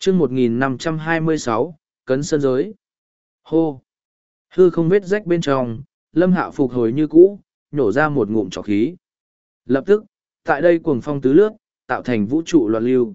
chương 1526, Cấn Sơn Giới. Hô! Hư không vết rách bên trong, Lâm Hạo phục hồi như cũ, nhổ ra một ngụm trọc khí. Lập tức, tại đây cuồng phong tứ lướt, tạo thành vũ trụ loạn lưu.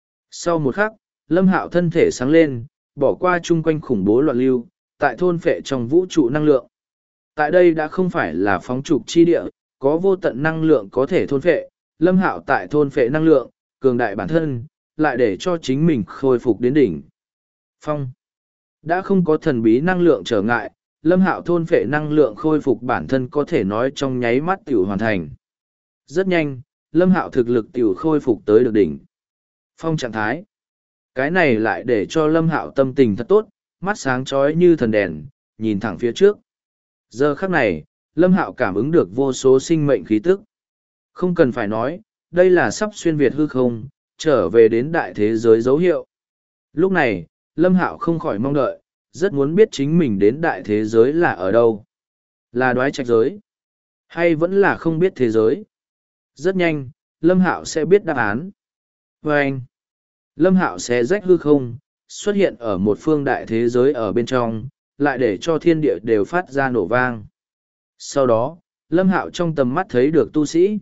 Sau một khắc, Lâm Hạo thân thể sáng lên, bỏ qua chung quanh khủng bố loạn lưu, tại thôn phệ trong vũ trụ năng lượng. Tại đây đã không phải là phóng trục chi địa, có vô tận năng lượng có thể thôn phệ, Lâm Hạo tại thôn phệ năng lượng, cường đại bản thân, lại để cho chính mình khôi phục đến đỉnh. Phong. Đã không có thần bí năng lượng trở ngại, Lâm Hạo thôn phệ năng lượng khôi phục bản thân có thể nói trong nháy mắt tiểu hoàn thành. Rất nhanh, Lâm Hạo thực lực tiểu khôi phục tới được đỉnh. Phong trạng thái. Cái này lại để cho Lâm Hạo tâm tình thật tốt, mắt sáng chói như thần đèn, nhìn thẳng phía trước. Giờ khắc này, Lâm Hạo cảm ứng được vô số sinh mệnh khí tức. Không cần phải nói, đây là sắp xuyên việt hư không, trở về đến đại thế giới dấu hiệu. Lúc này, Lâm Hạo không khỏi mong đợi, rất muốn biết chính mình đến đại thế giới là ở đâu. Là Đoái Trạch giới, hay vẫn là không biết thế giới. Rất nhanh, Lâm Hạo sẽ biết đáp án. Và anh, Lâm Hạo sẽ rách hư không, xuất hiện ở một phương đại thế giới ở bên trong, lại để cho thiên địa đều phát ra nổ vang. Sau đó, Lâm Hạo trong tầm mắt thấy được tu sĩ.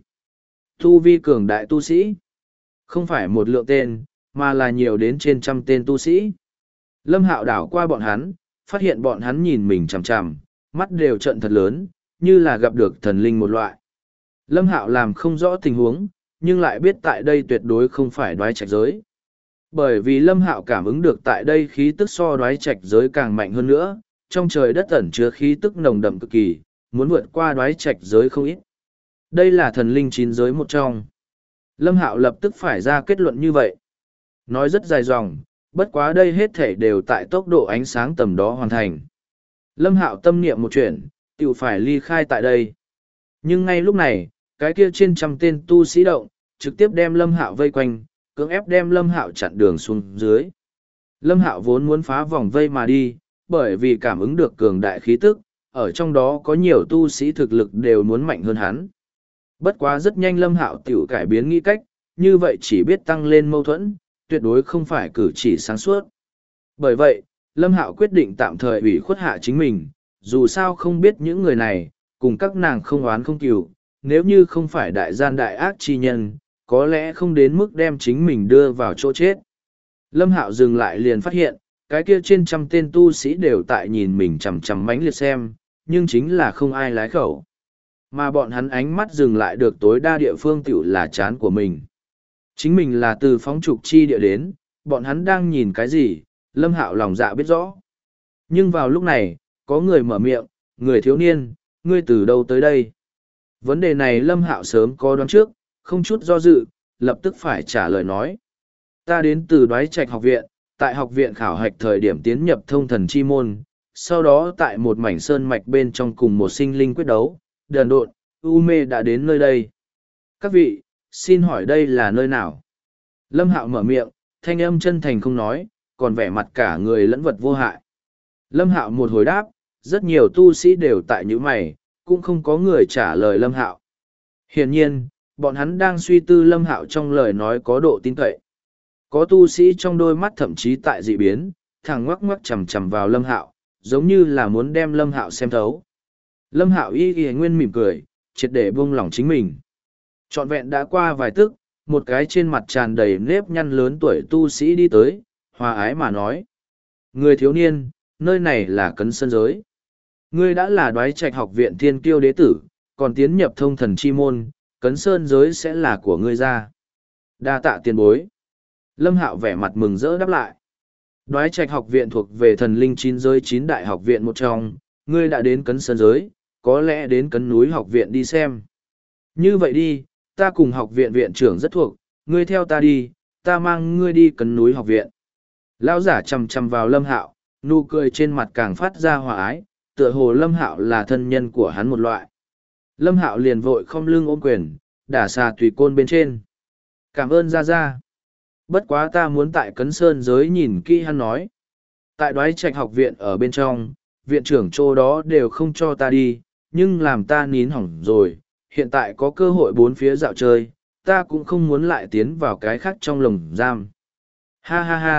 Tu vi cường đại tu sĩ. Không phải một lượng tên, mà là nhiều đến trên trăm tên tu sĩ. Lâm Hạo đảo qua bọn hắn, phát hiện bọn hắn nhìn mình chằm chằm, mắt đều trợn thật lớn, như là gặp được thần linh một loại. Lâm Hạo làm không rõ tình huống, nhưng lại biết tại đây tuyệt đối không phải Đoái Trạch giới. Bởi vì Lâm Hạo cảm ứng được tại đây khí tức so Đoái Trạch giới càng mạnh hơn nữa, trong trời đất ẩn chứa khí tức nồng đậm cực kỳ, muốn vượt qua Đoái Trạch giới không ít. Đây là thần linh 9 giới một trong. Lâm Hạo lập tức phải ra kết luận như vậy. Nói rất dài dòng, bất quá đây hết thể đều tại tốc độ ánh sáng tầm đó hoàn thành. Lâm Hạo tâm niệm một chuyện, tiểu phải ly khai tại đây. Nhưng ngay lúc này, cái kia trên trăm tên tu sĩ động, trực tiếp đem Lâm Hạo vây quanh, cưỡng ép đem Lâm Hạo chặn đường xuống dưới. Lâm Hạo vốn muốn phá vòng vây mà đi, bởi vì cảm ứng được cường đại khí tức, ở trong đó có nhiều tu sĩ thực lực đều muốn mạnh hơn hắn. Bất quá rất nhanh Lâm Hạo tiểu cải biến nghĩ cách, như vậy chỉ biết tăng lên mâu thuẫn, tuyệt đối không phải cử chỉ sáng suốt. Bởi vậy, Lâm Hạo quyết định tạm thời ủy khuất hạ chính mình, dù sao không biết những người này, cùng các nàng không oán không cừu, nếu như không phải đại gian đại ác chi nhân, có lẽ không đến mức đem chính mình đưa vào chỗ chết. Lâm Hạo dừng lại liền phát hiện, cái kia trên trăm tên tu sĩ đều tại nhìn mình chằm chằm mánh liệt xem, nhưng chính là không ai lái khẩu. Mà bọn hắn ánh mắt dừng lại được tối đa địa phương tiểu là chán của mình. Chính mình là từ phóng trục chi địa đến, bọn hắn đang nhìn cái gì, Lâm Hạo lòng dạ biết rõ. Nhưng vào lúc này, có người mở miệng, người thiếu niên, ngươi từ đâu tới đây? Vấn đề này Lâm Hạo sớm có đoán trước, không chút do dự, lập tức phải trả lời nói. Ta đến từ Đoái Trạch học viện, tại học viện khảo hạch thời điểm tiến nhập thông thần chi môn, sau đó tại một mảnh sơn mạch bên trong cùng một sinh linh quyết đấu, đần độn, u mê đã đến nơi đây. Các vị, xin hỏi đây là nơi nào? Lâm Hạo mở miệng, thanh âm chân thành không nói, còn vẻ mặt cả người lẫn vật vô hại. Lâm Hạo một hồi đáp, rất nhiều tu sĩ đều tại những mày, cũng không có người trả lời Lâm Hạo. Hiển nhiên, bọn hắn đang suy tư Lâm Hạo trong lời nói có độ tin cậy. Có tu sĩ trong đôi mắt thậm chí tại dị biến, thẳng ngoắc ngoắc chằm chằm vào Lâm Hạo, giống như là muốn đem Lâm Hạo xem thấu. Lâm Hạo y nguyên mỉm cười, triệt để buông lỏng chính mình. Trọn vẹn đã qua vài tức, một cái trên mặt tràn đầy nếp nhăn lớn tuổi tu sĩ đi tới, hòa ái mà nói. Người thiếu niên, nơi này là Cấn Sơn giới. Ngươi đã là Đoái Trạch học viện thiên kiêu đế tử, còn tiến nhập thông thần chi môn, Cấn Sơn giới sẽ là của ngươi ra. Đa tạ tiền bối. Lâm Hạo vẻ mặt mừng rỡ đáp lại. Đoái Trạch học viện thuộc về thần linh 9 giới 9 đại học viện một trong, ngươi đã đến Cấn Sơn giới, có lẽ đến Cấn núi học viện đi xem. Như vậy đi, ta cùng học viện viện trưởng rất thuộc, ngươi theo ta đi, ta mang ngươi đi Cấn núi học viện. Lão giả chằm chằm vào Lâm Hạo, nụ cười trên mặt càng phát ra hòa ái, tựa hồ Lâm Hạo là thân nhân của hắn một loại. Lâm Hạo liền vội không lưng ôm quyền, đả xà tùy côn bên trên. Cảm ơn ra ra. Bất quá ta muốn tại Cấn Sơn giới nhìn kỹ hắn nói. Tại Đoái Trạch học viện ở bên trong, viện trưởng chỗ đó đều không cho ta đi, nhưng làm ta nín hỏng rồi, hiện tại có cơ hội bốn phía dạo chơi, ta cũng không muốn lại tiến vào cái khác trong lồng giam. Ha ha ha,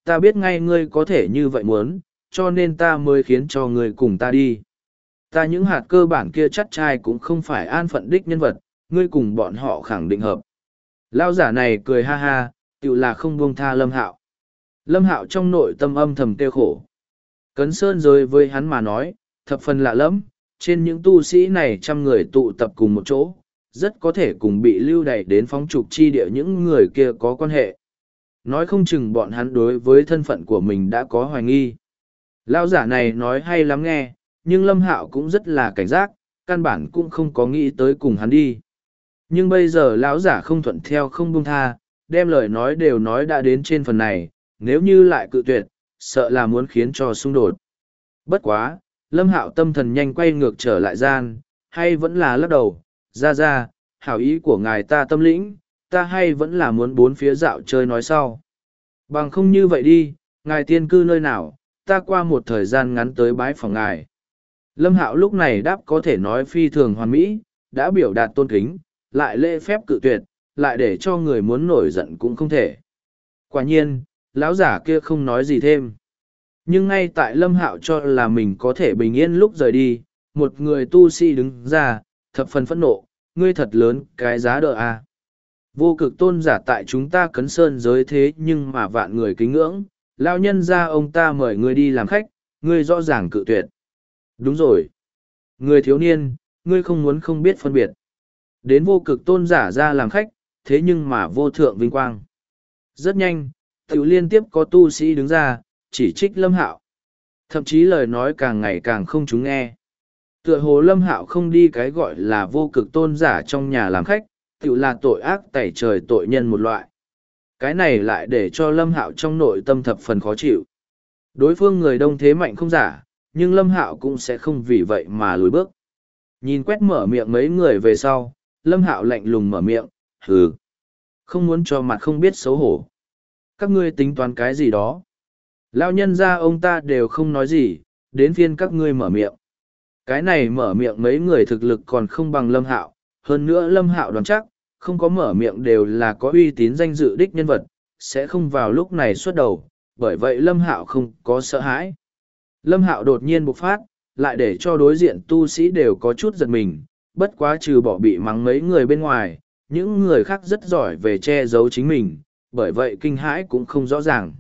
ta biết ngay ngươi có thể như vậy muốn, cho nên ta mới khiến cho ngươi cùng ta đi. Ta những hạt cơ bản kia chắc trai cũng không phải an phận đích nhân vật, ngươi cùng bọn họ khẳng định hợp. Lao giả này cười ha ha, tự là không buông tha Lâm Hạo. Lâm Hạo trong nội tâm âm thầm tiêu khổ. Cấn Sơn giới với hắn mà nói, thập phần lạ lẫm, trên những tu sĩ này trăm người tụ tập cùng một chỗ, rất có thể cùng bị lưu đày đến phóng trục chi địa những người kia có quan hệ. Nói không chừng bọn hắn đối với thân phận của mình đã có hoài nghi. Lão giả này nói hay lắm nghe, nhưng Lâm Hạo cũng rất là cảnh giác, căn bản cũng không có nghĩ tới cùng hắn đi. Nhưng bây giờ lão giả không thuận theo không buông tha, đem lời nói đều nói đã đến trên phần này, nếu như lại cự tuyệt, sợ là muốn khiến cho xung đột. Bất quá, Lâm Hạo tâm thần nhanh quay ngược trở lại gian, hay vẫn là lắc đầu, ra, hảo ý của ngài ta tâm lĩnh, ta hay vẫn là muốn bốn phía dạo chơi nói sau. Bằng không như vậy đi, ngài tiên cư nơi nào, ta qua một thời gian ngắn tới bái phòng ngài. Lâm Hạo lúc này đáp có thể nói phi thường hoàn mỹ, đã biểu đạt tôn kính, lại lễ phép cự tuyệt, lại để cho người muốn nổi giận cũng không thể. Quả nhiên, lão giả kia không nói gì thêm. Nhưng ngay tại Lâm Hạo cho là mình có thể bình yên lúc rời đi, một người tu sĩ đứng ra, thập phần phẫn nộ, ngươi thật lớn cái giá đỡ à. Vô cực tôn giả tại chúng ta Cấn Sơn giới thế nhưng mà vạn người kính ngưỡng, lão nhân ra ông ta mời ngươi đi làm khách, ngươi rõ ràng cự tuyệt. Đúng rồi. Người thiếu niên, ngươi không muốn không biết phân biệt. Đến vô cực tôn giả ra làm khách, thế nhưng mà vô thượng vinh quang. Rất nhanh, tiểu liên tiếp có tu sĩ đứng ra, chỉ trích Lâm Hạo. Thậm chí lời nói càng ngày càng không chúng nghe. Tựa hồ Lâm Hạo không đi cái gọi là vô cực tôn giả trong nhà làm khách, tiểu là tội ác tẩy trời tội nhân một loại. Cái này lại để cho Lâm Hạo trong nội tâm thập phần khó chịu. Đối phương người đông thế mạnh không giả, nhưng Lâm Hạo cũng sẽ không vì vậy mà lùi bước. Nhìn quét mở miệng mấy người về sau, Lâm Hạo lạnh lùng mở miệng, hừ. Không muốn cho mặt không biết xấu hổ. Các ngươi tính toán cái gì đó. Lão nhân gia ông ta đều không nói gì, đến phiên các ngươi mở miệng. Cái này mở miệng mấy người thực lực còn không bằng Lâm Hạo, hơn nữa Lâm Hạo đoán chắc, không có mở miệng đều là có uy tín danh dự đích nhân vật, sẽ không vào lúc này xuất đầu, bởi vậy Lâm Hạo không có sợ hãi. Lâm Hạo đột nhiên bộc phát, lại để cho đối diện tu sĩ đều có chút giật mình, bất quá trừ bỏ bị mắng mấy người bên ngoài, những người khác rất giỏi về che giấu chính mình, bởi vậy kinh hãi cũng không rõ ràng.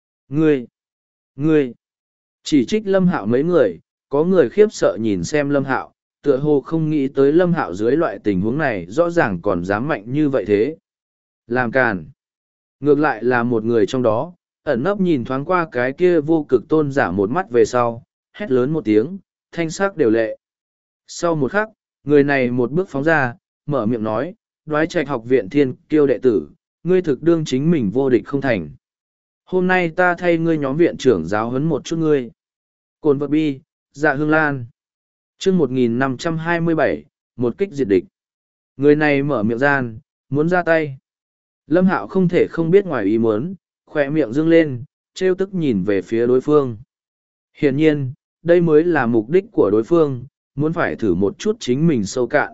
Ngươi, chỉ trích Lâm Hạo mấy người, có người khiếp sợ nhìn xem Lâm Hạo, tựa hồ không nghĩ tới Lâm Hạo dưới loại tình huống này rõ ràng còn dám mạnh như vậy thế. Làm càn. Ngược lại là một người trong đó, ẩn nấp nhìn thoáng qua cái kia vô cực tôn giả một mắt về sau, hét lớn một tiếng, thanh sắc đều lệ. Sau một khắc, người này một bước phóng ra, mở miệng nói, Đoái Trạch học viện thiên kiêu đệ tử, ngươi thực đương chính mình vô địch không thành. Hôm nay ta thay ngươi nhóm viện trưởng giáo huấn một chút ngươi. Cồn vật bi, dạ hương lan. chương 1527, một kích diệt địch. Người này mở miệng gian, muốn ra tay. Lâm Hạo không thể không biết ngoài ý muốn, khỏe miệng dương lên, trêu tức nhìn về phía đối phương. Hiển nhiên, đây mới là mục đích của đối phương, muốn phải thử một chút chính mình sâu cạn.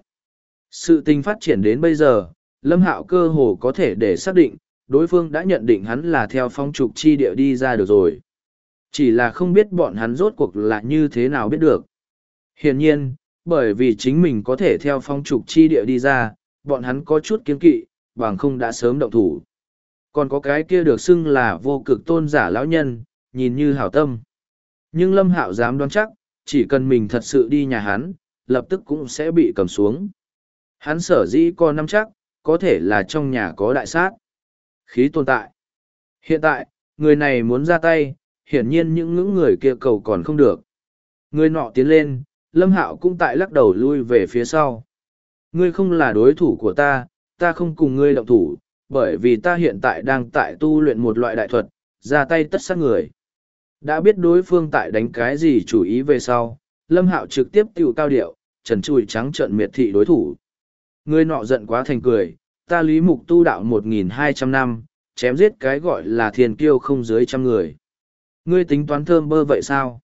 Sự tình phát triển đến bây giờ, Lâm Hạo cơ hồ có thể để xác định, đối phương đã nhận định hắn là theo phong trục chi địa đi ra được rồi. Chỉ là không biết bọn hắn rốt cuộc là như thế nào biết được. Hiển nhiên, bởi vì chính mình có thể theo phong trục chi địa đi ra, bọn hắn có chút kiên kỵ, bằng không đã sớm động thủ. Còn có cái kia được xưng là vô cực tôn giả lão nhân, nhìn như hảo tâm. Nhưng Lâm Hạo dám đoán chắc, chỉ cần mình thật sự đi nhà hắn, lập tức cũng sẽ bị cầm xuống. Hắn sở dĩ có nắm chắc, có thể là trong nhà có đại sát. Khí tồn tại. Hiện tại, người này muốn ra tay, hiển nhiên những người kia cầu còn không được. Người nọ tiến lên, Lâm Hạo cũng tại lắc đầu lui về phía sau. Ngươi không là đối thủ của ta, ta không cùng ngươi động thủ, bởi vì ta hiện tại đang tại tu luyện một loại đại thuật, ra tay tất sát người. Đã biết đối phương tại đánh cái gì chủ ý về sau, Lâm Hạo trực tiếp tiêu cao điệu, trần trùi trắng trợn miệt thị đối thủ. Người nọ giận quá thành cười, ta Lý Mục tu đạo 1.200 năm, chém giết cái gọi là thiên kiêu không dưới trăm người. Ngươi tính toán thơm bơ vậy sao?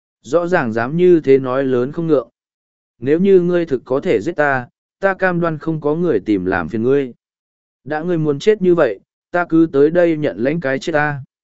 Rõ ràng dám như thế nói lớn không ngượng. Nếu như ngươi thực có thể giết ta, ta cam đoan không có người tìm làm phiền ngươi. Đã ngươi muốn chết như vậy, ta cứ tới đây nhận lãnh cái chết ta.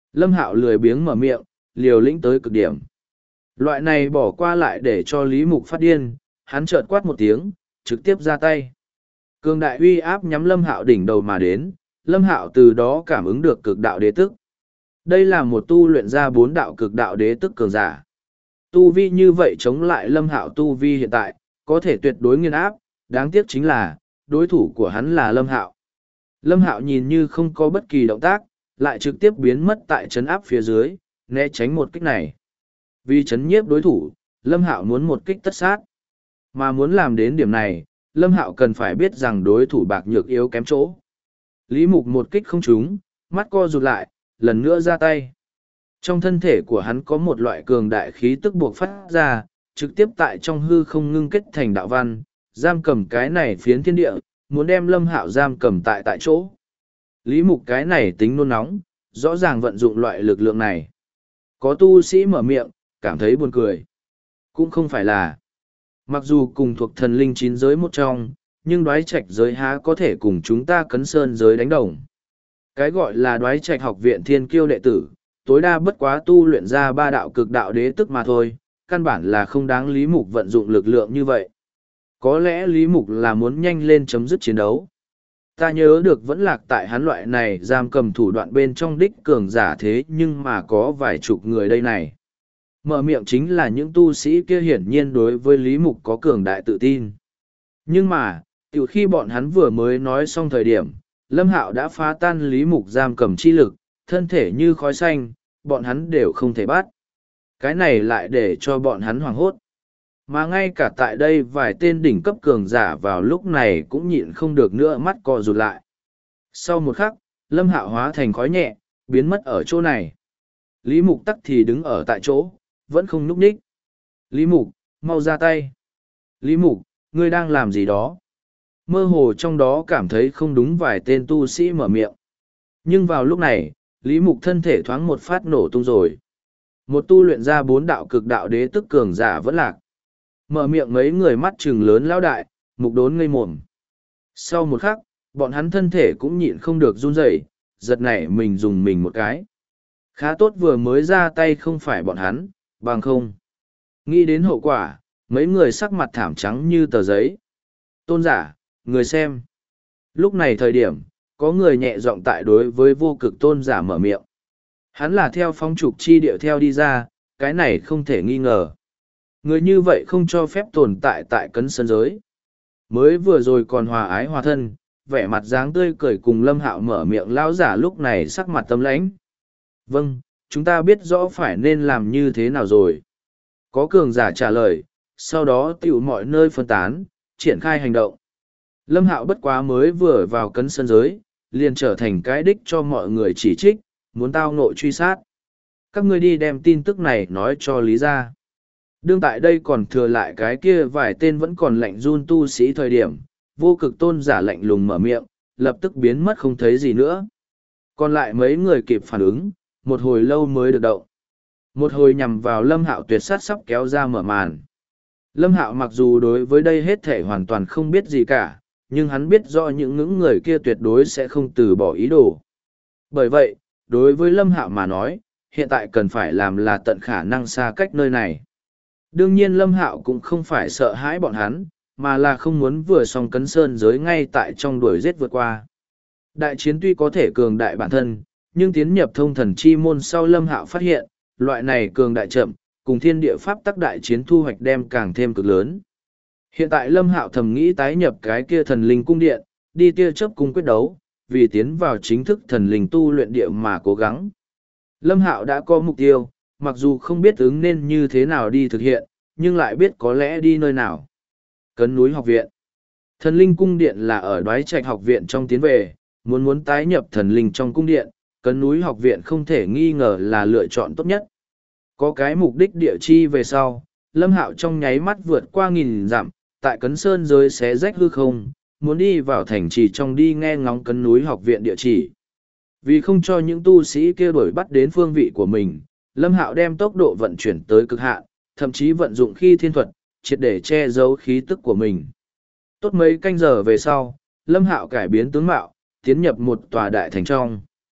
Lâm Hạo lười biếng mở miệng, liều lĩnh tới cực điểm. Loại này bỏ qua lại để cho Lý Mục phát điên, hắn chợt quát một tiếng, trực tiếp ra tay. Cường đại uy áp nhắm Lâm Hạo đỉnh đầu mà đến, Lâm Hạo từ đó cảm ứng được cực đạo đế tức. Đây là một tu luyện ra 4 đạo cực đạo đế tức cường giả. Tu vi như vậy chống lại Lâm Hạo tu vi hiện tại, có thể tuyệt đối nghiền áp, đáng tiếc chính là, đối thủ của hắn là Lâm Hạo. Lâm Hạo nhìn như không có bất kỳ động tác, lại trực tiếp biến mất tại trấn áp phía dưới, né tránh một kích này. Vì chấn nhiếp đối thủ, Lâm Hạo muốn một kích tất sát. Mà muốn làm đến điểm này, Lâm Hạo cần phải biết rằng đối thủ bạc nhược yếu kém chỗ. Lý Mục một kích không trúng, mắt co rụt lại, lần nữa ra tay. Trong thân thể của hắn có một loại cường đại khí tức buộc phát ra, trực tiếp tại trong hư không ngưng kết thành đạo văn, giam cầm cái này phiến thiên địa, muốn đem Lâm Hạo giam cầm tại chỗ. Lý Mục cái này tính nôn nóng, rõ ràng vận dụng loại lực lượng này. Có tu sĩ mở miệng, cảm thấy buồn cười. Cũng không phải là. Mặc dù cùng thuộc thần linh 9 giới một trong, nhưng đoái trạch giới há có thể cùng chúng ta cấn sơn giới đánh đồng. Cái gọi là đoái trạch học viện thiên kiêu đệ tử, tối đa bất quá tu luyện ra 3 đạo cực đạo đế tức mà thôi, căn bản là không đáng Lý Mục vận dụng lực lượng như vậy. Có lẽ Lý Mục là muốn nhanh lên chấm dứt chiến đấu. Ta nhớ được vẫn lạc tại hắn loại này giam cầm thủ đoạn bên trong đích cường giả thế nhưng mà có vài chục người đây này. Mở miệng chính là những tu sĩ kia hiển nhiên đối với Lý Mục có cường đại tự tin. Nhưng mà, từ khi bọn hắn vừa mới nói xong thời điểm, Lâm Hạo đã phá tan Lý Mục giam cầm chi lực, thân thể như khói xanh, bọn hắn đều không thể bắt. Cái này lại để cho bọn hắn hoảng hốt. Mà ngay cả tại đây vài tên đỉnh cấp cường giả vào lúc này cũng nhịn không được nữa mắt co rụt lại. Sau một khắc, Lâm Hạo hóa thành khói nhẹ, biến mất ở chỗ này. Lý Mục tắc thì đứng ở tại chỗ, vẫn không núp ních. Lý Mục, mau ra tay. Lý Mục, ngươi đang làm gì đó? Mơ hồ trong đó cảm thấy không đúng vài tên tu sĩ mở miệng. Nhưng vào lúc này, Lý Mục thân thể thoáng một phát nổ tung rồi. Một tu luyện ra 4 đạo cực đạo đế tức cường giả vẫn lạc. Mở miệng mấy người mắt trừng lớn lão đại, Mục đốn ngây mồm. Sau một khắc, bọn hắn thân thể cũng nhịn không được run rẩy, giật nảy mình dùng mình một cái. Khá tốt vừa mới ra tay không phải bọn hắn, bằng không. Nghĩ đến hậu quả, mấy người sắc mặt thảm trắng như tờ giấy. Tôn giả, người xem. Lúc này thời điểm, có người nhẹ giọng tại đối với vô cực tôn giả mở miệng. Hắn là theo phong trục chi điệu theo đi ra, cái này không thể nghi ngờ. Người như vậy không cho phép tồn tại tại cấn sơn giới. Mới vừa rồi còn hòa ái hòa thân, vẻ mặt dáng tươi cười cùng Lâm Hạo mở miệng lão giả lúc này sắc mặt tâm lãnh. Vâng, chúng ta biết rõ phải nên làm như thế nào rồi. Có cường giả trả lời, sau đó tiểu mọi nơi phân tán, triển khai hành động. Lâm Hạo bất quá mới vừa vào cấn sơn giới, liền trở thành cái đích cho mọi người chỉ trích, muốn tao nội truy sát. Các ngươi đi đem tin tức này nói cho Lý ra. Đương tại đây còn thừa lại cái kia vài tên vẫn còn lạnh run tu sĩ thời điểm, vô cực tôn giả lạnh lùng mở miệng, lập tức biến mất không thấy gì nữa. Còn lại mấy người kịp phản ứng, một hồi lâu mới được động. Một hồi nhằm vào Lâm Hạo tuyệt sát sắp kéo ra mở màn. Lâm Hạo mặc dù đối với đây hết thể hoàn toàn không biết gì cả, nhưng hắn biết rõ những người kia tuyệt đối sẽ không từ bỏ ý đồ. Bởi vậy, đối với Lâm Hạo mà nói, hiện tại cần phải làm là tận khả năng xa cách nơi này. Đương nhiên Lâm Hạo cũng không phải sợ hãi bọn hắn, mà là không muốn vừa xong cấn sơn giới ngay tại trong đuổi giết vượt qua. Đại chiến tuy có thể cường đại bản thân, nhưng tiến nhập thông thần chi môn sau Lâm Hạo phát hiện, loại này cường đại chậm, cùng thiên địa pháp tắc đại chiến thu hoạch đem càng thêm cực lớn. Hiện tại Lâm Hạo thầm nghĩ tái nhập cái kia thần linh cung điện, đi tia chớp cung quyết đấu, vì tiến vào chính thức thần linh tu luyện địa mà cố gắng. Lâm Hạo đã có mục tiêu, mặc dù không biết ứng nên như thế nào đi thực hiện, nhưng lại biết có lẽ đi nơi nào. Cấn núi học viện. Thần linh cung điện là ở đoái trạch học viện trong tiến về, muốn tái nhập thần linh trong cung điện, cấn núi học viện không thể nghi ngờ là lựa chọn tốt nhất. Có cái mục đích địa chi về sau, Lâm Hạo trong nháy mắt vượt qua 1000 dặm, tại cấn sơn giới xé rách hư không, muốn đi vào thành trì trong đi nghe ngóng cấn núi học viện địa chỉ. Vì không cho những tu sĩ kia đuổi bắt đến phương vị của mình, Lâm Hạo đem tốc độ vận chuyển tới cực hạn, thậm chí vận dụng khi thiên thuật, triệt để che giấu khí tức của mình. Tốt mấy canh giờ về sau, Lâm Hạo cải biến tướng mạo, tiến nhập một tòa đại thành trong.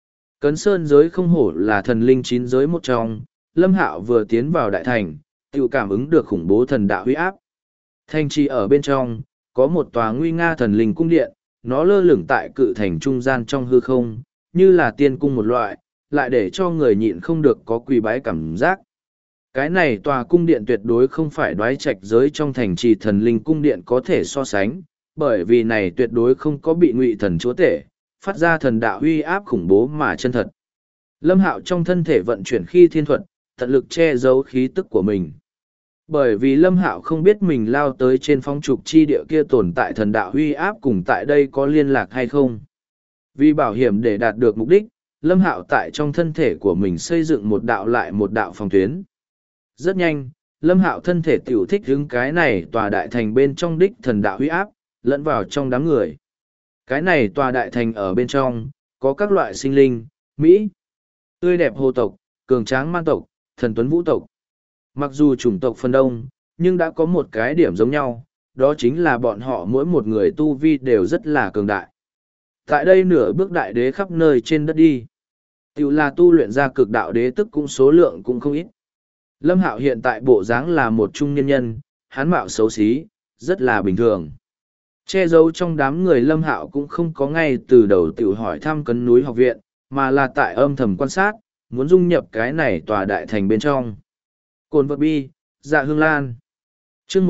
Cấn Sơn giới không hổ là thần linh chín giới một trong, Lâm Hạo vừa tiến vào đại thành, tự cảm ứng được khủng bố thần đạo huy áp. Thành trì ở bên trong, có một tòa nguy nga thần linh cung điện, nó lơ lửng tại cự thành trung gian trong hư không, như là tiên cung một loại, lại để cho người nhịn không được có quỳ bái cảm giác. Cái này tòa cung điện tuyệt đối không phải đoái trạch giới trong thành trì thần linh cung điện có thể so sánh, bởi vì này tuyệt đối không có bị ngụy thần chúa tể, phát ra thần đạo uy áp khủng bố mà chân thật. Lâm Hạo trong thân thể vận chuyển khi thiên thuật, tận lực che giấu khí tức của mình. Bởi vì Lâm Hạo không biết mình lao tới trên phong trục chi địa kia tồn tại thần đạo uy áp cùng tại đây có liên lạc hay không. Vì bảo hiểm để đạt được mục đích, Lâm Hạo tại trong thân thể của mình xây dựng một đạo lại một đạo phòng tuyến. Rất nhanh, Lâm Hạo thân thể tiểu thích hứng cái này tòa đại thành bên trong đích thần đạo uy áp, lẫn vào trong đám người. Cái này tòa đại thành ở bên trong, có các loại sinh linh, Mỹ, tươi đẹp hồ tộc, cường tráng man tộc, thần tuấn vũ tộc. Mặc dù chủng tộc phân đông, nhưng đã có một cái điểm giống nhau, đó chính là bọn họ mỗi một người tu vi đều rất là cường đại. Tại đây nửa bước đại đế khắp nơi trên đất đi. Tiểu là tu luyện ra cực đạo đế tức cũng số lượng cũng không ít. Lâm Hạo hiện tại bộ dáng là một trung niên nhân, hắn mạo xấu xí, rất là bình thường. Che giấu trong đám người Lâm Hạo cũng không có ngay từ đầu tiểu hỏi thăm Cấn Núi học viện, mà là tại âm thầm quan sát, muốn dung nhập cái này tòa đại thành bên trong. Cồn vật bi, dạ hương lan. chương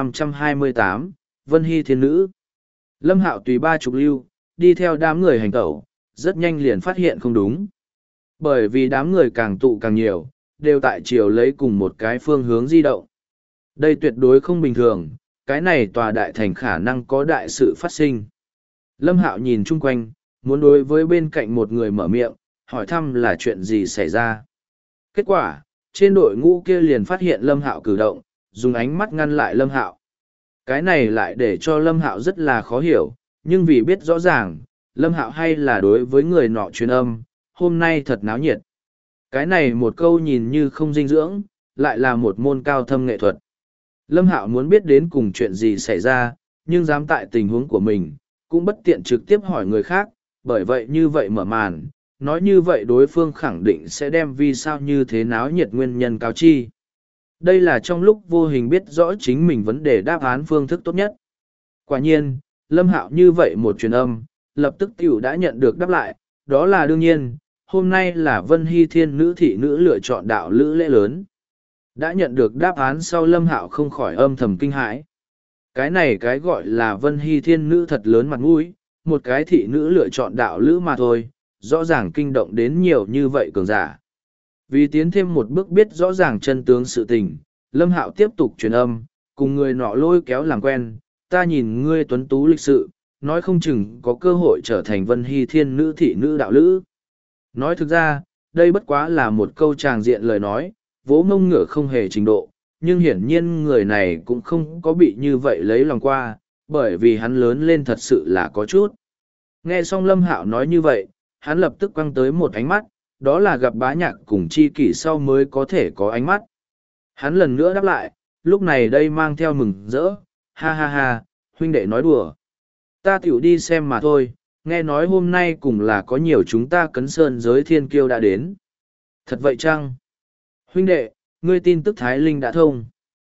1528, Vân Hy Thiên Nữ. Lâm Hạo tùy ba trục lưu, đi theo đám người hành tẩu, rất nhanh liền phát hiện không đúng. Bởi vì đám người càng tụ càng nhiều, đều tại chiều lấy cùng một cái phương hướng di động. Đây tuyệt đối không bình thường, cái này tòa đại thành khả năng có đại sự phát sinh. Lâm Hạo nhìn chung quanh, muốn đối với bên cạnh một người mở miệng, hỏi thăm là chuyện gì xảy ra. Kết quả, trên đội ngũ kia liền phát hiện Lâm Hạo cử động, dùng ánh mắt ngăn lại Lâm Hạo. Cái này lại để cho Lâm Hạo rất là khó hiểu, nhưng vì biết rõ ràng, Lâm Hạo hay là đối với người nọ truyền âm, hôm nay thật náo nhiệt. Cái này một câu nhìn như không dinh dưỡng, lại là một môn cao thâm nghệ thuật. Lâm Hạo muốn biết đến cùng chuyện gì xảy ra, nhưng dám tại tình huống của mình, cũng bất tiện trực tiếp hỏi người khác, bởi vậy như vậy mở màn, nói như vậy đối phương khẳng định sẽ đem vì sao như thế náo nhiệt nguyên nhân cáo chi. Đây là trong lúc vô hình biết rõ chính mình vấn đề đáp án phương thức tốt nhất. Quả nhiên, Lâm Hạo như vậy một truyền âm, lập tức tiểu đã nhận được đáp lại, đó là đương nhiên, hôm nay là Vân Hy Thiên Nữ thị nữ lựa chọn đạo lữ lễ lớn. Đã nhận được đáp án sau Lâm Hạo không khỏi âm thầm kinh hãi. Cái này cái gọi là Vân Hy Thiên Nữ thật lớn mặt mũi, một cái thị nữ lựa chọn đạo lữ mà thôi, rõ ràng kinh động đến nhiều như vậy cường giả. Vì tiến thêm một bước biết rõ ràng chân tướng sự tình, Lâm Hạo tiếp tục truyền âm, cùng người nọ lôi kéo làm quen, ta nhìn ngươi tuấn tú lịch sự, nói không chừng có cơ hội trở thành Vân Hy Thiên Nữ thị nữ đạo lữ. Nói thực ra, đây bất quá là một câu tràng diện lời nói, vỗ mông ngựa không hề trình độ, nhưng hiển nhiên người này cũng không có bị như vậy lấy lòng qua, bởi vì hắn lớn lên thật sự là có chút. Nghe xong Lâm Hạo nói như vậy, hắn lập tức quăng tới một ánh mắt, đó là gặp bá nhạc cùng chi kỷ sau mới có thể có ánh mắt. Hắn lần nữa đáp lại, lúc này đây mang theo mừng rỡ, ha ha ha, huynh đệ nói đùa. Ta tiểu đi xem mà thôi, nghe nói hôm nay cùng là có nhiều chúng ta Cấn Sơn giới thiên kiêu đã đến. Thật vậy chăng? Huynh đệ, ngươi tin tức Thái Linh đã thông.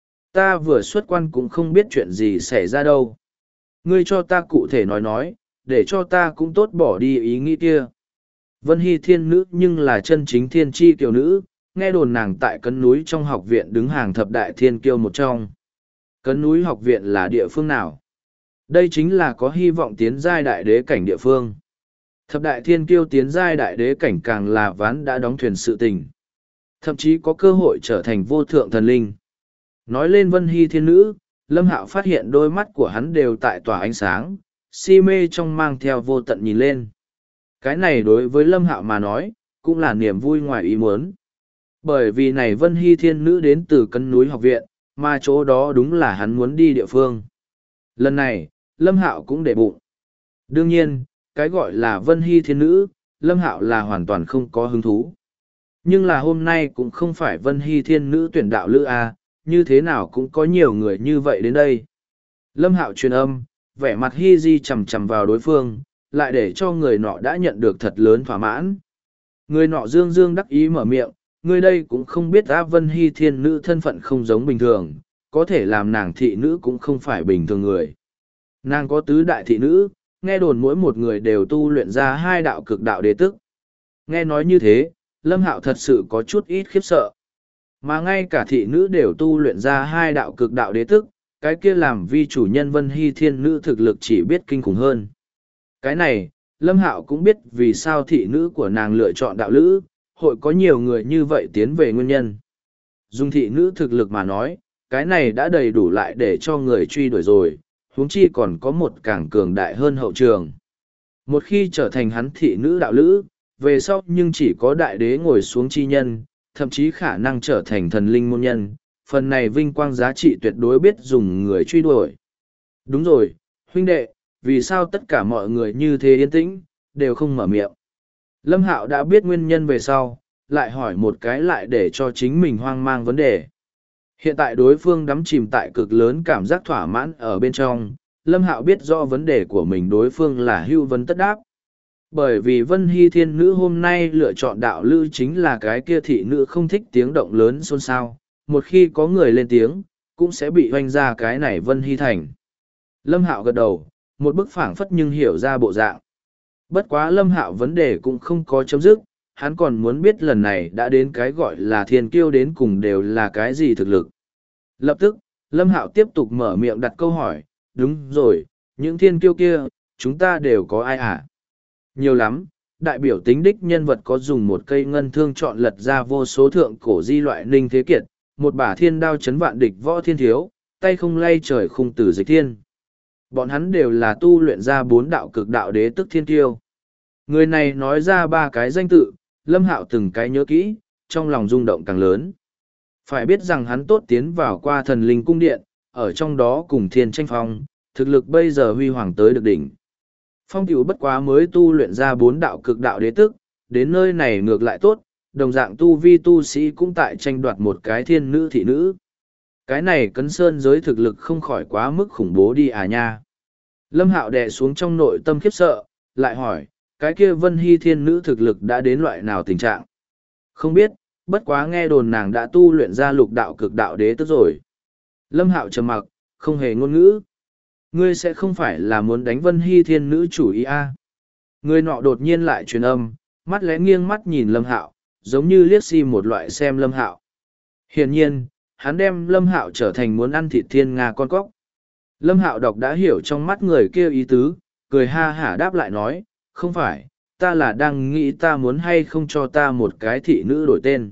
Ta vừa xuất quan cũng không biết chuyện gì xảy ra đâu. Ngươi cho ta cụ thể nói, để cho ta cũng tốt bỏ đi ý nghĩ kia. Vân Hy Thiên Nữ nhưng là chân chính thiên tri kiều nữ, nghe đồn nàng tại Cấn Núi trong học viện đứng hàng thập đại thiên kiêu một trong. Cấn Núi học viện là địa phương nào? Đây chính là có hy vọng tiến giai đại đế cảnh địa phương. Thập đại thiên kiêu tiến giai đại đế cảnh càng là ván đã đóng thuyền sự tình. Thậm chí có cơ hội trở thành vô thượng thần linh. Nói lên Vân Hy Thiên Nữ, Lâm Hạo phát hiện đôi mắt của hắn đều tại tỏa ánh sáng, si mê trong mang theo vô tận nhìn lên. Cái này đối với Lâm Hạo mà nói, cũng là niềm vui ngoài ý muốn. Bởi vì này Vân Hy Thiên Nữ đến từ Cấn Núi học viện, mà chỗ đó đúng là hắn muốn đi địa phương. Lần này, Lâm Hạo cũng để bụng. Đương nhiên, cái gọi là Vân Hy Thiên Nữ, Lâm Hạo là hoàn toàn không có hứng thú. Nhưng là hôm nay cũng không phải Vân Hy Thiên Nữ tuyển đạo lữ a, như thế nào cũng có nhiều người như vậy đến đây. Lâm Hạo truyền âm, vẻ mặt Hy Di chằm chằm vào đối phương, lại để cho người nọ đã nhận được thật lớn thỏa mãn. Người nọ dương dương đắc ý mở miệng, ngươi đây cũng không biết A Vân Hy thiên nữ thân phận không giống bình thường, có thể làm nàng thị nữ cũng không phải bình thường người. Nàng có tứ đại thị nữ, nghe đồn mỗi một người đều tu luyện ra hai đạo cực đạo đế tức. Nghe nói như thế, Lâm Hạo thật sự có chút ít khiếp sợ. Mà ngay cả thị nữ đều tu luyện ra hai đạo cực đạo đế tức, cái kia làm vi chủ nhân Vân Hy thiên nữ thực lực chỉ biết kinh khủng hơn. Cái này, Lâm Hạo cũng biết vì sao thị nữ của nàng lựa chọn đạo lữ, hội có nhiều người như vậy tiến về nguyên nhân. Dùng thị nữ thực lực mà nói, cái này đã đầy đủ lại để cho người truy đuổi rồi, huống chi còn có một càng cường đại hơn hậu trường. Một khi trở thành hắn thị nữ đạo lữ, về sau nhưng chỉ có đại đế ngồi xuống chi nhân, thậm chí khả năng trở thành thần linh môn nhân, phần này vinh quang giá trị tuyệt đối biết dùng người truy đuổi. Đúng rồi, huynh đệ, vì sao tất cả mọi người như thế yên tĩnh, đều không mở miệng. Lâm Hạo đã biết nguyên nhân về sau, lại hỏi một cái lại để cho chính mình hoang mang vấn đề. Hiện tại đối phương đắm chìm tại cực lớn cảm giác thỏa mãn ở bên trong, Lâm Hạo biết rõ vấn đề của mình đối phương là hưu vấn tất đáp. Bởi vì Vân Hy thiên nữ hôm nay lựa chọn đạo lữ chính là cái kia thị nữ không thích tiếng động lớn xôn xao, một khi có người lên tiếng, cũng sẽ bị hoanh ra cái này Vân Hy thành. Lâm Hạo gật đầu, một bức phảng phất nhưng hiểu ra bộ dạng. Bất quá Lâm Hạo vấn đề cũng không có chấm dứt, hắn còn muốn biết lần này đã đến cái gọi là thiên kiêu đến cùng đều là cái gì thực lực. Lập tức, Lâm Hạo tiếp tục mở miệng đặt câu hỏi, đúng rồi, những thiên kiêu kia, chúng ta đều có ai à? Nhiều lắm, đại biểu tính đích nhân vật có dùng một cây ngân thương chọn lật ra vô số thượng cổ di loại Ninh Thế Kiệt, một bả thiên đao chấn vạn địch võ thiên thiếu, tay không lay trời khung tử dịch thiên. Bọn hắn đều là tu luyện ra 4 đạo cực đạo đế tức thiên kiêu. Người này nói ra 3 cái danh tự, Lâm Hạo từng cái nhớ kỹ, trong lòng rung động càng lớn. Phải biết rằng hắn tốt tiến vào qua thần linh cung điện, ở trong đó cùng thiên tranh phong, thực lực bây giờ huy hoàng tới được đỉnh. Phong tiểu bất quá mới tu luyện ra 4 đạo cực đạo đế tức, đến nơi này ngược lại tốt, đồng dạng tu vi tu sĩ cũng tại tranh đoạt một cái thiên nữ thị nữ. Cái này cấn sơn giới thực lực không khỏi quá mức khủng bố đi à nha. Lâm Hạo đè xuống trong nội tâm khiếp sợ, lại hỏi, cái kia Vân Hy thiên nữ thực lực đã đến loại nào tình trạng? Không biết, bất quá nghe đồn nàng đã tu luyện ra lục đạo cực đạo đế tức rồi. Lâm Hạo trầm mặc, không hề ngôn ngữ. Ngươi sẽ không phải là muốn đánh Vân Hy thiên nữ chủ ý a? Người nọ đột nhiên lại truyền âm, mắt lẽ nghiêng mắt nhìn Lâm Hạo, giống như liếc xi một loại xem Lâm Hạo. Hiển nhiên, hắn đem Lâm Hạo trở thành muốn ăn thịt thiên nga con cóc. Lâm Hạo đọc đã hiểu trong mắt người kia ý tứ, cười ha hả đáp lại nói, không phải, ta là đang nghĩ ta muốn hay không cho ta một cái thị nữ đổi tên.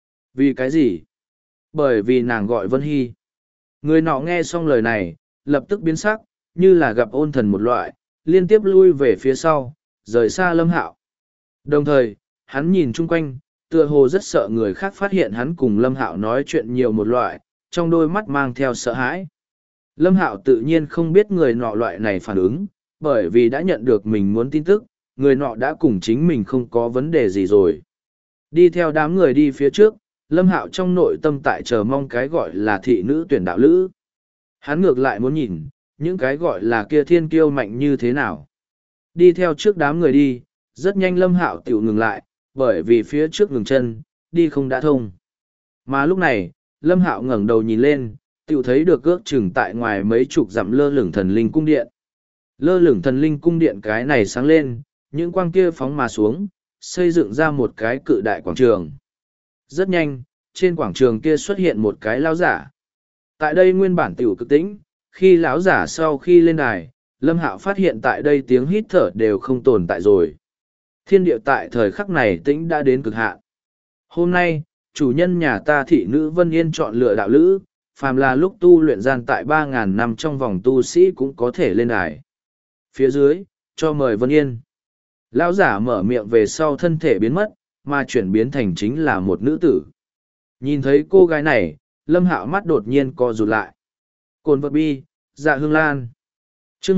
Vì cái gì? Bởi vì nàng gọi Vân Hy. Người nọ nghe xong lời này, lập tức biến sắc, như là gặp ôn thần một loại, liên tiếp lui về phía sau, rời xa Lâm Hạo. Đồng thời, hắn nhìn chung quanh, tựa hồ rất sợ người khác phát hiện hắn cùng Lâm Hạo nói chuyện nhiều một loại, trong đôi mắt mang theo sợ hãi. Lâm Hạo tự nhiên không biết người nọ loại này phản ứng, bởi vì đã nhận được mình muốn tin tức, người nọ đã cùng chính mình không có vấn đề gì rồi. Đi theo đám người đi phía trước, Lâm Hạo trong nội tâm tại chờ mong cái gọi là thị nữ tuyển đạo lữ. Hắn ngược lại muốn nhìn, những cái gọi là kia thiên kiêu mạnh như thế nào. Đi theo trước đám người đi, rất nhanh Lâm Hạo tiểu ngừng lại, bởi vì phía trước ngừng chân, đi không đã thông. Mà lúc này, Lâm Hạo ngẩng đầu nhìn lên, tiểu thấy được ước chừng tại ngoài mấy chục dặm lơ lửng thần linh cung điện. Lơ lửng thần linh cung điện cái này sáng lên, những quang kia phóng mà xuống, xây dựng ra một cái cự đại quảng trường. Rất nhanh, trên quảng trường kia xuất hiện một cái lão giả. Tại đây nguyên bản tiểu cực tĩnh, khi lão giả sau khi lên đài, Lâm Hạo phát hiện tại đây tiếng hít thở đều không tồn tại rồi. Thiên địa tại thời khắc này tĩnh đã đến cực hạn. Hôm nay, chủ nhân nhà ta thị nữ Vân Yên chọn lựa đạo lữ, phàm là lúc tu luyện gian tại 3.000 năm trong vòng tu sĩ cũng có thể lên đài. Phía dưới, cho mời Vân Yên. Lão giả mở miệng về sau thân thể biến mất, mà chuyển biến thành chính là một nữ tử. Nhìn thấy cô gái này, Lâm Hạo mắt đột nhiên co rụt lại. Cồn vật bi, Dạ Hương Lan. Chương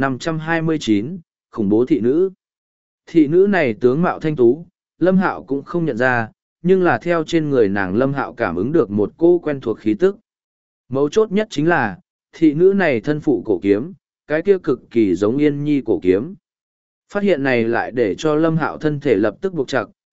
1529, khủng bố thị nữ. Thị nữ này tướng mạo thanh tú, Lâm Hạo cũng không nhận ra, nhưng là theo trên người nàng Lâm Hạo cảm ứng được một cô quen thuộc khí tức. Mấu chốt nhất chính là, thị nữ này thân phụ cổ kiếm, cái kia cực kỳ giống Yên Nhi cổ kiếm. Phát hiện này lại để cho Lâm Hạo thân thể lập tức buộc chặt,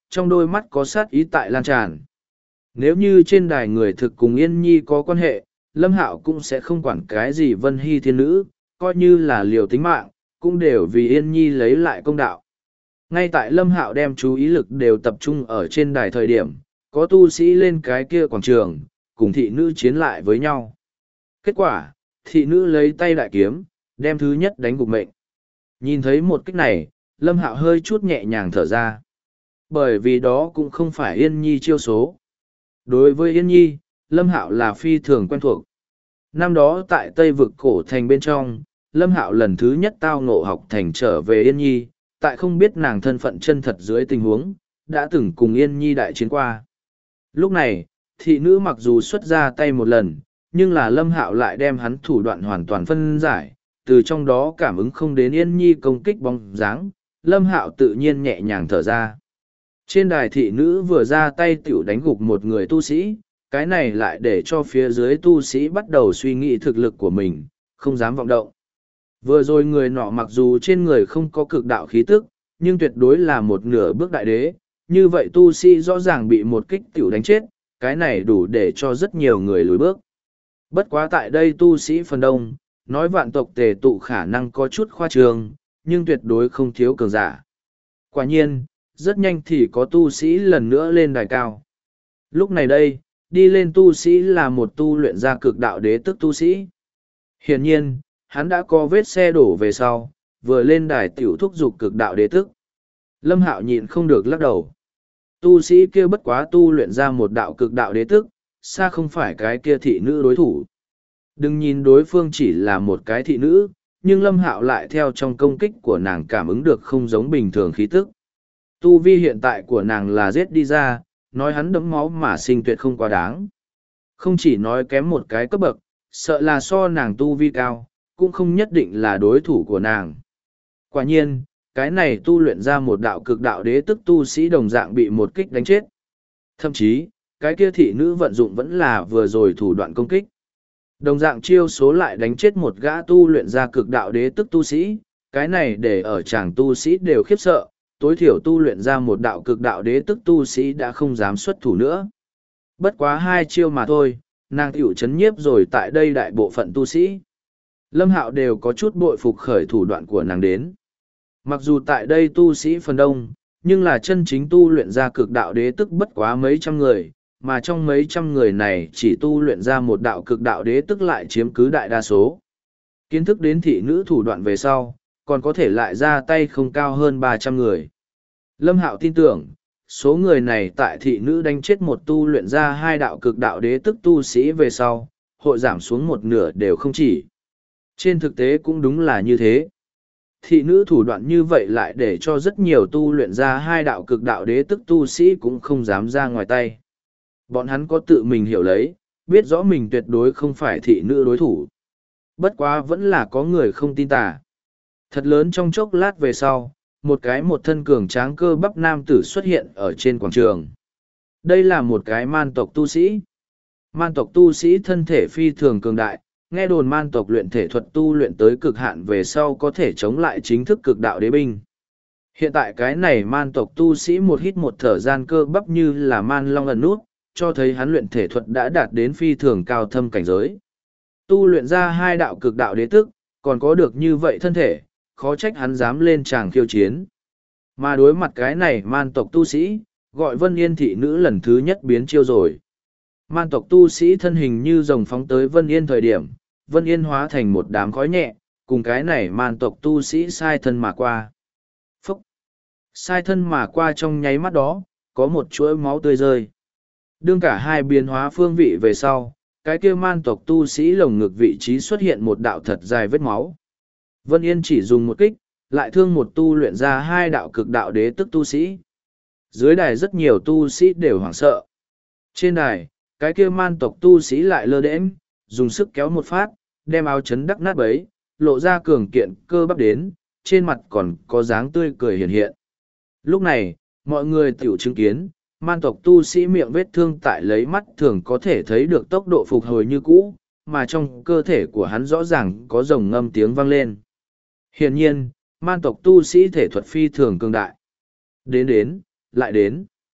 trong đôi mắt có sát ý tại lan tràn. Nếu như trên đài người thực cùng Yên Nhi có quan hệ, Lâm Hạo cũng sẽ không quản cái gì Vân Hy thiên nữ, coi như là liều tính mạng, cũng đều vì Yên Nhi lấy lại công đạo. Ngay tại Lâm Hạo đem chú ý lực đều tập trung ở trên đài thời điểm, có tu sĩ lên cái kia quảng trường, cùng thị nữ chiến lại với nhau. Kết quả, thị nữ lấy tay đại kiếm, đem thứ nhất đánh gục mệnh. Nhìn thấy một kích này, Lâm Hạo hơi chút nhẹ nhàng thở ra. Bởi vì đó cũng không phải Yên Nhi chiêu số. Đối với Yên Nhi, Lâm Hạo là phi thường quen thuộc. Năm đó tại Tây Vực cổ thành bên trong, Lâm Hạo lần thứ nhất tao ngộ học thành trở về Yên Nhi, tại không biết nàng thân phận chân thật dưới tình huống, đã từng cùng Yên Nhi đại chiến qua. Lúc này, thị nữ mặc dù xuất ra tay một lần, nhưng là Lâm Hạo lại đem hắn thủ đoạn hoàn toàn phân giải, từ trong đó cảm ứng không đến Yên Nhi công kích bóng dáng, Lâm Hạo tự nhiên nhẹ nhàng thở ra. Trên đài thị nữ vừa ra tay tiểu đánh gục một người tu sĩ, cái này lại để cho phía dưới tu sĩ bắt đầu suy nghĩ thực lực của mình, không dám vọng động. Vừa rồi người nọ mặc dù trên người không có cực đạo khí tức, nhưng tuyệt đối là một nửa bước đại đế, như vậy tu sĩ rõ ràng bị một kích tiểu đánh chết, cái này đủ để cho rất nhiều người lùi bước. Bất quá tại đây tu sĩ phần đông, nói vạn tộc tề tụ khả năng có chút khoa trương, nhưng tuyệt đối không thiếu cường giả. Quả nhiên, rất nhanh thì có tu sĩ lần nữa lên đài cao. Lúc này đây, đi lên tu sĩ là một tu luyện ra cực đạo đế tức tu sĩ. Hiển nhiên, hắn đã có vết xe đổ về sau, vừa lên đài tiểu thúc dục cực đạo đế tức. Lâm Hạo nhịn không được lắc đầu. Tu sĩ kia bất quá tu luyện ra một đạo cực đạo đế tức, xa không phải cái kia thị nữ đối thủ. Đừng nhìn đối phương chỉ là một cái thị nữ, nhưng Lâm Hạo lại theo trong công kích của nàng cảm ứng được không giống bình thường khí tức. Tu vi hiện tại của nàng là giết đi ra, nói hắn đấm máu mà sinh tuyệt không quá đáng. Không chỉ nói kém một cái cấp bậc, sợ là so nàng tu vi cao, cũng không nhất định là đối thủ của nàng. Quả nhiên, cái này tu luyện ra một đạo cực đạo đế tức tu sĩ đồng dạng bị một kích đánh chết. Thậm chí, cái kia thị nữ vận dụng vẫn là vừa rồi thủ đoạn công kích. Đồng dạng chiêu số lại đánh chết một gã tu luyện ra cực đạo đế tức tu sĩ, cái này để ở chàng tu sĩ đều khiếp sợ, tối thiểu tu luyện ra một đạo cực đạo đế tức tu sĩ đã không dám xuất thủ nữa. Bất quá hai chiêu mà thôi, nàng tiểu chấn nhiếp rồi tại đây đại bộ phận tu sĩ. Lâm Hạo đều có chút bội phục khởi thủ đoạn của nàng đến. Mặc dù tại đây tu sĩ phần đông, nhưng là chân chính tu luyện ra cực đạo đế tức bất quá mấy trăm người, mà trong mấy trăm người này chỉ tu luyện ra một đạo cực đạo đế tức lại chiếm cứ đại đa số. Kiến thức đến thị nữ thủ đoạn về sau, còn có thể lại ra tay không cao hơn 300 người. Lâm Hạo tin tưởng, số người này tại thị nữ đánh chết một tu luyện ra hai đạo cực đạo đế tức tu sĩ về sau, hội giảm xuống một nửa đều không chỉ. Trên thực tế cũng đúng là như thế. Thị nữ thủ đoạn như vậy lại để cho rất nhiều tu luyện ra hai đạo cực đạo đế tức tu sĩ cũng không dám ra ngoài tay. Bọn hắn có tự mình hiểu lấy, biết rõ mình tuyệt đối không phải thị nữ đối thủ. Bất quá vẫn là có người không tin tà. Thật lớn trong chốc lát về sau, một thân cường tráng cơ bắp nam tử xuất hiện ở trên quảng trường. Đây là một cái man tộc tu sĩ. Man tộc tu sĩ thân thể phi thường cường đại, nghe đồn man tộc luyện thể thuật tu luyện tới cực hạn về sau có thể chống lại chính thức cực đạo đế binh. Hiện tại cái này man tộc tu sĩ một hít một thở gian cơ bắp như là man long ẩn nút, cho thấy hắn luyện thể thuật đã đạt đến phi thường cao thâm cảnh giới. Tu luyện ra hai đạo cực đạo đế tức, còn có được như vậy thân thể, khó trách hắn dám lên tràng khiêu chiến. Mà đối mặt cái này man tộc tu sĩ, gọi Vân Yên thị nữ lần thứ nhất biến chiêu rồi. Man tộc tu sĩ thân hình như rồng phóng tới Vân Yên thời điểm, Vân Yên hóa thành một đám khói nhẹ, cùng cái này man tộc tu sĩ sai thân mà qua. Phúc! Sai thân mà qua trong nháy mắt đó, có một chuỗi máu tươi rơi. Đương cả hai biến hóa phương vị về sau, cái kia man tộc tu sĩ lồng ngực vị trí xuất hiện một đạo thật dài vết máu. Vân Yên chỉ dùng một kích, lại thương một tu luyện ra hai đạo cực đạo đế tức tu sĩ. Dưới đài rất nhiều tu sĩ đều hoảng sợ. Trên đài, cái kia man tộc tu sĩ lại lơ đễnh, dùng sức kéo một phát, đem áo chấn đắc nát bấy, lộ ra cường kiện cơ bắp đến, trên mặt còn có dáng tươi cười hiện hiện. Lúc này, mọi người tiểu chứng kiến, man tộc tu sĩ miệng vết thương tại lấy mắt thường có thể thấy được tốc độ phục hồi như cũ, mà trong cơ thể của hắn rõ ràng có rồng ngâm tiếng vang lên. Hiển nhiên, man tộc tu sĩ thể thuật phi thường cường đại. Đến, lại đến.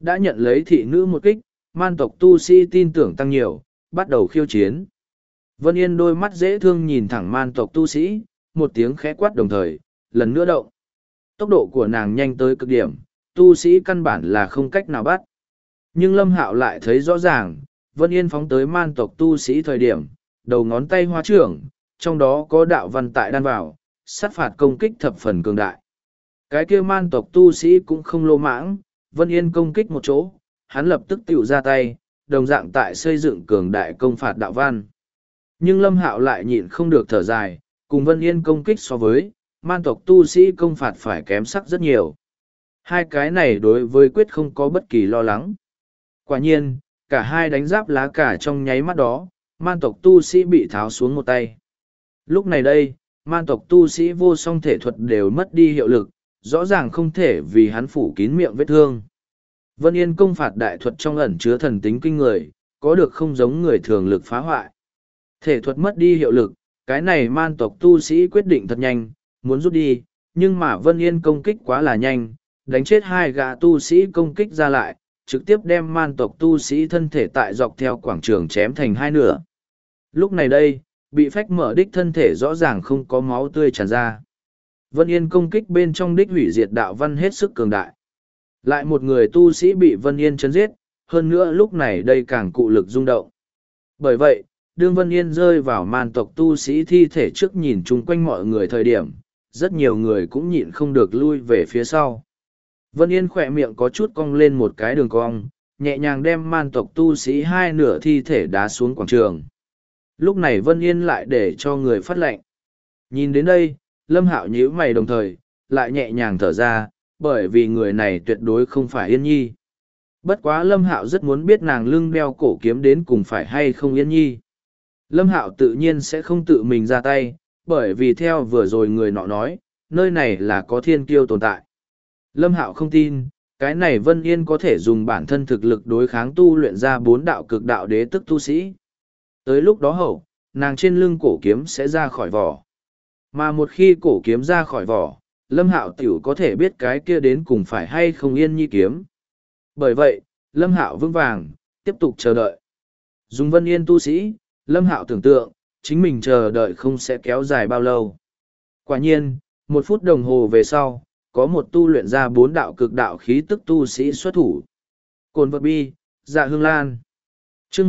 Đã nhận lấy thị nữ một kích, man tộc tu sĩ tin tưởng tăng nhiều, bắt đầu khiêu chiến. Vân Yên đôi mắt dễ thương nhìn thẳng man tộc tu sĩ, một tiếng khẽ quát đồng thời, lần nữa động. Tốc độ của nàng nhanh tới cực điểm, tu sĩ căn bản là không cách nào bắt. Nhưng Lâm Hạo lại thấy rõ ràng, Vân Yên phóng tới man tộc tu sĩ thời điểm, đầu ngón tay hóa trưởng, trong đó có đạo văn tại đan vào, sát phạt công kích thập phần cường đại. Cái kia man tộc tu sĩ cũng không lô mãng, Vân Yên công kích một chỗ, hắn lập tức tiểu ra tay, đồng dạng tại xây dựng cường đại công phạt đạo văn. Nhưng Lâm Hạo lại nhịn không được thở dài, cùng Vân Yên công kích so với, man tộc tu sĩ công phạt phải kém sắc rất nhiều. Hai cái này đối với quyết không có bất kỳ lo lắng. Quả nhiên, cả hai đánh giáp lá cả trong nháy mắt đó, man tộc tu sĩ bị tháo xuống một tay. Lúc này đây, man tộc tu sĩ vô song thể thuật đều mất đi hiệu lực, rõ ràng không thể vì hắn phủ kín miệng vết thương. Vân Yên công phạt đại thuật trong ẩn chứa thần tính kinh người, có được không giống người thường lực phá hoại. Thể thuật mất đi hiệu lực, cái này man tộc tu sĩ quyết định thật nhanh, muốn rút đi, nhưng mà Vân Yên công kích quá là nhanh, đánh chết hai gã tu sĩ công kích ra lại, trực tiếp đem man tộc tu sĩ thân thể tại dọc theo quảng trường chém thành hai nửa. Lúc này đây, bị phách mở đích thân thể rõ ràng không có máu tươi tràn ra. Vân Yên công kích bên trong đích hủy diệt đạo văn hết sức cường đại. Lại một người tu sĩ bị Vân Yên chấn giết, hơn nữa lúc này đây càng cụ lực rung động. Bởi vậy, đương Vân Yên rơi vào man tộc tu sĩ thi thể trước nhìn chung quanh mọi người thời điểm, rất nhiều người cũng nhịn không được lui về phía sau. Vân Yên khỏe miệng có chút cong lên một cái đường cong, nhẹ nhàng đem man tộc tu sĩ hai nửa thi thể đá xuống quảng trường. Lúc này Vân Yên lại để cho người phát lệnh. Nhìn đến đây, Lâm Hạo nhíu mày đồng thời, lại nhẹ nhàng thở ra, bởi vì người này tuyệt đối không phải Yên Nhi. Bất quá Lâm Hạo rất muốn biết nàng lưng đeo cổ kiếm đến cùng phải hay không Yên Nhi. Lâm Hạo tự nhiên sẽ không tự mình ra tay, bởi vì theo vừa rồi người nọ nói, nơi này là có thiên kiêu tồn tại. Lâm Hạo không tin, cái này Vân Yên có thể dùng bản thân thực lực đối kháng tu luyện ra 4 đạo cực đạo đế tức tu sĩ. Tới lúc đó hậu, nàng trên lưng cổ kiếm sẽ ra khỏi vỏ. Mà một khi cổ kiếm ra khỏi vỏ, Lâm Hạo tiểu có thể biết cái kia đến cùng phải hay không Yên Nhi kiếm. Bởi vậy, Lâm Hạo vững vàng, tiếp tục chờ đợi. Dùng Vân Yên tu sĩ, Lâm Hạo tưởng tượng, chính mình chờ đợi không sẽ kéo dài bao lâu. Quả nhiên, 1 phút đồng hồ về sau, có một tu luyện ra 4 đạo cực đạo khí tức tu sĩ xuất thủ. Cồn vật bi, Dạ Hương Lan. Chương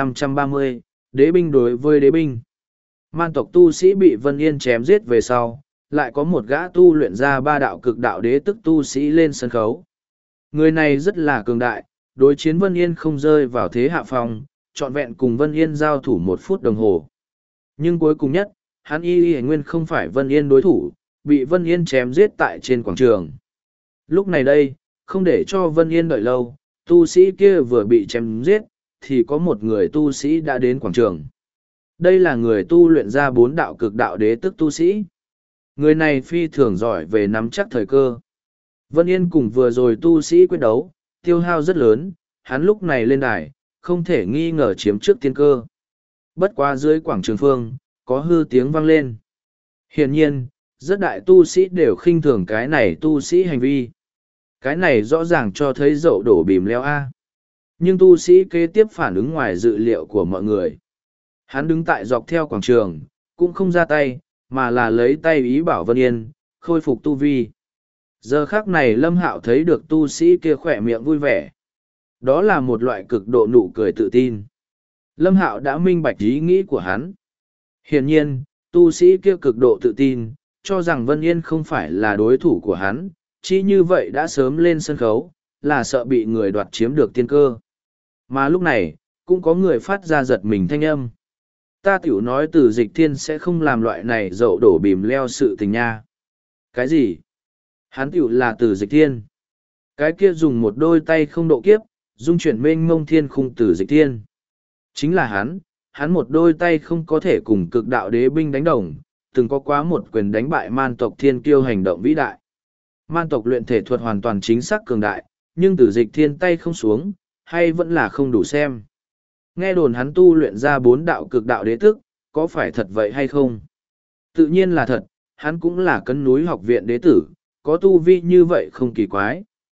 1530, đế binh đối với đế binh. Man tộc tu sĩ bị Vân Yên chém giết về sau, lại có một gã tu luyện ra 3 đạo cực đạo đế tức tu sĩ lên sân khấu. Người này rất là cường đại, đối chiến Vân Yên không rơi vào thế hạ phong, trọn vẹn cùng Vân Yên giao thủ 1 phút đồng hồ. Nhưng cuối cùng nhất, hắn y nguyên không phải Vân Yên đối thủ, bị Vân Yên chém giết tại trên quảng trường. Lúc này đây, không để cho Vân Yên đợi lâu, tu sĩ kia vừa bị chém giết, thì có một người tu sĩ đã đến quảng trường. Đây là người tu luyện ra 4 đạo cực đạo đế tức tu sĩ. Người này phi thường giỏi về nắm chắc thời cơ. Vân Yên cùng vừa rồi tu sĩ quyết đấu, tiêu hao rất lớn, hắn lúc này lên đài, không thể nghi ngờ chiếm trước tiên cơ. Bất quá dưới quảng trường phương, có hư tiếng vang lên. Hiển nhiên, rất đại tu sĩ đều khinh thường cái này tu sĩ hành vi. Cái này rõ ràng cho thấy dậu đổ bìm leo A. Nhưng tu sĩ kế tiếp phản ứng ngoài dự liệu của mọi người. Hắn đứng tại dọc theo quảng trường, cũng không ra tay, mà là lấy tay ý bảo Vân Yên, khôi phục tu vi. Giờ khắc này Lâm Hạo thấy được tu sĩ kia khỏe miệng vui vẻ. Đó là một loại cực độ nụ cười tự tin. Lâm Hạo đã minh bạch ý nghĩ của hắn. Hiển nhiên, tu sĩ kia cực độ tự tin, cho rằng Vân Yên không phải là đối thủ của hắn, chỉ như vậy đã sớm lên sân khấu, là sợ bị người đoạt chiếm được tiên cơ. Mà lúc này, cũng có người phát ra giật mình thanh âm. Ta tiểu nói Từ Dịch Thiên sẽ không làm loại này dậu đổ bìm leo sự tình nha. Cái gì? Hắn tiểu là Từ Dịch Thiên. Cái kia dùng một đôi tay không độ kiếp, dung chuyển mênh mông thiên khung Từ Dịch Thiên. Chính là hắn một đôi tay không có thể cùng cực đạo đế binh đánh đồng, từng có quá một quyền đánh bại man tộc thiên kiêu hành động vĩ đại. Man tộc luyện thể thuật hoàn toàn chính xác cường đại, nhưng Từ Dịch Thiên tay không xuống, hay vẫn là không đủ xem. Nghe đồn hắn tu luyện ra 4 đạo cực đạo đế tức, có phải thật vậy hay không? Tự nhiên là thật, hắn cũng là cấn núi học viện đế tử, có tu vi như vậy không kỳ quái.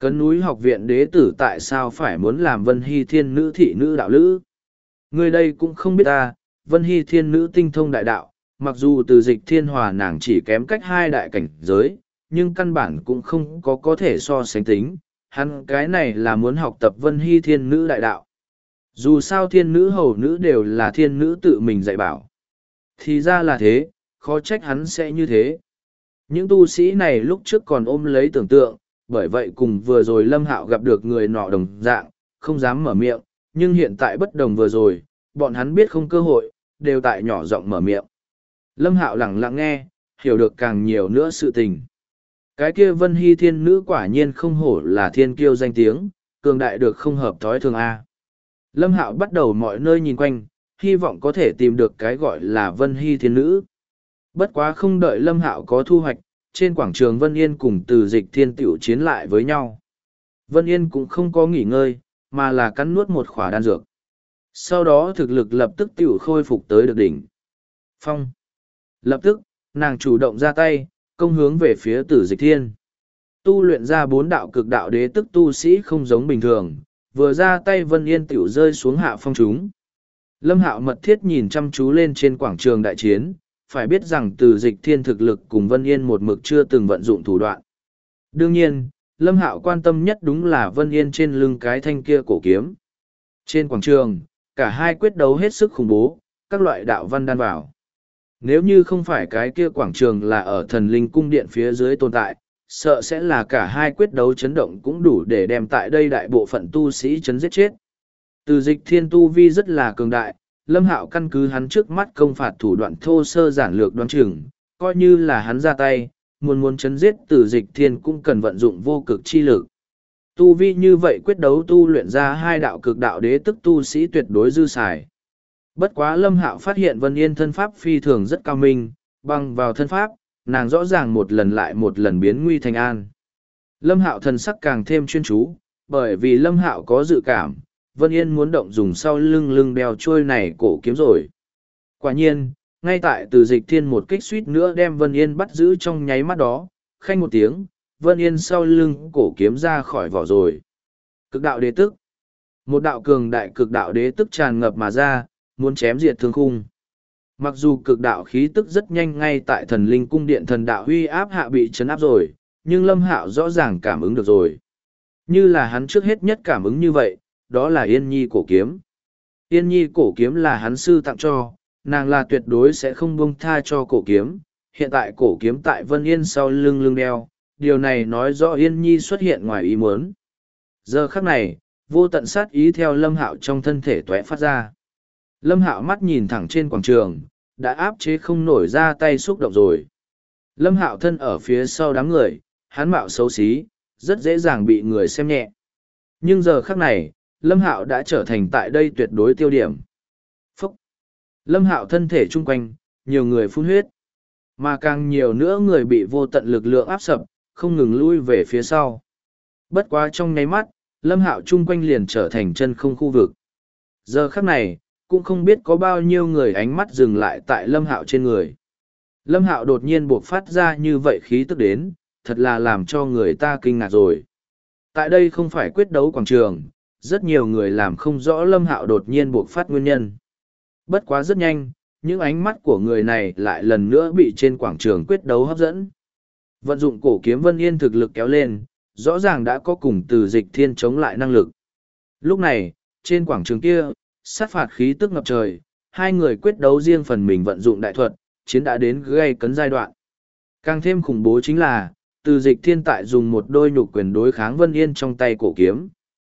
Cấn núi học viện đế tử tại sao phải muốn làm Vân Hy thiên nữ thị nữ đạo lữ? Người đây cũng không biết ta, Vân Hy thiên nữ tinh thông đại đạo, mặc dù từ dịch thiên hòa nàng chỉ kém cách hai đại cảnh giới, nhưng căn bản cũng không có thể so sánh tính. Hắn cái này là muốn học tập Vân Hy thiên nữ đại đạo. Dù sao thiên nữ hầu nữ đều là thiên nữ tự mình dạy bảo. Thì ra là thế, khó trách hắn sẽ như thế. Những tu sĩ này lúc trước còn ôm lấy tưởng tượng, bởi vậy cùng vừa rồi Lâm Hạo gặp được người nọ đồng dạng, không dám mở miệng, nhưng hiện tại bất đồng vừa rồi, bọn hắn biết không cơ hội, đều tại nhỏ giọng mở miệng. Lâm Hạo lặng lặng nghe, hiểu được càng nhiều nữa sự tình. Cái kia Vân Hy thiên nữ quả nhiên không hổ là thiên kiêu danh tiếng, cường đại được không hợp thói thường A. Lâm Hạo bắt đầu mọi nơi nhìn quanh, hy vọng có thể tìm được cái gọi là Vân Hy thiên nữ. Bất quá không đợi Lâm Hạo có thu hoạch, trên quảng trường Vân Yên cùng Từ Dịch Thiên tiểu chiến lại với nhau. Vân Yên cũng không có nghỉ ngơi, mà là cắn nuốt một khỏa đan dược. Sau đó thực lực lập tức tiểu khôi phục tới được đỉnh phong. Lập tức, nàng chủ động ra tay, công hướng về phía Từ Dịch Thiên. Tu luyện ra 4 đạo cực đạo đế tức tu sĩ không giống bình thường, vừa ra tay Vân Yên tiểu rơi xuống hạ phong chúng. Lâm Hạo mật thiết nhìn chăm chú lên trên quảng trường đại chiến, phải biết rằng Từ Dịch Thiên thực lực cùng Vân Yên một mực chưa từng vận dụng thủ đoạn. Đương nhiên, Lâm Hạo quan tâm nhất đúng là Vân Yên trên lưng cái thanh kia cổ kiếm. Trên quảng trường, cả hai quyết đấu hết sức khủng bố, các loại đạo văn đan vào. Nếu như không phải cái kia quảng trường là ở thần linh cung điện phía dưới tồn tại, sợ sẽ là cả hai quyết đấu chấn động cũng đủ để đem tại đây đại bộ phận tu sĩ chấn giết chết. Từ Dịch Thiên tu vi rất là cường đại, Lâm Hạo căn cứ hắn trước mắt công phạt thủ đoạn thô sơ giản lược đoán chừng, coi như là hắn ra tay, muốn chấn giết Từ Dịch Thiên cũng cần vận dụng vô cực chi lực. Tu vi như vậy quyết đấu tu luyện ra 2 đạo cực đạo đế tức tu sĩ tuyệt đối dư xài. Bất quá Lâm Hạo phát hiện Vân Yên thân pháp phi thường rất cao minh, bằng vào thân pháp, nàng rõ ràng một lần lại một lần biến nguy thành an. Lâm Hạo thần sắc càng thêm chuyên chú, bởi vì Lâm Hạo có dự cảm, Vân Yên muốn động dùng sau lưng đeo trôi này cổ kiếm rồi. Quả nhiên, ngay tại Từ Dịch Thiên một kích suýt nữa đem Vân Yên bắt giữ trong nháy mắt đó, khanh một tiếng, Vân Yên sau lưng cổ kiếm ra khỏi vỏ rồi. Cực đạo đế tức. Một đạo cường đại cực đạo đế tức tràn ngập mà ra, muốn chém diệt thương khung. Mặc dù cực đạo khí tức rất nhanh ngay tại thần linh cung điện thần đạo huy áp hạ bị chấn áp rồi, nhưng Lâm Hạo rõ ràng cảm ứng được rồi. Như là hắn trước hết nhất cảm ứng như vậy, đó là Yên Nhi cổ kiếm. Yên Nhi cổ kiếm là hắn sư tặng cho, nàng là tuyệt đối sẽ không buông tha cho cổ kiếm. Hiện tại cổ kiếm tại Vân Yên sau lưng đeo, điều này nói rõ Yên Nhi xuất hiện ngoài ý muốn. Giờ khắc này, vô tận sát ý theo Lâm Hạo trong thân thể tóe phát ra. Lâm Hạo mắt nhìn thẳng trên quảng trường, đã áp chế không nổi ra tay xúc động rồi. Lâm Hạo thân ở phía sau đám người, hắn mạo xấu xí, rất dễ dàng bị người xem nhẹ. Nhưng giờ khắc này, Lâm Hạo đã trở thành tại đây tuyệt đối tiêu điểm. Phúc! Lâm Hạo thân thể chung quanh, nhiều người phun huyết. Mà càng nhiều nữa người bị vô tận lực lượng áp sập, không ngừng lui về phía sau. Bất quá trong nháy mắt, Lâm Hạo chung quanh liền trở thành chân không khu vực. Giờ khắc này, cũng không biết có bao nhiêu người ánh mắt dừng lại tại Lâm Hạo trên người. Lâm Hạo đột nhiên buộc phát ra như vậy khí tức đến, thật là làm cho người ta kinh ngạc rồi. Tại đây không phải quyết đấu quảng trường, rất nhiều người làm không rõ Lâm Hạo đột nhiên buộc phát nguyên nhân. Bất quá rất nhanh, những ánh mắt của người này lại lần nữa bị trên quảng trường quyết đấu hấp dẫn. Vận dụng cổ kiếm Vân Yên thực lực kéo lên, rõ ràng đã có cùng Từ Dịch Thiên chống lại năng lực. Lúc này, trên quảng trường kia, sát phạt khí tức ngập trời, hai người quyết đấu riêng phần mình vận dụng đại thuật, chiến đã đến gây cấn giai đoạn. Càng thêm khủng bố chính là, Từ Dịch Thiên tại dùng một đôi nhục quyền đối kháng Vân Yên trong tay cổ kiếm.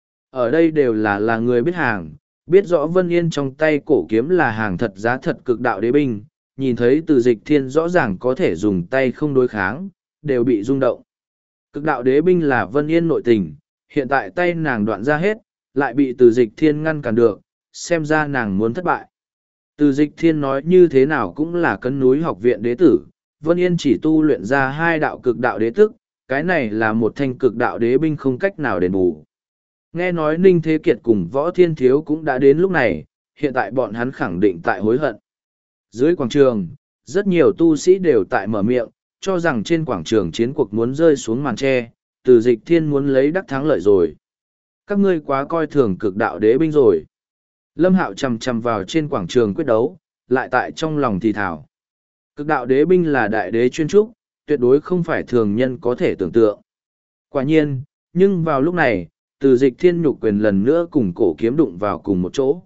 Ở đây đều là người biết hàng, biết rõ Vân Yên trong tay cổ kiếm là hàng thật giá thật cực đạo đế binh, nhìn thấy Từ Dịch Thiên rõ ràng có thể dùng tay không đối kháng, đều bị rung động. Cực đạo đế binh là Vân Yên nội tình, hiện tại tay nàng đoạn ra hết, lại bị Từ Dịch Thiên ngăn cản được, xem ra nàng muốn thất bại. Từ Dịch Thiên nói như thế nào cũng là cấn núi học viện đế tử, Vân Yên chỉ tu luyện ra 2 đạo cực đạo đế tức, cái này là một thanh cực đạo đế binh không cách nào đền bù. Nghe nói Ninh Thế Kiệt cùng Võ Thiên Thiếu cũng đã đến lúc này, hiện tại bọn hắn khẳng định tại hối hận. Dưới quảng trường, rất nhiều tu sĩ đều tại mở miệng, cho rằng trên quảng trường chiến cuộc muốn rơi xuống màn tre, Từ Dịch Thiên muốn lấy đắc thắng lợi rồi. Các ngươi quá coi thường cực đạo đế binh rồi. Lâm Hạo chằm chằm vào trên quảng trường quyết đấu, lại tại trong lòng thì thào. Cực đạo đế binh là đại đế chuyên trúc, tuyệt đối không phải thường nhân có thể tưởng tượng. Quả nhiên, nhưng vào lúc này, Từ Dịch Thiên nhục quyền lần nữa cùng cổ kiếm đụng vào cùng một chỗ.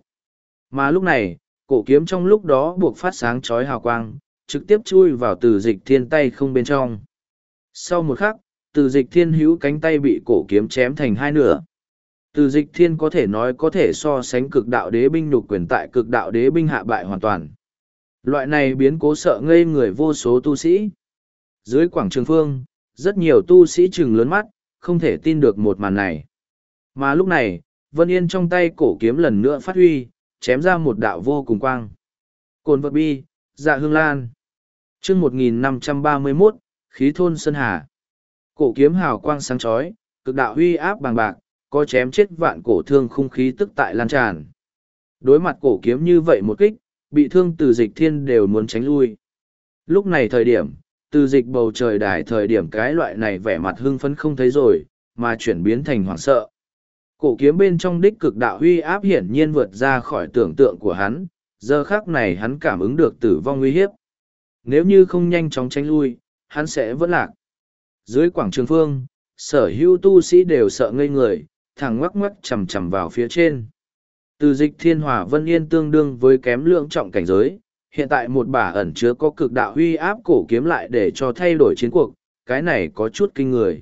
Mà lúc này, cổ kiếm trong lúc đó buộc phát sáng chói hào quang, trực tiếp chui vào Từ Dịch Thiên tay không bên trong. Sau một khắc, Từ Dịch Thiên hữu cánh tay bị cổ kiếm chém thành hai nửa. Từ Dịch Thiên có thể nói có thể so sánh cực đạo đế binh nhục quyền tại cực đạo đế binh hạ bại hoàn toàn. Loại này biến cố sợ ngây người vô số tu sĩ. Dưới quảng trường phương, rất nhiều tu sĩ trừng lớn mắt, không thể tin được một màn này. Mà lúc này, Vân Yên trong tay cổ kiếm lần nữa phát huy, chém ra một đạo vô cùng quang. Cồn vật bi, dạ hương lan. chương 1531, khí thôn Sơn Hà. Cổ kiếm hào quang sáng chói, cực đạo huy áp bằng bạc, có chém chết vạn cổ thương khung khí tức tại lan tràn. Đối mặt cổ kiếm như vậy một kích, bị thương Từ Dịch Thiên đều muốn tránh lui. Lúc này thời điểm, Từ Dịch bầu trời đài thời điểm cái loại này vẻ mặt hưng phấn không thấy rồi, mà chuyển biến thành hoảng sợ. Cổ kiếm bên trong đích cực đạo huy áp hiển nhiên vượt ra khỏi tưởng tượng của hắn, giờ khắc này hắn cảm ứng được tử vong nguy hiếp. Nếu như không nhanh chóng tránh lui, hắn sẽ vẫn lạc. Dưới quảng trường phương, sở hữu tu sĩ đều sợ ngây người, thẳng ngoắc ngoắc chầm chầm vào phía trên. Từ Dịch Thiên Hỏa Vân Yên tương đương với kém lượng trọng cảnh giới, hiện tại một bả ẩn chứa có cực đạo huy áp cổ kiếm lại để cho thay đổi chiến cuộc, cái này có chút kinh người.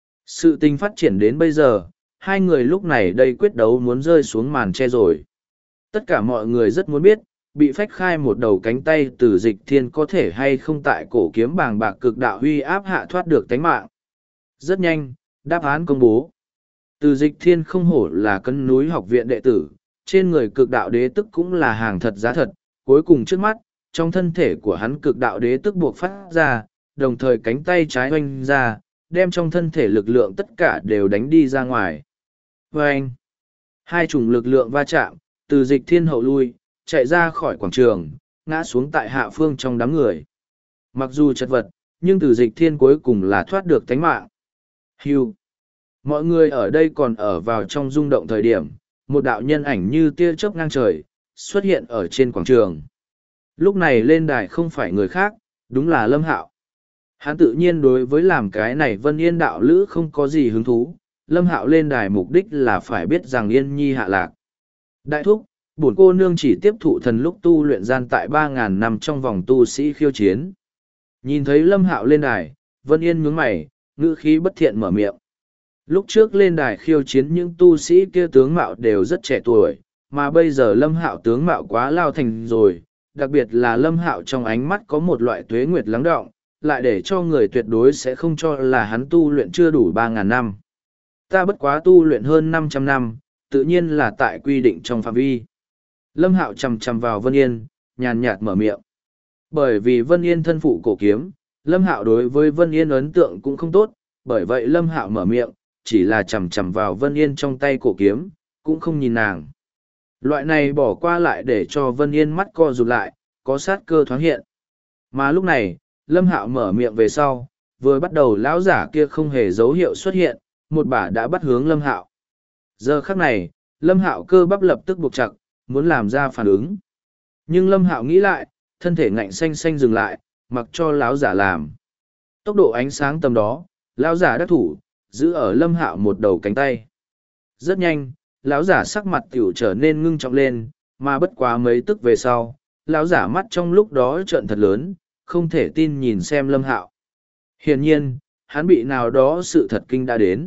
Sự tình phát triển đến bây giờ, hai người lúc này đây quyết đấu muốn rơi xuống màn che rồi. Tất cả mọi người rất muốn biết, bị phách khai một đầu cánh tay Từ Dịch Thiên có thể hay không tại cổ kiếm bàng bạc cực đạo huy áp hạ thoát được tánh mạng. Rất nhanh, đáp án công bố. Từ Dịch Thiên không hổ là cân núi học viện đệ tử, trên người cực đạo đế tức cũng là hàng thật giá thật, cuối cùng trước mắt, trong thân thể của hắn cực đạo đế tức buộc phát ra, đồng thời cánh tay trái oanh ra, đem trong thân thể lực lượng tất cả đều đánh đi ra ngoài. Oanh! Hai chủng lực lượng va chạm, Từ Dịch Thiên hậu lui, chạy ra khỏi quảng trường, ngã xuống tại hạ phương trong đám người. Mặc dù chật vật, nhưng Từ Dịch Thiên cuối cùng là thoát được tánh mạng. Hưu! Mọi người ở đây còn ở vào trong rung động thời điểm, một đạo nhân ảnh như tia chớp ngang trời, xuất hiện ở trên quảng trường. Lúc này lên đài không phải người khác, đúng là Lâm Hạo. Hắn tự nhiên đối với làm cái này Vân Yên đạo lữ không có gì hứng thú, Lâm Hạo lên đài mục đích là phải biết rằng Yên Nhi hạ lạc. Đại thúc, bổn cô nương chỉ tiếp thụ thần lúc tu luyện gian tại 3.000 năm trong vòng tu sĩ khiêu chiến. Nhìn thấy Lâm Hạo lên đài, Vân Yên nhướng mày, ngữ khí bất thiện mở miệng. Lúc trước lên đài khiêu chiến những tu sĩ kia tướng mạo đều rất trẻ tuổi, mà bây giờ Lâm Hạo tướng mạo quá lao thành rồi, đặc biệt là Lâm Hạo trong ánh mắt có một loại tuế nguyệt lắng đọng, lại để cho người tuyệt đối sẽ không cho là hắn tu luyện chưa đủ 3.000 năm. Ta bất quá tu luyện hơn 500 năm, tự nhiên là tại quy định trong phạm vi. Lâm Hạo chằm chằm vào Vân Yên, nhàn nhạt mở miệng. Bởi vì Vân Yên thân phụ cổ kiếm, Lâm Hạo đối với Vân Yên ấn tượng cũng không tốt, bởi vậy Lâm Hạo mở miệng, chỉ là chằm chằm vào Vân Yên trong tay cổ kiếm, cũng không nhìn nàng. Loại này bỏ qua lại để cho Vân Yên mắt co rụt lại, có sát cơ thoáng hiện. Mà lúc này, Lâm Hạo mở miệng về sau, vừa bắt đầu lão giả kia không hề dấu hiệu xuất hiện, một bả đã bắt hướng Lâm Hạo. Giờ khắc này, Lâm Hạo cơ bắp lập tức buộc chặt, muốn làm ra phản ứng. Nhưng Lâm Hạo nghĩ lại, thân thể ngạnh xanh xanh dừng lại, mặc cho lão giả làm. Tốc độ ánh sáng tầm đó, lão giả đắc thủ, giữ ở Lâm Hạo một đầu cánh tay. Rất nhanh, lão giả sắc mặt tiểu trở nên ngưng trọng lên, mà bất quá mấy tức về sau, lão giả mắt trong lúc đó trợn thật lớn, không thể tin nhìn xem Lâm Hạo. Hiển nhiên, hắn bị nào đó sự thật kinh đã đến.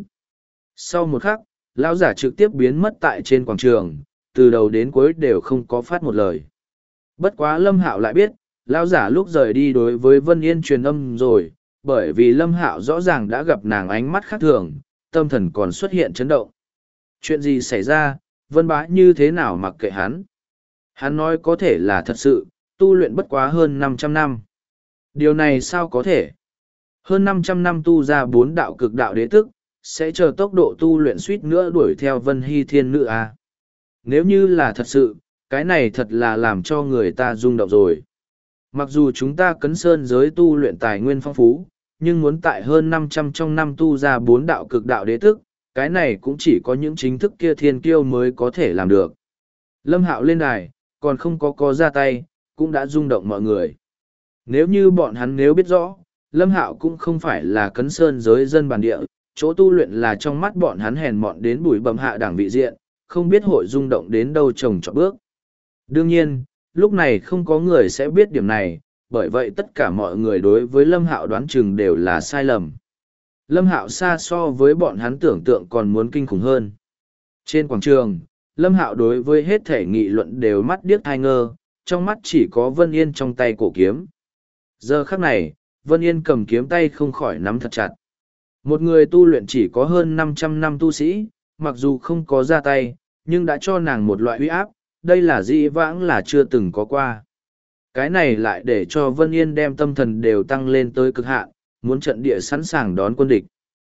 Sau một khắc, lão giả trực tiếp biến mất tại trên quảng trường, từ đầu đến cuối đều không có phát một lời. Bất quá Lâm Hạo lại biết, lão giả lúc rời đi đối với Vân Yên truyền âm rồi, bởi vì Lâm Hạo rõ ràng đã gặp nàng ánh mắt khác thường, tâm thần còn xuất hiện chấn động. Chuyện gì xảy ra, Vân Bá như thế nào mặc kệ hắn? Hắn nói có thể là thật sự, tu luyện bất quá hơn 500 năm. Điều này sao có thể? Hơn 500 năm tu ra 4 đạo cực đạo đế tức, sẽ chờ tốc độ tu luyện suýt nữa đuổi theo Vân Hy Thiên Nữ à? Nếu như là thật sự, cái này thật là làm cho người ta rung động rồi. Mặc dù chúng ta Cấn Sơn giới tu luyện tài nguyên phong phú, nhưng muốn tại hơn 500 trong năm tu ra 4 đạo cực đạo đế thức, cái này cũng chỉ có những chính thức kia thiên kiêu mới có thể làm được. Lâm Hạo lên đài, còn không có ra tay, cũng đã rung động mọi người. Nếu như bọn hắn nếu biết rõ, Lâm Hạo cũng không phải là cấn sơn giới dân bản địa, chỗ tu luyện là trong mắt bọn hắn hèn mọn đến bùi bẩm hạ đẳng vị diện, không biết hội rung động đến đâu trồng trọt bước. Đương nhiên, lúc này không có người sẽ biết điểm này, bởi vậy tất cả mọi người đối với Lâm Hạo đoán chừng đều là sai lầm. Lâm Hạo xa so với bọn hắn tưởng tượng còn muốn kinh khủng hơn. Trên quảng trường, Lâm Hạo đối với hết thể nghị luận đều mắt điếc thai ngơ, trong mắt chỉ có Vân Yên trong tay cổ kiếm. Giờ khắc này, Vân Yên cầm kiếm tay không khỏi nắm thật chặt. Một người tu luyện chỉ có hơn 500 năm tu sĩ, mặc dù không có ra tay, nhưng đã cho nàng một loại uy áp, đây là dĩ vãng là chưa từng có qua. Cái này lại để cho Vân Yên đem tâm thần đều tăng lên tới cực hạn, muốn trận địa sẵn sàng đón quân địch.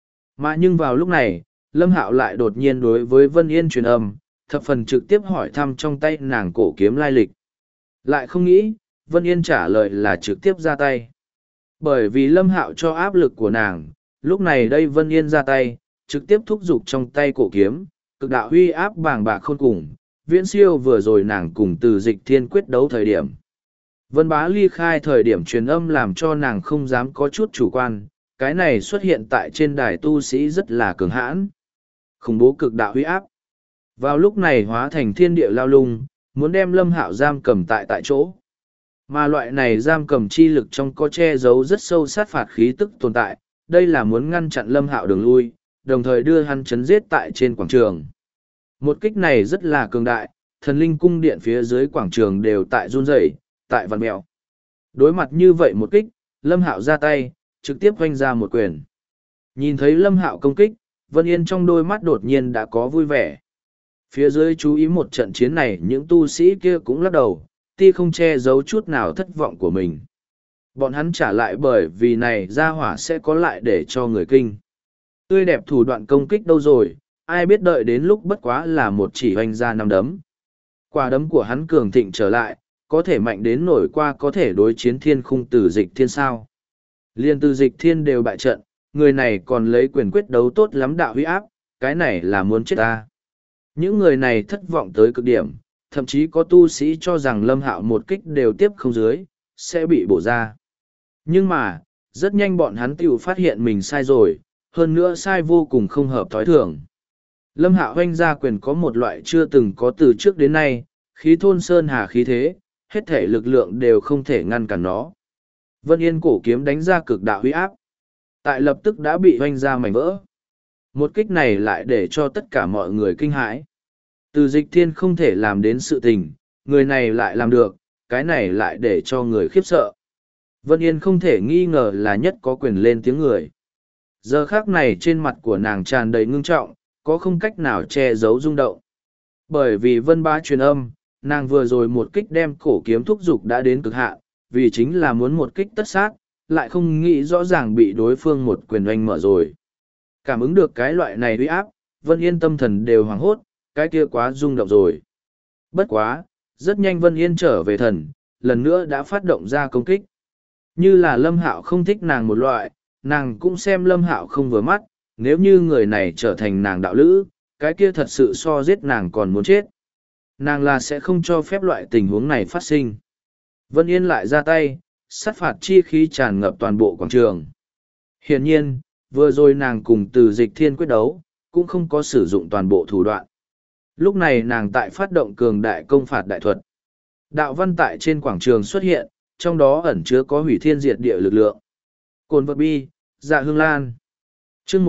Mà nhưng vào lúc này, Lâm Hạo lại đột nhiên đối với Vân Yên truyền âm, thập phần trực tiếp hỏi thăm trong tay nàng cổ kiếm lai lịch. Lại không nghĩ, Vân Yên trả lời là trực tiếp ra tay. Bởi vì Lâm Hạo cho áp lực của nàng, lúc này đây Vân Yên ra tay, trực tiếp thúc giục trong tay cổ kiếm, cực đạo huy áp bàng bạc khôn cùng, viễn siêu vừa rồi nàng cùng Từ Dịch Thiên quyết đấu thời điểm. Vân Bá ly khai thời điểm truyền âm làm cho nàng không dám có chút chủ quan, cái này xuất hiện tại trên đài tu sĩ rất là cường hãn. Khủng bố cực đạo huy áp. Vào lúc này hóa thành thiên địa lao lung, muốn đem Lâm Hạo giam cầm tại chỗ. Mà loại này giam cầm chi lực trong có che giấu rất sâu sát phạt khí tức tồn tại, đây là muốn ngăn chặn Lâm Hạo đường lui, đồng thời đưa hắn chấn giết tại trên quảng trường. Một kích này rất là cường đại, thần linh cung điện phía dưới quảng trường đều tại run rẩy, tại vằn mèo. Đối mặt như vậy một kích, Lâm Hạo ra tay, trực tiếp vanh ra một quyền. Nhìn thấy Lâm Hạo công kích, Vân Yên trong đôi mắt đột nhiên đã có vui vẻ. Phía dưới chú ý một trận chiến này, những tu sĩ kia cũng lắc đầu, ti không che giấu chút nào thất vọng của mình. Bọn hắn trả lại bởi vì này ra hỏa sẽ có lại để cho người kinh. Tươi đẹp thủ đoạn công kích đâu rồi, ai biết đợi đến lúc bất quá là một chỉ hoành ra năm đấm. Quả đấm của hắn cường thịnh trở lại, có thể mạnh đến nổi qua có thể đối chiến thiên khung Từ Dịch Thiên sao. Liên Từ Dịch Thiên đều bại trận, người này còn lấy quyền quyết đấu tốt lắm đạo huy áp, cái này là muốn chết ta. Những người này thất vọng tới cực điểm, thậm chí có tu sĩ cho rằng Lâm Hạo một kích đều tiếp không dưới, sẽ bị bổ ra. Nhưng mà, rất nhanh bọn hắn tự phát hiện mình sai rồi, hơn nữa sai vô cùng không hợp thói thường. Lâm Hạo hoanh ra quyền có một loại chưa từng có từ trước đến nay, khí thôn sơn hà khí thế, hết thể lực lượng đều không thể ngăn cản nó. Vân Yên cổ kiếm đánh ra cực đạo huy áp, tại lập tức đã bị hoanh ra mảnh vỡ. Một kích này lại để cho tất cả mọi người kinh hãi. Từ Dịch Thiên không thể làm đến sự tình, người này lại làm được, cái này lại để cho người khiếp sợ. Vân Yên không thể nghi ngờ là nhất có quyền lên tiếng người. Giờ khác này trên mặt của nàng tràn đầy ngưng trọng, có không cách nào che giấu rung động. Bởi vì Vân Bá truyền âm, nàng vừa rồi một kích đem cổ kiếm thúc giục đã đến cực hạn, vì chính là muốn một kích tất sát, lại không nghĩ rõ ràng bị đối phương một quyền oanh mở rồi. Cảm ứng được cái loại này uy áp, Vân Yên tâm thần đều hoảng hốt, cái kia quá rung động rồi. Bất quá, rất nhanh Vân Yên trở về thần, lần nữa đã phát động ra công kích. Như là Lâm Hạo không thích nàng một loại, nàng cũng xem Lâm Hạo không vừa mắt, nếu như người này trở thành nàng đạo lữ, cái kia thật sự so giết nàng còn muốn chết. Nàng là sẽ không cho phép loại tình huống này phát sinh. Vân Yên lại ra tay, sát phạt chi khí tràn ngập toàn bộ quảng trường. Hiển nhiên, vừa rồi nàng cùng Từ Dịch Thiên quyết đấu, cũng không có sử dụng toàn bộ thủ đoạn. Lúc này nàng tại phát động cường đại công phạt đại thuật. Đạo văn tại trên quảng trường xuất hiện, trong đó ẩn chứa có hủy thiên diệt địa lực lượng. Cồn vật bi, dạ hương lan. chương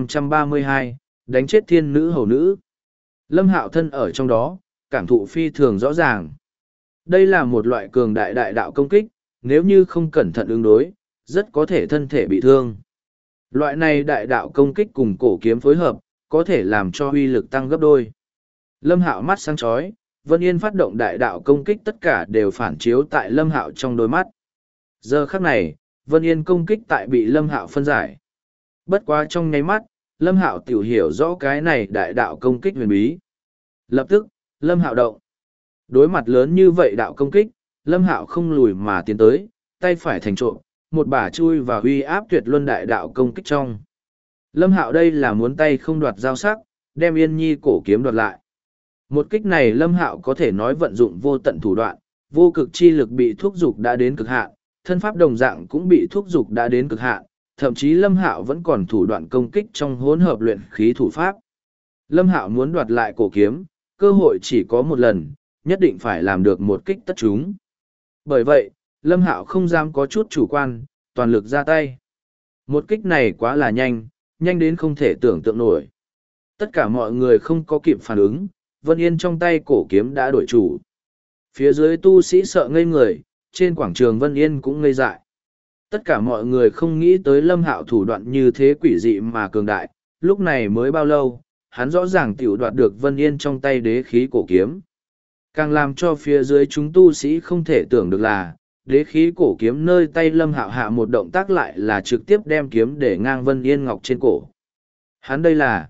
1532, đánh chết thiên nữ hầu nữ. Lâm Hạo thân ở trong đó, cảm thụ phi thường rõ ràng. Đây là một loại cường đại đại đạo công kích, nếu như không cẩn thận ứng đối, rất có thể thân thể bị thương. Loại này đại đạo công kích cùng cổ kiếm phối hợp, có thể làm cho uy lực tăng gấp đôi. Lâm Hạo mắt sáng chói, Vân Yên phát động đại đạo công kích tất cả đều phản chiếu tại Lâm Hạo trong đôi mắt. Giờ khắc này, Vân Yên công kích tại bị Lâm Hạo phân giải. Bất quá trong nháy mắt, Lâm Hạo tiểu hiểu rõ cái này đại đạo công kích huyền bí. Lập tức, Lâm Hạo động. Đối mặt lớn như vậy đạo công kích, Lâm Hạo không lùi mà tiến tới, tay phải thành trộm, một bả chui vào uy áp tuyệt luân đại đạo công kích trong. Lâm Hạo đây là muốn tay không đoạt dao sắc, đem Yên Nhi cổ kiếm đoạt lại. Một kích này Lâm Hạo có thể nói vận dụng vô tận thủ đoạn, vô cực chi lực bị thúc dục đã đến cực hạn, thân pháp đồng dạng cũng bị thúc dục đã đến cực hạn, thậm chí Lâm Hạo vẫn còn thủ đoạn công kích trong hỗn hợp luyện khí thủ pháp. Lâm Hạo muốn đoạt lại cổ kiếm, cơ hội chỉ có một lần, nhất định phải làm được một kích tất chúng. Bởi vậy, Lâm Hạo không dám có chút chủ quan, toàn lực ra tay. Một kích này quá là nhanh, nhanh đến không thể tưởng tượng nổi. Tất cả mọi người không có kịp phản ứng, Vân Yên trong tay cổ kiếm đã đổi chủ. Phía dưới tu sĩ sợ ngây người, trên quảng trường Vân Yên cũng ngây dại. Tất cả mọi người không nghĩ tới Lâm Hạo thủ đoạn như thế quỷ dị mà cường đại, lúc này mới bao lâu, hắn rõ ràng tiểu đoạt được Vân Yên trong tay đế khí cổ kiếm. Càng làm cho phía dưới chúng tu sĩ không thể tưởng được là, đế khí cổ kiếm nơi tay Lâm Hạo hạ một động tác lại là trực tiếp đem kiếm để ngang Vân Yên ngọc trên cổ. Hắn đây là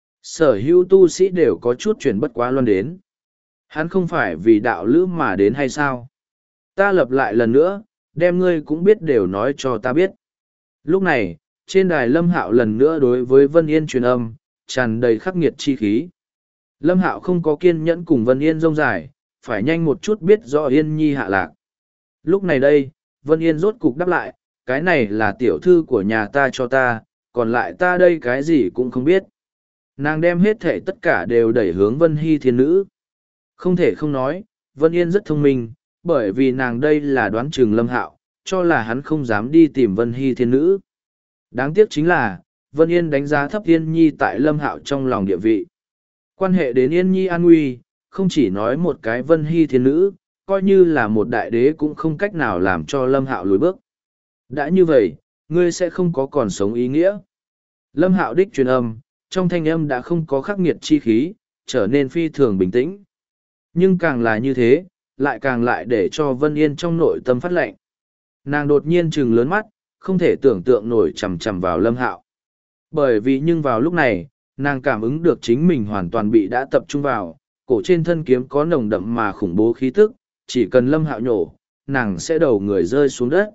sở hữu tu sĩ đều có chút chuyển bất quá loan đến. Hắn không phải vì đạo lữ mà đến hay sao? Ta lập lại lần nữa, đem ngươi cũng biết đều nói cho ta biết. Lúc này, trên đài Lâm Hạo lần nữa đối với Vân Yên truyền âm, tràn đầy khắc nghiệt chi khí. Lâm Hạo không có kiên nhẫn cùng Vân Yên rông dài, phải nhanh một chút biết rõ Yên Nhi hạ lạc. Lúc này đây, Vân Yên rốt cục đáp lại, cái này là tiểu thư của nhà ta cho ta, còn lại ta đây cái gì cũng không biết. Nàng đem hết thể tất cả đều đẩy hướng Vân Hy thiên nữ. Không thể không nói, Vân Yên rất thông minh, bởi vì nàng đây là đoán chừng Lâm Hạo, cho là hắn không dám đi tìm Vân Hy thiên nữ. Đáng tiếc chính là, Vân Yên đánh giá thấp Yên Nhi tại Lâm Hạo trong lòng địa vị. Quan hệ đến Yên Nhi an nguy, không chỉ nói một cái Vân Hy thiên nữ, coi như là một đại đế cũng không cách nào làm cho Lâm Hạo lùi bước. Đã như vậy, ngươi sẽ không có còn sống ý nghĩa. Lâm Hạo đích truyền âm, trong thanh âm đã không có khắc nghiệt chi khí, trở nên phi thường bình tĩnh. Nhưng càng là như thế, lại càng lại để cho Vân Yên trong nội tâm phát lệnh. Nàng đột nhiên trừng lớn mắt, không thể tưởng tượng nổi chằm chằm vào Lâm Hạo. Bởi vì nhưng vào lúc này, nàng cảm ứng được chính mình hoàn toàn bị đã tập trung vào, cổ trên thân kiếm có nồng đậm mà khủng bố khí tức, chỉ cần Lâm Hạo nhổ, nàng sẽ đầu người rơi xuống đất.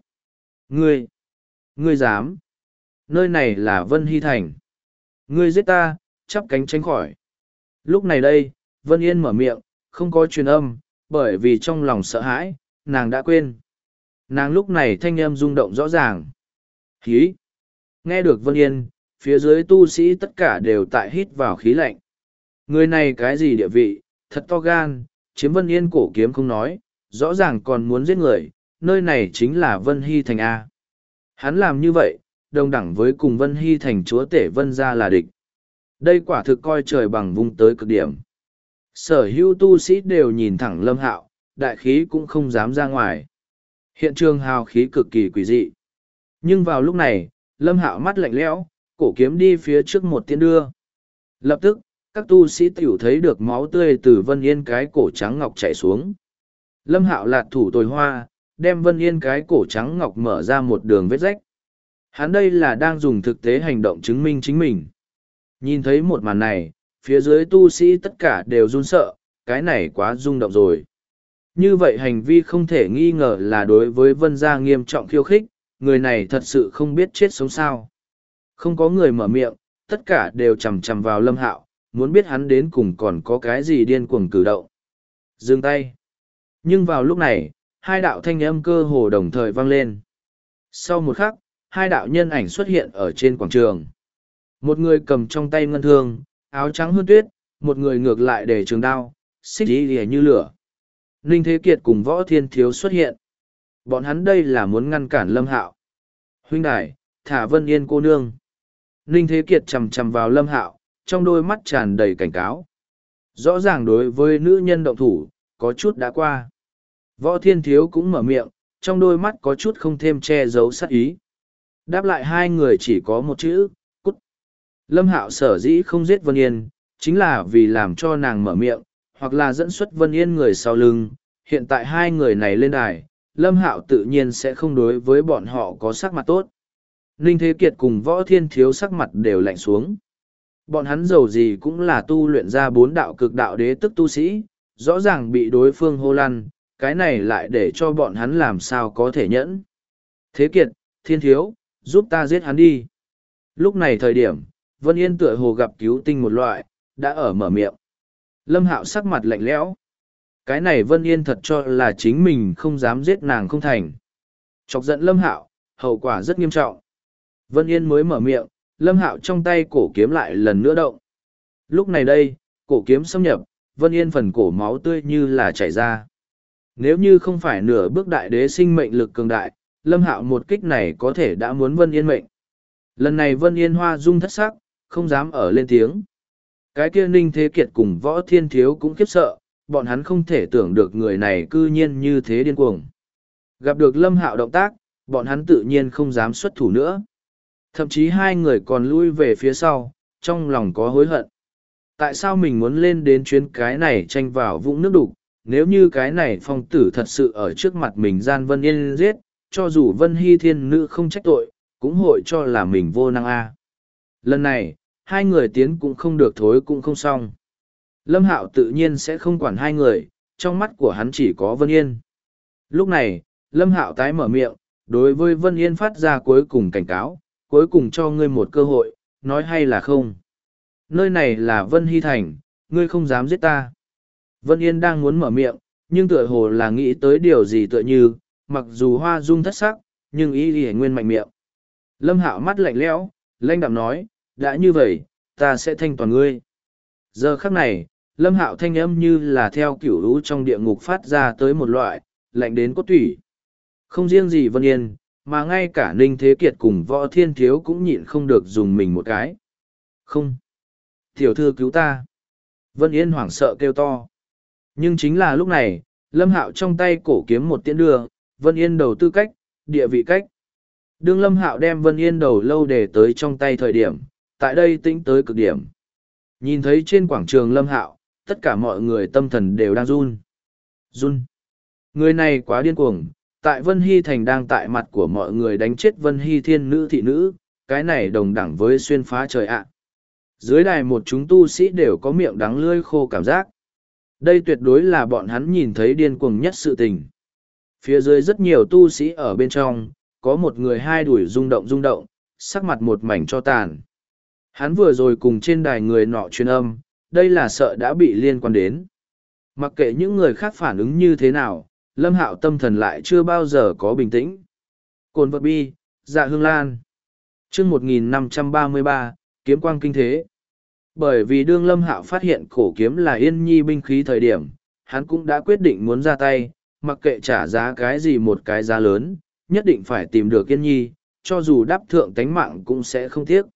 Ngươi dám? Nơi này là Vân Hy Thành. Ngươi giết ta, chắp cánh tránh khỏi. Lúc này đây, Vân Yên mở miệng, không có truyền âm, bởi vì trong lòng sợ hãi, nàng đã quên. Nàng lúc này thanh âm rung động rõ ràng. Khí! Nghe được Vân Yên, phía dưới tu sĩ tất cả đều tại hít vào khí lạnh. Người này cái gì địa vị, thật to gan, chiếm Vân Yên cổ kiếm không nói, rõ ràng còn muốn giết người, nơi này chính là Vân Hy Thành A. Hắn làm như vậy, đồng đẳng với cùng Vân Hy Thành chúa tể Vân gia là địch. Đây quả thực coi trời bằng vung tới cực điểm. Sở hữu tu sĩ đều nhìn thẳng Lâm Hạo, đại khí cũng không dám ra ngoài. Hiện trường hào khí cực kỳ quỷ dị. Nhưng vào lúc này, Lâm Hạo mắt lạnh lẽo, cổ kiếm đi phía trước một tiến đưa. Lập tức, các tu sĩ tiểu thấy được máu tươi từ Vân Yên cái cổ trắng ngọc chảy xuống. Lâm Hạo lạt thủ tồi hoa, đem Vân Yên cái cổ trắng ngọc mở ra một đường vết rách. Hắn đây là đang dùng thực tế hành động chứng minh chính mình. Nhìn thấy một màn này, phía dưới tu sĩ tất cả đều run sợ, cái này quá rung động rồi. Như vậy hành vi không thể nghi ngờ là đối với Vân gia nghiêm trọng khiêu khích, người này thật sự không biết chết sống sao. Không có người mở miệng, tất cả đều chằm chằm vào Lâm Hạo, muốn biết hắn đến cùng còn có cái gì điên cuồng cử động. Dừng tay. Nhưng vào lúc này, hai đạo thanh âm cơ hồ đồng thời vang lên. Sau một khắc, hai đạo nhân ảnh xuất hiện ở trên quảng trường. Một người cầm trong tay ngân thương, áo trắng hơn tuyết, một người ngược lại để trường đao, xích đi lìa như lửa. Ninh Thế Kiệt cùng Võ Thiên Thiếu xuất hiện. Bọn hắn đây là muốn ngăn cản Lâm Hạo. Huynh đài, thả Vân Yên cô nương. Ninh Thế Kiệt chằm chằm vào Lâm Hạo, trong đôi mắt tràn đầy cảnh cáo. Rõ ràng đối với nữ nhân động thủ, có chút đã qua. Võ Thiên Thiếu cũng mở miệng, trong đôi mắt có chút không thêm che giấu sát ý. Đáp lại hai người chỉ có một chữ, cút. Lâm Hạo sở dĩ không giết Vân Yên, chính là vì làm cho nàng mở miệng, hoặc là dẫn xuất Vân Yên người sau lưng. Hiện tại hai người này lên đài, Lâm Hạo tự nhiên sẽ không đối với bọn họ có sắc mặt tốt. Ninh Thế Kiệt cùng Võ Thiên Thiếu sắc mặt đều lạnh xuống. Bọn hắn dầu gì cũng là tu luyện ra 4 đạo cực đạo đế tức tu sĩ, rõ ràng bị đối phương hô lăn, cái này lại để cho bọn hắn làm sao có thể nhẫn. Thế Kiệt, Thiên thiếu, giúp ta giết hắn đi. Lúc này thời điểm, Vân Yên tựa hồ gặp cứu tinh một loại, đã ở mở miệng. Lâm Hạo sắc mặt lạnh lẽo. Cái này Vân Yên thật cho là chính mình không dám giết nàng không thành. Chọc giận Lâm Hạo, hậu quả rất nghiêm trọng. Vân Yên mới mở miệng, Lâm Hạo trong tay cổ kiếm lại lần nữa động. Lúc này đây, cổ kiếm xâm nhập, Vân Yên phần cổ máu tươi như là chảy ra. Nếu như không phải nửa bước đại đế sinh mệnh lực cường đại, Lâm Hạo một kích này có thể đã muốn Vân Yên mệnh. Lần này Vân Yên hoa dung thất sắc, không dám ở lên tiếng. Cái kia Ninh Thế Kiệt cùng Võ Thiên Thiếu cũng khiếp sợ, bọn hắn không thể tưởng được người này cư nhiên như thế điên cuồng. Gặp được Lâm Hạo động tác, bọn hắn tự nhiên không dám xuất thủ nữa. Thậm chí hai người còn lui về phía sau, trong lòng có hối hận. Tại sao mình muốn lên đến chuyến cái này tranh vào vũng nước đục, nếu như cái này phong tử thật sự ở trước mặt mình gian Vân Yên giết, cho dù Vân Hy Thiên Nữ không trách tội, cũng hội cho là mình vô năng a. Lần này, hai người tiến cũng không được thối cũng không xong. Lâm Hạo tự nhiên sẽ không quản hai người, trong mắt của hắn chỉ có Vân Yên. Lúc này, Lâm Hạo tái mở miệng, đối với Vân Yên phát ra cuối cùng cảnh cáo, cuối cùng cho ngươi một cơ hội, nói hay là không. Nơi này là Vân Hy Thành, ngươi không dám giết ta. Vân Yên đang muốn mở miệng, nhưng tựa hồ là nghĩ tới điều gì tựa như, mặc dù hoa dung thất sắc, nhưng ý nguyên mạnh miệng. Lâm Hạo mắt lạnh lẽo, lanh đạm nói, đã như vậy, ta sẽ thanh toàn ngươi. Giờ khắc này, Lâm Hạo thanh âm như là theo kiểu lũ trong địa ngục phát ra tới một loại, lạnh đến cốt tủy. Không riêng gì Vân Yên, mà ngay cả Ninh Thế Kiệt cùng Võ Thiên Thiếu cũng nhịn không được dùng mình một cái. Không. Tiểu thư cứu ta. Vân Yên hoảng sợ kêu to. Nhưng chính là lúc này, Lâm Hạo trong tay cổ kiếm một tiễn đưa, Vân Yên đầu tư cách, địa vị cách. Đương Lâm Hạo đem Vân Yên đầu lâu để tới trong tay thời điểm, tại đây tĩnh tới cực điểm. Nhìn thấy trên quảng trường Lâm Hạo, tất cả mọi người tâm thần đều đang run. Run. Người này quá điên cuồng, tại Vân Hy Thành đang tại mặt của mọi người đánh chết Vân Hy Thiên Nữ thị nữ, cái này đồng đẳng với xuyên phá trời ạ. Dưới đài một chúng tu sĩ đều có miệng đắng lưỡi khô cảm giác. Đây tuyệt đối là bọn hắn nhìn thấy điên cuồng nhất sự tình. Phía dưới rất nhiều tu sĩ ở bên trong, có một người hai đuổi rung động, sắc mặt một mảnh cho tàn. Hắn vừa rồi cùng trên đài người nọ truyền âm, đây là sợ đã bị liên quan đến. Mặc kệ những người khác phản ứng như thế nào, Lâm Hạo tâm thần lại chưa bao giờ có bình tĩnh. Cồn vật bi, dạ hương lan. Chương 1533, kiếm quang kinh thế. Bởi vì đương Lâm Hạo phát hiện cổ kiếm là Yên Nhi binh khí thời điểm, hắn cũng đã quyết định muốn ra tay, mặc kệ trả giá cái gì một cái giá lớn, nhất định phải tìm được Yên Nhi, cho dù đáp thượng tánh mạng cũng sẽ không tiếc.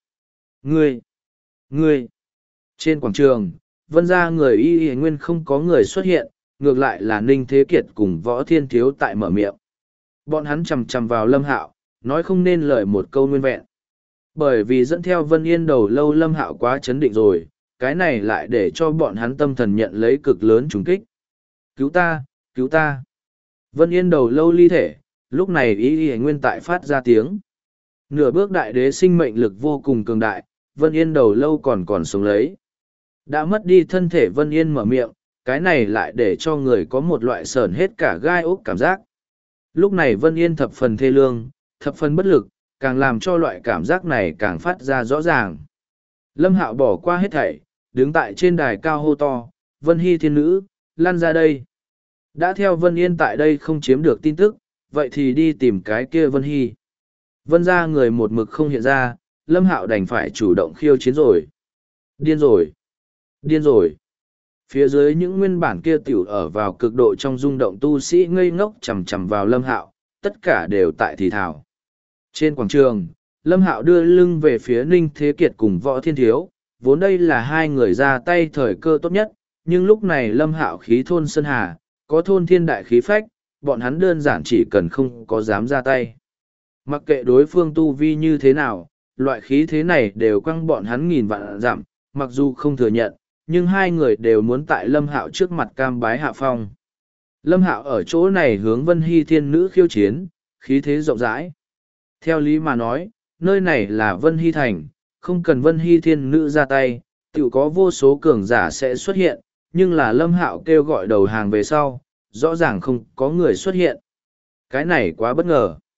Ngươi! Trên quảng trường, Vân gia người y nguyên không có người xuất hiện, ngược lại là Ninh Thế Kiệt cùng Võ Thiên Thiếu tại mở miệng. Bọn hắn chằm chằm vào Lâm Hạo, nói không nên lời một câu nguyên vẹn. Bởi vì dẫn theo Vân Yên đầu lâu Lâm Hạo quá chấn định rồi, cái này lại để cho bọn hắn tâm thần nhận lấy cực lớn trùng kích. Cứu ta, cứu ta. Vân Yên đầu lâu ly thể, lúc này ý nguyên tại phát ra tiếng. Nửa bước đại đế sinh mệnh lực vô cùng cường đại, Vân Yên đầu lâu còn sống lấy. Đã mất đi thân thể Vân Yên mở miệng, cái này lại để cho người có một loại sởn hết cả gai ốc cảm giác. Lúc này Vân Yên thập phần thê lương, thập phần bất lực, càng làm cho loại cảm giác này càng phát ra rõ ràng. Lâm Hạo bỏ qua hết thảy, đứng tại trên đài cao hô to, Vân Hy Thiên Nữ, lăn ra đây. Đã theo Vân Yên tại đây không chiếm được tin tức, vậy thì đi tìm cái kia Vân Hy. Vân ra người một mực không hiện ra, Lâm Hạo đành phải chủ động khiêu chiến rồi. Điên rồi! Điên rồi! Phía dưới những nguyên bản kia tiểu ở vào cực độ trong rung động tu sĩ ngây ngốc chầm chầm vào Lâm Hạo, tất cả đều tại thì thảo. Trên quảng trường, Lâm Hạo đưa lưng về phía Ninh Thế Kiệt cùng Võ Thiên Thiếu, vốn đây là hai người ra tay thời cơ tốt nhất, nhưng lúc này Lâm Hạo khí thôn Sơn Hà, có thôn thiên đại khí phách, bọn hắn đơn giản chỉ cần không có dám ra tay. Mặc kệ đối phương tu vi như thế nào, loại khí thế này đều quăng bọn hắn nghìn vạn dặm, mặc dù không thừa nhận, nhưng hai người đều muốn tại Lâm Hạo trước mặt cam bái hạ phong. Lâm Hạo ở chỗ này hướng Vân Hy Thiên Nữ khiêu chiến, khí thế rộng rãi. Theo lý mà nói, nơi này là Vân Hy Thành, không cần Vân Hy Thiên Nữ ra tay, tự có vô số cường giả sẽ xuất hiện, nhưng là Lâm Hạo kêu gọi đầu hàng về sau, rõ ràng không có người xuất hiện. Cái này quá bất ngờ.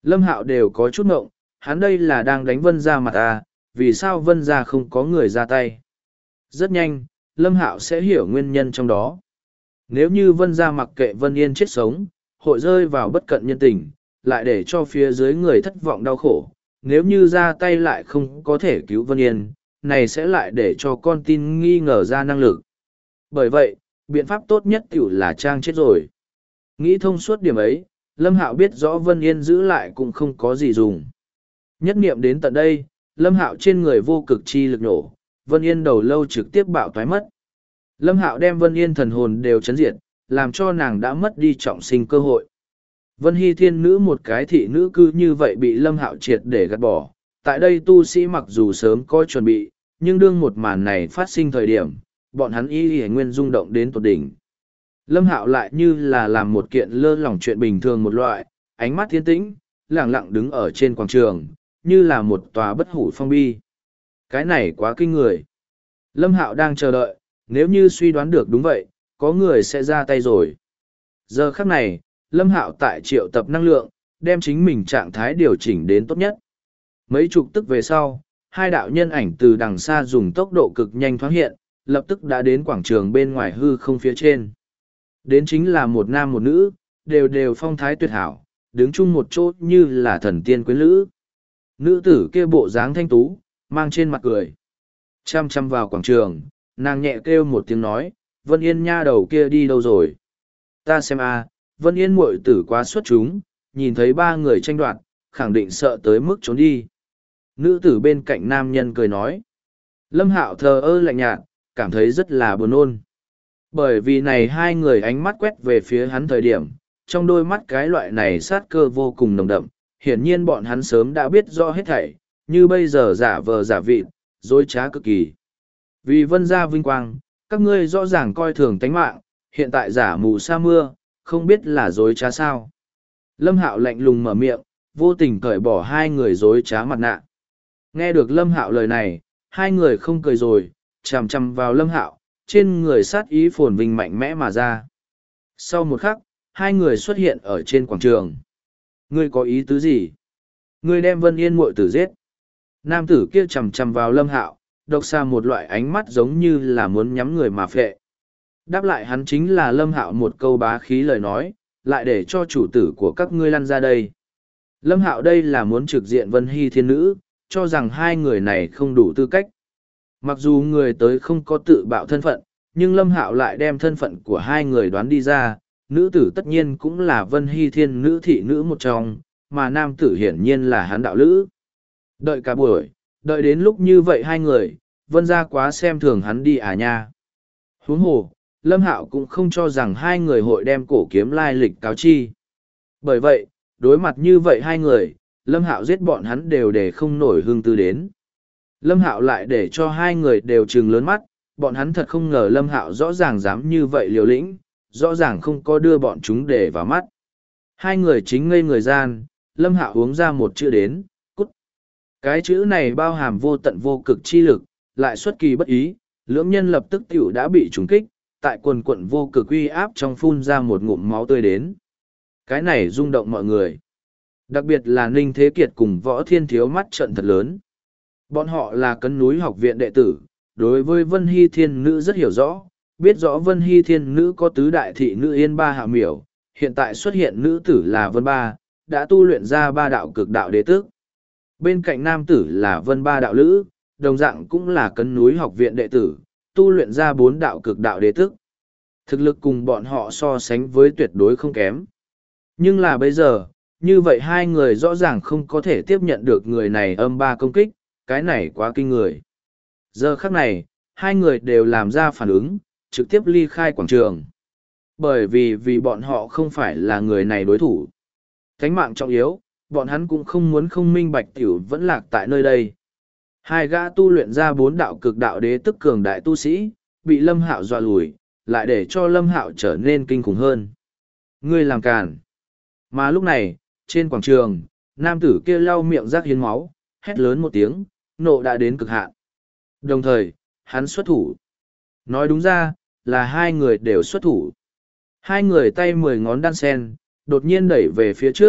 Lâm Hạo đều có chút ngộng, hắn đây là đang đánh Vân Gia mặt à, vì sao Vân Gia không có người ra tay. Rất nhanh, Lâm Hạo sẽ hiểu nguyên nhân trong đó. Nếu như Vân Gia mặc kệ Vân Yên chết sống, hội rơi vào bất cận nhân tình, lại để cho phía dưới người thất vọng đau khổ. Nếu như ra tay lại không có thể cứu Vân Yên, này sẽ lại để cho con tin nghi ngờ ra năng lực. Bởi vậy, biện pháp tốt nhất tiểu là Trang chết rồi. Nghĩ thông suốt điểm ấy, Lâm Hạo biết rõ Vân Yên giữ lại cũng không có gì dùng. Nhất niệm đến tận đây, Lâm Hạo trên người vô cực chi lực nổ, Vân Yên đầu lâu trực tiếp bạo toái mất. Lâm Hạo đem Vân Yên thần hồn đều chấn diệt, làm cho nàng đã mất đi trọng sinh cơ hội. Vân Hy Thiên Nữ một cái thị nữ cư như vậy bị Lâm Hạo triệt để gạt bỏ. Tại đây tu sĩ mặc dù sớm có chuẩn bị, nhưng đương một màn này phát sinh thời điểm, bọn hắn y nguyên rung động đến tột đỉnh. Lâm Hạo lại như là làm một kiện lơ lỏng chuyện bình thường một loại, ánh mắt thiên tĩnh, lẳng lặng đứng ở trên quảng trường, như là một tòa bất hủ phong bi. Cái này quá kinh người. Lâm Hạo đang chờ đợi, nếu như suy đoán được đúng vậy, có người sẽ ra tay rồi. Giờ khắc này, Lâm Hạo tại triệu tập năng lượng, đem chính mình trạng thái điều chỉnh đến tốt nhất. Mấy chục tức về sau, hai đạo nhân ảnh từ đằng xa dùng tốc độ cực nhanh thoáng hiện, lập tức đã đến quảng trường bên ngoài hư không phía trên. Đến chính là một nam một nữ, đều phong thái tuyệt hảo, đứng chung một chỗ như là thần tiên quyến lữ. Nữ tử kia bộ dáng thanh tú, mang trên mặt cười. Chăm chăm vào quảng trường, nàng nhẹ kêu một tiếng nói, Vân Yên nha đầu kia đi đâu rồi? Ta xem a, Vân Yên muội tử quá xuất chúng, nhìn thấy ba người tranh đoạt, khẳng định sợ tới mức trốn đi. Nữ tử bên cạnh nam nhân cười nói. Lâm Hạo thờ ơ lạnh nhạt, cảm thấy rất là buồn nôn. Bởi vì này hai người ánh mắt quét về phía hắn thời điểm, trong đôi mắt cái loại này sát cơ vô cùng nồng đậm, hiển nhiên bọn hắn sớm đã biết rõ hết thảy, như bây giờ giả vờ giả vịt, dối trá cực kỳ. Vì Vân gia vinh quang, các ngươi rõ ràng coi thường tánh mạng, hiện tại giả mù sa mưa, không biết là dối trá sao. Lâm Hạo lạnh lùng mở miệng, vô tình cởi bỏ hai người dối trá mặt nạ. Nghe được Lâm Hạo lời này, hai người không cười rồi, chằm chằm vào Lâm Hạo, trên người sát ý phồn vinh mạnh mẽ mà ra. Sau một khắc, hai người xuất hiện ở trên quảng trường. Ngươi có ý tứ gì? Ngươi đem Vân Yên muội tử giết. Nam tử kia chằm chằm vào Lâm Hạo, độc xa một loại ánh mắt giống như là muốn nhắm người mà phệ. Đáp lại hắn chính là Lâm Hạo một câu bá khí lời nói, lại để cho chủ tử của các ngươi lăn ra đây. Lâm Hạo đây là muốn trực diện Vân Hy Thiên Nữ, cho rằng hai người này không đủ tư cách. Mặc dù người tới không có tự bạo thân phận, nhưng Lâm Hạo lại đem thân phận của hai người đoán đi ra, nữ tử tất nhiên cũng là Vân Hy Thiên Nữ thị nữ một trong, mà nam tử hiển nhiên là hắn đạo lữ. Đợi cả buổi, đợi đến lúc như vậy hai người, Vân gia quá xem thường hắn đi à nha. Huống hồ, Lâm Hạo cũng không cho rằng hai người hội đem cổ kiếm lai lịch cáo chi. Bởi vậy, đối mặt như vậy hai người, Lâm Hạo giết bọn hắn đều để không nổi hương tư đến. Lâm Hạo lại để cho hai người đều trừng lớn mắt, bọn hắn thật không ngờ Lâm Hạo rõ ràng dám như vậy liều lĩnh, rõ ràng không có đưa bọn chúng để vào mắt. Hai người chính ngây người gian, Lâm Hạo uống ra một chữ đến, cút. Cái chữ này bao hàm vô tận vô cực chi lực, lại xuất kỳ bất ý, lưỡng nhân lập tức tiểu đã bị trúng kích, tại quần quận vô cực uy áp trong phun ra một ngụm máu tươi đến. Cái này rung động mọi người. Đặc biệt là Ninh Thế Kiệt cùng Võ Thiên Thiếu mắt trận thật lớn. Bọn họ là Cấn Núi học viện đệ tử, đối với Vân Hy Thiên Nữ rất hiểu rõ, biết rõ Vân Hy Thiên Nữ có tứ đại thị nữ Yên Ba Hạ Miểu, hiện tại xuất hiện nữ tử là Vân Ba, đã tu luyện ra ba đạo cực đạo đế tước. Bên cạnh nam tử là Vân Ba đạo lữ, đồng dạng cũng là Cấn Núi học viện đệ tử, tu luyện ra bốn đạo cực đạo đế tước. Thực lực cùng bọn họ so sánh với tuyệt đối không kém. Nhưng là bây giờ, như vậy hai người rõ ràng không có thể tiếp nhận được người này âm ba công kích, cái này quá kinh người. Giờ khắc này, hai người đều làm ra phản ứng, trực tiếp ly khai quảng trường. Bởi vì bọn họ không phải là người này đối thủ. Thánh mạng trọng yếu, bọn hắn cũng không muốn không minh bạch tiểu vẫn lạc tại nơi đây. Hai gã tu luyện ra bốn đạo cực đạo đế tức cường đại tu sĩ, bị Lâm Hạo dọa lùi, lại để cho Lâm Hạo trở nên kinh khủng hơn. Ngươi làm càn. Mà lúc này, trên quảng trường, nam tử kia lau miệng rác hiến máu, hét lớn một tiếng, nộ đã đến cực hạn. Đồng thời, hắn xuất thủ. Nói đúng ra, là hai người đều xuất thủ. Hai người tay 10 ngón đan sen, đột nhiên đẩy về phía trước,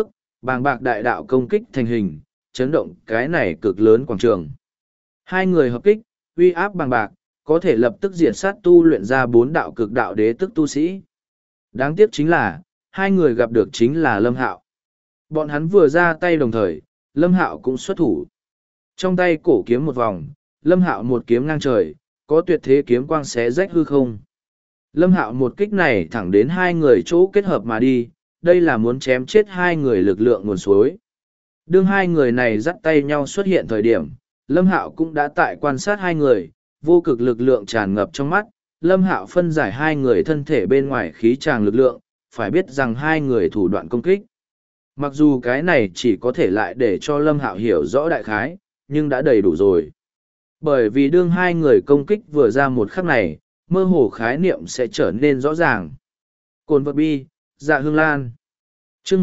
Bàng bạc đại đạo công kích thành hình, chấn động cái này cực lớn quảng trường. Hai người hợp kích, uy áp bàng bạc, có thể lập tức diệt sát tu luyện ra 4 đạo cực đạo đế tức tu sĩ. Đáng tiếc chính là, hai người gặp được chính là Lâm Hạo. Bọn hắn vừa ra tay đồng thời, Lâm Hạo cũng xuất thủ. Trong tay cổ kiếm một vòng, Lâm Hạo một kiếm ngang trời, có tuyệt thế kiếm quang xé rách hư không. Lâm Hạo một kích này thẳng đến hai người chỗ kết hợp mà đi, đây là muốn chém chết hai người lực lượng nguồn suối. Đương hai người này dắt tay nhau xuất hiện thời điểm, Lâm Hạo cũng đã tại quan sát hai người, vô cực lực lượng tràn ngập trong mắt. Lâm Hạo phân giải hai người thân thể bên ngoài khí tràng lực lượng, phải biết rằng hai người thủ đoạn công kích. Mặc dù cái này chỉ có thể lại để cho Lâm Hạo hiểu rõ đại khái, nhưng đã đầy đủ rồi. Bởi vì đương hai người công kích vừa ra một khắc này, mơ hồ khái niệm sẽ trở nên rõ ràng. Cồn vật bi, dạ hương lan. Chương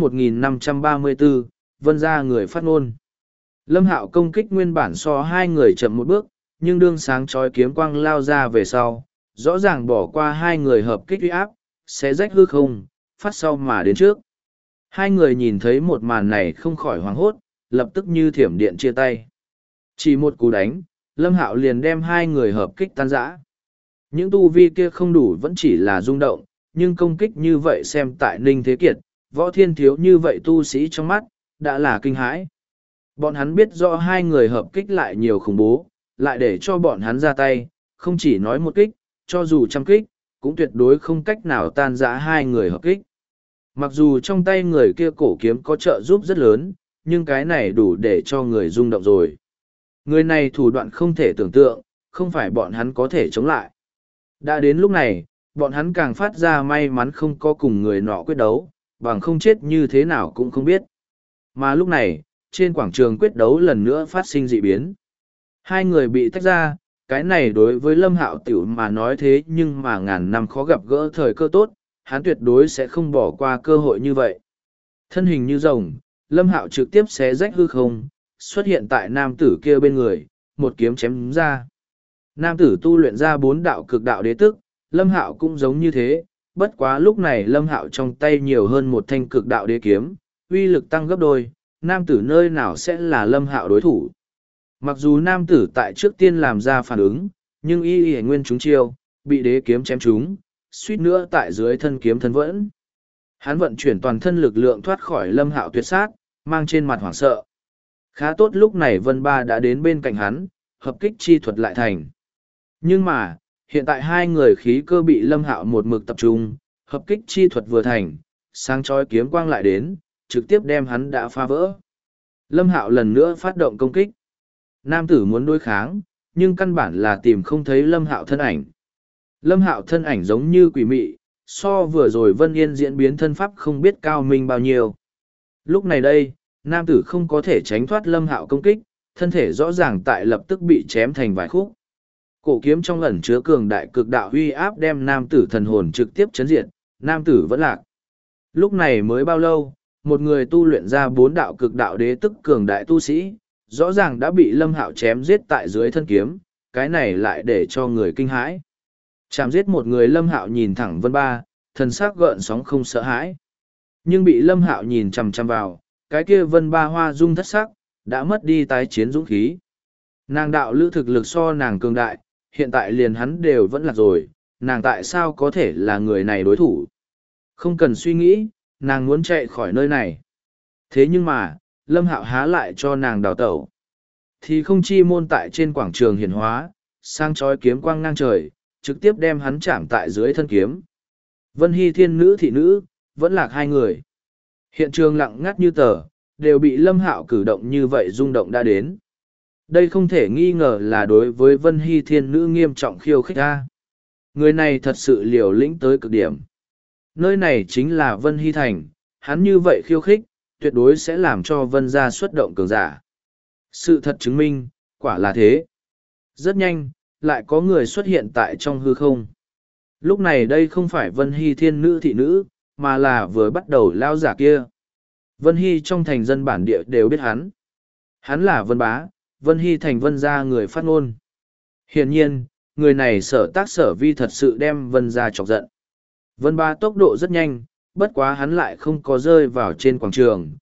1534, Vân ra người phát ngôn. Lâm Hạo công kích nguyên bản so hai người chậm một bước, nhưng đương sáng chói kiếm quang lao ra về sau, rõ ràng bỏ qua hai người hợp kích uy áp, xé rách hư không, phát sau mà đến trước. Hai người nhìn thấy một màn này không khỏi hoảng hốt, lập tức như thiểm điện chia tay. Chỉ một cú đánh, Lâm Hạo liền đem hai người hợp kích tan rã. Những tu vi kia không đủ vẫn chỉ là rung động, nhưng công kích như vậy xem tại Ninh Thế Kiệt, Võ Thiên Thiếu như vậy tu sĩ trong mắt, đã là kinh hãi. Bọn hắn biết rõ hai người hợp kích lại nhiều khủng bố, lại để cho bọn hắn ra tay, không chỉ nói một kích, cho dù trăm kích, cũng tuyệt đối không cách nào tan rã hai người hợp kích. Mặc dù trong tay người kia cổ kiếm có trợ giúp rất lớn, nhưng cái này đủ để cho người rung động rồi. Người này thủ đoạn không thể tưởng tượng, không phải bọn hắn có thể chống lại. Đã đến lúc này, bọn hắn càng phát ra may mắn không có cùng người nọ quyết đấu, bằng không chết như thế nào cũng không biết. Mà lúc này, trên quảng trường quyết đấu lần nữa phát sinh dị biến. Hai người bị tách ra, cái này đối với Lâm Hạo tiểu mà nói thế nhưng mà ngàn năm khó gặp gỡ thời cơ tốt, hắn tuyệt đối sẽ không bỏ qua cơ hội như vậy. Thân hình như rồng, Lâm Hạo trực tiếp xé rách hư không, xuất hiện tại nam tử kia bên người, một kiếm chém ra. Nam tử tu luyện ra 4 đạo cực đạo đế tức, Lâm Hạo cũng giống như thế, bất quá lúc này Lâm Hạo trong tay nhiều hơn một thanh cực đạo đế kiếm, uy lực tăng gấp đôi, nam tử nơi nào sẽ là Lâm Hạo đối thủ. Mặc dù nam tử tại trước tiên làm ra phản ứng, nhưng y nguyên trúng chiêu, bị đế kiếm chém trúng, suýt nữa tại dưới thân kiếm thân vẫn. Hắn vận chuyển toàn thân lực lượng thoát khỏi Lâm Hạo tuyệt sát, mang trên mặt hoảng sợ. Khá tốt lúc này Vân Ba đã đến bên cạnh hắn, hợp kích chi thuật lại thành. Nhưng mà, hiện tại hai người khí cơ bị Lâm Hạo một mực tập trung, hợp kích chi thuật vừa thành, sáng chói kiếm quang lại đến, trực tiếp đem hắn đã phá vỡ. Lâm Hạo lần nữa phát động công kích. Nam tử muốn đối kháng, nhưng căn bản là tìm không thấy Lâm Hạo thân ảnh. Lâm Hạo thân ảnh giống như quỷ mị, so vừa rồi Vân Yên diễn biến thân pháp không biết cao minh bao nhiêu. Lúc này đây, nam tử không có thể tránh thoát Lâm Hạo công kích, thân thể rõ ràng tại lập tức bị chém thành vài khúc. Cổ kiếm trong ẩn chứa cường đại cực đạo uy áp đem nam tử thần hồn trực tiếp chấn diệt, nam tử vẫn lạc. Lúc này mới bao lâu, một người tu luyện ra 4 đạo cực đạo đế tức cường đại tu sĩ, rõ ràng đã bị Lâm Hạo chém giết tại dưới thân kiếm, cái này lại để cho người kinh hãi. Chạm giết một người Lâm Hạo nhìn thẳng Vân Ba, thần sắc gợn sóng không sợ hãi. Nhưng bị Lâm Hạo nhìn chằm chằm vào, cái kia Vân Ba hoa dung thất sắc, đã mất đi tái chiến dũng khí. Nàng đạo lữ thực lực so nàng cường đại, hiện tại liền hắn đều vẫn lạc rồi, nàng tại sao có thể là người này đối thủ? Không cần suy nghĩ, nàng muốn chạy khỏi nơi này. Thế nhưng mà, Lâm Hạo há lại cho nàng đào tẩu. Thì không chi môn tại trên quảng trường hiển hóa, sang chói kiếm quang ngang trời, trực tiếp đem hắn chạm tại dưới thân kiếm. Vân Hy thiên nữ thị nữ, vẫn lạc hai người. Hiện trường lặng ngắt như tờ, đều bị Lâm Hạo cử động như vậy rung động đã đến. Đây không thể nghi ngờ là đối với Vân Hy thiên nữ nghiêm trọng khiêu khích ta. Người này thật sự liều lĩnh tới cực điểm. Nơi này chính là Vân Hy thành, hắn như vậy khiêu khích, tuyệt đối sẽ làm cho Vân gia xuất động cường giả. Sự thật chứng minh, quả là thế. Rất nhanh, lại có người xuất hiện tại trong hư không. Lúc này đây không phải Vân Hy thiên nữ thị nữ, mà là vừa bắt đầu lao giả kia. Vân Hy trong thành dân bản địa đều biết hắn. Hắn là Vân Bá, Vân Hy thành Vân gia người phát ngôn. Hiển nhiên, người này sở tác sở vi thật sự đem Vân gia chọc giận. Vân Bá tốc độ rất nhanh, bất quá hắn lại không có rơi vào trên quảng trường,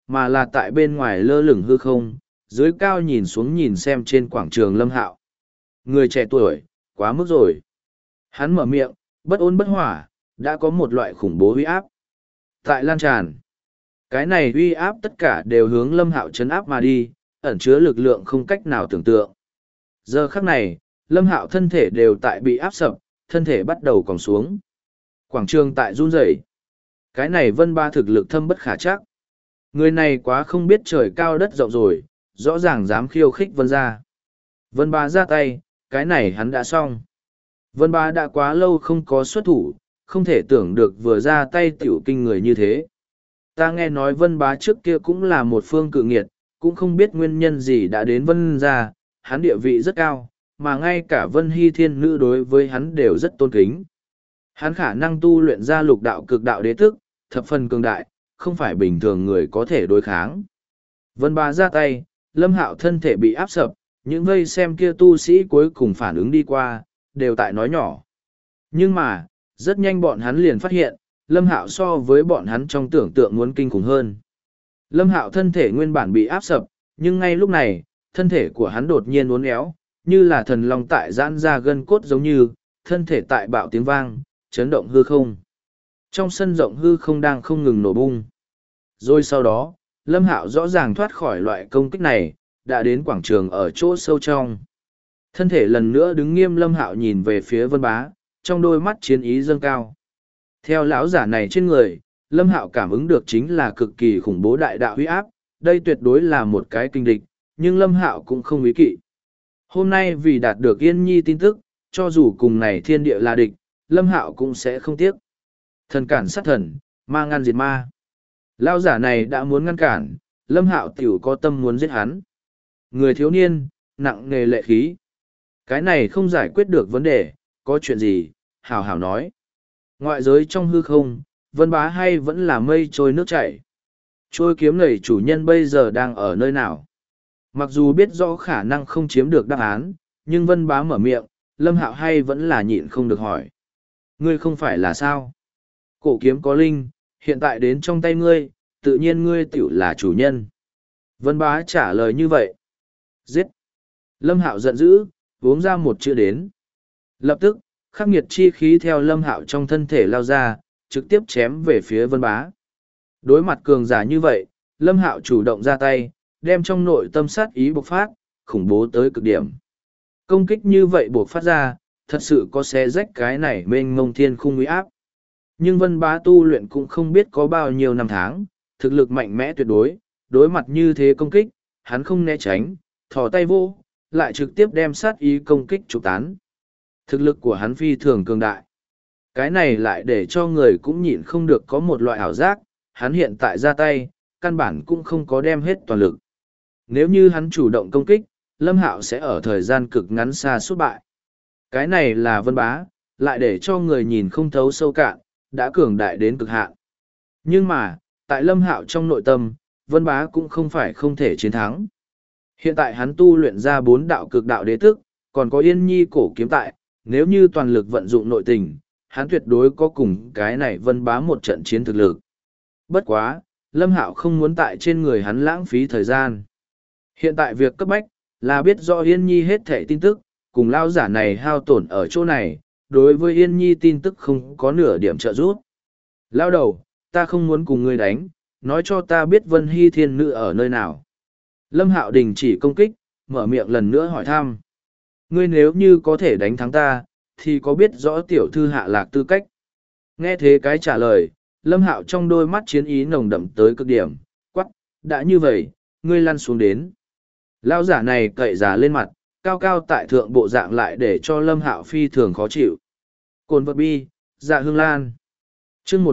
mà là tại bên ngoài lơ lửng hư không, dưới cao nhìn xuống nhìn xem trên quảng trường Lâm Hạo. Người trẻ tuổi, quá mức rồi. Hắn mở miệng, bất ôn bất hỏa, đã có một loại khủng bố uy áp. Tại lan tràn, cái này uy áp tất cả đều hướng Lâm Hạo chấn áp mà đi, ẩn chứa lực lượng không cách nào tưởng tượng. Giờ khắc này, Lâm Hạo thân thể đều tại bị áp sập, thân thể bắt đầu còng xuống. Quảng trường tại run rẩy. Cái này Vân Ba thực lực thâm bất khả trắc. Người này quá không biết trời cao đất rộng rồi, rõ ràng dám khiêu khích Vân gia. Vân Ba ra tay, cái này hắn đã xong. Vân Ba đã quá lâu không có xuất thủ, không thể tưởng được vừa ra tay tiểu kinh người như thế. Ta nghe nói Vân Bá trước kia cũng là một phương cự nghiệt, cũng không biết nguyên nhân gì đã đến Vân gia, hắn địa vị rất cao, mà ngay cả Vân Hy Thiên Nữ đối với hắn đều rất tôn kính. Hắn khả năng tu luyện ra lục đạo cực đạo đế thức, thập phần cường đại, không phải bình thường người có thể đối kháng. Vân Bá ra tay, Lâm Hạo thân thể bị áp sập, những vây xem kia tu sĩ cuối cùng phản ứng đi qua, đều tại nói nhỏ. Nhưng mà, rất nhanh bọn hắn liền phát hiện, Lâm Hạo so với bọn hắn trong tưởng tượng muốn kinh khủng hơn. Lâm Hạo thân thể nguyên bản bị áp sập, nhưng ngay lúc này, thân thể của hắn đột nhiên uốn éo, như là thần long tại giãn ra gân cốt giống như, thân thể tại bạo tiếng vang, chấn động hư không. Trong sân rộng hư không đang không ngừng nổ bung. Rồi sau đó, Lâm Hạo rõ ràng thoát khỏi loại công kích này, đã đến quảng trường ở chỗ sâu trong. Thân thể lần nữa đứng nghiêm, Lâm Hạo nhìn về phía Vân Bá, trong đôi mắt chiến ý dâng cao. Theo lão giả này trên người, Lâm Hạo cảm ứng được chính là cực kỳ khủng bố đại đạo huy áp, đây tuyệt đối là một cái kinh địch, nhưng Lâm Hạo cũng không ý kỵ. Hôm nay vì đạt được Yên Nhi tin tức, cho dù cùng này thiên địa là địch, Lâm Hạo cũng sẽ không tiếc. Thần cản sát thần, ma ngăn diệt ma. Lão giả này đã muốn ngăn cản, Lâm Hạo tiểu có tâm muốn giết hắn. Người thiếu niên, nặng nề lệ khí. Cái này không giải quyết được vấn đề, có chuyện gì, hào hào nói. Ngoại giới trong hư không, Vân Bá hay vẫn là mây trôi nước chảy. Trôi kiếm này chủ nhân bây giờ đang ở nơi nào? Mặc dù biết rõ khả năng không chiếm được đáp án, nhưng Vân Bá mở miệng, Lâm Hạo hay vẫn là nhịn không được hỏi. Ngươi không phải là sao? Cổ kiếm có linh, hiện tại đến trong tay ngươi, tự nhiên ngươi tiểu là chủ nhân. Vân Bá trả lời như vậy. Giết! Lâm Hạo giận dữ, uống ra một chữ đến. Lập tức, khắc nghiệt chi khí theo Lâm Hạo trong thân thể lao ra, trực tiếp chém về phía Vân Bá. Đối mặt cường giả như vậy, Lâm Hạo chủ động ra tay, đem trong nội tâm sát ý bộc phát, khủng bố tới cực điểm. Công kích như vậy buộc phát ra, thật sự có xé rách cái này mênh mông thiên khung uy áp. Nhưng Vân Bá tu luyện cũng không biết có bao nhiêu năm tháng, thực lực mạnh mẽ tuyệt đối, đối mặt như thế công kích, hắn không né tránh, thò tay vô, lại trực tiếp đem sát ý công kích trục tán. Thực lực của hắn phi thường cường đại. Cái này lại để cho người cũng nhịn không được có một loại ảo giác, hắn hiện tại ra tay, căn bản cũng không có đem hết toàn lực. Nếu như hắn chủ động công kích, Lâm Hạo sẽ ở thời gian cực ngắn xa suốt bại. Cái này là Vân Bá, lại để cho người nhìn không thấu sâu cạn, đã cường đại đến cực hạn. Nhưng mà, tại Lâm Hạo trong nội tâm, Vân Bá cũng không phải không thể chiến thắng. Hiện tại hắn tu luyện ra 4 đạo cực đạo đế tức, còn có Yên Nhi cổ kiếm tại, nếu như toàn lực vận dụng nội tình, hắn tuyệt đối có cùng cái này Vân Bá một trận chiến thực lực. Bất quá, Lâm Hạo không muốn tại trên người hắn lãng phí thời gian. Hiện tại việc cấp bách, là biết rõ Yên Nhi hết thảy tin tức, cùng lao giả này hao tổn ở chỗ này, đối với Yên Nhi tin tức không có nửa điểm trợ giúp. Lao đầu, ta không muốn cùng ngươi đánh, nói cho ta biết Vân Hy Thiên Nữ ở nơi nào. Lâm Hạo đình chỉ công kích, mở miệng lần nữa hỏi thăm. Ngươi nếu như có thể đánh thắng ta, thì có biết rõ tiểu thư hạ lạc tư cách. Nghe thế cái trả lời, Lâm Hạo trong đôi mắt chiến ý nồng đậm tới cực điểm, quắc, đã như vậy, ngươi lăn xuống đến. Lão giả này cậy giả lên mặt, cao cao tại thượng bộ dạng lại để cho Lâm Hạo phi thường khó chịu. Cồn vật bi, dạ hương lan. Chương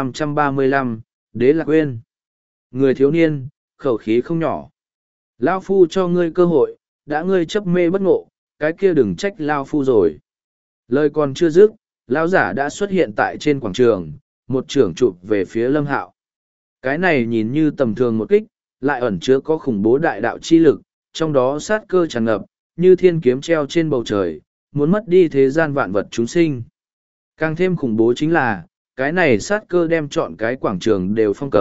1535, Đế Lạc Uyên. Người thiếu niên, khẩu khí không nhỏ. Lao phu cho ngươi cơ hội, đã ngươi chấp mê bất ngộ, cái kia đừng trách Lao phu rồi. Lời còn chưa dứt, lão giả đã xuất hiện tại trên quảng trường, một trưởng chụp về phía Lâm Hạo. Cái này nhìn như tầm thường một kích, lại ẩn chứa có khủng bố đại đạo chi lực, trong đó sát cơ tràn ngập, như thiên kiếm treo trên bầu trời, muốn mất đi thế gian vạn vật chúng sinh. Càng thêm khủng bố chính là, cái này sát cơ đem trọn cái quảng trường đều phong cấm,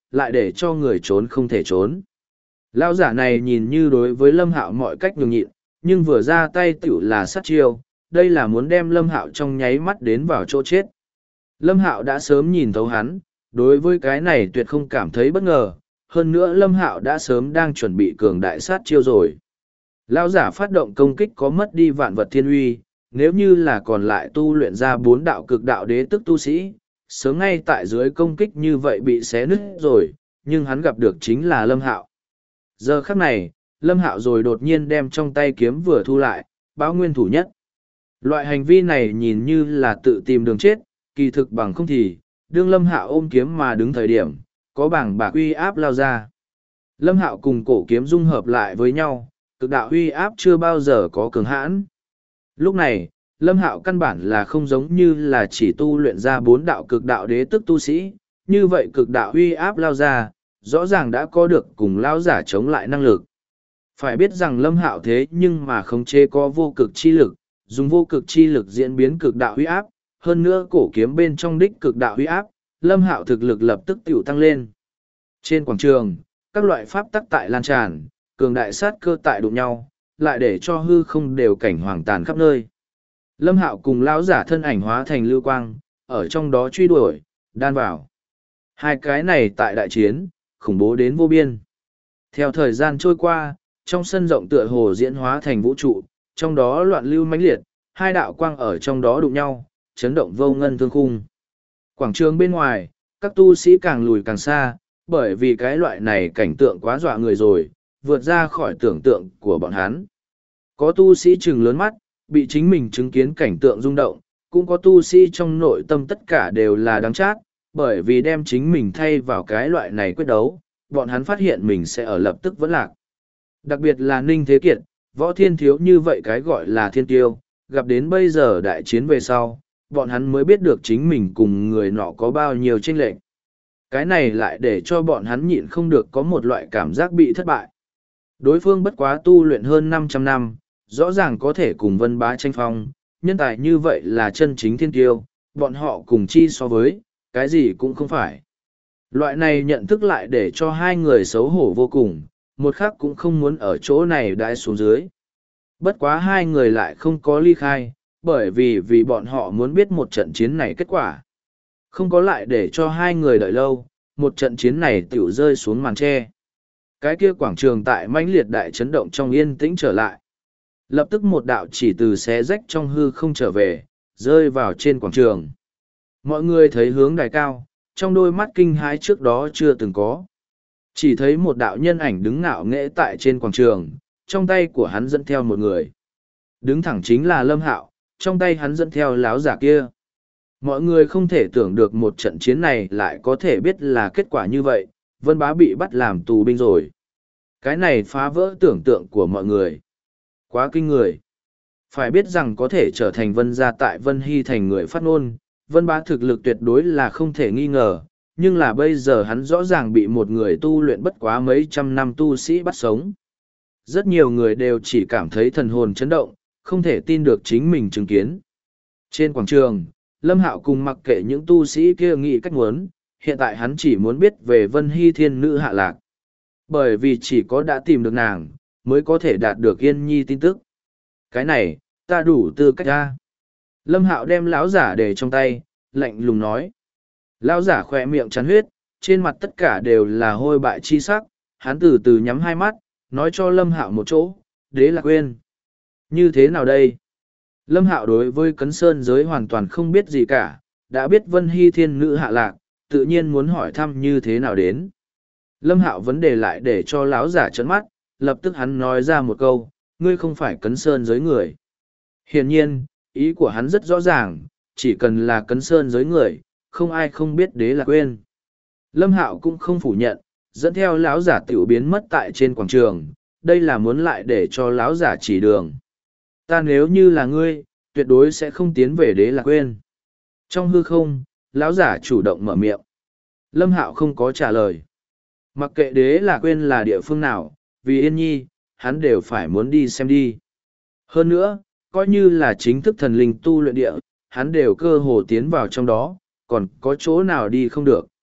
lại để cho người trốn không thể trốn. Lão giả này nhìn như đối với Lâm Hạo mọi cách nhường nhịn, nhưng vừa ra tay tựu là sát chiêu, đây là muốn đem Lâm Hạo trong nháy mắt đến vào chỗ chết. Lâm Hạo đã sớm nhìn thấu hắn, đối với cái này tuyệt không cảm thấy bất ngờ, hơn nữa Lâm Hạo đã sớm đang chuẩn bị cường đại sát chiêu rồi. Lão giả phát động công kích có mất đi vạn vật thiên uy, nếu như là còn lại tu luyện ra 4 đạo cực đạo đế tức tu sĩ, sớm ngay tại dưới công kích như vậy bị xé nứt rồi, nhưng hắn gặp được chính là Lâm Hạo. Giờ khắc này, Lâm Hạo rồi đột nhiên đem trong tay kiếm vừa thu lại, báo nguyên thủ nhất. Loại hành vi này nhìn như là tự tìm đường chết, kỳ thực bằng không thì, đương Lâm Hạo ôm kiếm mà đứng thời điểm, có bảng bạc uy áp lao ra. Lâm Hạo cùng cổ kiếm dung hợp lại với nhau, cực đạo uy áp chưa bao giờ có cường hãn. Lúc này, Lâm Hạo căn bản là không giống như là chỉ tu luyện ra 4 đạo cực đạo đế tức tu sĩ, như vậy cực đạo uy áp lao ra, rõ ràng đã có được cùng lao giả chống lại năng lực. Phải biết rằng Lâm Hạo thế nhưng mà khống chế có vô cực chi lực, dùng vô cực chi lực diễn biến cực đạo uy áp, hơn nữa cổ kiếm bên trong đích cực đạo uy áp, Lâm Hạo thực lực lập tức tiểu tăng lên. Trên quảng trường, các loại pháp tắc tại lan tràn, cường đại sát cơ tại đụng nhau, lại để cho hư không đều cảnh hoàng tàn khắp nơi. Lâm Hạo cùng lão giả thân ảnh hóa thành lưu quang, ở trong đó truy đuổi, đan vào. Hai cái này tại đại chiến, khủng bố đến vô biên. Theo thời gian trôi qua, trong sân rộng tựa hồ diễn hóa thành vũ trụ, trong đó loạn lưu mãnh liệt, hai đạo quang ở trong đó đụng nhau, chấn động vô ngân thương khung. Quảng trường bên ngoài, các tu sĩ càng lùi càng xa, bởi vì cái loại này cảnh tượng quá dọa người rồi, vượt ra khỏi tưởng tượng của bọn hắn. Có tu sĩ trừng lớn mắt, bị chính mình chứng kiến cảnh tượng rung động, cũng có tu sĩ trong nội tâm tất cả đều là đáng chát, bởi vì đem chính mình thay vào cái loại này quyết đấu, bọn hắn phát hiện mình sẽ ở lập tức vẫn lạc. Đặc biệt là Ninh Thế Kiệt, Võ Thiên Thiếu như vậy cái gọi là thiên tiêu, gặp đến bây giờ đại chiến về sau, bọn hắn mới biết được chính mình cùng người nọ có bao nhiêu chênh lệch. Cái này lại để cho bọn hắn nhịn không được có một loại cảm giác bị thất bại. Đối phương bất quá tu luyện hơn 500 năm, rõ ràng có thể cùng Vân Bá tranh phong, nhân tài như vậy là chân chính thiên tiêu, bọn họ cùng chi so với, cái gì cũng không phải. Loại này nhận thức lại để cho hai người xấu hổ vô cùng, một khác cũng không muốn ở chỗ này đãi xuống dưới. Bất quá hai người lại không có ly khai, bởi vì bọn họ muốn biết một trận chiến này kết quả. Không có lại để cho hai người đợi lâu, một trận chiến này tiểu rơi xuống màn tre. Cái kia quảng trường tại mãnh liệt đại chấn động trong yên tĩnh trở lại. Lập tức một đạo chỉ từ xé rách trong hư không trở về, rơi vào trên quảng trường. Mọi người thấy hướng đài cao, trong đôi mắt kinh hãi trước đó chưa từng có. Chỉ thấy một đạo nhân ảnh đứng ngạo nghễ tại trên quảng trường, trong tay của hắn dẫn theo một người. Đứng thẳng chính là Lâm Hạo, trong tay hắn dẫn theo láo giả kia. Mọi người không thể tưởng được một trận chiến này lại có thể biết là kết quả như vậy, Vân Bá bị bắt làm tù binh rồi. Cái này phá vỡ tưởng tượng của mọi người. Quá kinh người. Phải biết rằng có thể trở thành Vân gia tại Vân Hy thành người phát ngôn, Vân Bá thực lực tuyệt đối là không thể nghi ngờ, nhưng là bây giờ hắn rõ ràng bị một người tu luyện bất quá mấy trăm năm tu sĩ bắt sống. Rất nhiều người đều chỉ cảm thấy thần hồn chấn động, không thể tin được chính mình chứng kiến. Trên quảng trường, Lâm Hạo cùng mặc kệ những tu sĩ kia nghĩ cách muốn, hiện tại hắn chỉ muốn biết về Vân Hy thiên nữ hạ lạc. Bởi vì chỉ có đã tìm được nàng, mới có thể đạt được Yên Nhi tin tức. Cái này, ta đủ tư cách ra. Lâm Hạo đem lão giả để trong tay, lạnh lùng nói. Lão giả khỏe miệng chắn huyết, trên mặt tất cả đều là hôi bại chi sắc, hắn từ từ nhắm hai mắt, nói cho Lâm Hạo một chỗ, Đế Lạc Uyên. Như thế nào đây? Lâm Hạo đối với Cấn Sơn giới hoàn toàn không biết gì cả, đã biết Vân Hy thiên nữ hạ lạc, tự nhiên muốn hỏi thăm như thế nào đến. Lâm Hạo vấn đề lại để cho lão giả trợn mắt, lập tức hắn nói ra một câu, ngươi không phải Cấn Sơn giới người. Hiển nhiên, ý của hắn rất rõ ràng, chỉ cần là Cấn Sơn giới người, không ai không biết Đế Lạc Uyên. Lâm Hạo cũng không phủ nhận, dẫn theo lão giả tiểu biến mất tại trên quảng trường, đây là muốn lại để cho lão giả chỉ đường. Ta nếu như là ngươi, tuyệt đối sẽ không tiến về Đế Lạc Uyên. Trong hư không, lão giả chủ động mở miệng. Lâm Hạo không có trả lời. Mặc kệ Đế Lạc Uyên là địa phương nào, vì Yên Nhi, hắn đều phải muốn đi xem đi. Hơn nữa, coi như là chính thức thần linh tu luyện địa, hắn đều cơ hồ tiến vào trong đó, còn có chỗ nào đi không được.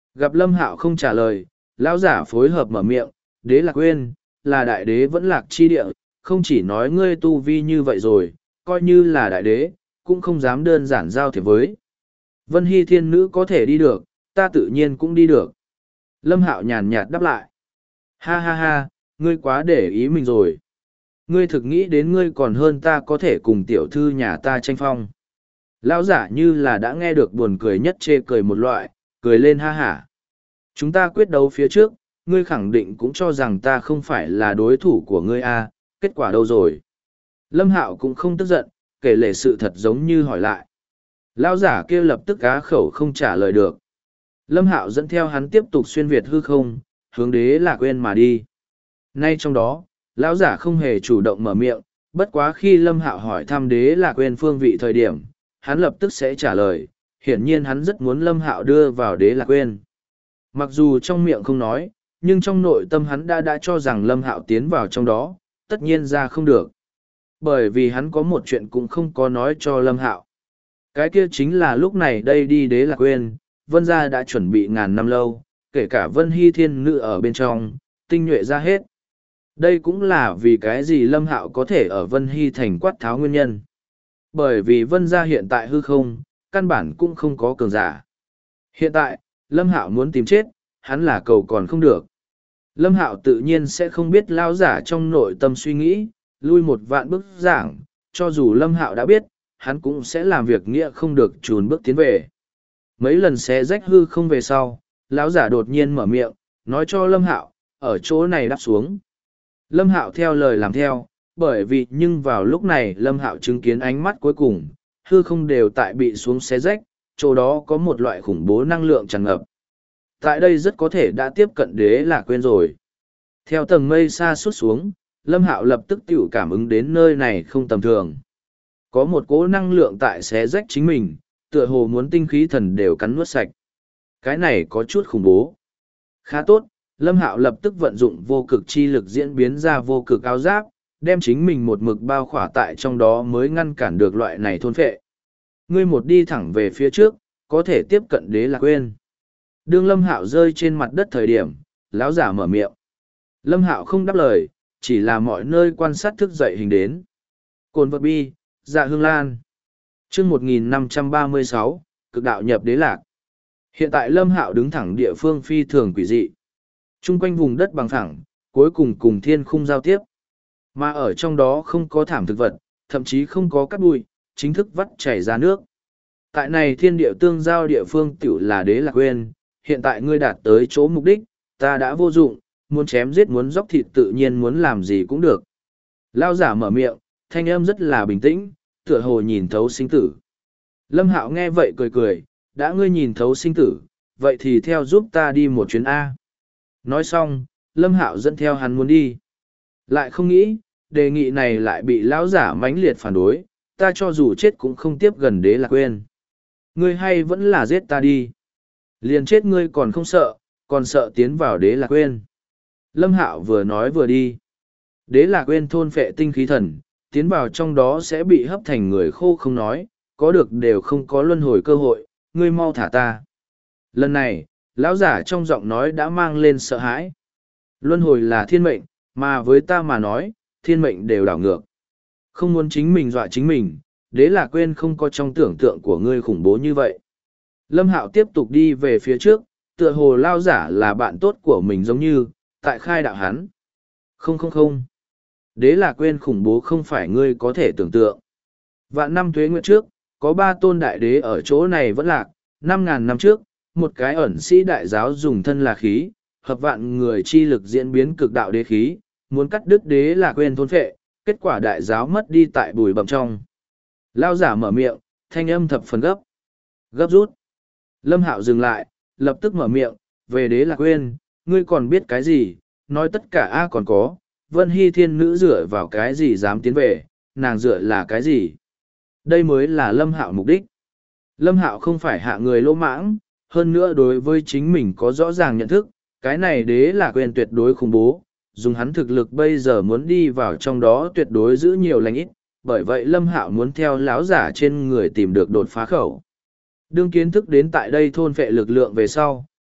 Gặp Lâm Hạo không trả lời, lão giả phối hợp mở miệng, đế lạc quên, là đại đế vẫn lạc chi địa, không chỉ nói ngươi tu vi như vậy rồi, coi như là đại đế, cũng không dám đơn giản giao thiệp với. Vân Hy thiên nữ có thể đi được, ta tự nhiên cũng đi được. Lâm Hạo nhàn nhạt đáp lại. Ha ha ha, ngươi quá để ý mình rồi. Ngươi thực nghĩ đến ngươi còn hơn ta có thể cùng tiểu thư nhà ta tranh phong. Lão giả như là đã nghe được buồn cười nhất chê cười một loại, cười lên ha hả. Chúng ta quyết đấu phía trước, ngươi khẳng định cũng cho rằng ta không phải là đối thủ của ngươi a, kết quả đâu rồi? Lâm Hạo cũng không tức giận, kể lể sự thật giống như hỏi lại. Lão giả kia lập tức á khẩu không trả lời được. Lâm Hạo dẫn theo hắn tiếp tục xuyên việt hư không, hướng đế lạc quên mà đi. Nay trong đó, lão giả không hề chủ động mở miệng, bất quá khi Lâm Hạo hỏi thăm đế lạc quên phương vị thời điểm, hắn lập tức sẽ trả lời, hiển nhiên hắn rất muốn Lâm Hạo đưa vào đế lạc quên. Mặc dù trong miệng không nói, nhưng trong nội tâm hắn đã cho rằng Lâm Hạo tiến vào trong đó, tất nhiên ra không được. Bởi vì hắn có một chuyện cũng không có nói cho Lâm Hạo. Cái kia chính là lúc này đây đi đế lạc quên, Vân gia đã chuẩn bị ngàn năm lâu, kể cả Vân Hy thiên nữ ở bên trong, tinh nhuệ ra hết. Đây cũng là vì cái gì Lâm Hạo có thể ở Vân Hy thành quát tháo nguyên nhân. Bởi vì Vân gia hiện tại hư không, căn bản cũng không có cường giả. Hiện tại, Lâm Hạo muốn tìm chết, hắn là cầu còn không được. Lâm Hạo tự nhiên sẽ không biết lão giả trong nội tâm suy nghĩ, lui một vạn bước giảng, cho dù Lâm Hạo đã biết, hắn cũng sẽ làm việc nghĩa không được chùn bước tiến về. Mấy lần xé rách hư không về sau, lão giả đột nhiên mở miệng, nói cho Lâm Hạo, ở chỗ này đáp xuống. Lâm Hạo theo lời làm theo, bởi vì nhưng vào lúc này Lâm Hạo chứng kiến ánh mắt cuối cùng, hư không đều tại bị xuống xé rách, chỗ đó có một loại khủng bố năng lượng tràn ngập. Tại đây rất có thể đã tiếp cận đế lạc quên rồi. Theo tầng mây xa suốt xuống, Lâm Hạo lập tức tự cảm ứng đến nơi này không tầm thường. Có một cỗ năng lượng tại xé rách chính mình, tựa hồ muốn tinh khí thần đều cắn nuốt sạch. Cái này có chút khủng bố. Khá tốt, Lâm Hạo lập tức vận dụng vô cực chi lực diễn biến ra vô cực áo giáp, đem chính mình một mực bao khỏa tại trong đó mới ngăn cản được loại này thôn phệ. Ngươi một đi thẳng về phía trước, có thể tiếp cận đế lạc quên. Đương Lâm Hạo rơi trên mặt đất thời điểm, lão giả mở miệng. Lâm Hạo không đáp lời, chỉ là mọi nơi quan sát thức dậy hình đến. Cồn vật bi, dạ hương lan. Chương 1536, cực đạo nhập đế lạc. Hiện tại Lâm Hạo đứng thẳng địa phương phi thường quỷ dị. Trung quanh vùng đất bằng phẳng, cuối cùng cùng thiên khung giao tiếp. Mà ở trong đó không có thảm thực vật, thậm chí không có cát bụi, chính thức vắt chảy ra nước. Tại này thiên địa tương giao địa phương tiểu là đế lạc quên, hiện tại ngươi đạt tới chỗ mục đích, ta đã vô dụng, muốn chém giết muốn dóc thịt tự nhiên muốn làm gì cũng được. Lao giả mở miệng, thanh âm rất là bình tĩnh, tựa hồ nhìn thấu sinh tử. Lâm Hạo nghe vậy cười cười, đã ngươi nhìn thấu sinh tử, vậy thì theo giúp ta đi một chuyến A. Nói xong, Lâm Hạo dẫn theo hắn muốn đi. Lại không nghĩ, đề nghị này lại bị lão giả mãnh liệt phản đối, ta cho dù chết cũng không tiếp gần đế lạc quên. Ngươi hay vẫn là giết ta đi. Liền chết ngươi còn không sợ, còn sợ tiến vào đế lạc quên. Lâm Hạo vừa nói vừa đi. Đế lạc quên thôn phệ tinh khí thần, tiến vào trong đó sẽ bị hấp thành người khô không nói, có được đều không có luân hồi cơ hội, ngươi mau thả ta. Lần này, lão giả trong giọng nói đã mang lên sợ hãi. Luân hồi là thiên mệnh, mà với ta mà nói, thiên mệnh đều đảo ngược. Không muốn chính mình dọa chính mình, đế lạc quên không có trong tưởng tượng của ngươi khủng bố như vậy. Lâm Hạo tiếp tục đi về phía trước, tựa hồ lao giả là bạn tốt của mình giống như, tại khai đạo hắn. Không. Đế lạc quên khủng bố không phải ngươi có thể tưởng tượng. Vạn năm tuế nguyệt trước, có 3 tôn đại đế ở chỗ này vẫn lạc, 5.000 năm trước, một cái ẩn sĩ đại giáo dùng thân là khí, hợp vạn người chi lực diễn biến cực đạo đế khí, muốn cắt đứt đế lạc quên thôn phệ, kết quả đại giáo mất đi tại bùi bậm trong. Lao giả mở miệng, thanh âm thập phần gấp. Gấp rút. Lâm Hạo dừng lại, lập tức mở miệng, về đế lạc quên, ngươi còn biết cái gì, nói tất cả A còn có, Vân Hy thiên nữ dựa vào cái gì dám tiến về, nàng dựa là cái gì. Đây mới là Lâm Hạo mục đích. Lâm Hạo không phải hạ người lỗ mãng, hơn nữa đối với chính mình có rõ ràng nhận thức, cái này đế lạc quên tuyệt đối khủng bố, dùng hắn thực lực bây giờ muốn đi vào trong đó tuyệt đối giữ nhiều lành ít, bởi vậy Lâm Hạo muốn theo láo giả trên người tìm được đột phá khẩu. Đương kiến thức đến tại đây thôn phệ lực lượng về sau,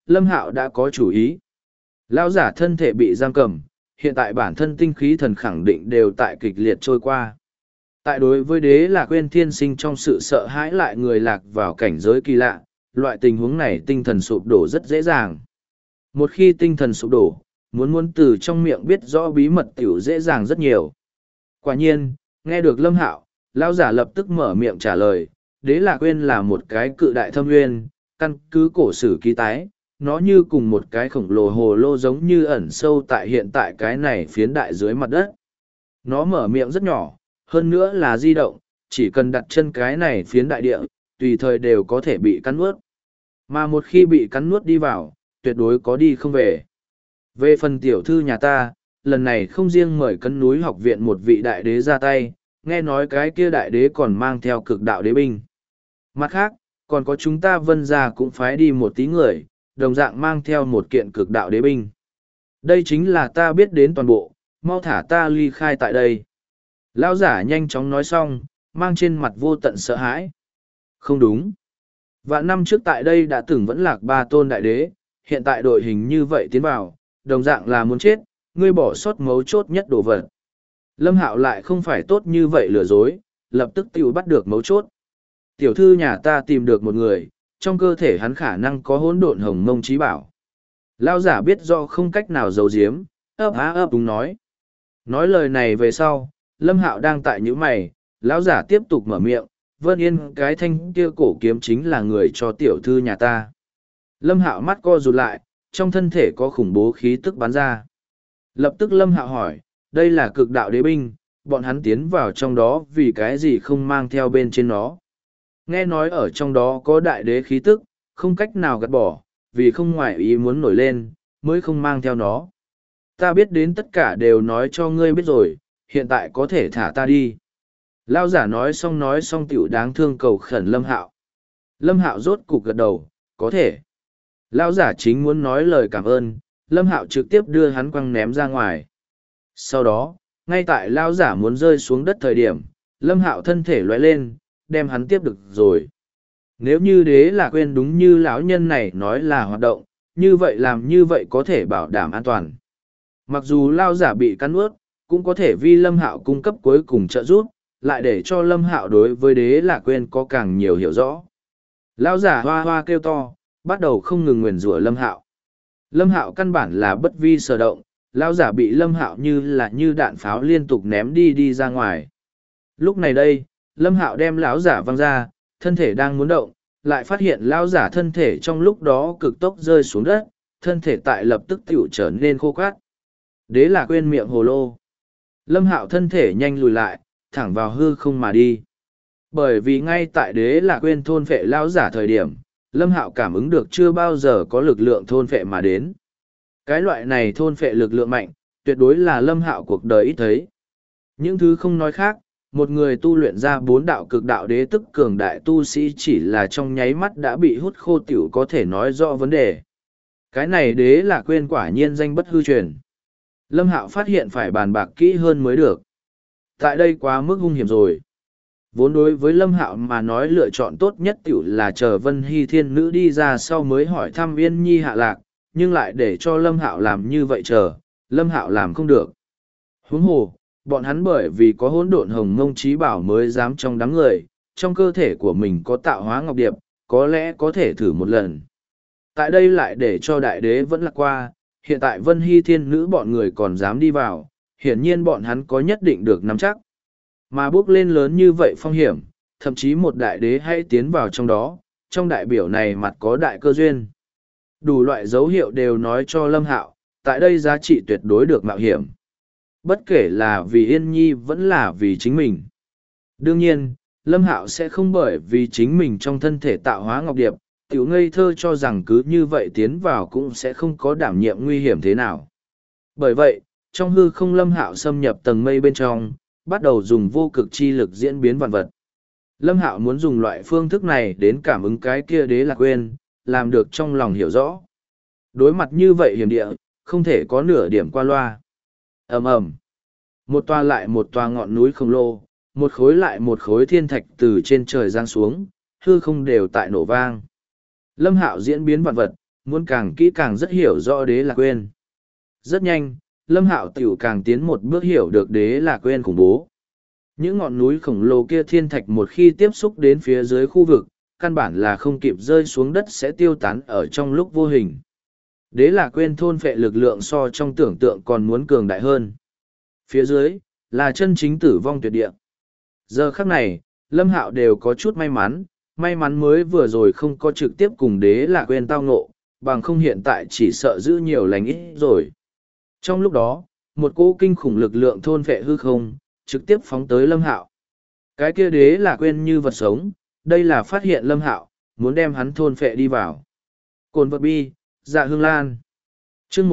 Lâm Hạo đã có chủ ý. Lão giả thân thể bị giam cầm, hiện tại bản thân tinh khí thần khẳng định đều tại kịch liệt trôi qua. Tại đối với Đế Lạc Quyên thiên sinh trong sự sợ hãi lại người lạc vào cảnh giới kỳ lạ, loại tình huống này tinh thần sụp đổ rất dễ dàng. Một khi tinh thần sụp đổ, muốn từ trong miệng biết rõ bí mật tiểu dễ dàng rất nhiều. Quả nhiên, nghe được Lâm Hạo, lão giả lập tức mở miệng trả lời, Đế Lạc Quyên là một cái cự đại thâm uyên, căn cứ cổ sử ký tái, nó như cùng một cái khổng lồ hồ lô giống như ẩn sâu tại hiện tại cái này phiến đại dưới mặt đất. Nó mở miệng rất nhỏ, hơn nữa là di động, chỉ cần đặt chân cái này phiến đại địa, tùy thời đều có thể bị cắn nuốt. Mà một khi bị cắn nuốt đi vào, tuyệt đối có đi không về. Về phần tiểu thư nhà ta, lần này không riêng mời Cấn Núi học viện một vị đại đế ra tay, nghe nói cái kia đại đế còn mang theo cực đạo đế binh. Mặt khác, còn có chúng ta Vân gia cũng phái đi một tí người, đồng dạng mang theo một kiện cực đạo đế binh. Đây chính là ta biết đến toàn bộ, mau thả ta ly khai tại đây. Lão giả nhanh chóng nói xong, mang trên mặt vô tận sợ hãi. Không đúng. Vạn năm trước tại đây đã từng vẫn lạc 3 tôn đại đế, hiện tại đội hình như vậy tiến vào, đồng dạng là muốn chết, ngươi bỏ sót mấu chốt nhất đồ vật. Lâm Hạo lại không phải tốt như vậy lừa dối, lập tức tiêu bắt được mấu chốt. Tiểu thư nhà ta tìm được một người, trong cơ thể hắn khả năng có hỗn độn hồng mông trí bảo. Lão giả biết do không cách nào giấu giếm, ấp đúng nói. Nói lời này về sau, Lâm Hạo đang tại nhíu mày, lão giả tiếp tục mở miệng, Vân Yên cái thanh kia cổ kiếm chính là người cho tiểu thư nhà ta. Lâm Hạo mắt co rụt lại, trong thân thể có khủng bố khí tức bắn ra. Lập tức Lâm Hạo hỏi, đây là cực đạo đế binh, bọn hắn tiến vào trong đó vì cái gì không mang theo bên trên nó. Nghe nói ở trong đó có đại đế khí tức, không cách nào gạt bỏ, vì không ngoại ý muốn nổi lên, mới không mang theo nó. Ta biết đến tất cả đều nói cho ngươi biết rồi, hiện tại có thể thả ta đi. Lao giả nói xong tiểu đáng thương cầu khẩn Lâm Hạo. Lâm Hạo rốt cục gật đầu, có thể. Lao giả chính muốn nói lời cảm ơn, Lâm Hạo trực tiếp đưa hắn quăng ném ra ngoài. Sau đó, ngay tại Lao giả muốn rơi xuống đất thời điểm, Lâm Hạo thân thể lóe lên, đem hắn tiếp được rồi. Nếu như Đế Lạc Quyên đúng như lão nhân này nói là hoạt động, như vậy làm như vậy có thể bảo đảm an toàn. Mặc dù Lao giả bị cắn nuốt, cũng có thể vì Lâm Hạo cung cấp cuối cùng trợ giúp, lại để cho Lâm Hạo đối với Đế Lạc Quyên có càng nhiều hiểu rõ. Lao giả hoa hoa kêu to, bắt đầu không ngừng nguyền rủa Lâm Hạo. Lâm Hạo căn bản là bất vi sở động, Lao giả bị Lâm Hạo như đạn pháo liên tục ném đi ra ngoài. Lúc này đây, Lâm Hạo đem lão giả văng ra, thân thể đang muốn động, lại phát hiện lão giả thân thể trong lúc đó cực tốc rơi xuống đất, thân thể tại lập tức tiểu trở nên khô cát. Đế Lạc Quyên miệng hồ lô. Lâm Hạo thân thể nhanh lùi lại, thẳng vào hư không mà đi. Bởi vì ngay tại Đế Lạc Quyên thôn phệ lão giả thời điểm, Lâm Hạo cảm ứng được chưa bao giờ có lực lượng thôn phệ mà đến. Cái loại này thôn phệ lực lượng mạnh, tuyệt đối là Lâm Hạo cuộc đời ít thấy. Những thứ không nói khác, một người tu luyện ra 4 đạo cực đạo đế tức cường đại tu sĩ chỉ là trong nháy mắt đã bị hút khô tiểu có thể nói rõ vấn đề. Cái này Đế Lạc Quyên quả nhiên danh bất hư truyền. Lâm Hạo phát hiện phải bàn bạc kỹ hơn mới được. Tại đây quá mức hung hiểm rồi. Vốn đối với Lâm Hạo mà nói lựa chọn tốt nhất tiểu là chờ Vân Hy Thiên Nữ đi ra sau mới hỏi thăm Yên Nhi hạ lạc, nhưng lại để cho Lâm Hạo làm như vậy chờ, Lâm Hạo làm không được. Huống hồ, bọn hắn bởi vì có hỗn độn hồng mông trí bảo mới dám trong đám người, trong cơ thể của mình có tạo hóa ngọc điệp, có lẽ có thể thử một lần. Tại đây lại để cho đại đế vẫn lạc qua, hiện tại Vân Hy Thiên Nữ bọn người còn dám đi vào, hiển nhiên bọn hắn có nhất định được nắm chắc. Mà bước lên lớn như vậy phong hiểm, thậm chí một đại đế hãy tiến vào trong đó, trong đại biểu này mặt có đại cơ duyên. Đủ loại dấu hiệu đều nói cho Lâm Hạo, tại đây giá trị tuyệt đối được mạo hiểm. Bất kể là vì Yên Nhi vẫn là vì chính mình. Đương nhiên, Lâm Hạo sẽ không bởi vì chính mình trong thân thể tạo hóa ngọc điệp, tiểu ngây thơ cho rằng cứ như vậy tiến vào cũng sẽ không có đảm nhiệm nguy hiểm thế nào. Bởi vậy, trong hư không Lâm Hạo xâm nhập tầng mây bên trong, bắt đầu dùng vô cực chi lực diễn biến vạn vật. Lâm Hạo muốn dùng loại phương thức này đến cảm ứng cái kia Đế Lạc Quyên, làm được trong lòng hiểu rõ. Đối mặt như vậy hiểm địa, không thể có nửa điểm qua loa. Ầm ầm, một toa lại một toa ngọn núi khổng lồ, một khối lại một khối thiên thạch từ trên trời giáng xuống, hư không đều tại nổ vang. Lâm Hạo diễn biến vạn vật, muốn càng kỹ càng rất hiểu rõ Đế Lạc Quyên. Rất nhanh, Lâm Hạo tiểu càng tiến một bước hiểu được Đế Lạc Quyên khủng bố. Những ngọn núi khổng lồ kia thiên thạch một khi tiếp xúc đến phía dưới khu vực, căn bản là không kịp rơi xuống đất sẽ tiêu tán ở trong lúc vô hình. Đế Lạc Quyên thôn phệ lực lượng so trong tưởng tượng còn muốn cường đại hơn. Phía dưới, là chân chính tử vong tuyệt địa. Giờ khắc này, Lâm Hạo đều có chút may mắn mới vừa rồi không có trực tiếp cùng Đế Lạc Quyên tao ngộ, bằng không hiện tại chỉ sợ giữ nhiều lành ít rồi. Trong lúc đó, một cỗ kinh khủng lực lượng thôn phệ hư không, trực tiếp phóng tới Lâm Hạo. Cái kia Đế Lạc Quyên như vật sống, đây là phát hiện Lâm Hạo, muốn đem hắn thôn phệ đi vào. Cồn vật bi, Dạ Hương Lan. Chương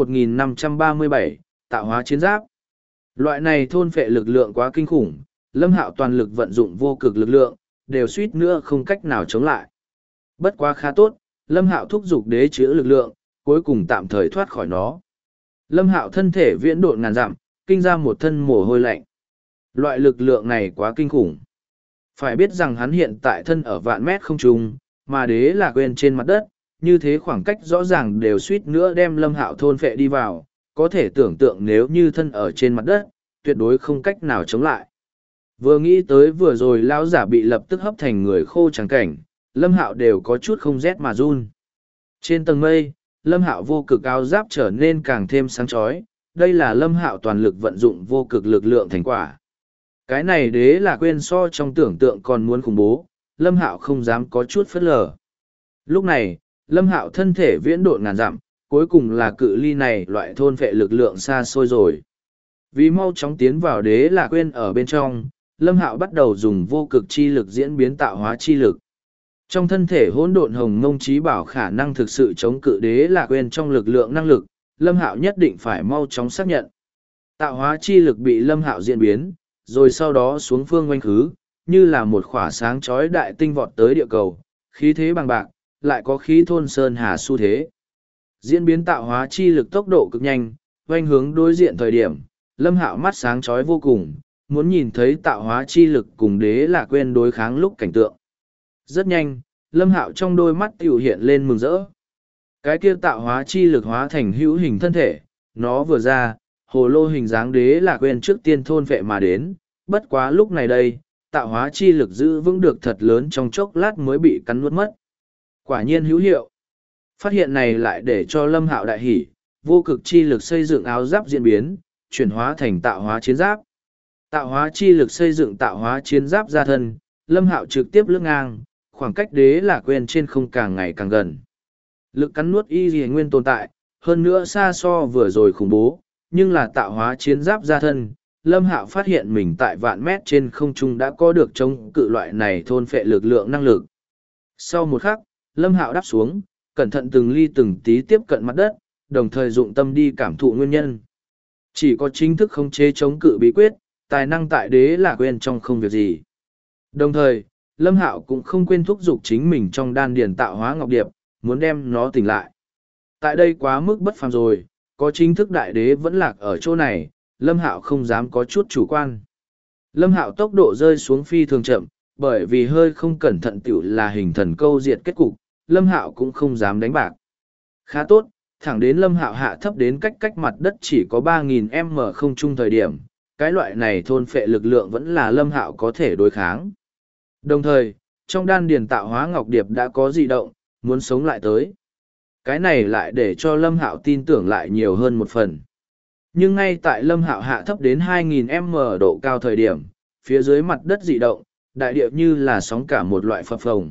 1537, tạo hóa chiến giáp. Loại này thôn phệ lực lượng quá kinh khủng, Lâm Hạo toàn lực vận dụng vô cực lực lượng, đều suýt nữa không cách nào chống lại. Bất quá khá tốt, Lâm Hạo thúc giục đế chữa lực lượng, cuối cùng tạm thời thoát khỏi nó. Lâm Hạo thân thể viễn độn ngàn dặm, kinh ra một thân mồ hôi lạnh. Loại lực lượng này quá kinh khủng. Phải biết rằng hắn hiện tại thân ở vạn mét không trung, mà Đế Lạc Quyên trên mặt đất, như thế khoảng cách rõ ràng đều suýt nữa đem Lâm Hạo thôn phệ đi vào, có thể tưởng tượng nếu như thân ở trên mặt đất, tuyệt đối không cách nào chống lại. Vừa nghĩ tới vừa rồi lão giả bị lập tức hấp thành người khô trắng cảnh, Lâm Hạo đều có chút không rét mà run. Trên tầng mây, Lâm Hạo vô cực áo giáp trở nên càng thêm sáng chói, đây là Lâm Hạo toàn lực vận dụng vô cực lực lượng thành quả. Cái này Đế Lạc Quyên so trong tưởng tượng còn muốn khủng bố, Lâm Hạo không dám có chút phớt lờ. Lúc này, Lâm Hạo thân thể viễn độn ngàn dặm, cuối cùng là cự ly này loại thôn phệ lực lượng xa xôi rồi. Vì mau chóng tiến vào Đế Lạc Quyên ở bên trong, Lâm Hạo bắt đầu dùng vô cực chi lực diễn biến tạo hóa chi lực. Trong thân thể hỗn độn hồng mông trí bảo khả năng thực sự chống cự Đế Lạc Quyên trong lực lượng năng lực, Lâm Hạo nhất định phải mau chóng xác nhận. Tạo hóa chi lực bị Lâm Hạo diễn biến, rồi sau đó xuống phương oanh khứ, như là một khỏa sáng chói đại tinh vọt tới địa cầu, khí thế bằng bạc, lại có khí thôn sơn hà xu thế. Diễn biến tạo hóa chi lực tốc độ cực nhanh, oanh hướng đối diện thời điểm, Lâm Hạo mắt sáng chói vô cùng, muốn nhìn thấy tạo hóa chi lực cùng Đế Lạc Quyên đối kháng lúc cảnh tượng. Rất nhanh, Lâm Hạo trong đôi mắt tiểu hiện lên mừng rỡ. Cái kia tạo hóa chi lực hóa thành hữu hình thân thể, nó vừa ra, hồ lô hình dáng Đế Lạc Quyên trước tiên thôn vệ mà đến, bất quá lúc này đây, tạo hóa chi lực giữ vững được thật lớn trong chốc lát mới bị cắn nuốt mất. Quả nhiên hữu hiệu. Phát hiện này lại để cho Lâm Hạo đại hỉ, vô cực chi lực xây dựng áo giáp diễn biến, chuyển hóa thành tạo hóa chiến giáp. Tạo hóa chi lực xây dựng tạo hóa chiến giáp ra thân, Lâm Hạo trực tiếp lướt ngang, khoảng cách Đế Lạc Quyên trên không càng ngày càng gần. Lực cắn nuốt y lìa nguyên tồn tại, hơn nữa xa so vừa rồi khủng bố, nhưng là tạo hóa chiến giáp ra thân. Lâm Hạo phát hiện mình tại vạn mét trên không trung đã có được chống cự loại này thôn phệ lực lượng năng lực. Sau một khắc, Lâm Hạo đáp xuống, cẩn thận từng ly từng tí tiếp cận mặt đất, đồng thời dụng tâm đi cảm thụ nguyên nhân. Chỉ có chính thức khống chế chống cự bí quyết, tài năng tại Đế Lạc Quyên trong không việc gì. Đồng thời, Lâm Hạo cũng không quên thúc giục chính mình trong đan điền tạo hóa ngọc điệp, muốn đem nó tỉnh lại. Tại đây quá mức bất phàm rồi, có chính thức đại đế vẫn lạc ở chỗ này, Lâm Hạo không dám có chút chủ quan. Lâm Hạo tốc độ rơi xuống phi thường chậm, bởi vì hơi không cẩn thận tiểu là hình thần câu diệt kết cục, Lâm Hạo cũng không dám đánh bạc. Khá tốt, thẳng đến Lâm Hạo hạ thấp đến cách mặt đất chỉ có 3.000 m không trung thời điểm, cái loại này thôn phệ lực lượng vẫn là Lâm Hạo có thể đối kháng. Đồng thời, trong đan điền tạo hóa ngọc điệp đã có dị động, muốn sống lại tới. Cái này lại để cho Lâm Hạo tin tưởng lại nhiều hơn một phần. Nhưng ngay tại Lâm Hạo hạ thấp đến 2.000 m độ cao thời điểm, phía dưới mặt đất dị động, đại địa như là sóng cả một loại phập phồng.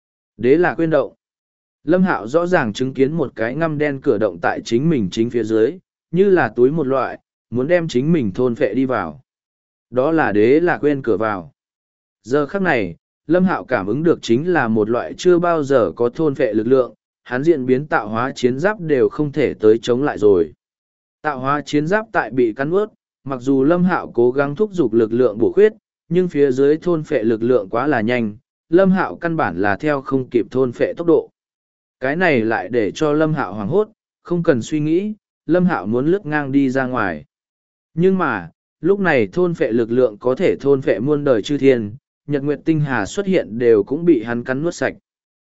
Đế Lạc Quyên động. Lâm Hạo rõ ràng chứng kiến một cái ngăm đen cửa động tại chính mình chính phía dưới, như là túi một loại, muốn đem chính mình thôn phệ đi vào. Đó là Đế Lạc Quyên cửa vào. Giờ khắc này, Lâm Hạo cảm ứng được chính là một loại chưa bao giờ có thôn phệ lực lượng, hắn diễn biến tạo hóa chiến giáp đều không thể tới chống lại rồi. Tạo hóa chiến giáp tại bị cắn ướt, mặc dù Lâm Hạo cố gắng thúc giục lực lượng bổ khuyết, nhưng phía dưới thôn phệ lực lượng quá là nhanh, Lâm Hạo căn bản là theo không kịp thôn phệ tốc độ. Cái này lại để cho Lâm Hạo hoảng hốt, không cần suy nghĩ, Lâm Hạo muốn lướt ngang đi ra ngoài. Nhưng mà, lúc này thôn phệ lực lượng có thể thôn phệ muôn đời chư thiên, nhật nguyệt tinh hà xuất hiện đều cũng bị hắn cắn nuốt sạch.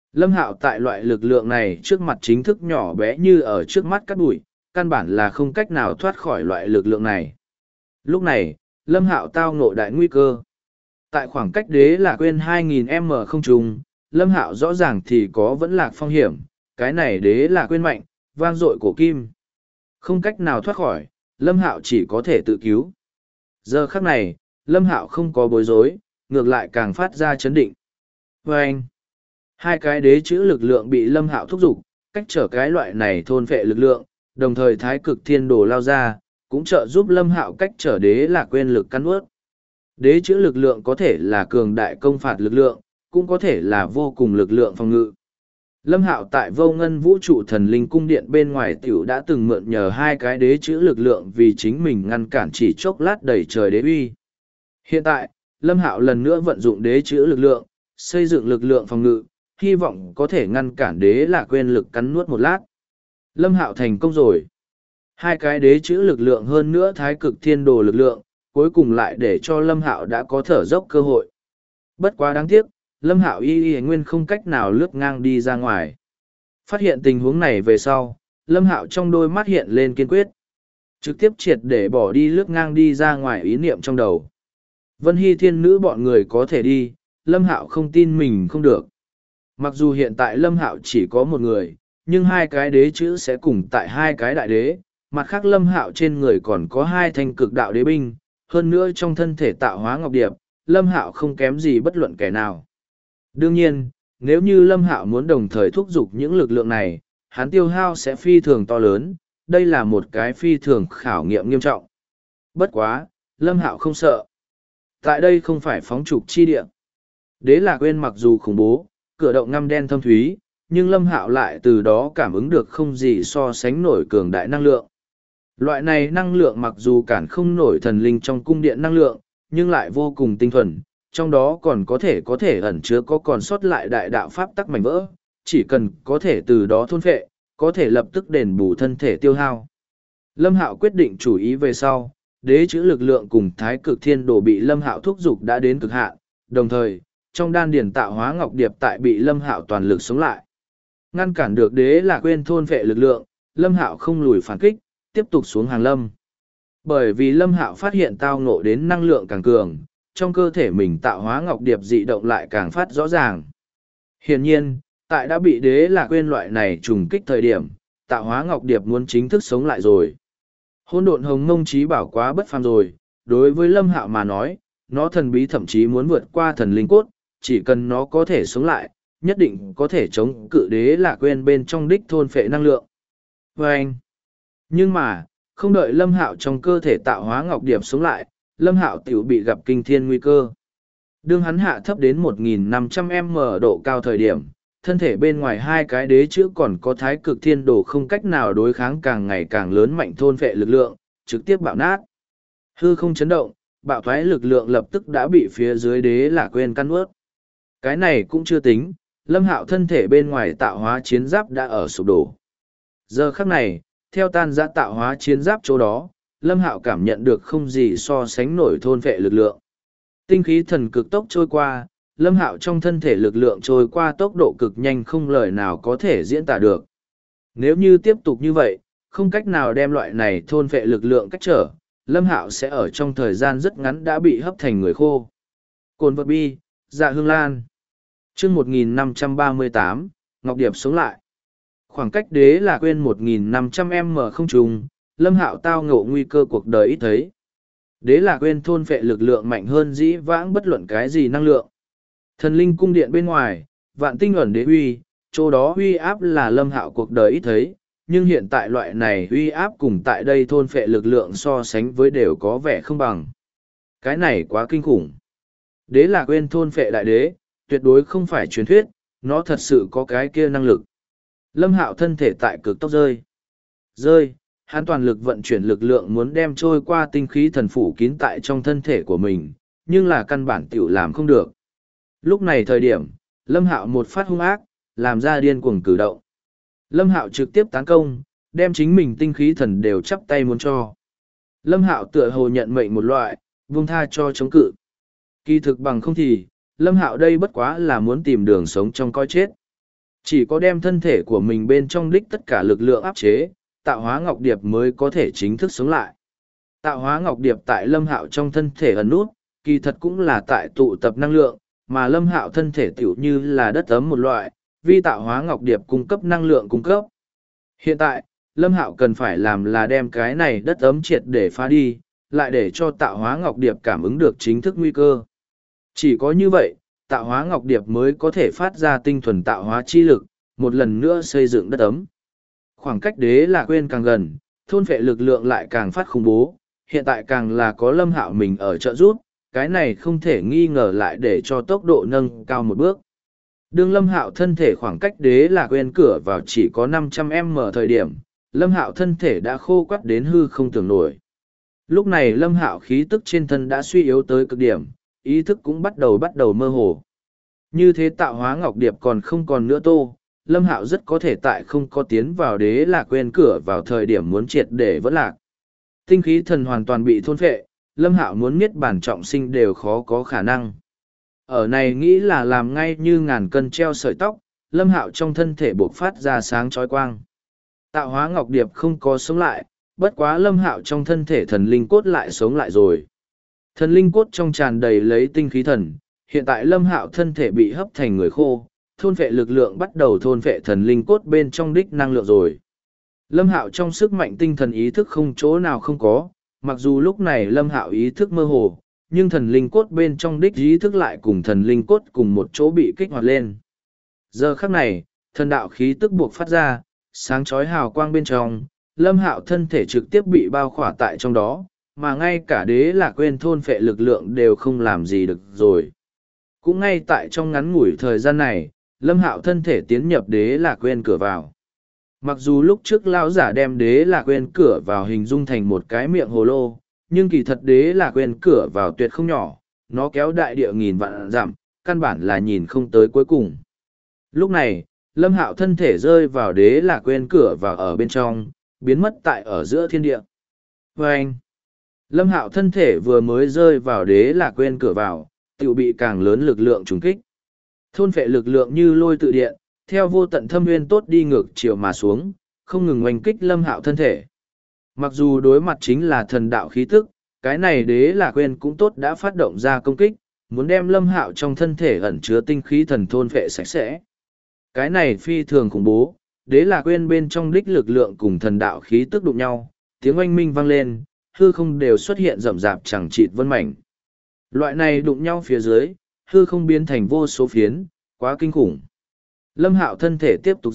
Lâm Hạo tại loại lực lượng này trước mặt chính thức nhỏ bé như ở trước mắt cát bụi, căn bản là không cách nào thoát khỏi loại lực lượng này. Lúc này, Lâm Hạo tao ngộ đại nguy cơ. Tại khoảng cách Đế Lạc Quyên 2000m không trùng, Lâm Hạo rõ ràng thì có vẫn lạc phong hiểm, cái này Đế Lạc Quyên mạnh, vang dội cổ kim. Không cách nào thoát khỏi, Lâm Hạo chỉ có thể tự cứu. Giờ khắc này, Lâm Hạo không có bối rối, ngược lại càng phát ra chấn định. Và anh, hai cái đế chữ lực lượng bị Lâm Hạo thúc giục, cách trở cái loại này thôn phệ lực lượng, đồng thời thái cực thiên đồ lao ra, cũng trợ giúp Lâm Hạo cách trở Đế Lạc Quyên lực cắn ướt. Đế chữ lực lượng có thể là cường đại công phạt lực lượng, cũng có thể là vô cùng lực lượng phòng ngự. Lâm Hạo tại Vô Ngân Vũ trụ thần linh cung điện bên ngoài tiểu đã từng mượn nhờ hai cái đế chữ lực lượng vì chính mình ngăn cản chỉ chốc lát đẩy trời đế uy. Hiện tại, Lâm Hạo lần nữa vận dụng đế chữ lực lượng, xây dựng lực lượng phòng ngự, hy vọng có thể ngăn cản Đế Lạc Quyên lực cắn nuốt một lát. Lâm Hạo thành công rồi. Hai cái đế chữ lực lượng hơn nữa thái cực thiên đồ lực lượng, cuối cùng lại để cho Lâm Hạo đã có thở dốc cơ hội. Bất quá đáng tiếc, Lâm Hạo y nguyên không cách nào lướt ngang đi ra ngoài. Phát hiện tình huống này về sau, Lâm Hạo trong đôi mắt hiện lên kiên quyết. Trực tiếp triệt để bỏ đi lướt ngang đi ra ngoài ý niệm trong đầu. Vân Hy thiên nữ bọn người có thể đi, Lâm Hạo không tin mình không được. Mặc dù hiện tại Lâm Hạo chỉ có một người, nhưng hai cái đế chữ sẽ cùng tại hai cái đại đế. Mặt khác Lâm Hạo trên người còn có hai thanh cực đạo đế binh, hơn nữa trong thân thể tạo hóa ngọc điệp, Lâm Hạo không kém gì bất luận kẻ nào. Đương nhiên, nếu như Lâm Hạo muốn đồng thời thúc giục những lực lượng này, hắn tiêu hao sẽ phi thường to lớn, đây là một cái phi thường khảo nghiệm nghiêm trọng. Bất quá, Lâm Hạo không sợ. Tại đây không phải phóng trục chi địa. Đế Lạc Quyên mặc dù khủng bố, cửa động ngăm đen thâm thúy, nhưng Lâm Hạo lại từ đó cảm ứng được không gì so sánh nổi cường đại năng lượng. Loại này năng lượng mặc dù cản không nổi thần linh trong cung điện năng lượng, nhưng lại vô cùng tinh thuần, trong đó còn có thể ẩn chứa có còn sót lại đại đạo pháp tắc mảnh vỡ, chỉ cần có thể từ đó thôn phệ, có thể lập tức đền bù thân thể tiêu hao. Lâm Hạo quyết định chủ ý về sau, đế chữ lực lượng cùng thái cực thiên đồ bị Lâm Hạo thúc giục đã đến cực hạn, đồng thời, trong đan điển tạo hóa ngọc điệp tại bị Lâm Hạo toàn lực sống lại. Ngăn cản được Đế Lạc Quyên thôn phệ lực lượng, Lâm Hạo không lùi phản kích, tiếp tục xuống hàng lâm. Bởi vì Lâm Hạo phát hiện tao ngộ đến năng lượng càng cường, trong cơ thể mình tạo hóa ngọc điệp dị động lại càng phát rõ ràng. Hiển nhiên, tại đã bị Đế Lạc Quyên loại này trùng kích thời điểm, tạo hóa ngọc điệp muốn chính thức sống lại rồi. Hỗn độn hồng mông trí bảo quá bất phàm rồi, đối với Lâm Hạo mà nói, nó thần bí thậm chí muốn vượt qua thần linh cốt, chỉ cần nó có thể sống lại, nhất định có thể chống cự Đế Lạc Quyên bên trong đích thôn phệ năng lượng. Vâng! Nhưng mà, không đợi Lâm Hạo trong cơ thể tạo hóa ngọc điệp sống lại, Lâm Hạo tiểu bị gặp kinh thiên nguy cơ. Đương hắn hạ thấp đến 1.500m độ cao thời điểm, thân thể bên ngoài hai cái đế chữ còn có thái cực thiên đồ không cách nào đối kháng càng ngày càng lớn mạnh thôn phệ lực lượng, trực tiếp bạo nát. Hư không chấn động, bạo thoái lực lượng lập tức đã bị phía dưới Đế Lạc Quyên căn ướt. Cái này cũng chưa tính, Lâm Hạo thân thể bên ngoài tạo hóa chiến giáp đã ở sụp đổ. Giờ khắc này, theo tan ra tạo hóa chiến giáp chỗ đó, Lâm Hạo cảm nhận được không gì so sánh nổi thôn phệ lực lượng. Tinh khí thần cực tốc trôi qua, Lâm Hạo trong thân thể lực lượng trôi qua tốc độ cực nhanh không lời nào có thể diễn tả được. Nếu như tiếp tục như vậy, không cách nào đem loại này thôn phệ lực lượng cách trở, Lâm Hạo sẽ ở trong thời gian rất ngắn đã bị hấp thành người khô. Cồn vật bi, dạ hương lan. Chương 1538, Ngọc Điệp sống lại. Khoảng cách Đế Lạc Quyên 1.500m không trùng, Lâm Hạo tao ngộ nguy cơ cuộc đời ít thấy. Đế Lạc Quyên thôn phệ lực lượng mạnh hơn dĩ vãng bất luận cái gì năng lượng. Thần linh cung điện bên ngoài, vạn tinh ẩn đế uy, chỗ đó uy áp là Lâm Hạo cuộc đời ít thấy, nhưng hiện tại loại này uy áp cùng tại đây thôn phệ lực lượng so sánh với đều có vẻ không bằng. Cái này quá kinh khủng. Đế Lạc Quyên thôn phệ đại đế, tuyệt đối không phải truyền thuyết, nó thật sự có cái kia năng lực. Lâm Hạo thân thể tại cực tốc rơi, hắn toàn lực vận chuyển lực lượng muốn đem trôi qua tinh khí thần phủ kín tại trong thân thể của mình, nhưng là căn bản tiểu làm không được. Lúc này thời điểm, Lâm Hạo một phát hung ác, làm ra điên cuồng cử động. Lâm Hạo trực tiếp tấn công, đem chính mình tinh khí thần đều chắp tay muốn cho. Lâm Hạo tựa hồ nhận mệnh một loại, buông tha cho chống cự. Kỳ thực bằng không thì, Lâm Hạo đây bất quá là muốn tìm đường sống trong coi chết. Chỉ có đem thân thể của mình bên trong đích tất cả lực lượng áp chế, tạo hóa ngọc điệp mới có thể chính thức sống lại. Tạo hóa ngọc điệp tại Lâm Hạo trong thân thể ẩn nút, kỳ thật cũng là tại tụ tập năng lượng, mà Lâm Hạo thân thể tiểu như là đất ấm một loại, vì tạo hóa ngọc điệp cung cấp năng lượng cung cấp. Hiện tại, Lâm Hạo cần phải làm là đem cái này đất ấm triệt để phá đi, lại để cho tạo hóa ngọc điệp cảm ứng được chính thức nguy cơ. Chỉ có như vậy, tạo hóa ngọc điệp mới có thể phát ra tinh thuần tạo hóa chi lực, một lần nữa xây dựng đất ấm. Khoảng cách Đế Lạc Uyên càng gần, thôn phệ lực lượng lại càng phát khủng bố, hiện tại càng là có Lâm Hạo mình ở trợ giúp, cái này không thể nghi ngờ lại để cho tốc độ nâng cao một bước. Đương Lâm Hạo thân thể khoảng cách Đế Lạc Uyên cửa vào chỉ có 500m thời điểm, Lâm Hạo thân thể đã khô quắt đến hư không tưởng nổi. Lúc này Lâm Hạo khí tức trên thân đã suy yếu tới cực điểm, ý thức cũng bắt đầu mơ hồ. Như thế tạo hóa ngọc điệp còn không còn nữa tô, Lâm Hạo rất có thể tại không có tiến vào Đế Lạc Uyên cửa vào thời điểm muốn triệt để vẫn lạc. Tinh khí thần hoàn toàn bị thôn phệ, Lâm Hạo muốn niết bàn trọng sinh đều khó có khả năng. Ở này nghĩ là làm ngay như ngàn cân treo sợi tóc, Lâm Hạo trong thân thể bộc phát ra sáng chói quang. Tạo hóa ngọc điệp không có sống lại, bất quá Lâm Hạo trong thân thể thần linh cốt lại sống lại rồi. Thần linh cốt trong tràn đầy lấy tinh khí thần, hiện tại Lâm Hạo thân thể bị hấp thành người khô, thôn phệ lực lượng bắt đầu thôn phệ thần linh cốt bên trong đích năng lượng rồi. Lâm Hạo trong sức mạnh tinh thần ý thức không chỗ nào không có, mặc dù lúc này Lâm Hạo ý thức mơ hồ, nhưng thần linh cốt bên trong đích ý thức lại cùng thần linh cốt cùng một chỗ bị kích hoạt lên. Giờ khắc này, thần đạo khí tức buộc phát ra, sáng chói hào quang bên trong, Lâm Hạo thân thể trực tiếp bị bao khỏa tại trong đó, mà ngay cả Đế Lạc Uyên thôn phệ lực lượng đều không làm gì được rồi. Cũng ngay tại trong ngắn ngủi thời gian này, Lâm Hạo thân thể tiến nhập Đế Lạc Uyên cửa vào. Mặc dù lúc trước lão giả đem Đế Lạc Uyên cửa vào hình dung thành một cái miệng hồ lô, nhưng kỳ thật Đế Lạc Uyên cửa vào tuyệt không nhỏ, nó kéo đại địa nghìn vạn dặm, căn bản là nhìn không tới cuối cùng. Lúc này, Lâm Hạo thân thể rơi vào Đế Lạc Uyên cửa vào ở bên trong, biến mất tại ở giữa thiên địa. Vâng! Lâm Hạo thân thể vừa mới rơi vào Đế Lạc Uyên cửa vào, tự bị càng lớn lực lượng trùng kích. Thôn phệ lực lượng như lôi tự điện, theo vô tận thâm nguyên tốt đi ngược chiều mà xuống, không ngừng oanh kích Lâm Hạo thân thể. Mặc dù đối mặt chính là thần đạo khí tức, cái này Đế Lạc Uyên cũng tốt đã phát động ra công kích, muốn đem Lâm Hạo trong thân thể ẩn chứa tinh khí thần thôn phệ sạch sẽ. Cái này phi thường khủng bố, Đế Lạc Uyên bên trong đích lực lượng cùng thần đạo khí tức đụng nhau, tiếng oanh minh vang lên, hư không đều xuất hiện rậm rạp chẳng chịt vân mảnh. Loại này đụng nhau phía dưới, hư không biến thành vô số phiến, quá kinh khủng. Lâm Hạo thân thể tiếp tục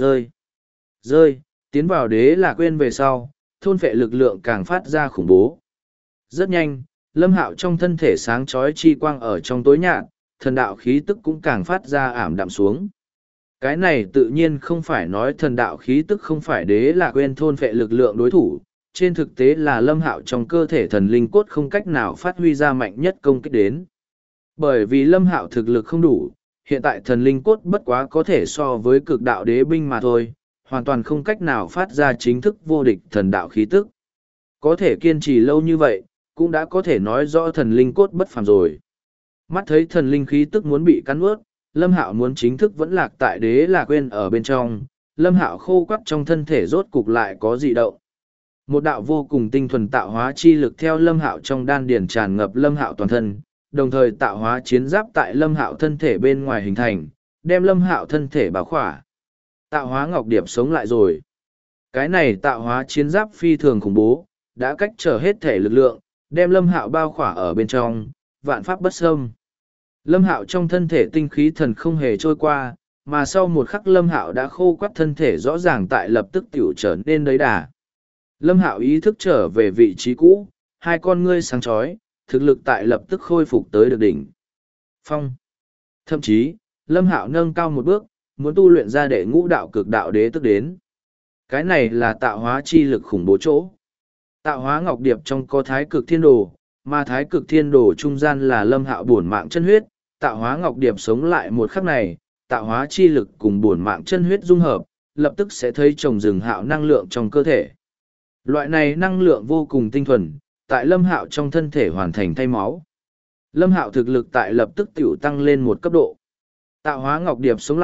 rơi, tiến vào Đế Lạc Uyên về sau, thôn phệ lực lượng càng phát ra khủng bố. Rất nhanh, Lâm Hạo trong thân thể sáng chói chi quang ở trong tối nhạt, thần đạo khí tức cũng càng phát ra ảm đạm xuống. Cái này tự nhiên không phải nói thần đạo khí tức không phải Đế Lạc Uyên thôn phệ lực lượng đối thủ, trên thực tế là Lâm Hạo trong cơ thể thần linh cốt không cách nào phát huy ra mạnh nhất công kích đến. Bởi vì Lâm Hạo thực lực không đủ, hiện tại thần linh cốt bất quá có thể so với cực đạo đế binh mà thôi, hoàn toàn không cách nào phát ra chính thức vô địch thần đạo khí tức. Có thể kiên trì lâu như vậy, cũng đã có thể nói rõ thần linh cốt bất phàm rồi. Mắt thấy thần linh khí tức muốn bị cắn ướt, Lâm Hạo muốn chính thức vẫn lạc tại Đế Lạc Uyên ở bên trong, Lâm Hạo khô quắt trong thân thể rốt cục lại có dị động. Một đạo vô cùng tinh thuần tạo hóa chi lực theo Lâm Hạo trong đan điền tràn ngập Lâm Hạo toàn thân, đồng thời tạo hóa chiến giáp tại Lâm Hạo thân thể bên ngoài hình thành, đem Lâm Hạo thân thể bảo khỏa. Tạo hóa ngọc điệp sống lại rồi. Cái này tạo hóa chiến giáp phi thường khủng bố, đã cách trở hết thể lực lượng, đem Lâm Hạo bao khỏa ở bên trong, vạn pháp bất xâm. Lâm Hạo trong thân thể tinh khí thần không hề trôi qua, mà sau một khắc Lâm Hạo đã khô quắt thân thể rõ ràng tại lập tức tiểu trở nên đấy đà. Lâm Hạo ý thức trở về vị trí cũ, hai con ngươi sáng chói, thực lực tại lập tức khôi phục tới được đỉnh phong. Thậm chí, Lâm Hạo nâng cao một bước, muốn tu luyện ra đệ ngũ đạo cực đạo đế tức đến. Cái này là tạo hóa chi lực khủng bố chỗ. Tạo hóa ngọc điệp trong có thái cực thiên đồ, mà thái cực thiên đồ trung gian là Lâm Hạo bổn mạng chân huyết, tạo hóa ngọc điệp sống lại một khắc này, tạo hóa chi lực cùng bổn mạng chân huyết dung hợp, lập tức sẽ thấy trồng rừng Hạo năng lượng trong cơ thể. Loại này năng lượng vô cùng tinh thuần, tại Lâm Hạo trong thân thể hoàn thành thay máu. Lâm Hạo thực lực tại lập tức tiểu tăng lên một cấp độ. Tạo hóa ngọc điệp sống lại,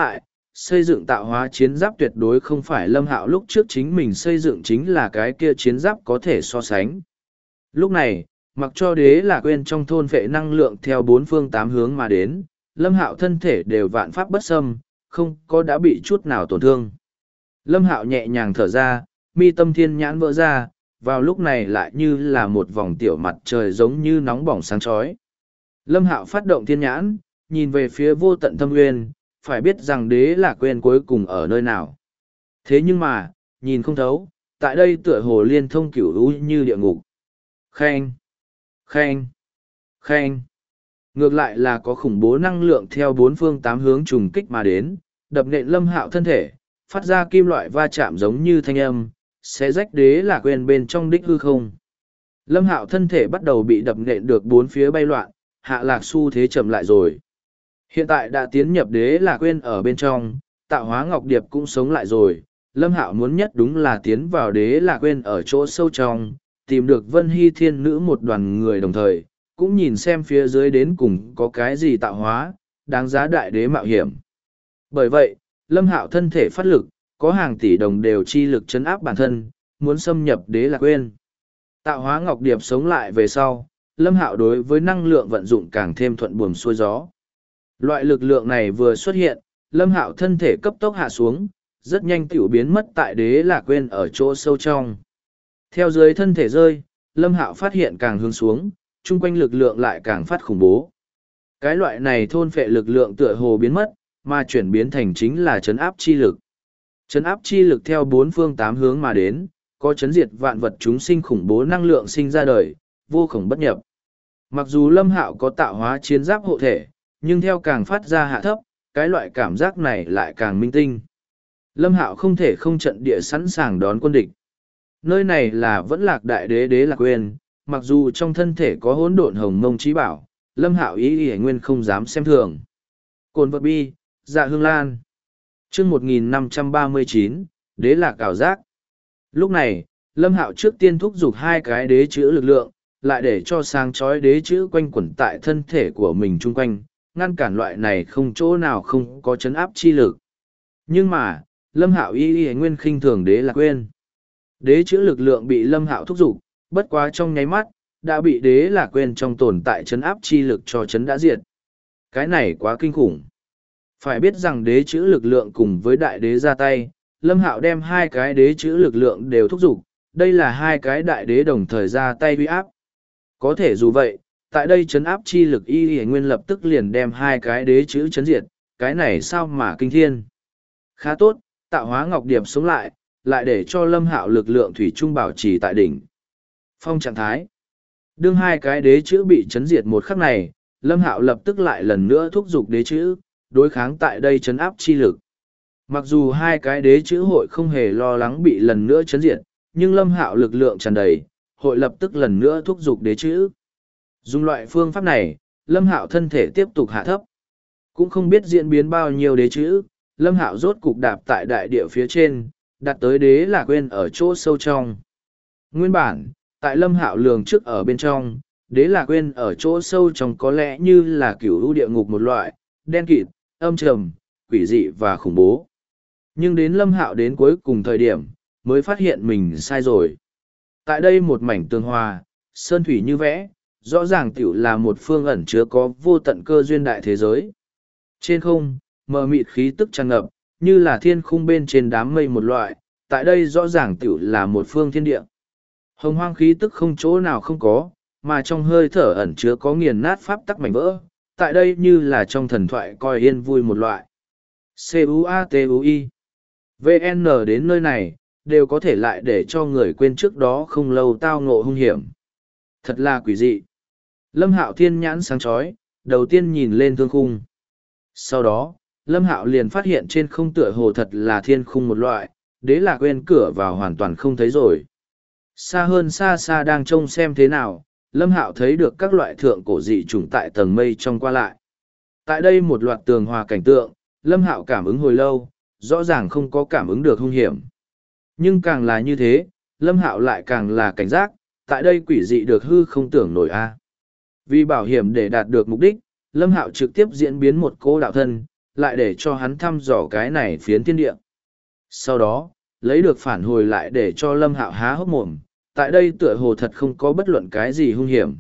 xây dựng tạo hóa chiến giáp tuyệt đối không phải Lâm Hạo lúc trước chính mình xây dựng chính là cái kia chiến giáp có thể so sánh. Lúc này, mặc cho Đế Lạc Uyên trong thôn vệ năng lượng theo bốn phương tám hướng mà đến, Lâm Hạo thân thể đều vạn pháp bất xâm, không có đã bị chút nào tổn thương. Lâm Hạo nhẹ nhàng thở ra, mi tâm thiên nhãn vỡ ra, vào lúc này lại như là một vòng tiểu mặt trời giống như nóng bỏng sáng chói. Lâm Hạo phát động thiên nhãn, nhìn về phía vô tận thâm nguyên, phải biết rằng Đế Lạc Uyên cuối cùng ở nơi nào. Thế nhưng mà, nhìn không thấu, tại đây tựa hồ liên thông cửu u như địa ngục. Khen, khen, khen. Ngược lại là có khủng bố năng lượng theo bốn phương tám hướng trùng kích mà đến, đập nện Lâm Hạo thân thể, phát ra kim loại va chạm giống như thanh âm, sẽ rách Đế Lạc Uyên bên trong đích hư không. Lâm Hạo thân thể bắt đầu bị đập nện được bốn phía bay loạn, hạ lạc xu thế chậm lại rồi. Hiện tại đã tiến nhập Đế Lạc Uyên ở bên trong, tạo hóa ngọc điệp cũng sống lại rồi. Lâm Hạo muốn nhất đúng là tiến vào Đế Lạc Uyên ở chỗ sâu trong, tìm được Vân Hy Thiên Nữ một đoàn người đồng thời, cũng nhìn xem phía dưới đến cùng có cái gì tạo hóa, đáng giá đại đế mạo hiểm. Bởi vậy, Lâm Hạo thân thể phát lực, có hàng tỷ đồng đều chi lực chấn áp bản thân, muốn xâm nhập Đế Lạc Uyên. Tạo hóa ngọc điệp sống lại về sau, Lâm Hạo đối với năng lượng vận dụng càng thêm thuận buồm xuôi gió. Loại lực lượng này vừa xuất hiện, Lâm Hạo thân thể cấp tốc hạ xuống, rất nhanh tiểu biến mất tại Đế Lạc Uyên ở chỗ sâu trong. Theo dưới thân thể rơi, Lâm Hạo phát hiện càng hướng xuống, chung quanh lực lượng lại càng phát khủng bố. Cái loại này thôn phệ lực lượng tựa hồ biến mất, mà chuyển biến thành chính là trấn áp chi lực. Trấn áp chi lực theo bốn phương tám hướng mà đến, có chấn diệt vạn vật chúng sinh khủng bố năng lượng sinh ra đời, vô khổng bất nhập. Mặc dù Lâm Hạo có tạo hóa chiến giáp hộ thể, nhưng theo càng phát ra hạ thấp, cái loại cảm giác này lại càng minh tinh. Lâm Hạo không thể không trận địa sẵn sàng đón quân địch. Nơi này là Vẫn Lạc Đại Đế Đế Lạc Uyên, mặc dù trong thân thể có hỗn độn hồng mông trí bảo, Lâm Hạo ý nguyên không dám xem thường. Cồn vật bi, dạ hương lan. Chương 1539, Đế Lạc ảo giác. Lúc này, Lâm Hạo trước tiên thúc giục hai cái đế chữ lực lượng, lại để cho sáng chói đế chữ quanh quẩn tại thân thể của mình chung quanh, ngăn cản loại này không chỗ nào không có chấn áp chi lực. Nhưng mà, Lâm Hạo y nguyên khinh thường Đế Lạc Uyên. Đế chữ lực lượng bị Lâm Hạo thúc giục, bất quá trong nháy mắt, đã bị Đế Lạc Uyên trong tồn tại chấn áp chi lực cho chấn đã diệt. Cái này quá kinh khủng. Phải biết rằng đế chữ lực lượng cùng với đại đế ra tay, Lâm Hạo đem hai cái đế chữ lực lượng đều thúc giục, đây là hai cái đại đế đồng thời ra tay uy áp. Có thể dù vậy, tại đây chấn áp chi lực y nguyên lập tức liền đem hai cái đế chữ chấn diệt, cái này sao mà kinh thiên. Khá tốt, tạo hóa ngọc điệp sống lại, lại để cho Lâm Hạo lực lượng thủy trung bảo trì tại đỉnh phong trạng thái. Đương hai cái đế chữ bị chấn diệt một khắc này, Lâm Hạo lập tức lại lần nữa thúc giục đế chữ, đối kháng tại đây chấn áp chi lực. Mặc dù hai cái đế chữ hội không hề lo lắng bị lần nữa chấn diệt, nhưng Lâm Hạo lực lượng tràn đầy, hội lập tức lần nữa thúc giục đế chữ. Dùng loại phương pháp này, Lâm Hạo thân thể tiếp tục hạ thấp. Cũng không biết diễn biến bao nhiêu đế chữ, Lâm Hạo rốt cục đạp tại đại địa phía trên, đặt tới Đế Lạc Uyên ở chỗ sâu trong. Nguyên bản, tại Lâm Hạo lường trước ở bên trong, Đế Lạc Uyên ở chỗ sâu trong có lẽ như là cửu u địa ngục một loại, đen kịt, âm trầm, quỷ dị và khủng bố. Nhưng đến Lâm Hạo đến cuối cùng thời điểm, mới phát hiện mình sai rồi. Tại đây một mảnh tường hòa, sơn thủy như vẽ, rõ ràng tiểu là một phương ẩn chứa có vô tận cơ duyên đại thế giới. Trên không, mờ mịt khí tức tràn ngập, như là thiên khung bên trên đám mây một loại, tại đây rõ ràng tiểu là một phương thiên địa. Hồng hoang khí tức không chỗ nào không có, mà trong hơi thở ẩn chứa có nghiền nát pháp tắc mảnh vỡ, tại đây như là trong thần thoại coi yên vui một loại. CUATUI VN đến nơi này, đều có thể lại để cho người quên trước đó không lâu tao ngộ hung hiểm. Thật là quỷ dị. Lâm Hạo thiên nhãn sáng chói, đầu tiên nhìn lên thương khung. Sau đó, Lâm Hạo liền phát hiện trên không tựa hồ thật là thiên khung một loại, Đế Lạc Uyên cửa vào hoàn toàn không thấy rồi. Xa hơn xa xa đang trông xem thế nào, Lâm Hạo thấy được các loại thượng cổ dị chủng tại tầng mây trong qua lại. Tại đây một loạt tường hòa cảnh tượng, Lâm Hạo cảm ứng hồi lâu, rõ ràng không có cảm ứng được hung hiểm. Nhưng càng là như thế, Lâm Hạo lại càng là cảnh giác, tại đây quỷ dị được hư không tưởng nổi a. Vì bảo hiểm để đạt được mục đích, Lâm Hạo trực tiếp diễn biến một cô đạo thân, lại để cho hắn thăm dò cái này phiến thiên địa. Sau đó, lấy được phản hồi lại để cho Lâm Hạo há hốc mồm, tại đây tựa hồ thật không có bất luận cái gì hung hiểm.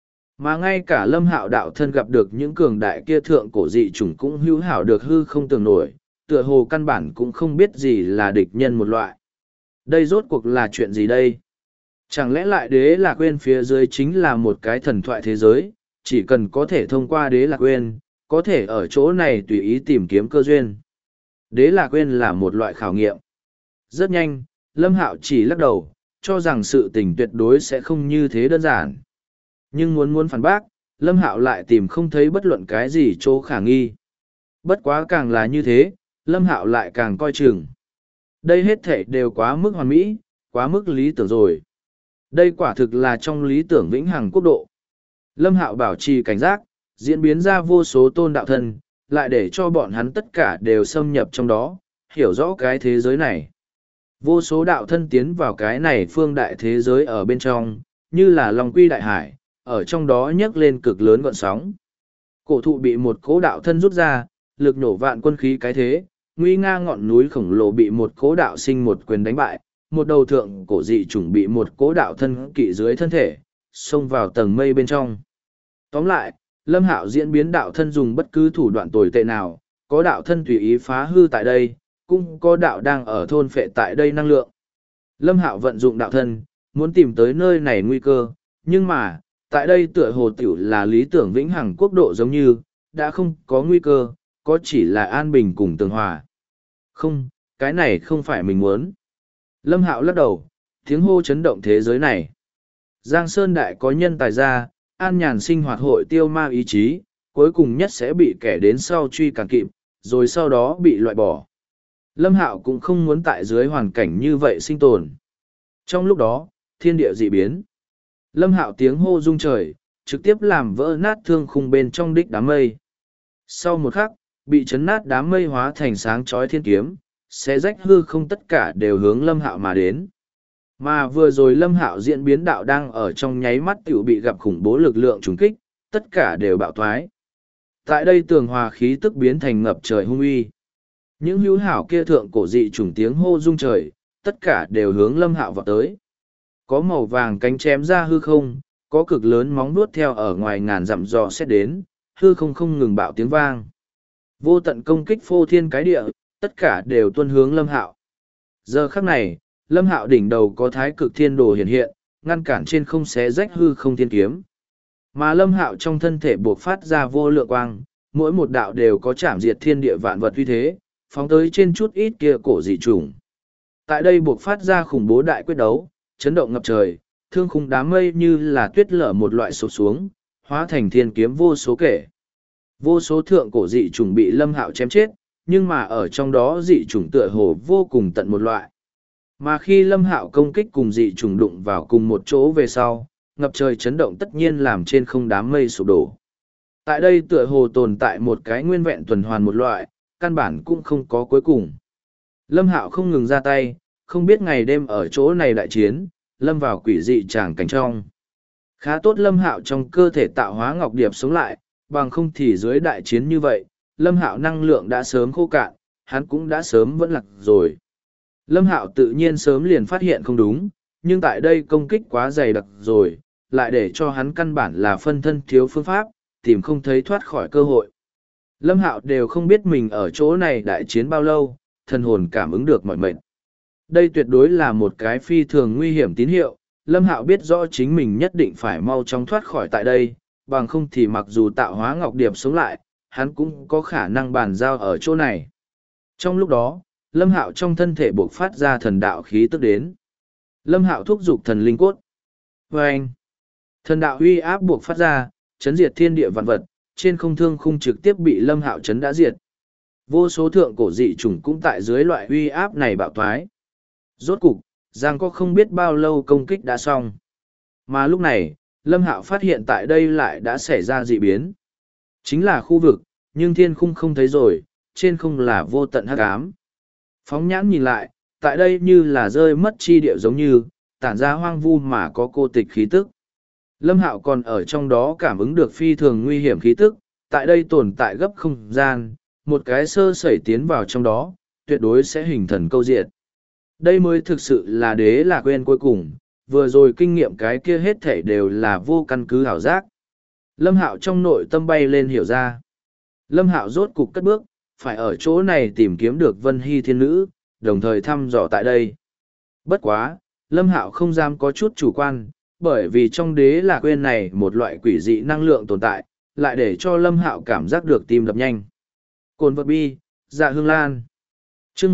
Mà ngay cả Lâm Hạo đạo thân gặp được những cường đại kia thượng cổ dị chủng cũng hữu hảo được hư không tưởng nổi, tựa hồ căn bản cũng không biết gì là địch nhân một loại. Đây rốt cuộc là chuyện gì đây? Chẳng lẽ lại Đế Lạc Uyên phía dưới chính là một cái thần thoại thế giới, chỉ cần có thể thông qua Đế Lạc Uyên, có thể ở chỗ này tùy ý tìm kiếm cơ duyên. Đế Lạc Uyên là một loại khảo nghiệm. Rất nhanh, Lâm Hạo chỉ lắc đầu, cho rằng sự tình tuyệt đối sẽ không như thế đơn giản. Nhưng muốn phản bác, Lâm Hạo lại tìm không thấy bất luận cái gì chỗ khả nghi. Bất quá càng là như thế, Lâm Hạo lại càng coi chừng. Đây hết thảy đều quá mức hoàn mỹ, quá mức lý tưởng rồi. Đây quả thực là trong lý tưởng vĩnh hằng quốc độ. Lâm Hạo bảo trì cảnh giác, diễn biến ra vô số tôn đạo thân, lại để cho bọn hắn tất cả đều xâm nhập trong đó, hiểu rõ cái thế giới này. Vô số đạo thân tiến vào cái này phương đại thế giới ở bên trong, như là Long Quy Đại Hải, ở trong đó nhấc lên cực lớn gọn sóng. Cổ thụ bị một cố đạo thân rút ra, lực nổ vạn quân khí cái thế, nguy nga ngọn núi khổng lồ bị một cố đạo sinh một quyền đánh bại, một đầu thượng cổ dị chủng bị một cố đạo thân kỵ dưới thân thể, xông vào tầng mây bên trong. Tóm lại, Lâm Hạo diễn biến đạo thân dùng bất cứ thủ đoạn tồi tệ nào, có đạo thân tùy ý phá hư tại đây, cũng có đạo đang ở thôn phệ tại đây năng lượng. Lâm Hạo vận dụng đạo thân, muốn tìm tới nơi này nguy cơ, nhưng mà, tại đây tựa hồ tiểu là lý tưởng vĩnh hằng quốc độ giống như, đã không có nguy cơ, có chỉ là an bình cùng tường hòa. Không, cái này không phải mình muốn. Lâm Hạo lắc đầu, tiếng hô chấn động thế giới này. Giang Sơn Đại có nhân tài ra, an nhàn sinh hoạt hội tiêu ma ý chí, cuối cùng nhất sẽ bị kẻ đến sau truy càng kịp, rồi sau đó bị loại bỏ. Lâm Hạo cũng không muốn tại dưới hoàn cảnh như vậy sinh tồn. Trong lúc đó, thiên địa dị biến. Lâm Hạo tiếng hô rung trời, trực tiếp làm vỡ nát thương khung bên trong đích đám mây. Sau một khắc, bị chấn nát đám mây hóa thành sáng chói thiên kiếm, xé rách hư không tất cả đều hướng Lâm Hạo mà đến. Mà vừa rồi Lâm Hạo diễn biến đạo đang ở trong nháy mắt tiểu bị gặp khủng bố lực lượng trùng kích, tất cả đều bạo thoái. Tại đây tường hòa khí tức biến thành ngập trời hung uy. Những hữu hảo kia thượng cổ dị trùng tiếng hô rung trời, tất cả đều hướng Lâm Hạo vào tới. Có màu vàng cánh chém ra hư không, có cực lớn móng vuốt theo ở ngoài ngàn dặm dò xét đến, hư không không ngừng bạo tiếng vang. Vô tận công kích phô thiên cái địa, tất cả đều tuân hướng Lâm Hạo. Giờ khắc này, Lâm Hạo đỉnh đầu có thái cực thiên đồ hiện hiện, ngăn cản trên không xé rách hư không thiên kiếm. Mà Lâm Hạo trong thân thể buộc phát ra vô lượng quang, mỗi một đạo đều có chạm diệt thiên địa vạn vật uy thế, phóng tới trên chút ít kia cổ dị trùng. Tại đây buộc phát ra khủng bố đại quyết đấu, chấn động ngập trời, thương khung đám mây như là tuyết lở một loại sụp xuống, hóa thành thiên kiếm vô số kể. Vô số thượng cổ dị trùng bị Lâm Hạo chém chết, nhưng mà ở trong đó dị trùng tựa hồ vô cùng tận một loại. Mà khi Lâm Hạo công kích cùng dị trùng đụng vào cùng một chỗ về sau, ngập trời chấn động tất nhiên làm trên không đám mây sụp đổ. Tại đây tựa hồ tồn tại một cái nguyên vẹn tuần hoàn một loại, căn bản cũng không có cuối cùng. Lâm Hạo không ngừng ra tay, không biết ngày đêm ở chỗ này đại chiến, lâm vào quỷ dị tràng cảnh trong. Khá tốt Lâm Hạo trong cơ thể tạo hóa ngọc điệp sống lại, bằng không thì dưới đại chiến như vậy, Lâm Hạo năng lượng đã sớm khô cạn, hắn cũng đã sớm vẫn lạc rồi. Lâm Hạo tự nhiên sớm liền phát hiện không đúng, nhưng tại đây công kích quá dày đặc rồi, lại để cho hắn căn bản là phân thân thiếu phương pháp, tìm không thấy thoát khỏi cơ hội. Lâm Hạo đều không biết mình ở chỗ này đại chiến bao lâu, thần hồn cảm ứng được mọi mệnh. Đây tuyệt đối là một cái phi thường nguy hiểm tín hiệu, Lâm Hạo biết rõ chính mình nhất định phải mau chóng thoát khỏi tại đây, bằng không thì mặc dù tạo hóa ngọc điệp sống lại, hắn cũng có khả năng bàn giao ở chỗ này. Trong lúc đó, Lâm Hạo trong thân thể buộc phát ra thần đạo khí tức đến. Lâm Hạo thúc giục thần linh cốt. Và anh, thần đạo uy áp buộc phát ra, chấn diệt thiên địa vạn vật, trên không thương khung trực tiếp bị Lâm Hạo chấn đã diệt. Vô số thượng cổ dị chủng cũng tại dưới loại uy áp này bạo thoái. Rốt cục, giang có không biết bao lâu công kích đã xong. Mà lúc này, Lâm Hạo phát hiện tại đây lại đã xảy ra dị biến. Chính là khu vực, nhưng thiên khung không thấy rồi, trên không là vô tận hắc ám. Phóng nhãn nhìn lại, tại đây như là rơi mất chi địa giống như, tản ra hoang vu mà có cô tịch khí tức. Lâm Hạo còn ở trong đó cảm ứng được phi thường nguy hiểm khí tức, tại đây tồn tại gấp không gian, một cái sơ sẩy tiến vào trong đó, tuyệt đối sẽ hình thần câu diệt. Đây mới thực sự là Đế Lạc Uyên cuối cùng, vừa rồi kinh nghiệm cái kia hết thảy đều là vô căn cứ ảo giác. Lâm Hạo trong nội tâm bay lên hiểu ra. Lâm Hạo rốt cục cất bước, phải ở chỗ này tìm kiếm được Vân Hy Thiên Nữ, đồng thời thăm dò tại đây. Bất quá, Lâm Hạo không dám có chút chủ quan, bởi vì trong Đế Lạc Uyên này một loại quỷ dị năng lượng tồn tại, lại để cho Lâm Hạo cảm giác được tim đập nhanh. Cồn vật bi, dạ hương lan. Chương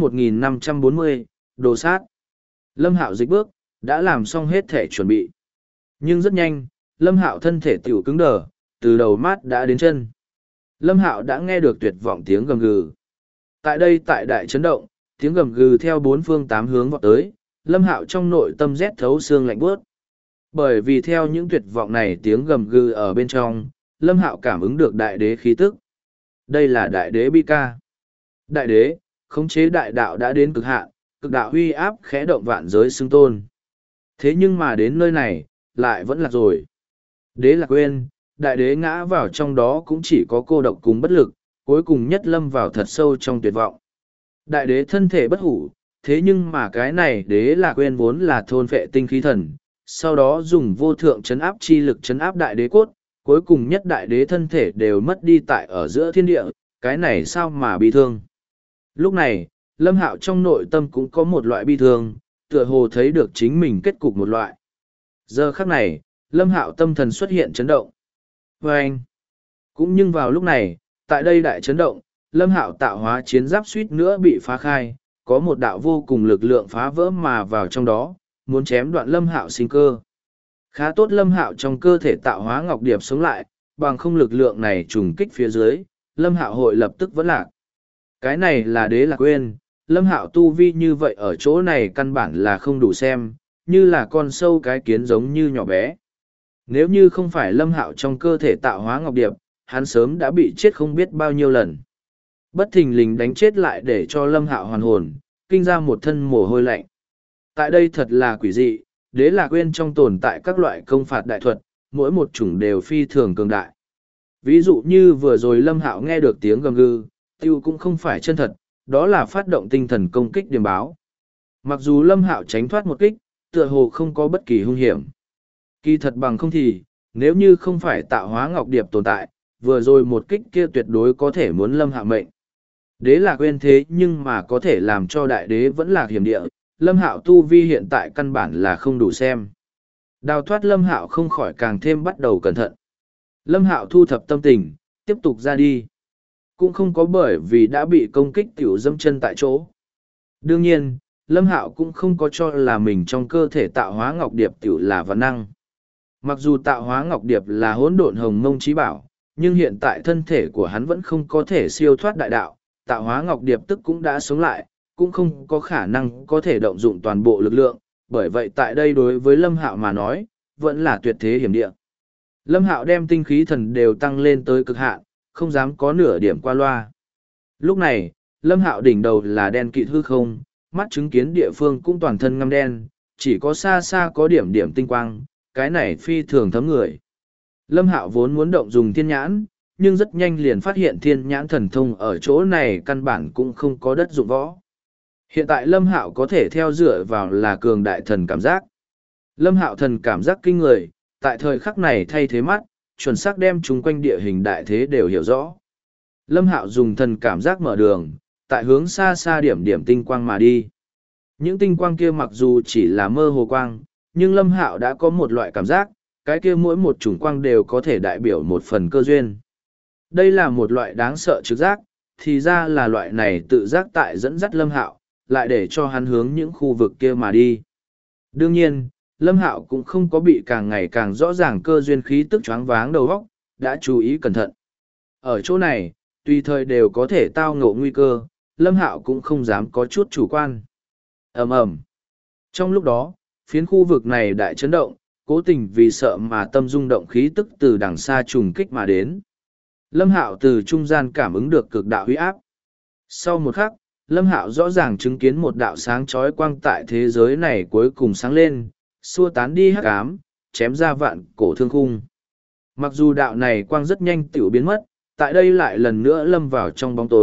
1540, đồ sát. Lâm Hạo dịch bước, đã làm xong hết thể chuẩn bị. Nhưng rất nhanh, Lâm Hạo thân thể tiểu cứng đờ, từ đầu mắt đã đến chân. Lâm Hạo đã nghe được tuyệt vọng tiếng gầm gừ. Tại đây tại đại chấn động, tiếng gầm gừ theo bốn phương tám hướng vọt tới, Lâm Hạo trong nội tâm rét thấu xương lạnh buốt. Bởi vì theo những tuyệt vọng này tiếng gầm gừ ở bên trong, Lâm Hạo cảm ứng được đại đế khí tức. Đây là đại đế bi ca. Đại đế, khống chế đại đạo đã đến cực hạn, cực đạo huy áp khẽ động vạn giới xưng tôn. Thế nhưng mà đến nơi này, lại vẫn lạc rồi. Đế Lạc Uyên, đại đế ngã vào trong đó cũng chỉ có cô độc cùng bất lực, cuối cùng nhất lâm vào thật sâu trong tuyệt vọng. Đại đế thân thể bất hủ, thế nhưng mà cái này Đế Lạc Uyên vốn là thôn phệ tinh khí thần, sau đó dùng vô thượng chấn áp chi lực chấn áp đại đế cốt, cuối cùng nhất đại đế thân thể đều mất đi tại ở giữa thiên địa, cái này sao mà bi thương. Lúc này, Lâm Hạo trong nội tâm cũng có một loại bi thương, tựa hồ thấy được chính mình kết cục một loại. Giờ khắc này, Lâm Hạo tâm thần xuất hiện chấn động. Và anh, cũng nhưng vào lúc này, tại đây đại chấn động, Lâm Hạo tạo hóa chiến giáp suýt nữa bị phá khai, có một đạo vô cùng lực lượng phá vỡ mà vào trong đó, muốn chém đoạn Lâm Hạo sinh cơ. Khá tốt Lâm Hạo trong cơ thể tạo hóa ngọc điệp sống lại, bằng không lực lượng này trùng kích phía dưới, Lâm Hạo hội lập tức vẫn lạc. Cái này là Đế Lạc Uyên, Lâm Hạo tu vi như vậy ở chỗ này căn bản là không đủ xem, như là con sâu cái kiến giống như nhỏ bé. Nếu như không phải Lâm Hạo trong cơ thể tạo hóa ngọc điệp, hắn sớm đã bị chết không biết bao nhiêu lần. Bất thình lình đánh chết lại để cho Lâm Hạo hoàn hồn, kinh ra một thân mồ hôi lạnh. Tại đây thật là quỷ dị, Đế Lạc Uyên trong tồn tại các loại công phạt đại thuật, mỗi một chủng đều phi thường cường đại. Ví dụ như vừa rồi Lâm Hạo nghe được tiếng gầm gừ, tiêu cũng không phải chân thật, đó là phát động tinh thần công kích điểm báo. Mặc dù Lâm Hạo tránh thoát một kích, tựa hồ không có bất kỳ hung hiểm. Kỳ thật bằng không thì, nếu như không phải tạo hóa ngọc điệp tồn tại, vừa rồi một kích kia tuyệt đối có thể muốn Lâm Hạo mệnh. Đế Lạc Uyên thế nhưng mà có thể làm cho đại đế vẫn lạc hiểm địa, Lâm Hạo tu vi hiện tại căn bản là không đủ xem. Đào thoát Lâm Hạo không khỏi càng thêm bắt đầu cẩn thận. Lâm Hạo thu thập tâm tình, tiếp tục ra đi. Cũng không có bởi vì đã bị công kích tiểu dâm chân tại chỗ. Đương nhiên, Lâm Hạo cũng không có cho là mình trong cơ thể tạo hóa ngọc điệp tiểu là văn năng. Mặc dù tạo hóa ngọc điệp là hỗn độn hồng mông trí bảo, nhưng hiện tại thân thể của hắn vẫn không có thể siêu thoát đại đạo, tạo hóa ngọc điệp tức cũng đã sống lại, cũng không có khả năng có thể động dụng toàn bộ lực lượng, bởi vậy tại đây đối với Lâm Hạo mà nói, vẫn là tuyệt thế hiểm địa. Lâm Hạo đem tinh khí thần đều tăng lên tới cực hạn, không dám có nửa điểm qua loa. Lúc này, Lâm Hạo đỉnh đầu là đen kịt hư không, mắt chứng kiến địa phương cũng toàn thân ngăm đen, chỉ có xa xa có điểm điểm tinh quang, cái này phi thường thấm người. Lâm Hạo vốn muốn động dùng thiên nhãn, nhưng rất nhanh liền phát hiện thiên nhãn thần thông ở chỗ này căn bản cũng không có đất dụng võ. Hiện tại Lâm Hạo có thể theo dựa vào là cường đại thần cảm giác. Lâm Hạo thần cảm giác kinh người, tại thời khắc này thay thế mắt, chuẩn xác đem chúng quanh địa hình đại thế đều hiểu rõ. Lâm Hạo dùng thần cảm giác mở đường, tại hướng xa xa điểm điểm tinh quang mà đi. Những tinh quang kia mặc dù chỉ là mơ hồ quang, nhưng Lâm Hạo đã có một loại cảm giác, cái kia mỗi một chủng quang đều có thể đại biểu một phần cơ duyên. Đây là một loại đáng sợ trực giác, thì ra là loại này tự giác tại dẫn dắt Lâm Hạo, lại để cho hắn hướng những khu vực kia mà đi. Đương nhiên, Lâm Hạo cũng không có bị càng ngày càng rõ ràng cơ duyên khí tức choáng váng đầu óc, đã chú ý cẩn thận. Ở chỗ này, tùy thời đều có thể tao ngộ nguy cơ, Lâm Hạo cũng không dám có chút chủ quan. Ầm ầm. Trong lúc đó, phiến khu vực này đại chấn động, cố tình vì sợ mà tâm rung động khí tức từ đằng xa trùng kích mà đến. Lâm Hạo từ trung gian cảm ứng được cực đạo huy áp. Sau một khắc, Lâm Hạo rõ ràng chứng kiến một đạo sáng chói quang tại thế giới này cuối cùng sáng lên, xua tán đi hắc ám, chém ra vạn cổ thương khung. Mặc dù đạo này quang rất nhanh tiểu biến mất, tại đây lại lần nữa lâm vào trong bóng tối,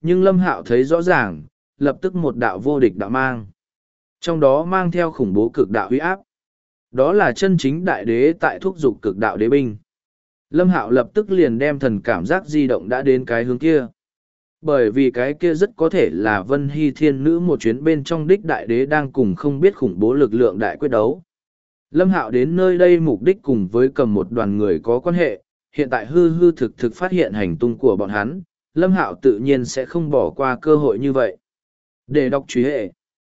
nhưng Lâm Hạo thấy rõ ràng, lập tức một đạo vô địch đạo mang. Trong đó mang theo khủng bố cực đạo uy áp. Đó là chân chính đại đế tại thúc dục cực đạo đế binh. Lâm Hạo lập tức liền đem thần cảm giác di động đã đến cái hướng kia. Bởi vì cái kia rất có thể là Vân Hy Thiên Nữ một chuyến bên trong đích đại đế đang cùng không biết khủng bố lực lượng đại quyết đấu. Lâm Hạo đến nơi đây mục đích cùng với cầm một đoàn người có quan hệ, hiện tại hư hư thực thực phát hiện hành tung của bọn hắn, Lâm Hạo tự nhiên sẽ không bỏ qua cơ hội như vậy. Để đọc truy hệ.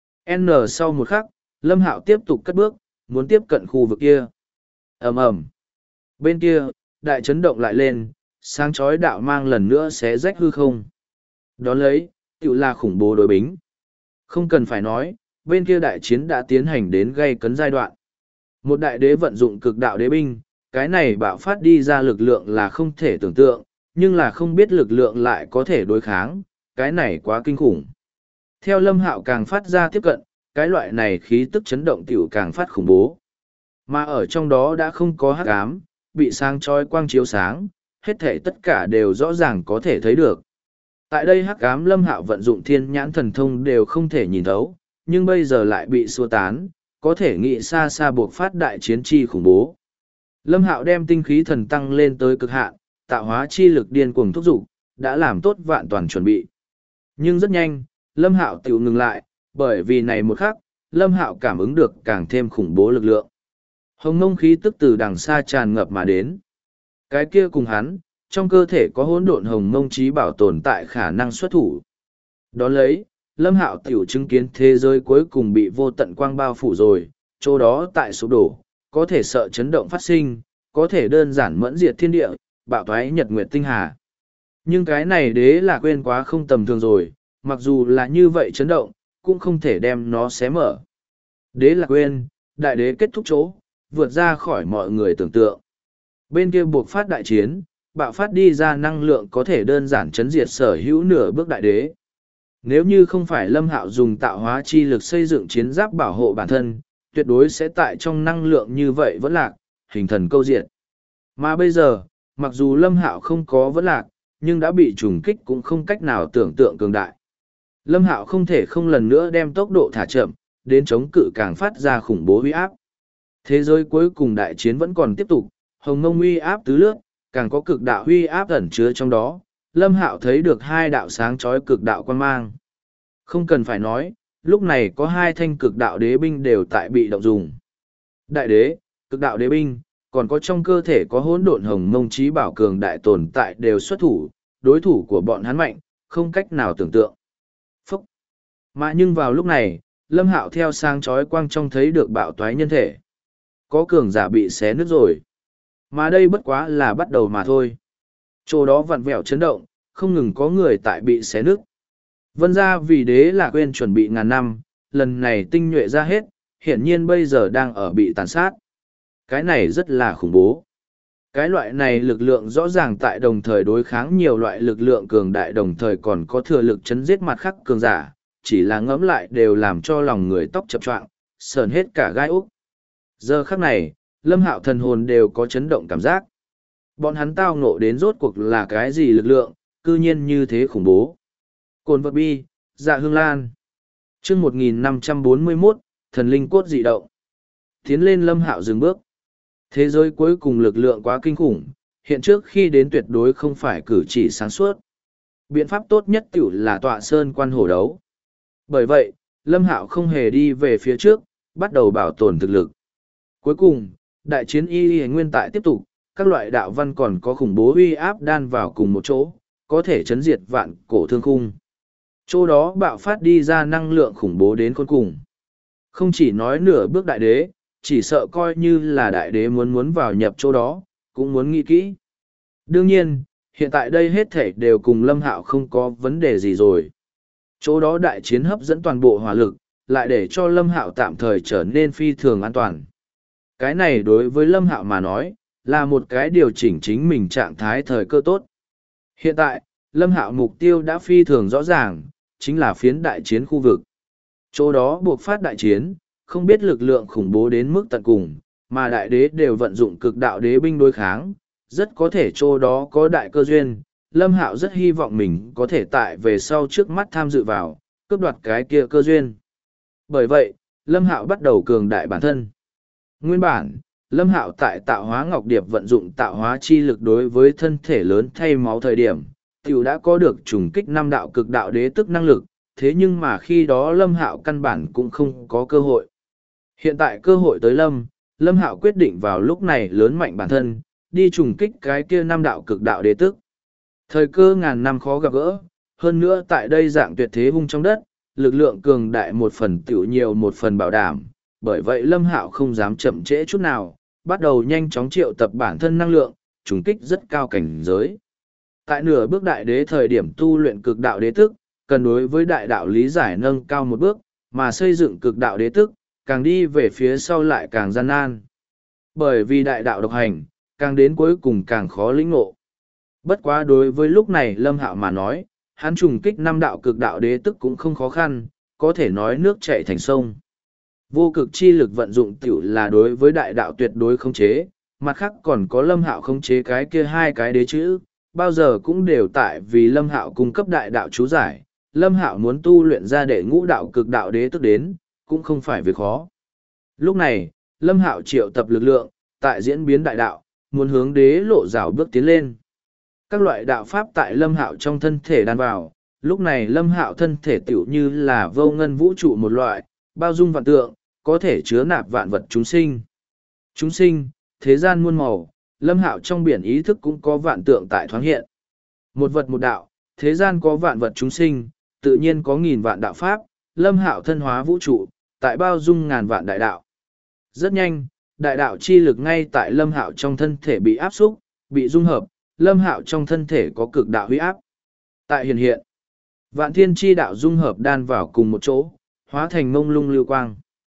N sau một khắc, Lâm Hạo tiếp tục cất bước, muốn tiếp cận khu vực kia. Ầm ầm. Bên kia, đại chấn động lại lên, sáng chói đạo mang lần nữa xé rách hư không. Đón lấy, tự là khủng bố đối bính. Không cần phải nói, bên kia đại chiến đã tiến hành đến gay cấn giai đoạn. Một đại đế vận dụng cực đạo đế binh, cái này bạo phát đi ra lực lượng là không thể tưởng tượng, nhưng là không biết lực lượng lại có thể đối kháng, cái này quá kinh khủng. Theo Lâm Hạo càng phát ra tiếp cận, cái loại này khí tức chấn động tiểu càng phát khủng bố. Mà ở trong đó đã không có hắc ám, bị sáng chói quang chiếu sáng, hết thể tất cả đều rõ ràng có thể thấy được. Tại đây hắc ám Lâm Hạo vận dụng thiên nhãn thần thông đều không thể nhìn thấu, nhưng bây giờ lại bị xua tán, có thể nghĩ xa xa buộc phát đại chiến chi khủng bố. Lâm Hạo đem tinh khí thần tăng lên tới cực hạn, tạo hóa chi lực điên cuồng thúc dục, đã làm tốt vạn toàn chuẩn bị. Nhưng rất nhanh, Lâm Hạo tiểu ngừng lại, bởi vì này một khắc, Lâm Hạo cảm ứng được càng thêm khủng bố lực lượng. Hồng mông khí tức từ đằng xa tràn ngập mà đến. Cái kia cùng hắn, trong cơ thể có hỗn độn hồng mông trí bảo tồn tại khả năng xuất thủ. Đón lấy, Lâm Hạo tiểu chứng kiến thế giới cuối cùng bị vô tận quang bao phủ rồi, chỗ đó tại sụp đổ, có thể sợ chấn động phát sinh, có thể đơn giản mẫn diệt thiên địa, bạo thoái nhật nguyệt tinh hà. Nhưng cái này đế là quên quá không tầm thường rồi, mặc dù là như vậy chấn động, cũng không thể đem nó xé mở. Đế là quên, đại đế kết thúc chỗ, vượt ra khỏi mọi người tưởng tượng. Bên kia buộc phát đại chiến, bạo phát đi ra năng lượng có thể đơn giản chấn diệt sở hữu nửa bước đại đế. Nếu như không phải Lâm Hạo dùng tạo hóa chi lực xây dựng chiến giáp bảo hộ bản thân, tuyệt đối sẽ tại trong năng lượng như vậy vẫn lạc, hình thần câu diệt. Mà bây giờ, mặc dù Lâm Hạo không có vẫn lạc, nhưng đã bị trùng kích cũng không cách nào tưởng tượng cường đại. Lâm Hạo không thể không lần nữa đem tốc độ thả chậm, đến chống cự càng phát ra khủng bố uy áp. Thế giới cuối cùng đại chiến vẫn còn tiếp tục, hồng mông uy áp tứ lướt, càng có cực đạo uy áp ẩn chứa trong đó. Lâm Hạo thấy được hai đạo sáng chói cực đạo quan mang. Không cần phải nói, lúc này có hai thanh cực đạo đế binh đều tại bị động dùng. Đại đế, cực đạo đế binh, còn có trong cơ thể có hỗn độn hồng mông trí bảo cường đại tồn tại đều xuất thủ, đối thủ của bọn hắn mạnh, không cách nào tưởng tượng. Phúc! Mà nhưng vào lúc này, Lâm Hạo theo sáng chói quang trong thấy được bạo toái nhân thể. Có cường giả bị xé nứt rồi. Mà đây bất quá là bắt đầu mà thôi. Chỗ đó vặn vẹo chấn động, không ngừng có người tại bị xé nứt. Vân gia vì đế là quên chuẩn bị ngàn năm, lần này tinh nhuệ ra hết, hiển nhiên bây giờ đang ở bị tàn sát. Cái này rất là khủng bố. Cái loại này lực lượng rõ ràng tại đồng thời đối kháng nhiều loại lực lượng cường đại đồng thời còn có thừa lực chấn giết mặt khắc cường giả, chỉ là ngẫm lại đều làm cho lòng người tóc chập choạng, sờn hết cả gai úc. Giờ khắc này, Lâm Hạo thần hồn đều có chấn động cảm giác. Bọn hắn tao ngộ đến rốt cuộc là cái gì lực lượng, cư nhiên như thế khủng bố. Cồn vật bi, dạ hương lan. chương 1541, thần linh cốt dị động. Tiến lên Lâm Hạo dừng bước. Thế giới cuối cùng lực lượng quá kinh khủng, hiện trước khi đến tuyệt đối không phải cử chỉ sáng suốt. Biện pháp tốt nhất tiểu là tọa sơn quan hổ đấu. Bởi vậy, Lâm Hạo không hề đi về phía trước, bắt đầu bảo tồn thực lực. Cuối cùng, đại chiến y nguyên tại tiếp tục, các loại đạo văn còn có khủng bố uy áp đan vào cùng một chỗ, có thể chấn diệt vạn cổ thương khung. Chỗ đó bạo phát đi ra năng lượng khủng bố đến cuối cùng. Không chỉ nói nửa bước đại đế, chỉ sợ coi như là đại đế muốn vào nhập chỗ đó, cũng muốn nghĩ kỹ. Đương nhiên, hiện tại đây hết thể đều cùng Lâm Hạo không có vấn đề gì rồi. Chỗ đó đại chiến hấp dẫn toàn bộ hỏa lực, lại để cho Lâm Hạo tạm thời trở nên phi thường an toàn. Cái này đối với Lâm Hạo mà nói, là một cái điều chỉnh chính mình trạng thái thời cơ tốt. Hiện tại, Lâm Hạo mục tiêu đã phi thường rõ ràng, chính là phiến đại chiến khu vực. Chỗ đó buộc phát đại chiến, không biết lực lượng khủng bố đến mức tận cùng, mà đại đế đều vận dụng cực đạo đế binh đối kháng, rất có thể chỗ đó có đại cơ duyên, Lâm Hạo rất hy vọng mình có thể tại về sau trước mắt tham dự vào, cướp đoạt cái kia cơ duyên. Bởi vậy, Lâm Hạo bắt đầu cường đại bản thân. Nguyên bản, Lâm Hạo tại tạo hóa ngọc điệp vận dụng tạo hóa chi lực đối với thân thể lớn thay máu thời điểm, tiểu đã có được trùng kích năm đạo cực đạo đế tức năng lực, thế nhưng mà khi đó Lâm Hạo căn bản cũng không có cơ hội. Hiện tại cơ hội tới Lâm Hạo quyết định vào lúc này lớn mạnh bản thân, đi trùng kích cái kia năm đạo cực đạo đế tức. Thời cơ ngàn năm khó gặp gỡ, hơn nữa tại đây dạng tuyệt thế hung trong đất, lực lượng cường đại một phần tiểu nhiều một phần bảo đảm, bởi vậy Lâm Hạo không dám chậm trễ chút nào, bắt đầu nhanh chóng triệu tập bản thân năng lượng, trùng kích rất cao cảnh giới. Tại nửa bước đại đế thời điểm tu luyện cực đạo đế tức, cần đối với đại đạo lý giải nâng cao một bước, mà xây dựng cực đạo đế tức, càng đi về phía sau lại càng gian nan. Bởi vì đại đạo độc hành, càng đến cuối cùng càng khó lĩnh ngộ. Bất quá đối với lúc này Lâm Hạo mà nói, hắn trùng kích năm đạo cực đạo đế tức cũng không khó khăn, có thể nói nước chảy thành sông. Vô cực chi lực vận dụng tiểu là đối với đại đạo tuyệt đối khống chế, mặt khác còn có Lâm Hạo khống chế cái kia hai cái đế chữ, bao giờ cũng đều tại vì Lâm Hạo cung cấp đại đạo chú giải. Lâm Hạo muốn tu luyện ra đệ ngũ đạo cực đạo đế tức đến, cũng không phải việc khó. Lúc này, Lâm Hạo triệu tập lực lượng, tại diễn biến đại đạo, muốn hướng đế lộ rào bước tiến lên. Các loại đạo pháp tại Lâm Hạo trong thân thể đan vào, lúc này Lâm Hạo thân thể tiểu như là vô ngân vũ trụ một loại, bao dung vạn tượng, có thể chứa nạp vạn vật chúng sinh. Chúng sinh, thế gian muôn màu, Lâm Hạo trong biển ý thức cũng có vạn tượng tại thoáng hiện. Một vật một đạo, thế gian có vạn vật chúng sinh, tự nhiên có nghìn vạn đạo pháp, Lâm Hạo thân hóa vũ trụ, tại bao dung ngàn vạn đại đạo. Rất nhanh, đại đạo chi lực ngay tại Lâm Hạo trong thân thể bị áp xúc, bị dung hợp, Lâm Hạo trong thân thể có cực đạo huy áp. Tại hiện, vạn thiên chi đạo dung hợp đan vào cùng một chỗ, hóa thành mông lung lưu quang.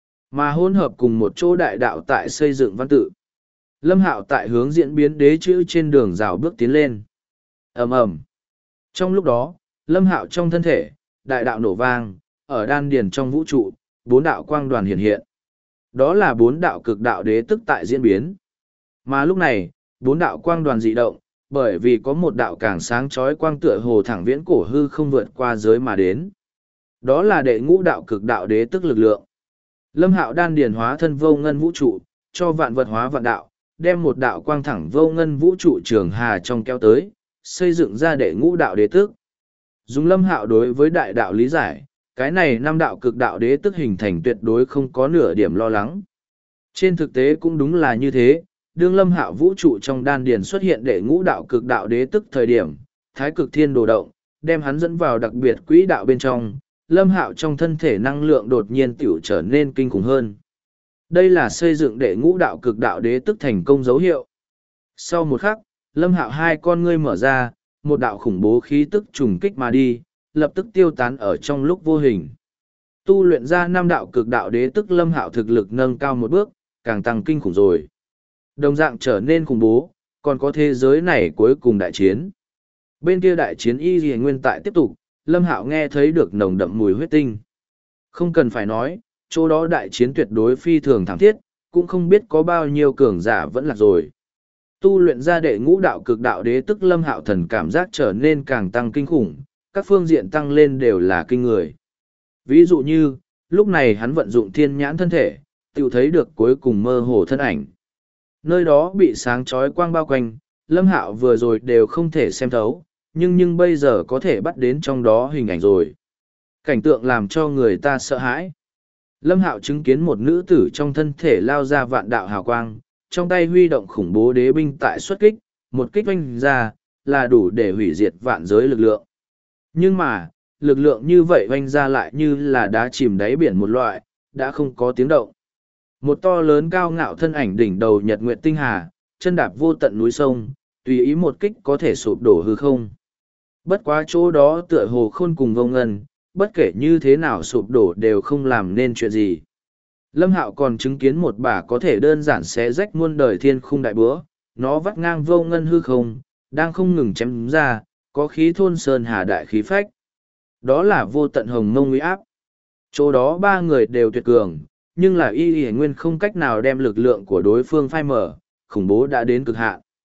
Mà hỗn hợp cùng một chỗ đại đạo tại xây dựng văn tự. Lâm Hạo tại hướng diễn biến đế chữ trên đường rào bước tiến lên. Ầm ầm. Trong lúc đó, Lâm Hạo trong thân thể, đại đạo nổ vang, ở đan điền trong vũ trụ, bốn đạo quang đoàn hiện. Đó là bốn đạo cực đạo đế tức tại diễn biến. Mà lúc này, bốn đạo quang đoàn dị động, bởi vì có một đạo càng sáng chói quang tựa hồ thẳng viễn cổ hư không vượt qua giới mà đến. Đó là đệ ngũ đạo cực đạo đế tức lực lượng. Lâm Hạo đan điền hóa thân vô ngân vũ trụ, cho vạn vật hóa vạn đạo, đem một đạo quang thẳng vô ngân vũ trụ trường hà trong kéo tới, xây dựng ra đệ ngũ đạo đế tức. Dùng Lâm Hạo đối với đại đạo lý giải, cái này năm đạo cực đạo đế tức hình thành tuyệt đối không có nửa điểm lo lắng. Trên thực tế cũng đúng là như thế, đương Lâm Hạo vũ trụ trong đan điền xuất hiện đệ ngũ đạo cực đạo đế tức thời điểm, thái cực thiên đồ động, đem hắn dẫn vào đặc biệt quỹ đạo bên trong, Lâm Hạo trong thân thể năng lượng đột nhiên tiểu trở nên kinh khủng hơn. Đây là xây dựng đệ ngũ đạo cực đạo đế tức thành công dấu hiệu. Sau một khắc, Lâm Hạo hai con ngươi mở ra, một đạo khủng bố khí tức trùng kích mà đi, lập tức tiêu tán ở trong lúc vô hình. Tu luyện ra năm đạo cực đạo đế tức Lâm Hạo thực lực nâng cao một bước, càng tăng kinh khủng rồi. Đồng dạng trở nên khủng bố, còn có thế giới này cuối cùng đại chiến. Bên kia đại chiến y lìa nguyên tại tiếp tục, Lâm Hạo nghe thấy được nồng đậm mùi huyết tinh. Không cần phải nói, chỗ đó đại chiến tuyệt đối phi thường thảm thiết, cũng không biết có bao nhiêu cường giả vẫn lạc rồi. Tu luyện ra đệ ngũ đạo cực đạo đế tức Lâm Hạo thần cảm giác trở nên càng tăng kinh khủng, các phương diện tăng lên đều là kinh người. Ví dụ như, lúc này hắn vận dụng thiên nhãn thân thể, tự thấy được cuối cùng mơ hồ thân ảnh. Nơi đó bị sáng chói quang bao quanh, Lâm Hạo vừa rồi đều không thể xem thấu, nhưng bây giờ có thể bắt đến trong đó hình ảnh rồi. Cảnh tượng làm cho người ta sợ hãi. Lâm Hạo chứng kiến một nữ tử trong thân thể lao ra vạn đạo hào quang, trong tay huy động khủng bố đế binh tại xuất kích, một kích oanh ra, là đủ để hủy diệt vạn giới lực lượng. Nhưng mà, lực lượng như vậy oanh ra lại như là đá chìm đáy biển một loại, đã không có tiếng động. Một to lớn cao ngạo thân ảnh đỉnh đầu nhật nguyệt tinh hà, chân đạp vô tận núi sông, tùy ý một kích có thể sụp đổ hư không. Bất quá chỗ đó tựa hồ khôn cùng vô ngân, bất kể như thế nào sụp đổ đều không làm nên chuyện gì. Lâm Hạo còn chứng kiến một bả có thể đơn giản xé rách muôn đời thiên khung đại búa, nó vắt ngang vô ngân hư không, đang không ngừng chém ra, có khí thôn sơn hà đại khí phách. Đó là vô tận hồng mông uy áp. Chỗ đó ba người đều tuyệt cường, nhưng là y nguyên không cách nào đem lực lượng của đối phương phai mở, khủng bố đã đến cực hạn.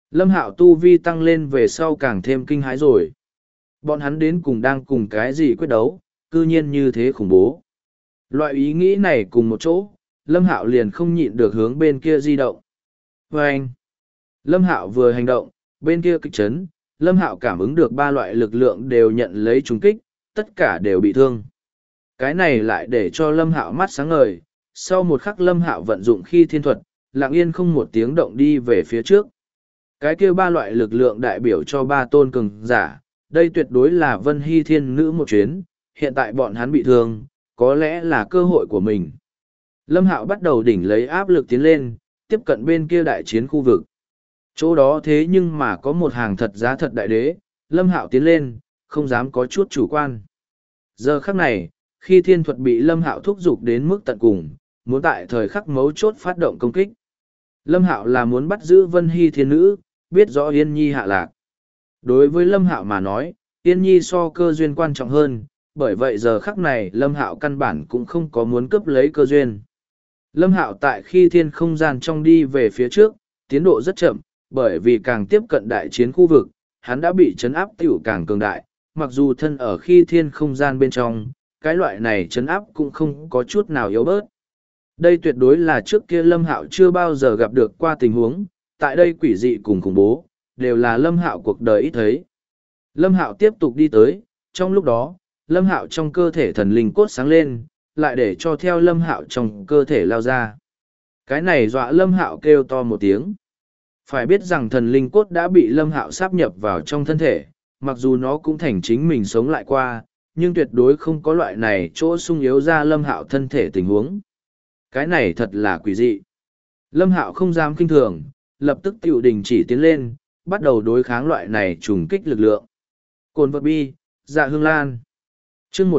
Lâm Hạo tu vi tăng lên về sau càng thêm kinh hãi rồi. Bọn hắn đến cùng đang cùng cái gì quyết đấu, cư nhiên như thế khủng bố. Loại ý nghĩ này cùng một chỗ, Lâm Hạo liền không nhịn được hướng bên kia di động. Và anh, Lâm Hạo vừa hành động, bên kia kịch chấn, Lâm Hạo cảm ứng được ba loại lực lượng đều nhận lấy trúng kích, tất cả đều bị thương. Cái này lại để cho Lâm Hạo mắt sáng ngời, sau một khắc Lâm Hạo vận dụng khi thiên thuật, lặng yên không một tiếng động đi về phía trước. Cái kia ba loại lực lượng đại biểu cho ba tôn cường giả, đây tuyệt đối là Vân Hy Thiên Nữ một chuyến, hiện tại bọn hắn bị thương, có lẽ là cơ hội của mình. Lâm Hạo bắt đầu đỉnh lấy áp lực tiến lên, tiếp cận bên kia đại chiến khu vực. Chỗ đó thế nhưng mà có một hàng thật giá thật đại đế, Lâm Hạo tiến lên, không dám có chút chủ quan. Giờ khắc này, khi thiên thuật bị Lâm Hạo thúc giục đến mức tận cùng, muốn tại thời khắc mấu chốt phát động công kích. Lâm Hạo là muốn bắt giữ Vân Hy Thiên Nữ, biết rõ Yên Nhi hạ lạc. Đối với Lâm Hạo mà nói, Yên Nhi so cơ duyên quan trọng hơn, bởi vậy giờ khắc này Lâm Hạo căn bản cũng không có muốn cướp lấy cơ duyên. Lâm Hạo tại khi thiên không gian trong đi về phía trước, tiến độ rất chậm, bởi vì càng tiếp cận đại chiến khu vực, hắn đã bị chấn áp tiểu càng cường đại, mặc dù thân ở khi thiên không gian bên trong, cái loại này chấn áp cũng không có chút nào yếu bớt. Đây tuyệt đối là trước kia Lâm Hạo chưa bao giờ gặp được qua tình huống, tại đây quỷ dị cùng khủng bố, đều là Lâm Hạo cuộc đời ít thấy. Lâm Hạo tiếp tục đi tới, trong lúc đó, Lâm Hạo trong cơ thể thần linh cốt sáng lên, lại để cho theo Lâm Hạo trong cơ thể lao ra. Cái này dọa Lâm Hạo kêu to một tiếng. Phải biết rằng thần linh cốt đã bị Lâm Hạo sáp nhập vào trong thân thể, mặc dù nó cũng thành chính mình sống lại qua, nhưng tuyệt đối không có loại này chỗ sung yếu ra Lâm Hạo thân thể tình huống. Cái này thật là quỷ dị. Lâm Hạo không dám kinh thường, lập tức tiểu đình chỉ tiến lên, bắt đầu đối kháng loại này trùng kích lực lượng. Cồn vật bi, dạ hương lan. Chương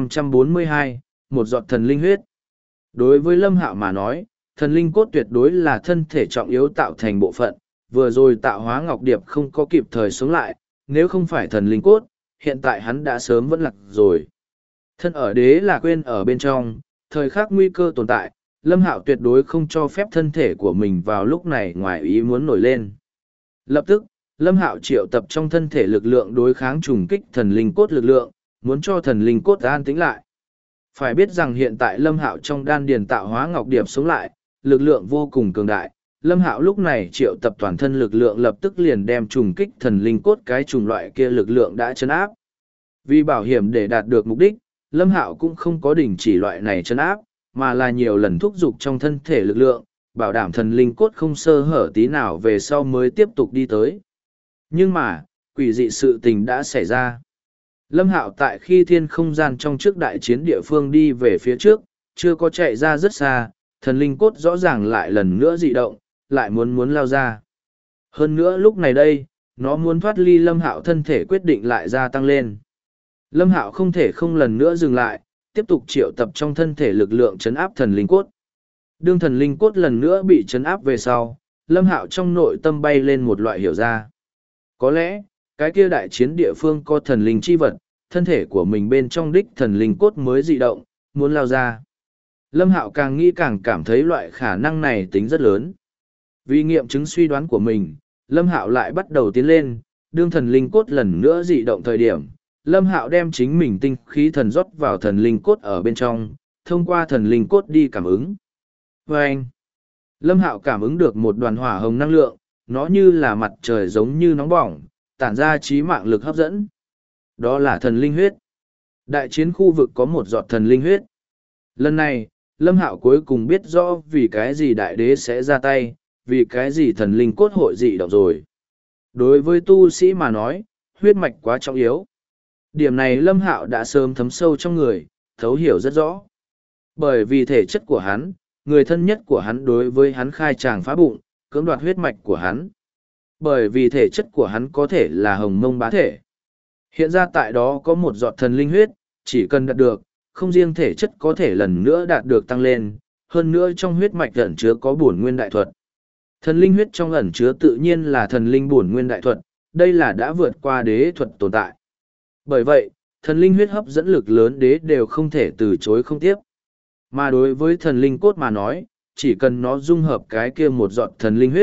1542, một giọt thần linh huyết. Đối với Lâm Hạo mà nói, thần linh cốt tuyệt đối là thân thể trọng yếu tạo thành bộ phận, vừa rồi tạo hóa ngọc điệp không có kịp thời sống lại, nếu không phải thần linh cốt, hiện tại hắn đã sớm vẫn lạc rồi. Thân ở đế là quên ở bên trong, thời khắc nguy cơ tồn tại, Lâm Hạo tuyệt đối không cho phép thân thể của mình vào lúc này ngoài ý muốn nổi lên. Lập tức, Lâm Hạo triệu tập trong thân thể lực lượng đối kháng trùng kích thần linh cốt lực lượng, muốn cho thần linh cốt an tĩnh lại. Phải biết rằng hiện tại Lâm Hạo trong đan điền tạo hóa ngọc điệp sống lại, lực lượng vô cùng cường đại. Lâm Hạo lúc này triệu tập toàn thân lực lượng lập tức liền đem trùng kích thần linh cốt cái trùng loại kia lực lượng đã chấn áp. Vì bảo hiểm để đạt được mục đích, Lâm Hạo cũng không có đình chỉ loại này chấn áp, mà là nhiều lần thúc giục trong thân thể lực lượng, bảo đảm thần linh cốt không sơ hở tí nào về sau mới tiếp tục đi tới. Nhưng mà, quỷ dị sự tình đã xảy ra. Lâm Hạo tại khi thiên không gian trong trước đại chiến địa phương đi về phía trước, chưa có chạy ra rất xa, thần linh cốt rõ ràng lại lần nữa dị động, lại muốn lao ra. Hơn nữa lúc này đây, nó muốn thoát ly Lâm Hạo thân thể quyết định lại gia tăng lên. Lâm Hạo không thể không lần nữa dừng lại, tiếp tục triệu tập trong thân thể lực lượng chấn áp thần linh cốt. Đương thần linh cốt lần nữa bị chấn áp về sau, Lâm Hạo trong nội tâm bay lên một loại hiểu ra. Có lẽ, cái kia đại chiến địa phương có thần linh chi vật, thân thể của mình bên trong đích thần linh cốt mới dị động, muốn lao ra. Lâm Hạo càng nghĩ càng cảm thấy loại khả năng này tính rất lớn. Vì nghiệm chứng suy đoán của mình, Lâm Hạo lại bắt đầu tiến lên, đương thần linh cốt lần nữa dị động thời điểm. Lâm Hạo đem chính mình tinh khí thần rót vào thần linh cốt ở bên trong, thông qua thần linh cốt đi cảm ứng. Và anh, Lâm Hạo cảm ứng được một đoàn hỏa hồng năng lượng, nó như là mặt trời giống như nóng bỏng, tản ra trí mạng lực hấp dẫn. Đó là thần linh huyết. Đại chiến khu vực có một giọt thần linh huyết. Lần này, Lâm Hạo cuối cùng biết rõ vì cái gì đại đế sẽ ra tay, vì cái gì thần linh cốt hội dị động rồi. Đối với tu sĩ mà nói, huyết mạch quá trọng yếu. Điểm này Lâm Hạo đã sớm thấm sâu trong người, thấu hiểu rất rõ. Bởi vì thể chất của hắn, người thân nhất của hắn đối với hắn khai tràng phá bụng, cưỡng đoạt huyết mạch của hắn. Bởi vì thể chất của hắn có thể là hồng mông bá thể. Hiện ra tại đó có một giọt thần linh huyết, chỉ cần đạt được, không riêng thể chất có thể lần nữa đạt được tăng lên, hơn nữa trong huyết mạch ẩn chứa có bổn nguyên đại thuật. Thần linh huyết trong ẩn chứa tự nhiên là thần linh bổn nguyên đại thuật, đây là đã vượt qua đế thuật tồn tại. Bởi vậy, thần linh huyết hấp dẫn lực lớn đế đều không thể từ chối không tiếp. Mà đối với thần linh cốt mà nói, chỉ cần nó dung hợp cái kia một giọt thần linh huyết,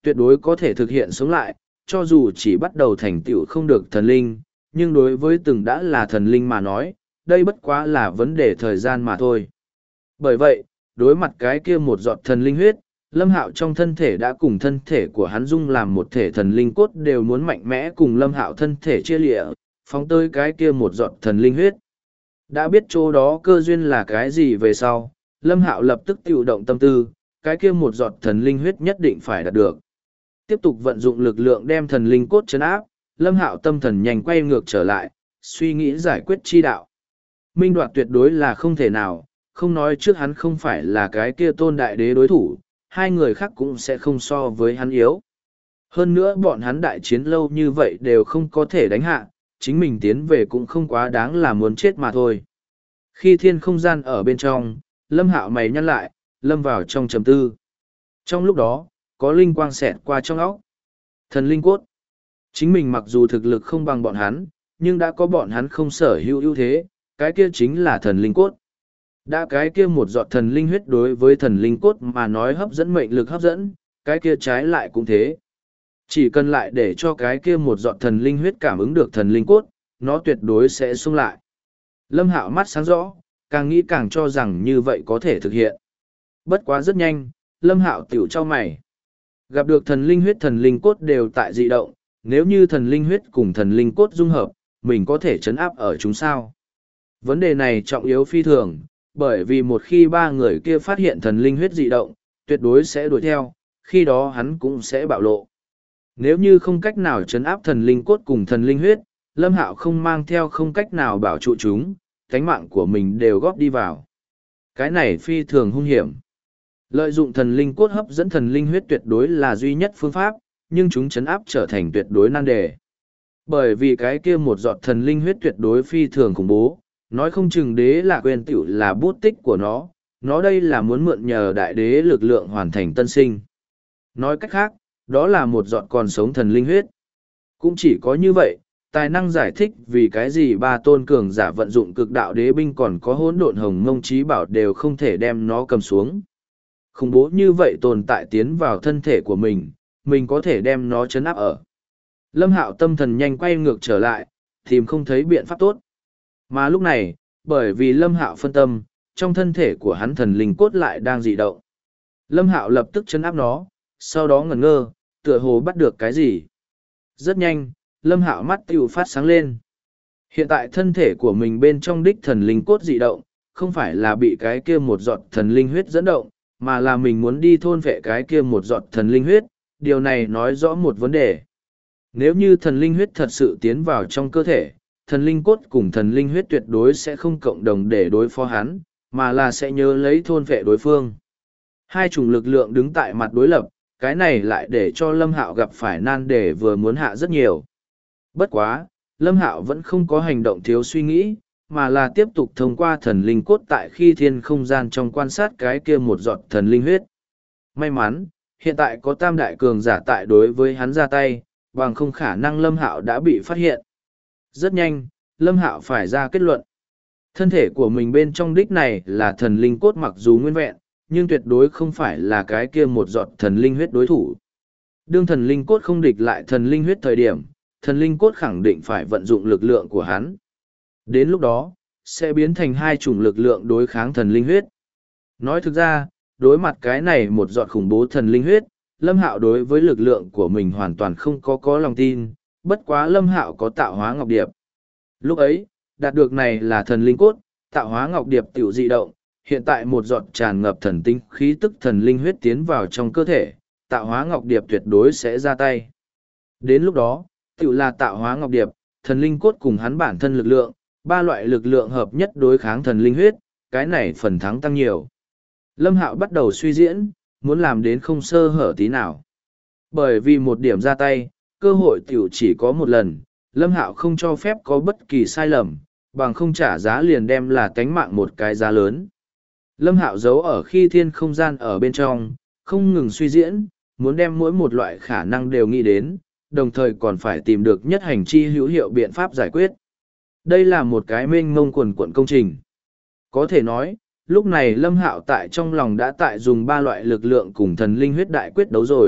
tuyệt đối có thể thực hiện sống lại, cho dù chỉ bắt đầu thành tựu không được thần linh, nhưng đối với từng đã là thần linh mà nói, đây bất quá là vấn đề thời gian mà thôi. Bởi vậy, đối mặt cái kia một giọt thần linh huyết, Lâm Hạo trong thân thể đã cùng thân thể của hắn dung làm một thể thần linh cốt đều muốn mạnh mẽ cùng Lâm Hạo thân thể chia lịa, phóng tới cái kia một giọt thần linh huyết. Đã biết chỗ đó cơ duyên là cái gì về sau, Lâm Hạo lập tức tự động tâm tư, cái kia một giọt thần linh huyết nhất định phải đạt được. Tiếp tục vận dụng lực lượng đem thần linh cốt trấn áp, Lâm Hạo tâm thần nhanh quay ngược trở lại, suy nghĩ giải quyết chi đạo. Minh đoạt tuyệt đối là không thể nào, không nói trước hắn không phải là cái kia tôn đại đế đối thủ, hai người khác cũng sẽ không so với hắn yếu. Hơn nữa bọn hắn đại chiến lâu như vậy đều không có thể đánh hạ, chính mình tiến về cũng không quá đáng là muốn chết mà thôi. Khi thiên không gian ở bên trong, Lâm Hạo mày nhăn lại, lâm vào trong trầm tư. Trong lúc đó, có linh quang xẹt qua trong óc. Thần linh cốt. Chính mình mặc dù thực lực không bằng bọn hắn, nhưng đã có bọn hắn không sở hữu ưu thế, cái kia chính là thần linh cốt. Đã cái kia một giọt thần linh huyết đối với thần linh cốt mà nói hấp dẫn mệnh lực hấp dẫn, cái kia trái lại cũng thế. Chỉ cần lại để cho cái kia một giọt thần linh huyết cảm ứng được thần linh cốt, nó tuyệt đối sẽ xung lại. Lâm Hạo mắt sáng rõ, càng nghĩ càng cho rằng như vậy có thể thực hiện. Bất quá rất nhanh, Lâm Hạo tiểu cho mày. Gặp được thần linh huyết thần linh cốt đều tại dị động, nếu như thần linh huyết cùng thần linh cốt dung hợp, mình có thể chấn áp ở chúng sao? Vấn đề này trọng yếu phi thường, bởi vì một khi ba người kia phát hiện thần linh huyết dị động, tuyệt đối sẽ đuổi theo, khi đó hắn cũng sẽ bạo lộ. Nếu như không cách nào chấn áp thần linh cốt cùng thần linh huyết, Lâm Hạo không mang theo không cách nào bảo trụ chúng, cánh mạng của mình đều góp đi vào. Cái này phi thường hung hiểm. Lợi dụng thần linh cốt hấp dẫn thần linh huyết tuyệt đối là duy nhất phương pháp, nhưng chúng chấn áp trở thành tuyệt đối nan đề. Bởi vì cái kia một giọt thần linh huyết tuyệt đối phi thường khủng bố, nói không chừng đế là quyền tiểu là bút tích của nó đây là muốn mượn nhờ đại đế lực lượng hoàn thành tân sinh. Nói cách khác, đó là một giọt còn sống thần linh huyết. Cũng chỉ có như vậy, tài năng giải thích vì cái gì ba tôn cường giả vận dụng cực đạo đế binh còn có hỗn độn hồng mông trí bảo đều không thể đem nó cầm xuống. Khủng bố như vậy tồn tại tiến vào thân thể của mình có thể đem nó chấn áp ở. Lâm Hạo tâm thần nhanh quay ngược trở lại, tìm không thấy biện pháp tốt. Mà lúc này, bởi vì Lâm Hạo phân tâm, trong thân thể của hắn thần linh cốt lại đang dị động. Lâm Hạo lập tức chấn áp nó, sau đó ngẩn ngơ, tựa hồ bắt được cái gì. Rất nhanh, Lâm Hạo mắt tiêu phát sáng lên. Hiện tại thân thể của mình bên trong đích thần linh cốt dị động, không phải là bị cái kia một giọt thần linh huyết dẫn động, mà là mình muốn đi thôn vệ cái kia một giọt thần linh huyết, điều này nói rõ một vấn đề. Nếu như thần linh huyết thật sự tiến vào trong cơ thể, thần linh cốt cùng thần linh huyết tuyệt đối sẽ không cộng đồng để đối phó hắn, mà là sẽ nhớ lấy thôn vệ đối phương. Hai chủng lực lượng đứng tại mặt đối lập, cái này lại để cho Lâm Hạo gặp phải nan đề vừa muốn hạ rất nhiều. Bất quá, Lâm Hạo vẫn không có hành động thiếu suy nghĩ, mà là tiếp tục thông qua thần linh cốt tại khi thiên không gian trong quan sát cái kia một giọt thần linh huyết. May mắn, hiện tại có tam đại cường giả tại đối với hắn ra tay, bằng không khả năng Lâm Hạo đã bị phát hiện. Rất nhanh, Lâm Hạo phải ra kết luận. Thân thể của mình bên trong đích này là thần linh cốt mặc dù nguyên vẹn, nhưng tuyệt đối không phải là cái kia một giọt thần linh huyết đối thủ. Đương thần linh cốt không địch lại thần linh huyết thời điểm, thần linh cốt khẳng định phải vận dụng lực lượng của hắn. Đến lúc đó, sẽ biến thành hai chủng lực lượng đối kháng thần linh huyết. Nói thực ra, đối mặt cái này một giọt khủng bố thần linh huyết, Lâm Hạo đối với lực lượng của mình hoàn toàn không có lòng tin, bất quá Lâm Hạo có tạo hóa ngọc điệp. Lúc ấy, đạt được này là thần linh cốt, tạo hóa ngọc điệp tiểu dị động, hiện tại một giọt tràn ngập thần tinh khí tức thần linh huyết tiến vào trong cơ thể, tạo hóa ngọc điệp tuyệt đối sẽ ra tay. Đến lúc đó, tiểu là tạo hóa ngọc điệp, thần linh cốt cùng hắn bản thân lực lượng, ba loại lực lượng hợp nhất đối kháng thần linh huyết, cái này phần thắng tăng nhiều. Lâm Hạo bắt đầu suy diễn, muốn làm đến không sơ hở tí nào. Bởi vì một điểm ra tay, cơ hội tiểu chỉ có một lần, Lâm Hạo không cho phép có bất kỳ sai lầm, bằng không trả giá liền đem là tánh mạng một cái giá lớn. Lâm Hạo giấu ở khi thiên không gian ở bên trong, không ngừng suy diễn, muốn đem mỗi một loại khả năng đều nghĩ đến, đồng thời còn phải tìm được nhất hành chi hữu hiệu biện pháp giải quyết. Đây là một cái mênh mông quần quận công trình. Có thể nói, lúc này Lâm Hạo tại trong lòng đã tại dùng ba loại lực lượng cùng thần linh huyết đại quyết đấu rồi,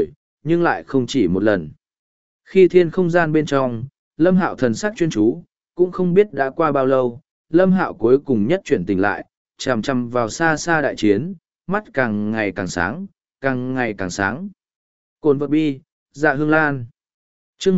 nhưng lại không chỉ một lần. Khi thiên không gian bên trong, Lâm Hạo thần sắc chuyên chú, cũng không biết đã qua bao lâu, Lâm Hạo cuối cùng nhất chuyển tỉnh lại, chằm chằm vào xa xa đại chiến, mắt càng ngày càng sáng, càng ngày càng sáng. Cồn vật bi, dạ hương lan. Chương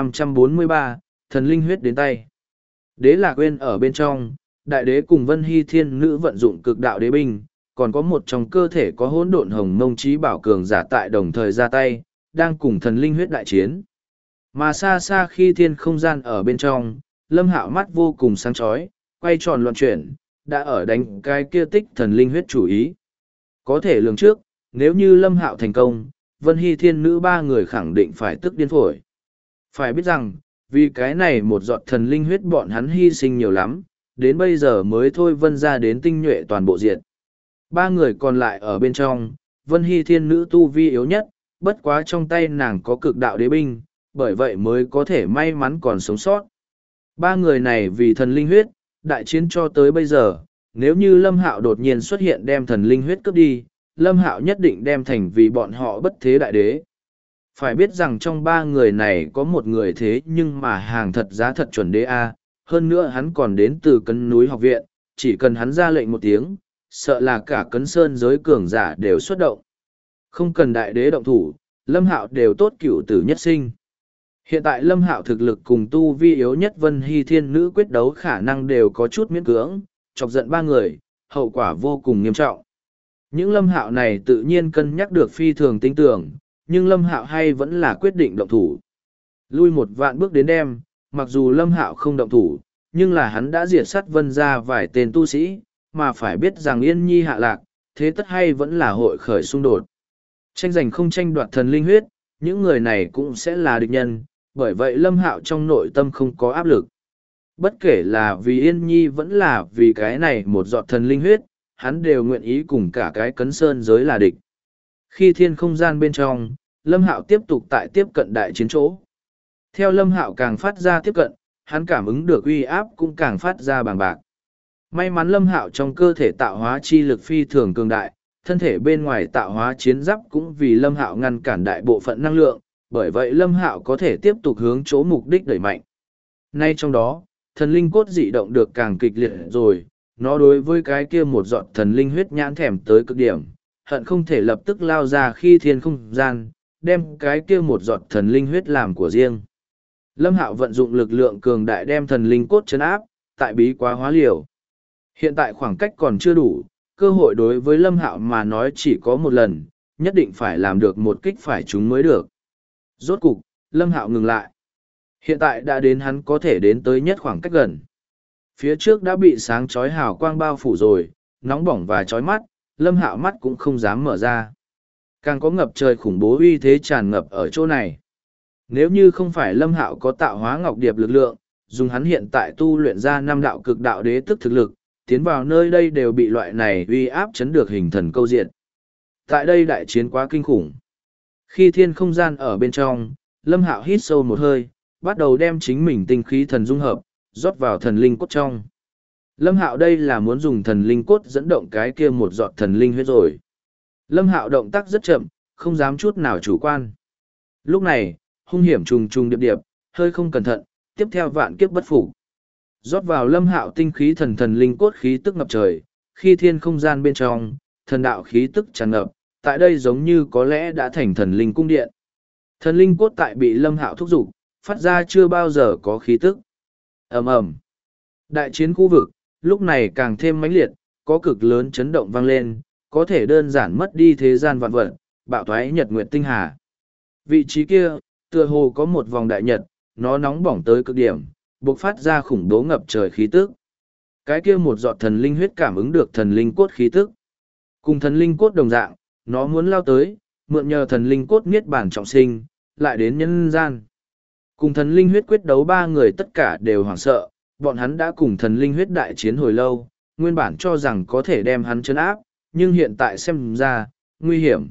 1543, thần linh huyết đến tay. Đế Lạc Uyên ở bên trong, đại đế cùng Vân Hy Thiên Nữ vận dụng cực đạo đế binh, còn có một trong cơ thể có hỗn độn hồng mông trí bảo cường giả tại đồng thời ra tay, đang cùng thần linh huyết đại chiến. Mà xa xa khi thiên không gian ở bên trong, Lâm Hạo mắt vô cùng sáng chói, quay tròn loạn chuyển, đã ở đánh cái kia tích thần linh huyết chủ ý. Có thể lường trước, nếu như Lâm Hạo thành công, Vân Hy Thiên Nữ ba người khẳng định phải tức điên phổi. Phải biết rằng, vì cái này một giọt thần linh huyết bọn hắn hy sinh nhiều lắm, đến bây giờ mới thôi Vân ra đến tinh nhuệ toàn bộ diện. Ba người còn lại ở bên trong, Vân Hy Thiên Nữ tu vi yếu nhất, bất quá trong tay nàng có cực đạo đế binh, bởi vậy mới có thể may mắn còn sống sót. Ba người này vì thần linh huyết, đại chiến cho tới bây giờ, nếu như Lâm Hạo đột nhiên xuất hiện đem thần linh huyết cướp đi, Lâm Hạo nhất định đem thành vì bọn họ bất thế đại đế. Phải biết rằng trong ba người này có một người thế nhưng mà hàng thật giá thật chuẩn đế A, hơn nữa hắn còn đến từ Cấn Núi Học Viện, chỉ cần hắn ra lệnh một tiếng, sợ là cả Cấn Sơn giới cường giả đều xuất động. Không cần đại đế động thủ, Lâm Hạo đều tốt cửu tử nhất sinh. Hiện tại Lâm Hạo thực lực cùng tu vi yếu nhất Vân Hy Thiên Nữ quyết đấu khả năng đều có chút miễn cưỡng, chọc giận ba người, hậu quả vô cùng nghiêm trọng. Những Lâm Hạo này tự nhiên cân nhắc được phi thường tinh tưởng, nhưng Lâm Hạo hay vẫn là quyết định động thủ. Lui một vạn bước đến đêm, mặc dù Lâm Hạo không động thủ, nhưng là hắn đã diệt sát Vân ra vài tên tu sĩ, mà phải biết rằng Yên Nhi hạ lạc, thế tất hay vẫn là hội khởi xung đột. Tranh giành không tranh đoạt thần linh huyết, những người này cũng sẽ là địch nhân, bởi vậy Lâm Hạo trong nội tâm không có áp lực. Bất kể là vì Yên Nhi vẫn là vì cái này một giọt thần linh huyết, hắn đều nguyện ý cùng cả cái Cấn Sơn giới là địch. Khi thiên không gian bên trong, Lâm Hạo tiếp tục tại tiếp cận đại chiến chỗ. Theo Lâm Hạo càng phát ra tiếp cận, hắn cảm ứng được uy áp cũng càng phát ra bàng bạc. May mắn Lâm Hạo trong cơ thể tạo hóa chi lực phi thường cường đại, thân thể bên ngoài tạo hóa chiến giáp cũng vì Lâm Hạo ngăn cản đại bộ phận năng lượng, bởi vậy Lâm Hạo có thể tiếp tục hướng chỗ mục đích đẩy mạnh. Nay trong đó, thần linh cốt dị động được càng kịch liệt rồi, nó đối với cái kia một giọt thần linh huyết nhãn thèm tới cực điểm, hận không thể lập tức lao ra khi thiên không gian, đem cái kia một giọt thần linh huyết làm của riêng. Lâm Hạo vận dụng lực lượng cường đại đem thần linh cốt trấn áp, tại bí quá hóa liều. Hiện tại khoảng cách còn chưa đủ, cơ hội đối với Lâm Hạo mà nói chỉ có một lần, nhất định phải làm được một kích phải chúng mới được. Rốt cục, Lâm Hạo ngừng lại. Hiện tại đã đến hắn có thể đến tới nhất khoảng cách gần. Phía trước đã bị sáng chói hào quang bao phủ rồi, nóng bỏng và chói mắt, Lâm Hạo mắt cũng không dám mở ra. Càng có ngập trời khủng bố uy thế tràn ngập ở chỗ này. Nếu như không phải Lâm Hạo có tạo hóa ngọc điệp lực lượng, dùng hắn hiện tại tu luyện ra 5 đạo cực đạo đế tức thực lực, tiến vào nơi đây đều bị loại này uy áp chấn được hình thần câu diện. Tại đây đại chiến quá kinh khủng. Khi thiên không gian ở bên trong, Lâm Hạo hít sâu một hơi, bắt đầu đem chính mình tinh khí thần dung hợp, rót vào thần linh cốt trong. Lâm Hạo đây là muốn dùng thần linh cốt dẫn động cái kia một giọt thần linh huyết rồi. Lâm Hạo động tác rất chậm, không dám chút nào chủ quan. Lúc này, hung hiểm trùng trùng điệp điệp, hơi không cẩn thận, tiếp theo vạn kiếp bất phục. Rót vào Lâm Hạo tinh khí thần thần linh cốt khí tức ngập trời, khi thiên không gian bên trong, thần đạo khí tức tràn ngập, tại đây giống như có lẽ đã thành thần linh cung điện. Thần linh cốt tại bị Lâm Hạo thúc giục, phát ra chưa bao giờ có khí tức. Ầm ầm. Đại chiến khu vực, lúc này càng thêm mãnh liệt, có cực lớn chấn động vang lên, có thể đơn giản mất đi thế gian vạn vật, bạo thoái nhật nguyệt tinh hà. Vị trí kia, tựa hồ có một vòng đại nhật, nó nóng bỏng tới cực điểm, bộc phát ra khủng bố ngập trời khí tức. Cái kia một giọt thần linh huyết cảm ứng được thần linh cốt khí tức. Cùng thần linh cốt đồng dạng, nó muốn lao tới, mượn nhờ thần linh cốt niết bản trọng sinh, lại đến nhân gian. Cùng thần linh huyết quyết đấu ba người tất cả đều hoảng sợ, bọn hắn đã cùng thần linh huyết đại chiến hồi lâu, nguyên bản cho rằng có thể đem hắn chấn áp, nhưng hiện tại xem ra, nguy hiểm.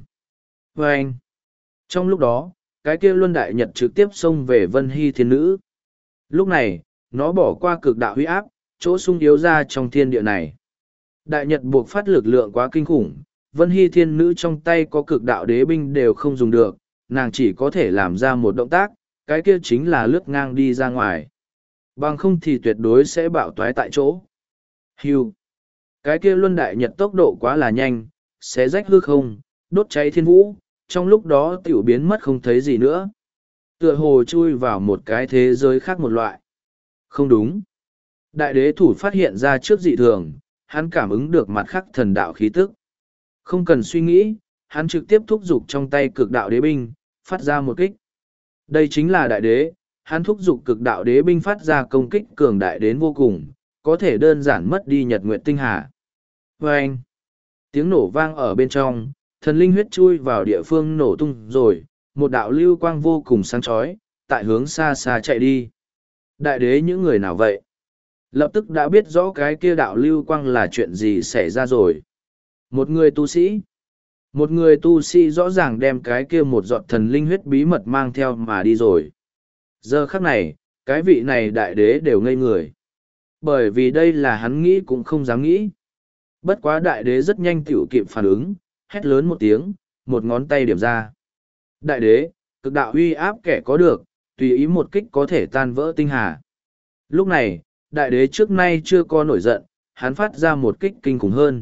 Và anh, trong lúc đó, cái kia luân đại nhật trực tiếp xông về Vân Hy Thiên Nữ. Lúc này, nó bỏ qua cực đạo huy áp, chỗ sung yếu ra trong thiên địa này. Đại nhật buộc phát lực lượng quá kinh khủng, Vân Hy Thiên Nữ trong tay có cực đạo đế binh đều không dùng được, nàng chỉ có thể làm ra một động tác, cái kia chính là lướt ngang đi ra ngoài. Bằng không thì tuyệt đối sẽ bạo toái tại chỗ. Hưu. Cái kia luân đại nhật tốc độ quá là nhanh, xé rách hư không, đốt cháy thiên vũ, trong lúc đó tiểu biến mất không thấy gì nữa. Tựa hồ chui vào một cái thế giới khác một loại. Không đúng. Đại đế thủ phát hiện ra trước dị thường, hắn cảm ứng được mặt khác thần đạo khí tức. Không cần suy nghĩ, hắn trực tiếp thúc giục trong tay cực đạo đế binh, phát ra một kích. Đây chính là đại đế, hắn thúc giục cực đạo đế binh phát ra công kích cường đại đến vô cùng, có thể đơn giản mất đi nhật nguyệt tinh hà. Vâng! Tiếng nổ vang ở bên trong, thần linh huyết chui vào địa phương nổ tung rồi, một đạo lưu quang vô cùng sáng chói, tại hướng xa xa chạy đi. Đại đế những người nào vậy? Lập tức đã biết rõ cái kia đạo lưu quang là chuyện gì xảy ra rồi. Một người tu sĩ. Một người tu sĩ rõ ràng đem cái kia một giọt thần linh huyết bí mật mang theo mà đi rồi. Giờ khắc này, cái vị này đại đế đều ngây người. Bởi vì đây là hắn nghĩ cũng không dám nghĩ. Bất quá đại đế rất nhanh tiểu kịp phản ứng, hét lớn một tiếng, một ngón tay điểm ra. Đại đế, cực đạo uy áp kẻ có được, tùy ý một kích có thể tan vỡ tinh hà. Lúc này, đại đế trước nay chưa có nổi giận, hắn phát ra một kích kinh khủng hơn.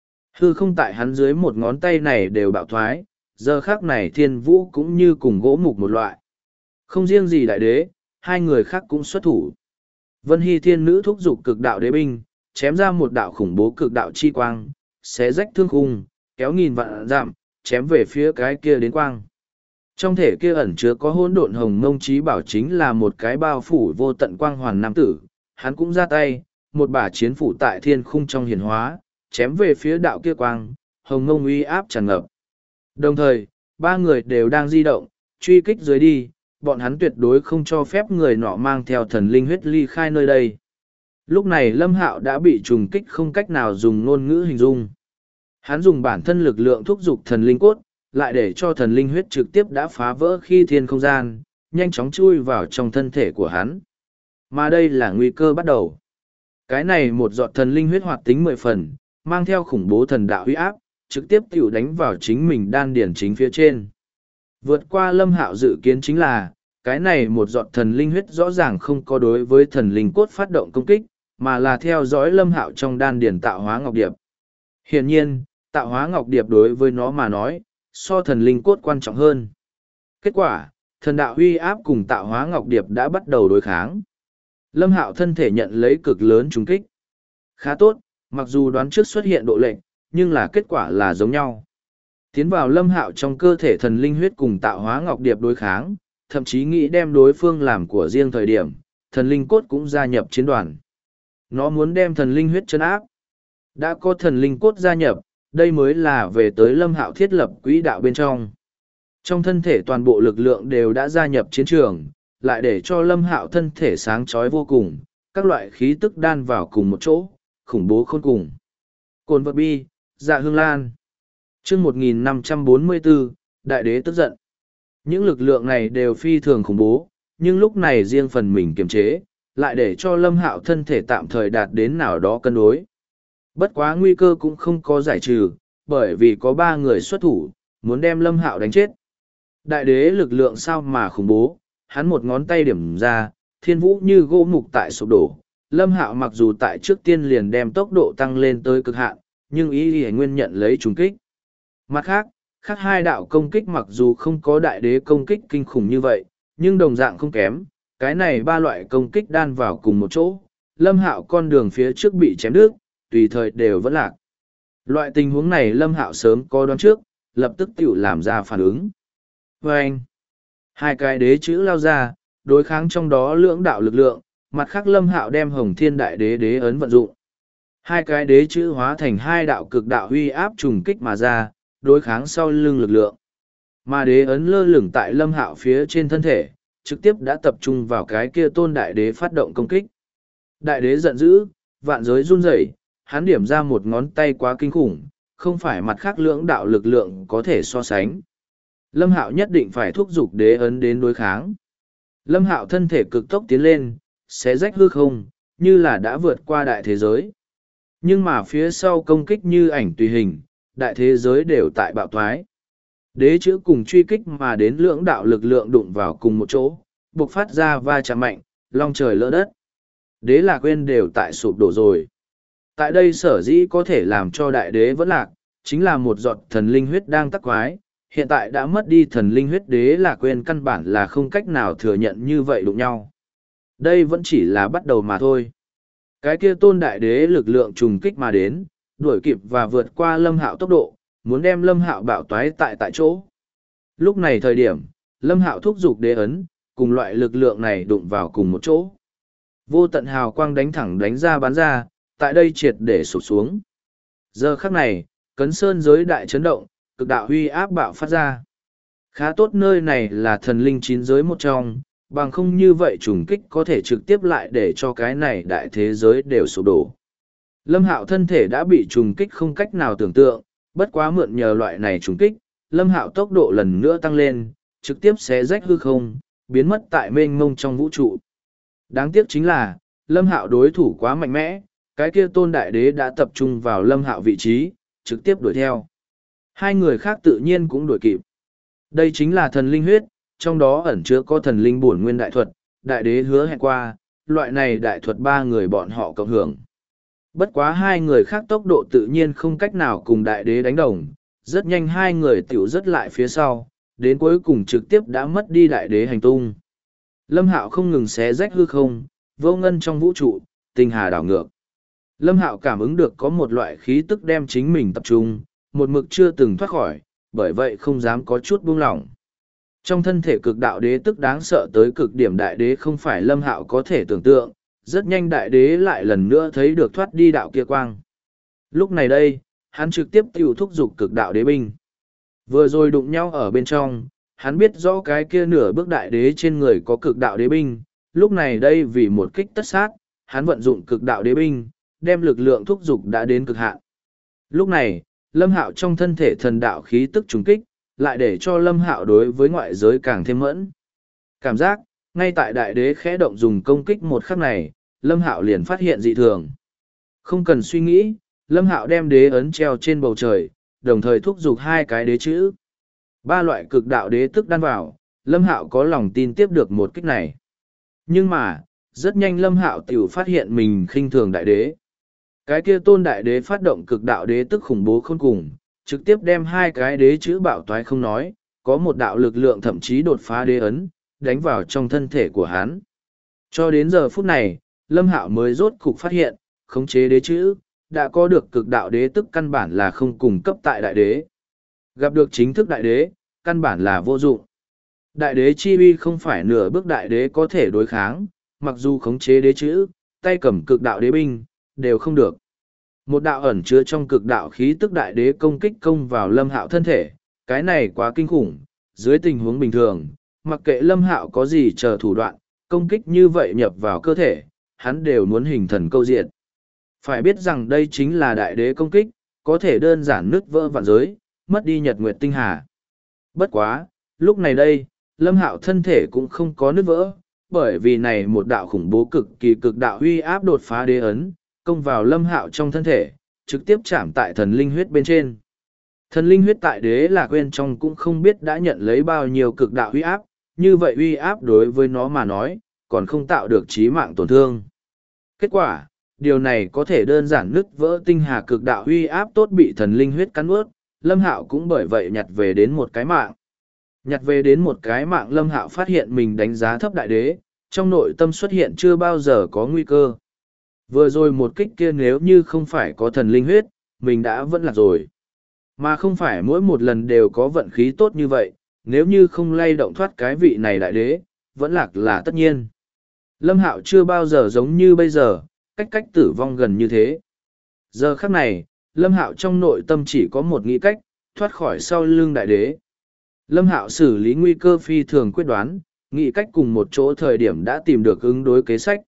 Hư không tại hắn dưới một ngón tay này đều bạo thoái, giờ khác này thiên vũ cũng như cùng gỗ mục một loại. Không riêng gì đại đế, hai người khác cũng xuất thủ. Vân Hy thiên nữ thúc giục cực đạo đế binh, chém ra một đạo khủng bố cực đạo chi quang, xé rách thương khung, kéo nghìn vạn dặm, chém về phía cái kia đến quang. Trong thể kia ẩn chứa có hỗn độn hồng mông trí bảo chính là một cái bao phủ vô tận quang hoàn nam tử, hắn cũng ra tay, một bả chiến phủ tại thiên khung trong hiển hóa, chém về phía đạo kia quang, hồng mông uy áp tràn ngập. Đồng thời, ba người đều đang di động, truy kích dưới đi, bọn hắn tuyệt đối không cho phép người nọ mang theo thần linh huyết ly khai nơi đây. Lúc này Lâm Hạo đã bị trùng kích không cách nào dùng ngôn ngữ hình dung. Hắn dùng bản thân lực lượng thúc giục thần linh cốt, lại để cho thần linh huyết trực tiếp đã phá vỡ khi thiên không gian, nhanh chóng chui vào trong thân thể của hắn. Mà đây là nguy cơ bắt đầu. Cái này một giọt thần linh huyết hoạt tính 10 phần, mang theo khủng bố thần đạo uy áp, trực tiếp tiểu đánh vào chính mình đan điển chính phía trên. Vượt qua Lâm Hạo dự kiến chính là, cái này một giọt thần linh huyết rõ ràng không có đối với thần linh cốt phát động công kích, mà là theo dõi Lâm Hạo trong đan điển tạo hóa ngọc điệp. Hiển nhiên, tạo hóa ngọc điệp đối với nó mà nói, so thần linh cốt quan trọng hơn. Kết quả, thần đạo uy áp cùng tạo hóa ngọc điệp đã bắt đầu đối kháng. Lâm Hạo thân thể nhận lấy cực lớn trùng kích. Khá tốt, mặc dù đoán trước xuất hiện độ lệch, nhưng là kết quả là giống nhau. Tiến vào Lâm Hạo trong cơ thể thần linh huyết cùng tạo hóa ngọc điệp đối kháng, thậm chí nghĩ đem đối phương làm của riêng thời điểm, thần linh cốt cũng gia nhập chiến đoàn. Nó muốn đem thần linh huyết chân áp. Đã có thần linh cốt gia nhập, đây mới là về tới Lâm Hạo thiết lập quỹ đạo bên trong. Trong thân thể toàn bộ lực lượng đều đã gia nhập chiến trường, lại để cho Lâm Hạo thân thể sáng chói vô cùng, các loại khí tức đan vào cùng một chỗ, khủng bố khôn cùng. Cồn vật bi, dạ hương lan. Chương 1544, Đại đế tức giận. Những lực lượng này đều phi thường khủng bố, nhưng lúc này riêng phần mình kiềm chế, lại để cho Lâm Hạo thân thể tạm thời đạt đến nào đó cân đối. Bất quá nguy cơ cũng không có giải trừ, bởi vì có 3 người xuất thủ, muốn đem Lâm Hạo đánh chết. Đại đế lực lượng sao mà khủng bố, hắn một ngón tay điểm ra, thiên vũ như gỗ mục tại sụp đổ. Lâm Hạo mặc dù tại trước tiên liền đem tốc độ tăng lên tới cực hạn, nhưng ý nguyên nhận lấy trùng kích. Mặt khác, hai đạo công kích mặc dù không có đại đế công kích kinh khủng như vậy, nhưng đồng dạng không kém, cái này 3 loại công kích đan vào cùng một chỗ, Lâm Hạo con đường phía trước bị chém đứt, tùy thời đều vẫn lạc. Loại tình huống này Lâm Hạo sớm có đoán trước, lập tức tiểu làm ra phản ứng. Vâng! 2 cái đế chữ lao ra, đối kháng trong đó lưỡng đạo lực lượng, mặt khác Lâm Hạo đem Hồng Thiên Đại Đế đế ấn vận dụng. 2 cái đế chữ hóa thành 2 đạo cực đạo huy áp trùng kích mà ra, đối kháng sau lưng lực lượng. Mà đế ấn lơ lửng tại Lâm Hạo phía trên thân thể, trực tiếp đã tập trung vào cái kia tôn đại đế phát động công kích. Đại đế giận dữ, vạn giới run rẩy, hắn điểm ra một ngón tay quá kinh khủng, không phải mặt khác lưỡng đạo lực lượng có thể so sánh. Lâm Hạo nhất định phải thúc giục đế ấn đến đối kháng. Lâm Hạo thân thể cực tốc tiến lên, xé rách hư không, như là đã vượt qua đại thế giới. Nhưng mà phía sau công kích như ảnh tùy hình, đại thế giới đều tại bạo thoái. Đế chữ cùng truy kích mà đến lưỡng đạo lực lượng đụng vào cùng một chỗ, buộc phát ra va chạm mạnh, long trời lỡ đất. Đế lạc quên đều tại sụp đổ rồi. Tại đây sở dĩ có thể làm cho đại đế vẫn lạc, chính là một giọt thần linh huyết đang tắc quái, hiện tại đã mất đi thần linh huyết, đế lạc quên căn bản là không cách nào thừa nhận như vậy đụng nhau. Đây vẫn chỉ là bắt đầu mà thôi. Cái kia tôn đại đế lực lượng trùng kích mà đến, đuổi kịp và vượt qua Lâm Hạo tốc độ, muốn đem Lâm Hạo bạo toái tại chỗ. Lúc này thời điểm, Lâm Hạo thúc giục đế ấn, cùng loại lực lượng này đụng vào cùng một chỗ. Vô tận hào quang đánh thẳng đánh ra bắn ra, tại đây triệt để sụp xuống. Giờ khắc này, Cấn Sơn giới đại chấn động, cực đạo huy áp bạo phát ra. Khá tốt nơi này là thần linh 9 giới một trong, bằng không như vậy trùng kích có thể trực tiếp lại để cho cái này đại thế giới đều sụp đổ. Lâm Hạo thân thể đã bị trùng kích không cách nào tưởng tượng, bất quá mượn nhờ loại này trùng kích, Lâm Hạo tốc độ lần nữa tăng lên, trực tiếp xé rách hư không, biến mất tại mênh mông trong vũ trụ. Đáng tiếc chính là, Lâm Hạo đối thủ quá mạnh mẽ, cái kia tôn đại đế đã tập trung vào Lâm Hạo vị trí, trực tiếp đuổi theo. Hai người khác tự nhiên cũng đuổi kịp. Đây chính là thần linh huyết, trong đó ẩn chứa có thần linh bổn nguyên đại thuật, đại đế hứa hẹn qua, loại này đại thuật ba người bọn họ cộng hưởng. Bất quá hai người khác tốc độ tự nhiên không cách nào cùng đại đế đánh đồng, rất nhanh hai người tiểu rất lại phía sau, đến cuối cùng trực tiếp đã mất đi đại đế hành tung. Lâm Hạo không ngừng xé rách hư không, vô ngân trong vũ trụ, tinh hà đảo ngược. Lâm Hạo cảm ứng được có một loại khí tức đem chính mình tập trung, một mực chưa từng thoát khỏi, bởi vậy không dám có chút buông lỏng. Trong thân thể cực đạo đế tức đáng sợ tới cực điểm, đại đế không phải Lâm Hạo có thể tưởng tượng, rất nhanh đại đế lại lần nữa thấy được thoát đi đạo kia quang. Lúc này đây, hắn trực tiếp tiểu thúc giục cực đạo đế binh. Vừa rồi đụng nhau ở bên trong, hắn biết rõ cái kia nửa bước đại đế trên người có cực đạo đế binh, lúc này đây vì một kích tất sát, hắn vận dụng cực đạo đế binh, đem lực lượng thúc giục đã đến cực hạn. Lúc này, Lâm Hạo trong thân thể thần đạo khí tức trùng kích, lại để cho Lâm Hạo đối với ngoại giới càng thêm mẫn. Cảm giác, ngay tại đại đế khẽ động dùng công kích một khắc này, Lâm Hạo liền phát hiện dị thường. Không cần suy nghĩ, Lâm Hạo đem đế ấn treo trên bầu trời, đồng thời thúc giục hai cái đế chữ. Ba loại cực đạo đế tức đan vào, Lâm Hạo có lòng tin tiếp được một kích này. Nhưng mà, rất nhanh Lâm Hạo tiểu phát hiện mình khinh thường đại đế. Cái kia tôn đại đế phát động cực đạo đế tức khủng bố khôn cùng, trực tiếp đem hai cái đế chữ bạo toái không nói, có một đạo lực lượng thậm chí đột phá đế ấn, đánh vào trong thân thể của hắn. Cho đến giờ phút này, Lâm Hạo mới rốt cục phát hiện, khống chế đế chữ, đã có được cực đạo đế tức căn bản là không cùng cấp tại đại đế. Gặp được chính thức đại đế, căn bản là vô dụng. Đại đế chi uy không phải nửa bước đại đế có thể đối kháng, mặc dù khống chế đế chữ, tay cầm cực đạo đế binh, đều không được. Một đạo ẩn chứa trong cực đạo khí tức đại đế công kích công vào Lâm Hạo thân thể, cái này quá kinh khủng, dưới tình huống bình thường, mặc kệ Lâm Hạo có gì chờ thủ đoạn, công kích như vậy nhập vào cơ thể, hắn đều muốn hình thần câu diệt. Phải biết rằng đây chính là đại đế công kích, có thể đơn giản nứt vỡ vạn giới, mất đi nhật nguyệt tinh hà. Bất quá, lúc này đây, Lâm Hạo thân thể cũng không có nứt vỡ, bởi vì này một đạo khủng bố cực kỳ cực đạo uy áp đột phá đế ấn, công vào Lâm Hạo trong thân thể, trực tiếp chạm tại thần linh huyết bên trên. Thần linh huyết tại đế lạc quên trong cũng không biết đã nhận lấy bao nhiêu cực đạo uy áp, như vậy uy áp đối với nó mà nói, còn không tạo được chí mạng tổn thương. Kết quả, điều này có thể đơn giản nứt vỡ tinh hà cực đạo uy áp tốt bị thần linh huyết cắn ướt, Lâm Hạo cũng bởi vậy nhặt về đến một cái mạng. Nhặt về đến một cái mạng, Lâm Hạo phát hiện mình đánh giá thấp đại đế, trong nội tâm xuất hiện chưa bao giờ có nguy cơ. Vừa rồi một kích kia nếu như không phải có thần linh huyết, mình đã vẫn lạc rồi. Mà không phải mỗi một lần đều có vận khí tốt như vậy, nếu như không lay động thoát cái vị này đại đế, vẫn lạc là tất nhiên. Lâm Hạo chưa bao giờ giống như bây giờ, cách tử vong gần như thế. Giờ khắc này, Lâm Hạo trong nội tâm chỉ có một nghĩ cách, thoát khỏi sau lưng đại đế. Lâm Hạo xử lý nguy cơ phi thường quyết đoán, nghĩ cách cùng một chỗ thời điểm đã tìm được ứng đối kế sách.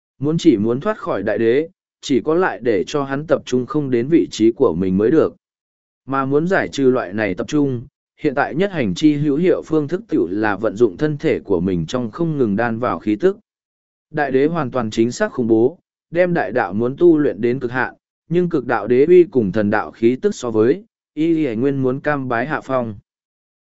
Muốn thoát khỏi đại đế, chỉ có lại để cho hắn tập trung không đến vị trí của mình mới được. Mà muốn giải trừ loại này tập trung, hiện tại nhất hành chi hữu hiệu phương thức tiểu là vận dụng thân thể của mình trong không ngừng đan vào khí tức. Đại đế hoàn toàn chính xác khủng bố, đem đại đạo muốn tu luyện đến cực hạn, nhưng cực đạo đế uy cùng thần đạo khí tức so với, y nguyên muốn cam bái hạ phong.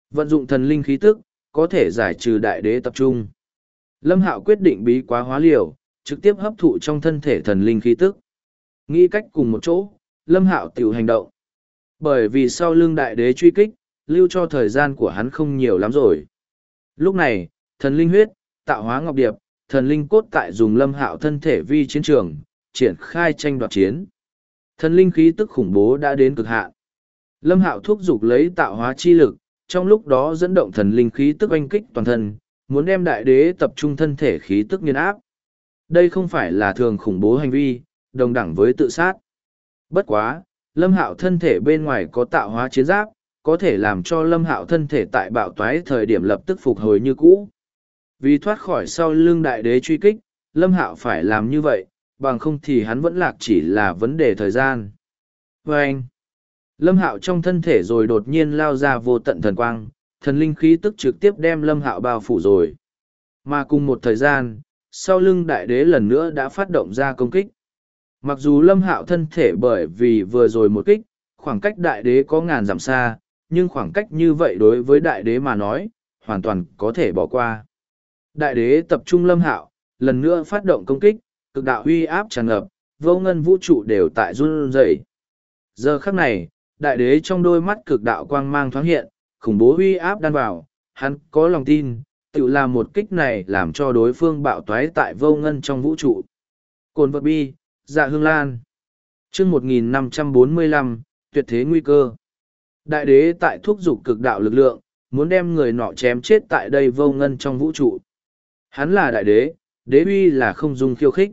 Vận dụng thần linh khí tức, có thể giải trừ đại đế tập trung. Lâm Hạo quyết định bí quá hóa liều, trực tiếp hấp thụ trong thân thể thần linh khí tức. Nghĩ cách cùng một chỗ, Lâm Hạo tiểu hành động. Bởi vì sau lưng đại đế truy kích, lưu cho thời gian của hắn không nhiều lắm rồi. Lúc này, thần linh huyết, tạo hóa ngọc điệp, thần linh cốt tại dùng Lâm Hạo thân thể vi chiến trường, triển khai tranh đoạt chiến. Thần linh khí tức khủng bố đã đến cực hạn. Lâm Hạo thúc giục lấy tạo hóa chi lực, trong lúc đó dẫn động thần linh khí tức oanh kích toàn thân, muốn đem đại đế tập trung thân thể khí tức nghiền áp. Đây không phải là thường khủng bố hành vi, đồng đẳng với tự sát. Bất quá, Lâm Hạo thân thể bên ngoài có tạo hóa chiến giáp, có thể làm cho Lâm Hạo thân thể tại bạo toái thời điểm lập tức phục hồi như cũ. Vì thoát khỏi sau lưng đại đế truy kích, Lâm Hạo phải làm như vậy, bằng không thì hắn vẫn lạc chỉ là vấn đề thời gian. Vâng! Lâm Hạo trong thân thể rồi đột nhiên lao ra vô tận thần quang, thần linh khí tức trực tiếp đem Lâm Hạo bao phủ rồi. Mà cùng một thời gian, sau lưng đại đế lần nữa đã phát động ra công kích. Mặc dù Lâm Hạo thân thể bởi vì vừa rồi một kích, khoảng cách đại đế có ngàn dặm xa, nhưng khoảng cách như vậy đối với đại đế mà nói, hoàn toàn có thể bỏ qua. Đại đế tập trung Lâm Hạo, lần nữa phát động công kích, cực đạo uy áp tràn ngập, vô ngân vũ trụ đều tại run rẩy. Giờ khắc này, đại đế trong đôi mắt cực đạo quang mang thoáng hiện, khủng bố uy áp đan vào, hắn có lòng tin, tự làm một kích này làm cho đối phương bạo toái tại vô ngân trong vũ trụ. Cồn vật bi, dạ hương lan. chương 1545, tuyệt thế nguy cơ. Đại đế tại thúc giục cực đạo lực lượng, muốn đem người nọ chém chết tại đây vô ngân trong vũ trụ. Hắn là đại đế, đế uy là không dung khiêu khích.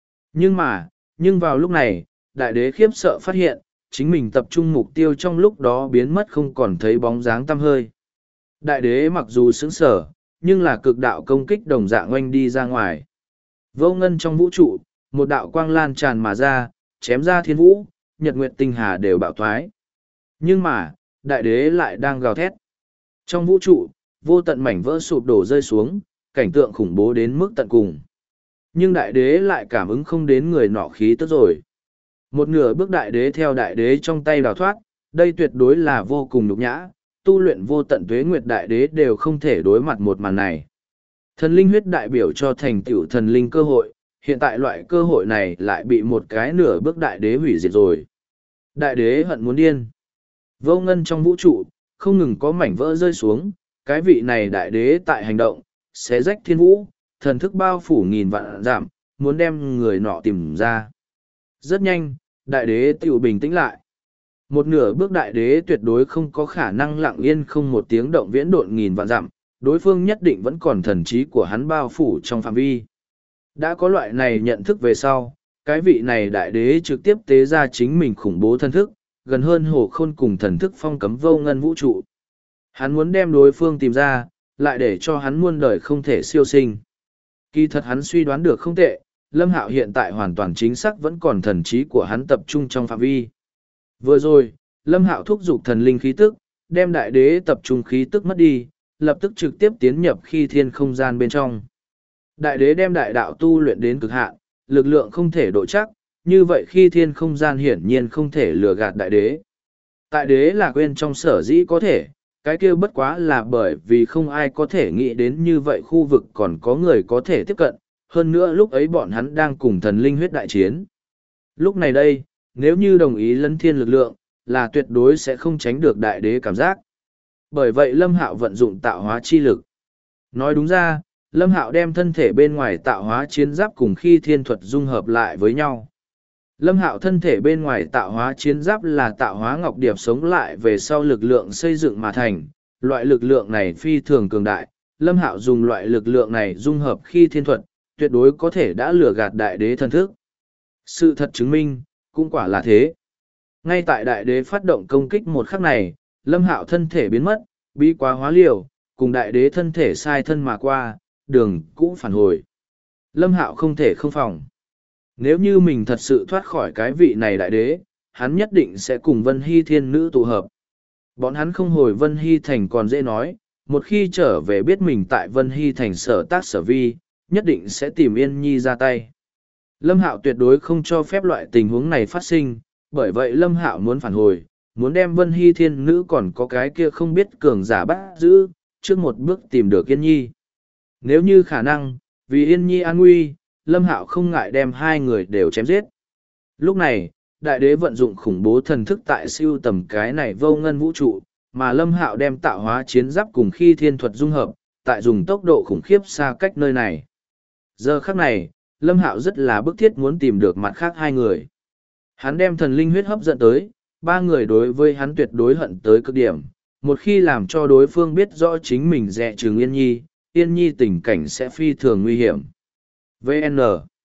Nhưng vào lúc này, đại đế khiếp sợ phát hiện, chính mình tập trung mục tiêu trong lúc đó biến mất không còn thấy bóng dáng tăm hơi. Đại đế mặc dù sững sở, nhưng là cực đạo công kích đồng dạng oanh đi ra ngoài. Vô ngân trong vũ trụ, một đạo quang lan tràn mà ra, chém ra thiên vũ, nhật nguyệt tinh hà đều bạo thoái. Nhưng mà, đại đế lại đang gào thét. Trong vũ trụ, vô tận mảnh vỡ sụp đổ rơi xuống, cảnh tượng khủng bố đến mức tận cùng. Nhưng đại đế lại cảm ứng không đến người nọ khí tức rồi. Một nửa bước đại đế theo đại đế trong tay đào thoát, đây tuyệt đối là vô cùng nhục nhã, tu luyện vô tận tuế nguyệt đại đế đều không thể đối mặt một màn này. Thần linh huyết đại biểu cho thành tựu thần linh cơ hội, hiện tại loại cơ hội này lại bị một cái nửa bước đại đế hủy diệt rồi. Đại đế hận muốn điên. Vô ngân trong vũ trụ, không ngừng có mảnh vỡ rơi xuống, cái vị này đại đế tại hành động, xé rách thiên vũ, thần thức bao phủ nghìn vạn giảm, muốn đem người nọ tìm ra. Rất nhanh, đại đế tiểu bình tĩnh lại. Một nửa bước đại đế tuyệt đối không có khả năng lặng yên không một tiếng động viễn độn nghìn vạn dặm, đối phương nhất định vẫn còn thần trí của hắn bao phủ trong phạm vi. Đã có loại này nhận thức về sau, cái vị này đại đế trực tiếp tế ra chính mình khủng bố thân thức, gần hơn hồ khôn cùng thần thức phong cấm vô ngân vũ trụ. Hắn muốn đem đối phương tìm ra, lại để cho hắn muôn đời không thể siêu sinh. Kỳ thật hắn suy đoán được không tệ, Lâm Hạo hiện tại hoàn toàn chính xác vẫn còn thần trí của hắn tập trung trong phạm vi. Vừa rồi, Lâm Hạo thúc giục thần linh khí tức, đem đại đế tập trung khí tức mất đi, lập tức trực tiếp tiến nhập khi thiên không gian bên trong. Đại đế đem đại đạo tu luyện đến cực hạn, lực lượng không thể độ chắc, như vậy khi thiên không gian hiển nhiên không thể lừa gạt đại đế. Tại đế là quên trong sở dĩ có thể, cái kia bất quá là bởi vì không ai có thể nghĩ đến như vậy khu vực còn có người có thể tiếp cận, hơn nữa lúc ấy bọn hắn đang cùng thần linh huyết đại chiến. Lúc này đây, nếu như đồng ý lấn thiên lực lượng, là tuyệt đối sẽ không tránh được đại đế cảm giác. Bởi vậy Lâm Hạo vận dụng tạo hóa chi lực. Nói đúng ra, Lâm Hạo đem thân thể bên ngoài tạo hóa chiến giáp cùng khi thiên thuật dung hợp lại với nhau. Lâm Hạo thân thể bên ngoài tạo hóa chiến giáp là tạo hóa ngọc điệp sống lại về sau lực lượng xây dựng mà thành. Loại lực lượng này phi thường cường đại, Lâm Hạo dùng loại lực lượng này dung hợp khi thiên thuật, tuyệt đối có thể đã lừa gạt đại đế thân thức. Sự thật chứng minh, cũng quả là thế. Ngay tại đại đế phát động công kích một khắc này, Lâm Hạo thân thể biến mất, bí quá hóa liều, cùng đại đế thân thể sai thân mà qua, đường cũ phản hồi. Lâm Hạo không thể không phòng. Nếu như mình thật sự thoát khỏi cái vị này đại đế, hắn nhất định sẽ cùng Vân Hy thiên nữ tụ hợp. Bọn hắn không hồi Vân Hy thành còn dễ nói, một khi trở về biết mình tại Vân Hy thành sở tác sở vi, nhất định sẽ tìm Yên Nhi ra tay. Lâm Hạo tuyệt đối không cho phép loại tình huống này phát sinh, bởi vậy Lâm Hạo muốn phản hồi, muốn đem Vân Hy Thiên Nữ còn có cái kia không biết cường giả bắt giữ, trước một bước tìm được Yên Nhi. Nếu như khả năng, vì Yên Nhi an nguy, Lâm Hạo không ngại đem hai người đều chém giết. Lúc này, đại đế vận dụng khủng bố thần thức tại siêu tầm cái này vô ngân vũ trụ, mà Lâm Hạo đem tạo hóa chiến giáp cùng khi thiên thuật dung hợp, tại dùng tốc độ khủng khiếp xa cách nơi này. Giờ khắc này, Lâm Hạo rất là bức thiết muốn tìm được mặt khác hai người. Hắn đem thần linh huyết hấp dẫn tới, ba người đối với hắn tuyệt đối hận tới cực điểm. Một khi làm cho đối phương biết rõ chính mình dè chừng Yên Nhi tình cảnh sẽ phi thường nguy hiểm. VN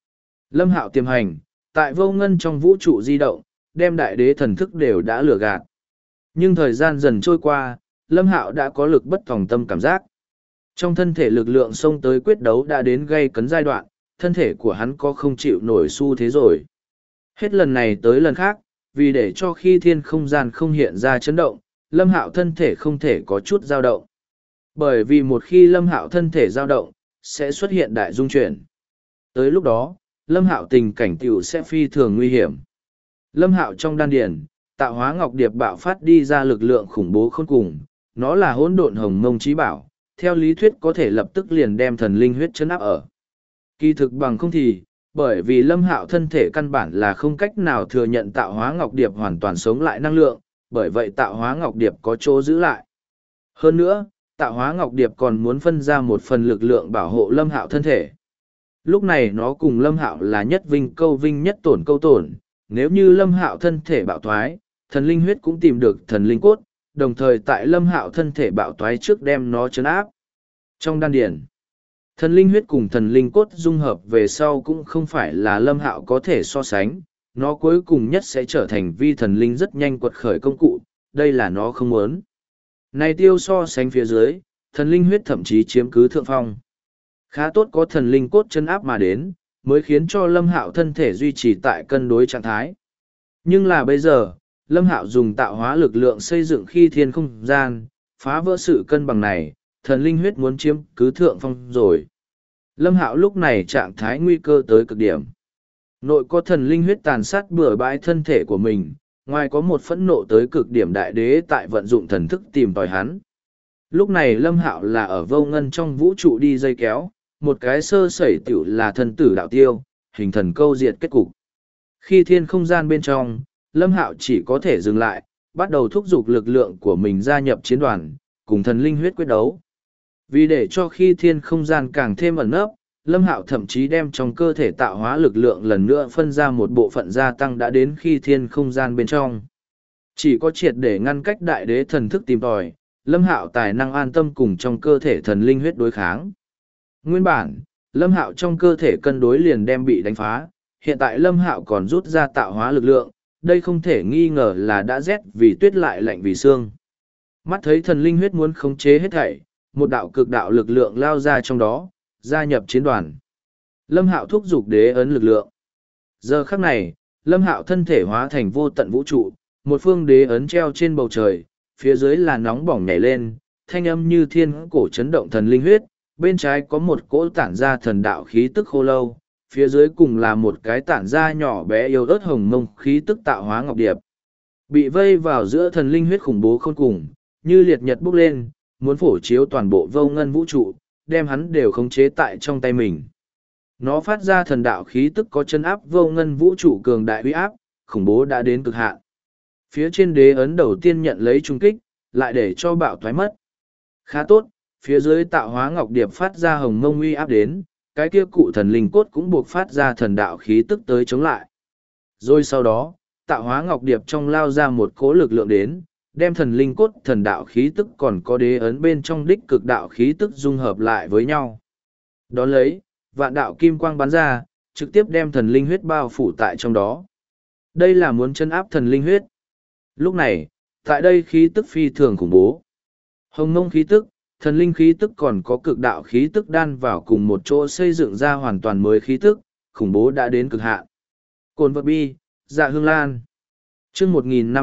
Lâm Hạo tiềm hành, tại vô ngân trong vũ trụ di động, đem đại đế thần thức đều đã lừa gạt. Nhưng thời gian dần trôi qua, Lâm Hạo đã có lực bất tòng tâm cảm giác. Trong thân thể lực lượng xông tới quyết đấu đã đến gây cấn giai đoạn, thân thể của hắn có không chịu nổi xu thế rồi. Hết lần này tới lần khác, vì để cho khi thiên không gian không hiện ra chấn động, Lâm Hạo thân thể không thể có chút dao động. Bởi vì một khi Lâm Hạo thân thể dao động, sẽ xuất hiện đại dung chuyển. Tới lúc đó, Lâm Hạo tình cảnh tiểu sẽ phi thường nguy hiểm. Lâm Hạo trong đan điền, tạo hóa ngọc điệp bạo phát đi ra lực lượng khủng bố khôn cùng, nó là hỗn độn hồng mông chí bảo, theo lý thuyết có thể lập tức liền đem thần linh huyết chấn áp ở. Kỳ thực bằng không thì, bởi vì Lâm Hạo thân thể căn bản là không cách nào thừa nhận tạo hóa ngọc điệp hoàn toàn sống lại năng lượng, bởi vậy tạo hóa ngọc điệp có chỗ giữ lại. Hơn nữa, tạo hóa ngọc điệp còn muốn phân ra một phần lực lượng bảo hộ Lâm Hạo thân thể. Lúc này nó cùng Lâm Hạo là nhất vinh câu vinh nhất tổn câu tổn, nếu như Lâm Hạo thân thể bạo thoái, thần linh huyết cũng tìm được thần linh cốt, đồng thời tại Lâm Hạo thân thể bạo thoái trước đem nó chấn áp. Trong đan điển, thần linh huyết cùng thần linh cốt dung hợp về sau cũng không phải là Lâm Hạo có thể so sánh, nó cuối cùng nhất sẽ trở thành vi thần linh rất nhanh quật khởi công cụ, đây là nó không muốn. Này tiêu so sánh phía dưới, thần linh huyết thậm chí chiếm cứ thượng phong. Khá tốt có thần linh cốt chân áp mà đến, mới khiến cho Lâm Hạo thân thể duy trì tại cân đối trạng thái. Nhưng là bây giờ, Lâm Hạo dùng tạo hóa lực lượng xây dựng khi thiên không gian, phá vỡ sự cân bằng này, thần linh huyết muốn chiếm cứ thượng phong rồi. Lâm Hạo lúc này trạng thái nguy cơ tới cực điểm. Nội có thần linh huyết tàn sát bừa bãi thân thể của mình, ngoài có một phẫn nộ tới cực điểm đại đế tại vận dụng thần thức tìm tòi hắn. Lúc này Lâm Hạo là ở vô ngân trong vũ trụ đi dây kéo, một cái sơ sẩy tiểu là thần tử đạo tiêu, hình thần câu diệt kết cục. Khi thiên không gian bên trong, Lâm Hạo chỉ có thể dừng lại, bắt đầu thúc giục lực lượng của mình gia nhập chiến đoàn, cùng thần linh huyết quyết đấu. Vì để cho khi thiên không gian càng thêm ẩn nấp, Lâm Hạo thậm chí đem trong cơ thể tạo hóa lực lượng lần nữa phân ra một bộ phận gia tăng đã đến khi thiên không gian bên trong. Chỉ có triệt để ngăn cách đại đế thần thức tìm tòi, Lâm Hạo tài năng an tâm cùng trong cơ thể thần linh huyết đối kháng. Nguyên bản, Lâm Hạo trong cơ thể cân đối liền đem bị đánh phá, hiện tại Lâm Hạo còn rút ra tạo hóa lực lượng, đây không thể nghi ngờ là đã rét vì tuyết lại lạnh vì xương. Mắt thấy thần linh huyết muốn khống chế hết thảy, một đạo cực đạo lực lượng lao ra trong đó, gia nhập chiến đoàn. Lâm Hạo thúc giục đế ấn lực lượng. Giờ khắc này, Lâm Hạo thân thể hóa thành vô tận vũ trụ, một phương đế ấn treo trên bầu trời, phía dưới là nóng bỏng nhảy lên, thanh âm như thiên cổ chấn động thần linh huyết, bên trái có một cỗ tản ra thần đạo khí tức khô lâu, phía dưới cùng là một cái tản ra nhỏ bé yếu ớt hồng mông khí tức tạo hóa ngọc điệp. Bị vây vào giữa thần linh huyết khủng bố khôn cùng, như liệt nhật bốc lên, muốn phổ chiếu toàn bộ vô ngân vũ trụ, đem hắn đều khống chế tại trong tay mình. Nó phát ra thần đạo khí tức có chân áp vô ngân vũ trụ cường đại uy áp, khủng bố đã đến cực hạn. Phía trên đế ấn đầu tiên nhận lấy trung kích, lại để cho bạo thoái mất. Khá tốt, phía dưới tạo hóa ngọc điệp phát ra hồng mông uy áp đến, cái kia cụ thần linh cốt cũng buộc phát ra thần đạo khí tức tới chống lại. Rồi sau đó, tạo hóa ngọc điệp trong lao ra một cỗ lực lượng đến, đem thần linh cốt thần đạo khí tức còn có đế ấn bên trong đích cực đạo khí tức dung hợp lại với nhau. Đón lấy, vạn đạo kim quang bắn ra, trực tiếp đem thần linh huyết bao phủ tại trong đó. Đây là muốn chân áp thần linh huyết. Lúc này, tại đây khí tức phi thường khủng bố. Hồng mông khí tức, thần linh khí tức còn có cực đạo khí tức đan vào cùng một chỗ xây dựng ra hoàn toàn mới khí tức, khủng bố đã đến cực hạn. Cồn vật bi, dạ hương lan. Chương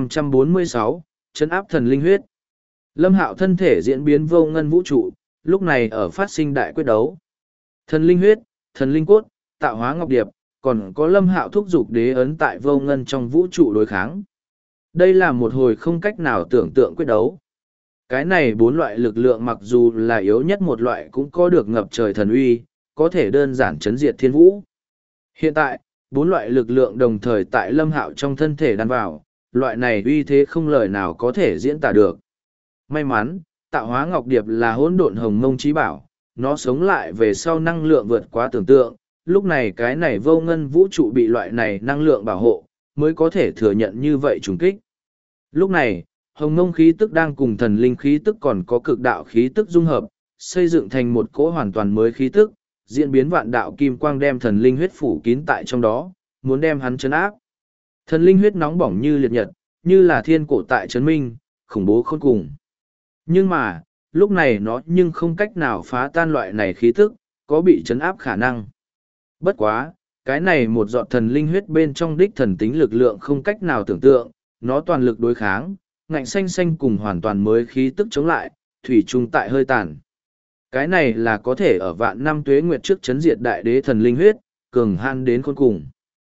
1546, trấn áp thần linh huyết. Lâm Hạo thân thể diễn biến vô ngân vũ trụ, lúc này ở phát sinh đại quyết đấu. Thần linh huyết, thần linh cốt, tạo hóa ngọc điệp, còn có Lâm Hạo thúc giục đế ấn tại vô ngân trong vũ trụ đối kháng. Đây là một hồi không cách nào tưởng tượng quyết đấu. Cái này bốn loại lực lượng mặc dù là yếu nhất một loại cũng có được ngập trời thần uy, có thể đơn giản chấn diệt thiên vũ. Hiện tại, bốn loại lực lượng đồng thời tại Lâm Hạo trong thân thể đan vào, loại này uy thế không lời nào có thể diễn tả được. May mắn, tạo hóa ngọc điệp là hỗn độn hồng mông trí bảo, nó sống lại về sau năng lượng vượt quá tưởng tượng, lúc này cái này vô ngân vũ trụ bị loại này năng lượng bảo hộ, mới có thể thừa nhận như vậy trùng kích. Lúc này, hồng mông khí tức đang cùng thần linh khí tức còn có cực đạo khí tức dung hợp, xây dựng thành một cỗ hoàn toàn mới khí tức, diễn biến vạn đạo kim quang đem thần linh huyết phủ kín tại trong đó, muốn đem hắn chấn áp. Thần linh huyết nóng bỏng như liệt nhật, như là thiên cổ tại chấn minh, khủng bố khôn cùng. Nhưng mà, lúc này nó nhưng không cách nào phá tan loại này khí tức, có bị chấn áp khả năng. Bất quá, cái này một giọt thần linh huyết bên trong đích thần tính lực lượng không cách nào tưởng tượng, nó toàn lực đối kháng, ngạnh xanh xanh cùng hoàn toàn mới khí tức chống lại, thủy chung tại hơi tàn. Cái này là có thể ở vạn năm tuế nguyệt trước chấn diệt đại đế thần linh huyết, cường han đến khôn cùng.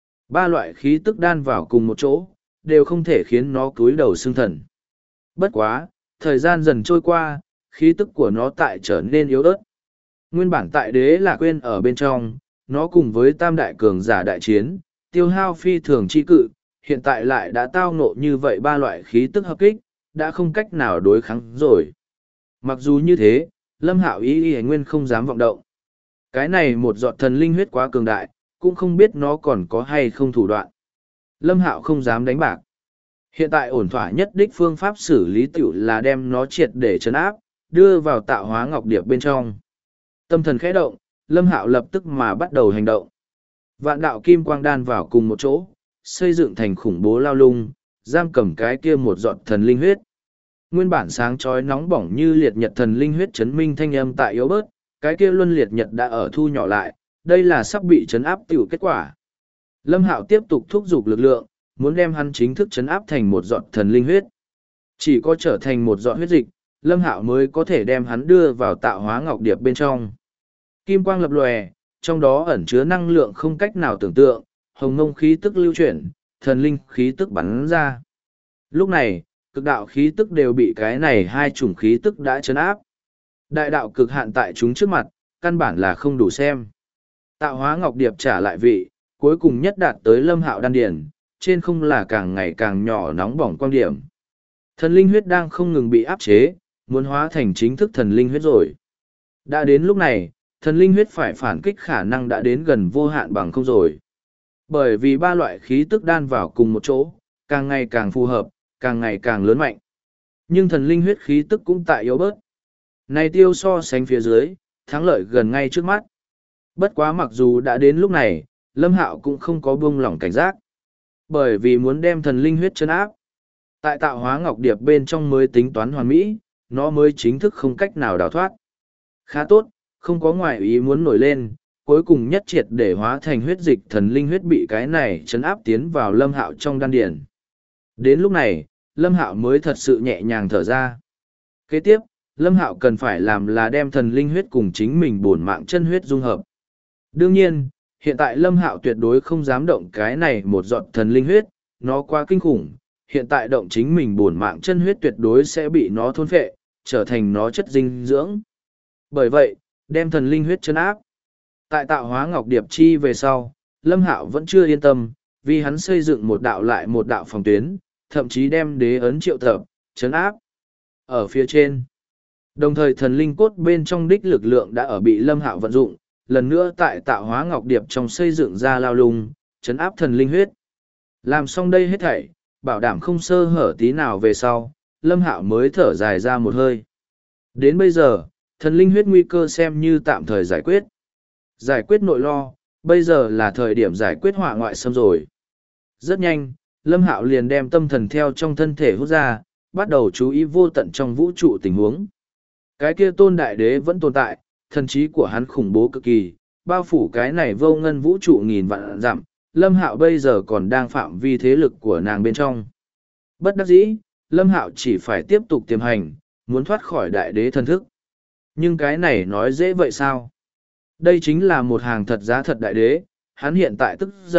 Ba loại khí tức đan vào cùng một chỗ, đều không thể khiến nó cúi đầu xưng thần. Bất quá, thời gian dần trôi qua, khí tức của nó tại trở nên yếu ớt. Nguyên bản tại đế là quên ở bên trong, nó cùng với tam đại cường giả đại chiến, tiêu hao phi thường chi cự, hiện tại lại đã tao ngộ như vậy ba loại khí tức hợp kích, đã không cách nào đối kháng rồi. Mặc dù như thế, Lâm Hạo y nguyên không dám vọng động. Cái này một giọt thần linh huyết quá cường đại, cũng không biết nó còn có hay không thủ đoạn. Lâm Hạo không dám đánh bạc. Hiện tại ổn thỏa nhất đích phương pháp xử lý tiểu là đem nó triệt để trấn áp, đưa vào tạo hóa ngọc điệp bên trong. Tâm thần khẽ động, Lâm Hạo lập tức mà bắt đầu hành động. Vạn đạo kim quang đan vào cùng một chỗ, xây dựng thành khủng bố lao lung, giam cầm cái kia một giọt thần linh huyết. Nguyên bản sáng chói nóng bỏng như liệt nhật thần linh huyết chấn minh thanh âm tại yếu bớt, cái kia luân liệt nhật đã ở thu nhỏ lại, đây là sắp bị chấn áp tiểu kết quả. Lâm Hạo tiếp tục thúc giục lực lượng, muốn đem hắn chính thức chấn áp thành một giọt thần linh huyết. Chỉ có trở thành một giọt huyết dịch, Lâm Hạo mới có thể đem hắn đưa vào tạo hóa ngọc điệp bên trong. Kim quang lập lòe, trong đó ẩn chứa năng lượng không cách nào tưởng tượng, hồng ngông khí tức lưu chuyển, thần linh khí tức bắn ra. Lúc này, cực đạo khí tức đều bị cái này hai chủng khí tức đã chấn áp. Đại đạo cực hạn tại chúng trước mặt, căn bản là không đủ xem. Tạo hóa ngọc điệp trả lại vị, cuối cùng nhất đạt tới Lâm Hạo đan điển, trên không là càng ngày càng nhỏ nóng bỏng quang điểm. Thần linh huyết đang không ngừng bị áp chế, muốn hóa thành chính thức thần linh huyết rồi. Đã đến lúc này, thần linh huyết phải phản kích khả năng đã đến gần vô hạn bằng không rồi. Bởi vì ba loại khí tức đan vào cùng một chỗ, càng ngày càng phù hợp, càng ngày càng lớn mạnh. Nhưng thần linh huyết khí tức cũng tại yếu bớt. Này tiêu so sánh phía dưới, thắng lợi gần ngay trước mắt. Bất quá mặc dù đã đến lúc này, Lâm Hạo cũng không có buông lỏng cảnh giác. Bởi vì muốn đem thần linh huyết chân áp. Tại tạo hóa ngọc điệp bên trong mới tính toán hoàn mỹ, nó mới chính thức không cách nào đào thoát. Khá tốt, không có ngoại ý muốn nổi lên, cuối cùng nhất triệt để hóa thành huyết dịch thần linh huyết bị cái này chấn áp tiến vào Lâm Hạo trong đan điển. Đến lúc này, Lâm Hạo mới thật sự nhẹ nhàng thở ra. Kế tiếp, Lâm Hạo cần phải làm là đem thần linh huyết cùng chính mình bổn mạng chân huyết dung hợp. Đương nhiên, hiện tại Lâm Hạo tuyệt đối không dám động cái này một giọt thần linh huyết, nó quá kinh khủng, hiện tại động chính mình bổn mạng chân huyết tuyệt đối sẽ bị nó thôn phệ, trở thành nó chất dinh dưỡng. Bởi vậy, đem thần linh huyết chân áp. Tại tạo hóa ngọc điệp chi về sau, Lâm Hạo vẫn chưa yên tâm, vì hắn xây dựng một đạo lại một đạo phòng tuyến, thậm chí đem đế ấn triệu tập, chấn áp. Ở phía trên, đồng thời thần linh cốt bên trong đích lực lượng đã ở bị Lâm Hạo vận dụng, lần nữa tại tạo hóa ngọc điệp trong xây dựng ra lao lung, chấn áp thần linh huyết. Làm xong đây hết thảy, bảo đảm không sơ hở tí nào về sau, Lâm Hạo mới thở dài ra một hơi. Đến bây giờ, thần linh huyết nguy cơ xem như tạm thời giải quyết. Giải quyết nội lo, bây giờ là thời điểm giải quyết họa ngoại xâm rồi. Rất nhanh, Lâm Hạo liền đem tâm thần theo trong thân thể hút ra, bắt đầu chú ý vô tận trong vũ trụ tình huống. Cái kia tôn đại đế vẫn tồn tại, thần trí của hắn khủng bố cực kỳ, bao phủ cái này vô ngân vũ trụ nghìn vạn dặm, Lâm Hạo bây giờ còn đang phạm vi thế lực của nàng bên trong. Bất đắc dĩ, Lâm Hạo chỉ phải tiếp tục tiềm hành, muốn thoát khỏi đại đế thần thức. Nhưng cái này nói dễ vậy sao? Đây chính là một hàng thật giá thật đại đế, hắn hiện tại tức giận,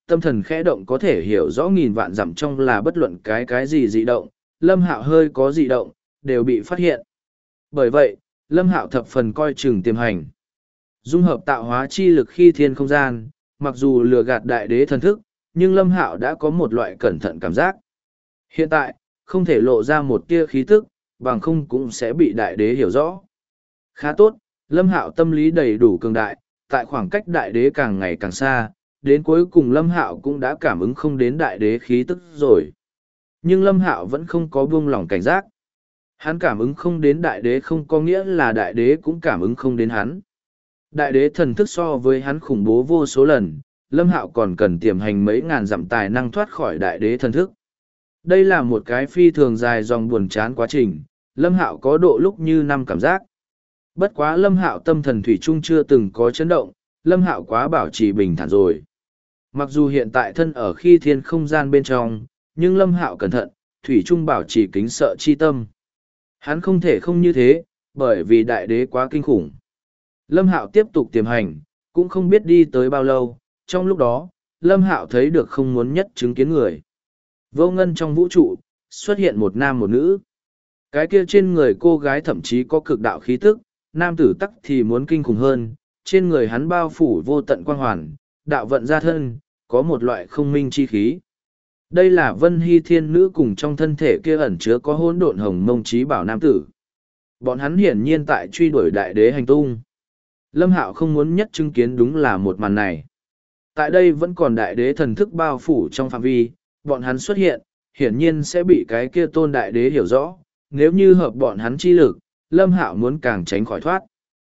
tâm thần khẽ động có thể hiểu rõ nghìn vạn dặm trong là bất luận cái gì dị động, Lâm Hạo hơi có dị động, đều bị phát hiện. Bởi vậy, Lâm Hạo thập phần coi chừng tiềm hành. Dung hợp tạo hóa chi lực khi thiên không gian, mặc dù lừa gạt đại đế thần thức, nhưng Lâm Hạo đã có một loại cẩn thận cảm giác. Hiện tại, không thể lộ ra một tia khí tức, bằng không cũng sẽ bị đại đế hiểu rõ. Khá tốt, Lâm Hạo tâm lý đầy đủ cường đại, tại khoảng cách đại đế càng ngày càng xa, đến cuối cùng Lâm Hạo cũng đã cảm ứng không đến đại đế khí tức rồi. Nhưng Lâm Hạo vẫn không có buông lỏng cảnh giác. Hắn cảm ứng không đến đại đế không có nghĩa là đại đế cũng cảm ứng không đến hắn. Đại đế thần thức so với hắn khủng bố vô số lần, Lâm Hạo còn cần tiềm hành mấy ngàn dặm tài năng thoát khỏi đại đế thần thức. Đây là một cái phi thường dài dòng buồn chán quá trình, Lâm Hạo có độ lúc như năm cảm giác. Bất quá Lâm Hạo tâm thần thủy chung chưa từng có chấn động, Lâm Hạo quá bảo trì bình thản rồi. Mặc dù hiện tại thân ở khi thiên không gian bên trong, nhưng Lâm Hạo cẩn thận, thủy chung bảo trì kính sợ chi tâm. Hắn không thể không như thế, bởi vì đại đế quá kinh khủng. Lâm Hạo tiếp tục tiềm hành, cũng không biết đi tới bao lâu, trong lúc đó, Lâm Hạo thấy được không muốn nhất chứng kiến người. Vô ngân trong vũ trụ, xuất hiện một nam một nữ. Cái kia trên người cô gái thậm chí có cực đạo khí tức, nam tử tắc thì muốn kinh khủng hơn, trên người hắn bao phủ vô tận quang hoàn, đạo vận ra thân, có một loại không minh chi khí. Đây là Vân Hy Thiên Nữ cùng trong thân thể kia ẩn chứa có hỗn độn hồng mông trí bảo nam tử. Bọn hắn hiển nhiên tại truy đuổi đại đế hành tung. Lâm Hạo không muốn nhất chứng kiến đúng là một màn này. Tại đây vẫn còn đại đế thần thức bao phủ trong phạm vi, bọn hắn xuất hiện, hiển nhiên sẽ bị cái kia tôn đại đế hiểu rõ. Nếu như hợp bọn hắn chi lực, Lâm Hạo muốn càng tránh khỏi thoát.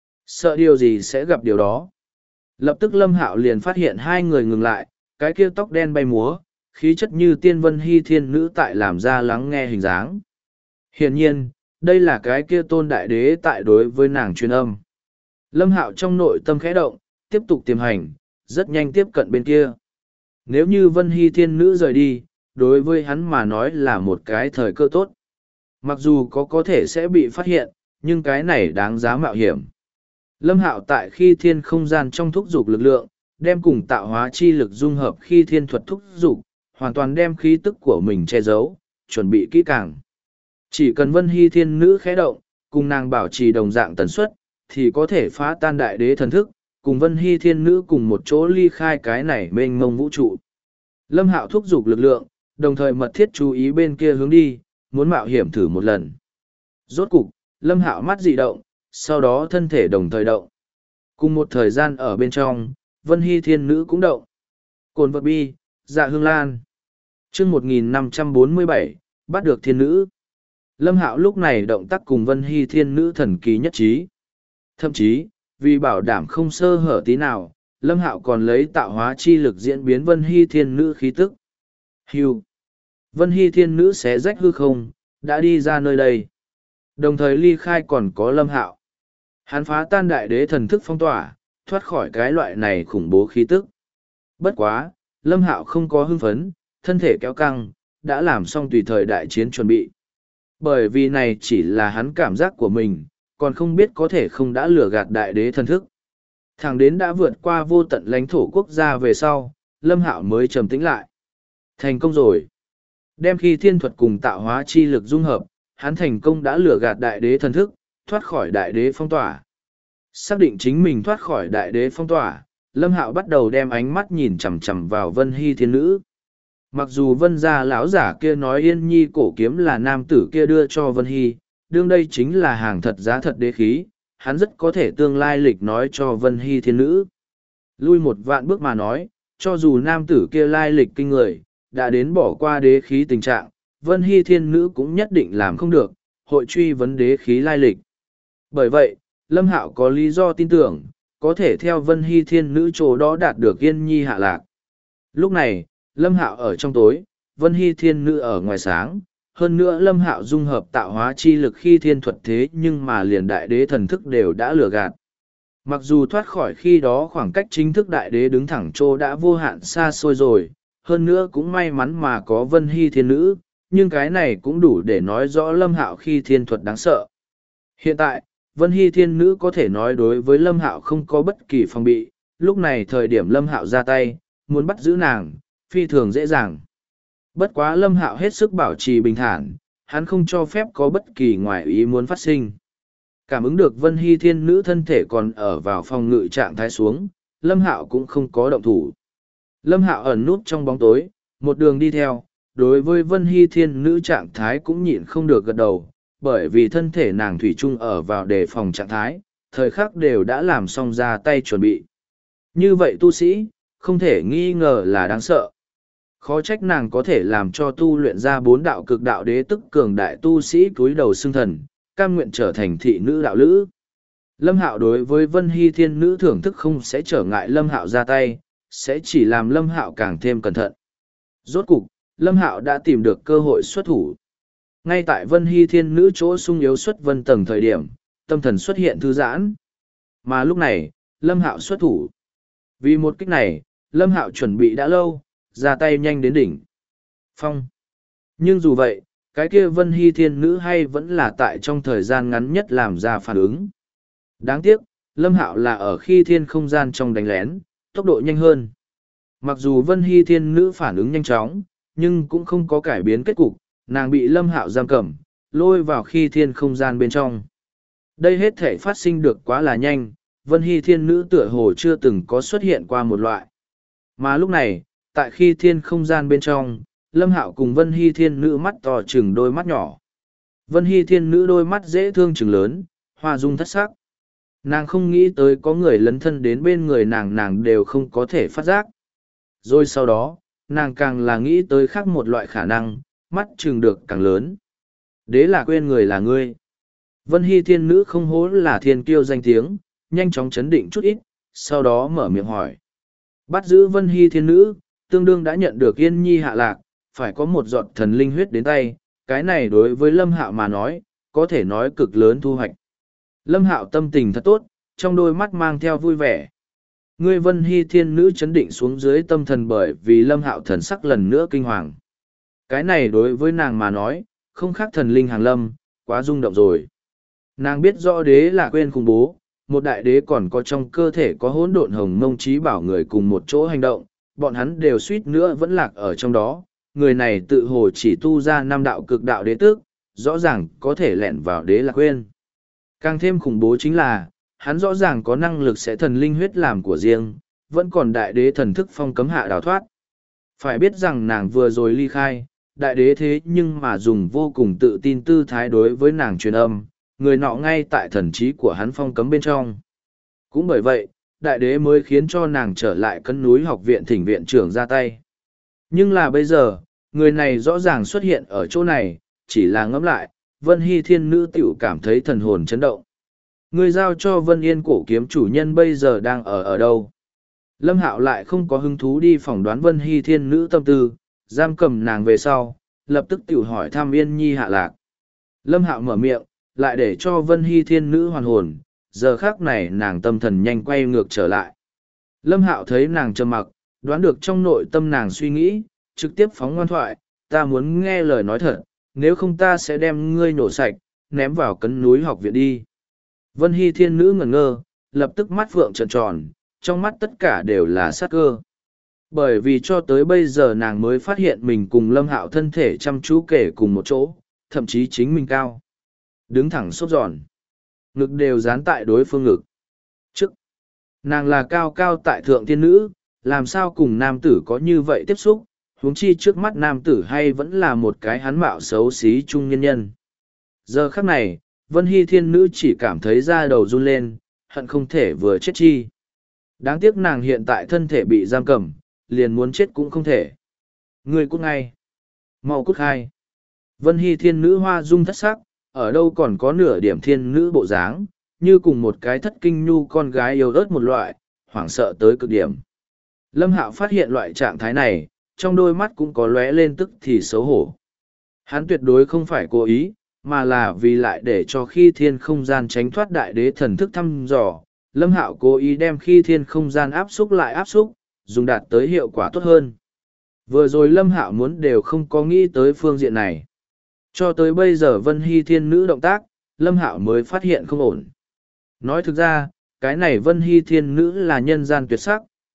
Sợ điều gì sẽ gặp điều đó. Lập tức Lâm Hạo liền phát hiện hai người ngừng lại, cái kia tóc đen bay múa, khí chất như tiên Vân Hy Thiên Nữ tại làm ra lắng nghe hình dáng. Hiển nhiên, đây là cái kia tôn đại đế tại đối với nàng truyền âm. Lâm Hạo trong nội tâm khẽ động, tiếp tục tiềm hành, rất nhanh tiếp cận bên kia. Nếu như Vân Hy Thiên Nữ rời đi, đối với hắn mà nói là một cái thời cơ tốt. Mặc dù có thể sẽ bị phát hiện, nhưng cái này đáng giá mạo hiểm. Lâm Hạo tại khi thiên không gian trong thúc dục lực lượng, đem cùng tạo hóa chi lực dung hợp khi thiên thuật thúc dục, hoàn toàn đem khí tức của mình che giấu, chuẩn bị kỹ càng. Chỉ cần Vân Hy Thiên Nữ khẽ động, cùng nàng bảo trì đồng dạng tần suất, thì có thể phá tan đại đế thần thức, cùng Vân Hy Thiên Nữ cùng một chỗ ly khai cái này mênh mông vũ trụ. Lâm Hạo thúc giục lực lượng, đồng thời mật thiết chú ý bên kia hướng đi, muốn mạo hiểm thử một lần. Rốt cục, Lâm Hạo mắt dị động, sau đó thân thể đồng thời động. Cùng một thời gian ở bên trong, Vân Hy Thiên Nữ cũng động. Cồn vật bi, dạ hương lan. Chương 1547, bắt được thiên nữ. Lâm Hạo lúc này động tác cùng Vân Hy Thiên Nữ thần kỳ nhất trí. Thậm chí, vì bảo đảm không sơ hở tí nào, Lâm Hạo còn lấy tạo hóa chi lực diễn biến Vân Hy Thiên Nữ khí tức. Hưu. Vân Hy Thiên Nữ xé rách hư không, đã đi ra nơi đây. Đồng thời ly khai còn có Lâm Hạo. Hắn phá tan đại đế thần thức phong tỏa, thoát khỏi cái loại này khủng bố khí tức. Bất quá, Lâm Hạo không có hưng phấn, thân thể kéo căng, đã làm xong tùy thời đại chiến chuẩn bị. Bởi vì này chỉ là hắn cảm giác của mình, còn không biết có thể không đã lừa gạt đại đế thần thức. Thẳng đến đã vượt qua vô tận lãnh thổ quốc gia về sau, Lâm Hạo mới trầm tĩnh lại. Thành công rồi. Đem khi thiên thuật cùng tạo hóa chi lực dung hợp, hắn thành công đã lừa gạt đại đế thần thức, thoát khỏi đại đế phong tỏa. Xác định chính mình thoát khỏi đại đế phong tỏa, Lâm Hạo bắt đầu đem ánh mắt nhìn chằm chằm vào Vân Hy Thiên Nữ. Mặc dù Vân gia lão giả kia nói Yên Nhi cổ kiếm là nam tử kia đưa cho Vân Hy, đương đây chính là hàng thật giá thật đế khí, hắn rất có thể tương lai lịch nói cho Vân Hy Thiên Nữ. Lui một vạn bước mà nói, cho dù nam tử kia lai lịch kinh người, đã đến bỏ qua đế khí tình trạng, Vân Hy Thiên Nữ cũng nhất định làm không được, hội truy vấn đế khí lai lịch. Bởi vậy, Lâm Hạo có lý do tin tưởng, có thể theo Vân Hy Thiên Nữ chỗ đó đạt được Yên Nhi hạ lạc. Lúc này, Lâm Hạo ở trong tối, Vân Hy Thiên Nữ ở ngoài sáng, hơn nữa Lâm Hạo dung hợp tạo hóa chi lực khi thiên thuật thế nhưng mà liền đại đế thần thức đều đã lừa gạt. Mặc dù thoát khỏi khi đó khoảng cách chính thức đại đế đứng thẳng chỗ đã vô hạn xa xôi rồi, hơn nữa cũng may mắn mà có Vân Hy Thiên Nữ, nhưng cái này cũng đủ để nói rõ Lâm Hạo khi thiên thuật đáng sợ. Hiện tại, Vân Hy Thiên Nữ có thể nói đối với Lâm Hạo không có bất kỳ phòng bị, lúc này thời điểm Lâm Hạo ra tay, muốn bắt giữ nàng, phi thường dễ dàng. Bất quá Lâm Hạo hết sức bảo trì bình thản, hắn không cho phép có bất kỳ ngoại ý muốn phát sinh. Cảm ứng được Vân Hy Thiên Nữ thân thể còn ở vào phòng ngự trạng thái xuống, Lâm Hạo cũng không có động thủ. Lâm Hạo ẩn núp trong bóng tối, một đường đi theo, đối với Vân Hy Thiên Nữ trạng thái cũng nhịn không được gật đầu, bởi vì thân thể nàng thủy chung ở vào đề phòng trạng thái, thời khắc đều đã làm xong ra tay chuẩn bị. Như vậy tu sĩ, không thể nghi ngờ là đáng sợ. Khó trách nàng có thể làm cho tu luyện ra 4 đạo cực đạo đế tức cường đại tu sĩ cúi đầu xưng thần, cam nguyện trở thành thị nữ đạo lữ. Lâm Hạo đối với Vân Hy Thiên Nữ thưởng thức không sẽ trở ngại Lâm Hạo ra tay, sẽ chỉ làm Lâm Hạo càng thêm cẩn thận. Rốt cục, Lâm Hạo đã tìm được cơ hội xuất thủ. Ngay tại Vân Hy Thiên Nữ chỗ sung yếu xuất vân tầng thời điểm, tâm thần xuất hiện thư giãn. Mà lúc này, Lâm Hạo xuất thủ. Vì một kích này, Lâm Hạo chuẩn bị đã lâu, ra tay nhanh đến đỉnh. Phong. Nhưng dù vậy, cái kia Vân Hy Thiên Nữ hay vẫn là tại trong thời gian ngắn nhất làm ra phản ứng. Đáng tiếc, Lâm Hạo là ở khi thiên không gian trong đánh lén, tốc độ nhanh hơn. Mặc dù Vân Hy Thiên Nữ phản ứng nhanh chóng, nhưng cũng không có cải biến kết cục, nàng bị Lâm Hạo giam cầm, lôi vào khi thiên không gian bên trong. Đây hết thể phát sinh được quá là nhanh, Vân Hy Thiên Nữ tựa hồ chưa từng có xuất hiện qua một loại. Mà lúc này, tại khi thiên không gian bên trong, Lâm Hạo cùng Vân Hy Thiên Nữ mắt to chừng đôi mắt nhỏ. Vân Hy Thiên Nữ đôi mắt dễ thương chừng lớn, hoa dung thất sắc. Nàng không nghĩ tới có người lấn thân đến bên người nàng đều không có thể phát giác. Rồi sau đó, nàng càng là nghĩ tới khác một loại khả năng, mắt chừng được càng lớn. Đế là quên người là ngươi. Vân Hy Thiên Nữ không hố là thiên kiêu danh tiếng, nhanh chóng chấn định chút ít, sau đó mở miệng hỏi. Bắt giữ Vân Hy Thiên Nữ, tương đương đã nhận được Yên Nhi hạ lạc, phải có một giọt thần linh huyết đến tay, cái này đối với Lâm Hạo mà nói, có thể nói cực lớn thu hoạch. Lâm Hạo tâm tình thật tốt, trong đôi mắt mang theo vui vẻ. Ngươi Vân Hy Thiên Nữ chấn định xuống dưới tâm thần bởi vì Lâm Hạo thần sắc lần nữa kinh hoàng. Cái này đối với nàng mà nói, không khác thần linh hàng lâm, quá rung động rồi. Nàng biết rõ đế là quên khủng bố, một đại đế còn có trong cơ thể có hỗn độn hồng mông trí bảo người cùng một chỗ hành động, bọn hắn đều suýt nữa vẫn lạc ở trong đó. Người này tự hồ chỉ tu ra 5 đạo cực đạo đế tước, rõ ràng có thể lẻn vào đế là quên. Càng thêm khủng bố chính là, hắn rõ ràng có năng lực sẽ thần linh huyết làm của riêng, vẫn còn đại đế thần thức phong cấm hạ đào thoát. Phải biết rằng nàng vừa rồi ly khai, đại đế thế nhưng mà dùng vô cùng tự tin tư thái đối với nàng truyền âm, người nọ ngay tại thần trí của hắn phong cấm bên trong. Cũng bởi vậy, đại đế mới khiến cho nàng trở lại Cấn Núi Học viện thỉnh viện trưởng ra tay. Nhưng là bây giờ, người này rõ ràng xuất hiện ở chỗ này, chỉ là ngẫm lại, Vân Hy Thiên Nữ tiểu cảm thấy thần hồn chấn động. Người giao cho Vân Yên cổ kiếm chủ nhân bây giờ đang ở đâu? Lâm Hạo lại không có hứng thú đi phỏng đoán Vân Hy Thiên Nữ tâm tư, giam cầm nàng về sau, lập tức tiểu hỏi thăm Yên Nhi hạ lạc. Lâm Hạo mở miệng, lại để cho Vân Hy Thiên Nữ hoàn hồn, giờ khác này nàng tâm thần nhanh quay ngược trở lại. Lâm Hạo thấy nàng trầm mặc, đoán được trong nội tâm nàng suy nghĩ, trực tiếp phóng ngoan thoại, ta muốn nghe lời nói thật, nếu không ta sẽ đem ngươi nổ sạch, ném vào Cấn Núi Học viện đi. Vân Hy Thiên Nữ ngẩn ngơ, lập tức mắt phượng trợn tròn, trong mắt tất cả đều là sát cơ. Bởi vì cho tới bây giờ nàng mới phát hiện mình cùng Lâm Hạo thân thể chăm chú kể cùng một chỗ, thậm chí chính mình cao. Đứng thẳng sốt giòn. Ngực đều dán tại đối phương ngực. Trước, nàng là cao cao tại thượng thiên nữ, làm sao cùng nam tử có như vậy tiếp xúc, huống chi trước mắt nam tử hay vẫn là một cái hắn mạo xấu xí trung nhân nhân. Giờ khắc này, Vân Hy Thiên Nữ chỉ cảm thấy da đầu run lên, hận không thể vừa chết chi. Đáng tiếc nàng hiện tại thân thể bị giam cầm, liền muốn chết cũng không thể. Người cút ngay. Mau cút khai. Vân Hy Thiên Nữ hoa dung thất sắc, ở đâu còn có nửa điểm thiên nữ bộ dáng, như cùng một cái thất kinh nhu con gái yêu ớt một loại, hoảng sợ tới cực điểm. Lâm Hạo phát hiện loại trạng thái này, trong đôi mắt cũng có lóe lên tức thì xấu hổ. Hắn tuyệt đối không phải cố ý, mà là vì lại để cho khi thiên không gian tránh thoát đại đế thần thức thăm dò. Lâm Hạo cố ý đem khi thiên không gian áp xúc lại áp xúc, dùng đạt tới hiệu quả tốt hơn. Vừa rồi Lâm Hạo muốn đều không có nghĩ tới phương diện này. Cho tới bây giờ Vân Hy Thiên Nữ động tác, Lâm Hạo mới phát hiện không ổn. Nói thực ra, cái này Vân Hy Thiên Nữ là nhân gian tuyệt sắc,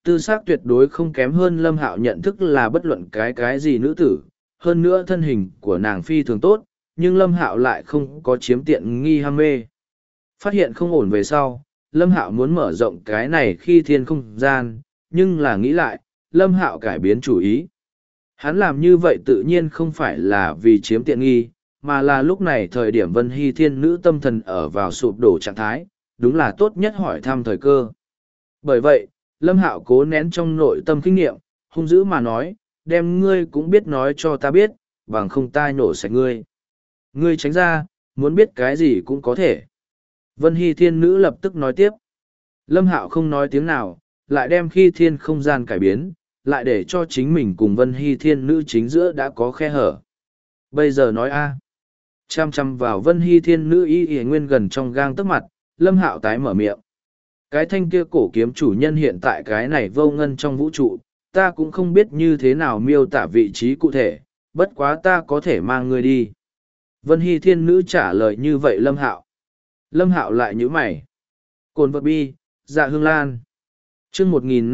tư xác tuyệt đối không kém hơn Lâm Hạo nhận thức là bất luận cái gì nữ tử, hơn nữa thân hình của nàng phi thường tốt, nhưng Lâm Hạo lại không có chiếm tiện nghi ham mê. Phát hiện không ổn về sau, Lâm Hạo muốn mở rộng cái này khi thiên không gian, nhưng là nghĩ lại, Lâm Hạo cải biến chủ ý. Hắn làm như vậy tự nhiên không phải là vì chiếm tiện nghi, mà là lúc này thời điểm Vân Hy Thiên nữ tâm thần ở vào sụp đổ trạng thái, đúng là tốt nhất hỏi thăm thời cơ. Bởi vậy, Lâm Hạo cố nén trong nội tâm kinh nghiệm, hung dữ mà nói, đem ngươi cũng biết nói cho ta biết, bằng không ta nổ sạch ngươi. Ngươi tránh ra, muốn biết cái gì cũng có thể. Vân Hy Thiên nữ lập tức nói tiếp. Lâm Hạo không nói tiếng nào, lại đem khi thiên không gian cải biến, lại để cho chính mình cùng Vân Hy Thiên nữ chính giữa đã có khe hở. Bây giờ nói a, chăm chăm vào Vân Hy Thiên nữ y nguyên gần trong gang tấc mặt, Lâm Hạo tái mở miệng. Cái thanh kia cổ kiếm chủ nhân hiện tại cái này vô ngân trong vũ trụ, ta cũng không biết như thế nào miêu tả vị trí cụ thể, bất quá ta có thể mang ngươi đi. Vân Hy Thiên nữ trả lời như vậy Lâm Hạo. Lâm Hạo lại nhíu mày. Cồn vật bi, dạ hương lan. Chương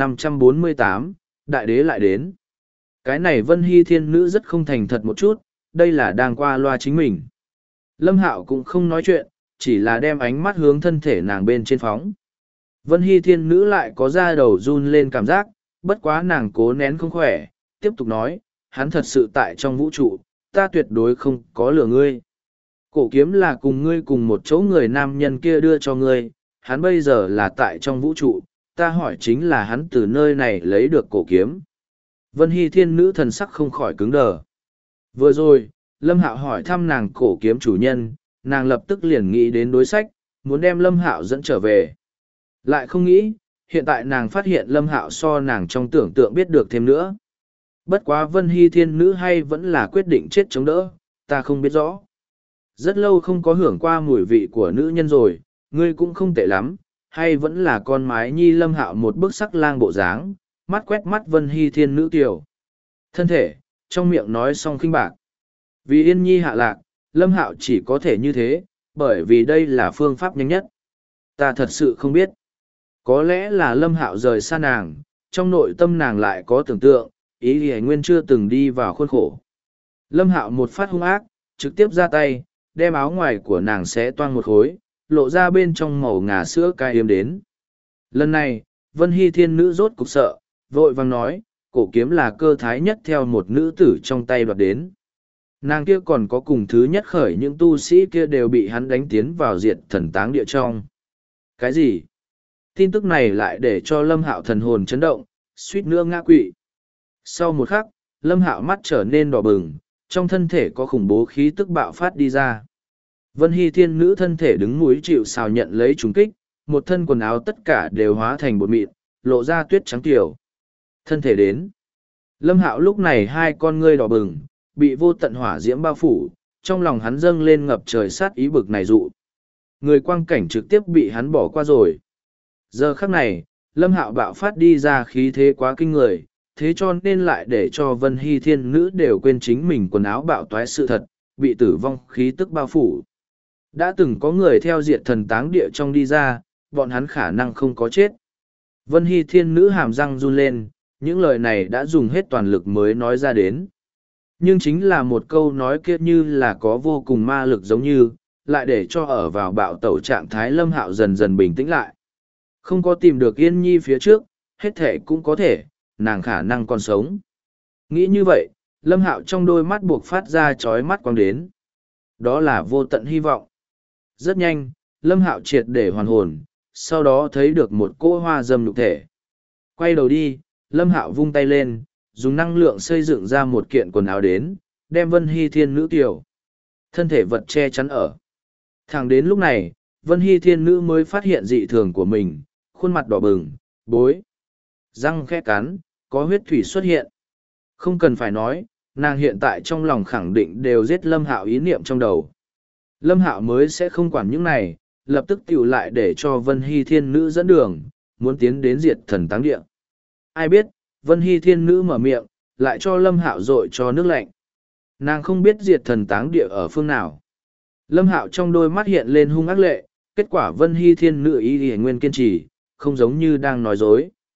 1548, đại đế lại đến. Cái này Vân Hy Thiên nữ rất không thành thật một chút, đây là đang qua loa chính mình. Lâm Hạo cũng không nói chuyện, chỉ là đem ánh mắt hướng thân thể nàng bên trên phóng. Vân Hy Thiên nữ lại có da đầu run lên cảm giác, bất quá nàng cố nén không khỏe, tiếp tục nói, hắn thật sự tại trong vũ trụ, ta tuyệt đối không có lừa ngươi. Cổ kiếm là cùng ngươi cùng một chỗ người nam nhân kia đưa cho ngươi, hắn bây giờ là tại trong vũ trụ, ta hỏi chính là hắn từ nơi này lấy được cổ kiếm. Vân Hy Thiên nữ thần sắc không khỏi cứng đờ. Vừa rồi, Lâm Hạo hỏi thăm nàng cổ kiếm chủ nhân, nàng lập tức liền nghĩ đến đối sách, muốn đem Lâm Hạo dẫn trở về. Lại không nghĩ, hiện tại nàng phát hiện Lâm Hạo so nàng trong tưởng tượng biết được thêm nữa. Bất quá Vân Hy Thiên nữ hay vẫn là quyết định chết chống đỡ, ta không biết rõ. Rất lâu không có hưởng qua mùi vị của nữ nhân rồi, ngươi cũng không tệ lắm, hay vẫn là con mái nhi. Lâm Hạo một bức sắc lang bộ dáng, mắt quét mắt Vân Hy Thiên nữ kiều. Thân thể, trong miệng nói xong khinh bạc. Vì Yên Nhi hạ lạc, Lâm Hạo chỉ có thể như thế, bởi vì đây là phương pháp nhanh nhất. Ta thật sự không biết. Có lẽ là Lâm Hạo rời xa nàng, trong nội tâm nàng lại có tưởng tượng, ý thì nguyên chưa từng đi vào khuôn khổ. Lâm Hạo một phát hung ác, trực tiếp ra tay, đem áo ngoài của nàng xé toang một khối, lộ ra bên trong màu ngà sữa cai yếm đến. Lần này, Vân Hy Thiên nữ rốt cục sợ, vội vàng nói, cổ kiếm là cơ thái nhất theo một nữ tử trong tay đoạt đến. Nàng kia còn có cùng thứ nhất khởi những tu sĩ kia đều bị hắn đánh tiến vào diệt thần táng địa trong. Cái gì? Tin tức này lại để cho Lâm Hạo thần hồn chấn động, suýt nữa ngã quỵ. Sau một khắc, Lâm Hạo mắt trở nên đỏ bừng, trong thân thể có khủng bố khí tức bạo phát đi ra. Vân Hy Thiên nữ thân thể đứng núi chịu sào nhận lấy trùng kích, một thân quần áo tất cả đều hóa thành bột mịn, lộ ra tuyết trắng tiểu. Thân thể đến. Lâm Hạo lúc này hai con ngươi đỏ bừng, bị vô tận hỏa diễm bao phủ, trong lòng hắn dâng lên ngập trời sát ý bực này dụ. Người quang cảnh trực tiếp bị hắn bỏ qua rồi. Giờ khắc này, Lâm Hạo bạo phát đi ra khí thế quá kinh người, thế cho nên lại để cho Vân Hy Thiên nữ đều quên chính mình quần áo bạo toái sự thật, bị tử vong khí tức bao phủ. Đã từng có người theo diệt thần táng địa trong đi ra, bọn hắn khả năng không có chết. Vân Hy Thiên nữ hàm răng run lên, những lời này đã dùng hết toàn lực mới nói ra đến. Nhưng chính là một câu nói kia như là có vô cùng ma lực giống như, lại để cho ở vào bạo tẩu trạng thái Lâm Hạo dần dần bình tĩnh lại. Không có tìm được Yên Nhi phía trước, hết thể cũng có thể, nàng khả năng còn sống. Nghĩ như vậy, Lâm Hạo trong đôi mắt buộc phát ra chói mắt quang đến. Đó là vô tận hy vọng. Rất nhanh, Lâm Hạo triệt để hoàn hồn, sau đó thấy được một cỗ hoa dâm nhục thể. Quay đầu đi, Lâm Hạo vung tay lên, dùng năng lượng xây dựng ra một kiện quần áo đến, đem Vân Hy Thiên nữ kiều. Thân thể vật che chắn ở. Thẳng đến lúc này, Vân Hy Thiên nữ mới phát hiện dị thường của mình, khuôn mặt đỏ bừng, bối. Răng khẽ cắn, có huyết thủy xuất hiện. Không cần phải nói, nàng hiện tại trong lòng khẳng định đều giết Lâm Hạo ý niệm trong đầu. Lâm Hạo mới sẽ không quản những này, lập tức tiểu lại để cho Vân Hy Thiên nữ dẫn đường, muốn tiến đến diệt thần táng địa. Ai biết, Vân Hy Thiên nữ mở miệng, lại cho Lâm Hạo dội cho nước lạnh. Nàng không biết diệt thần táng địa ở phương nào. Lâm Hạo trong đôi mắt hiện lên hung ác lệ, kết quả Vân Hy Thiên nữ ý nguyên kiên trì, không giống như đang nói dối.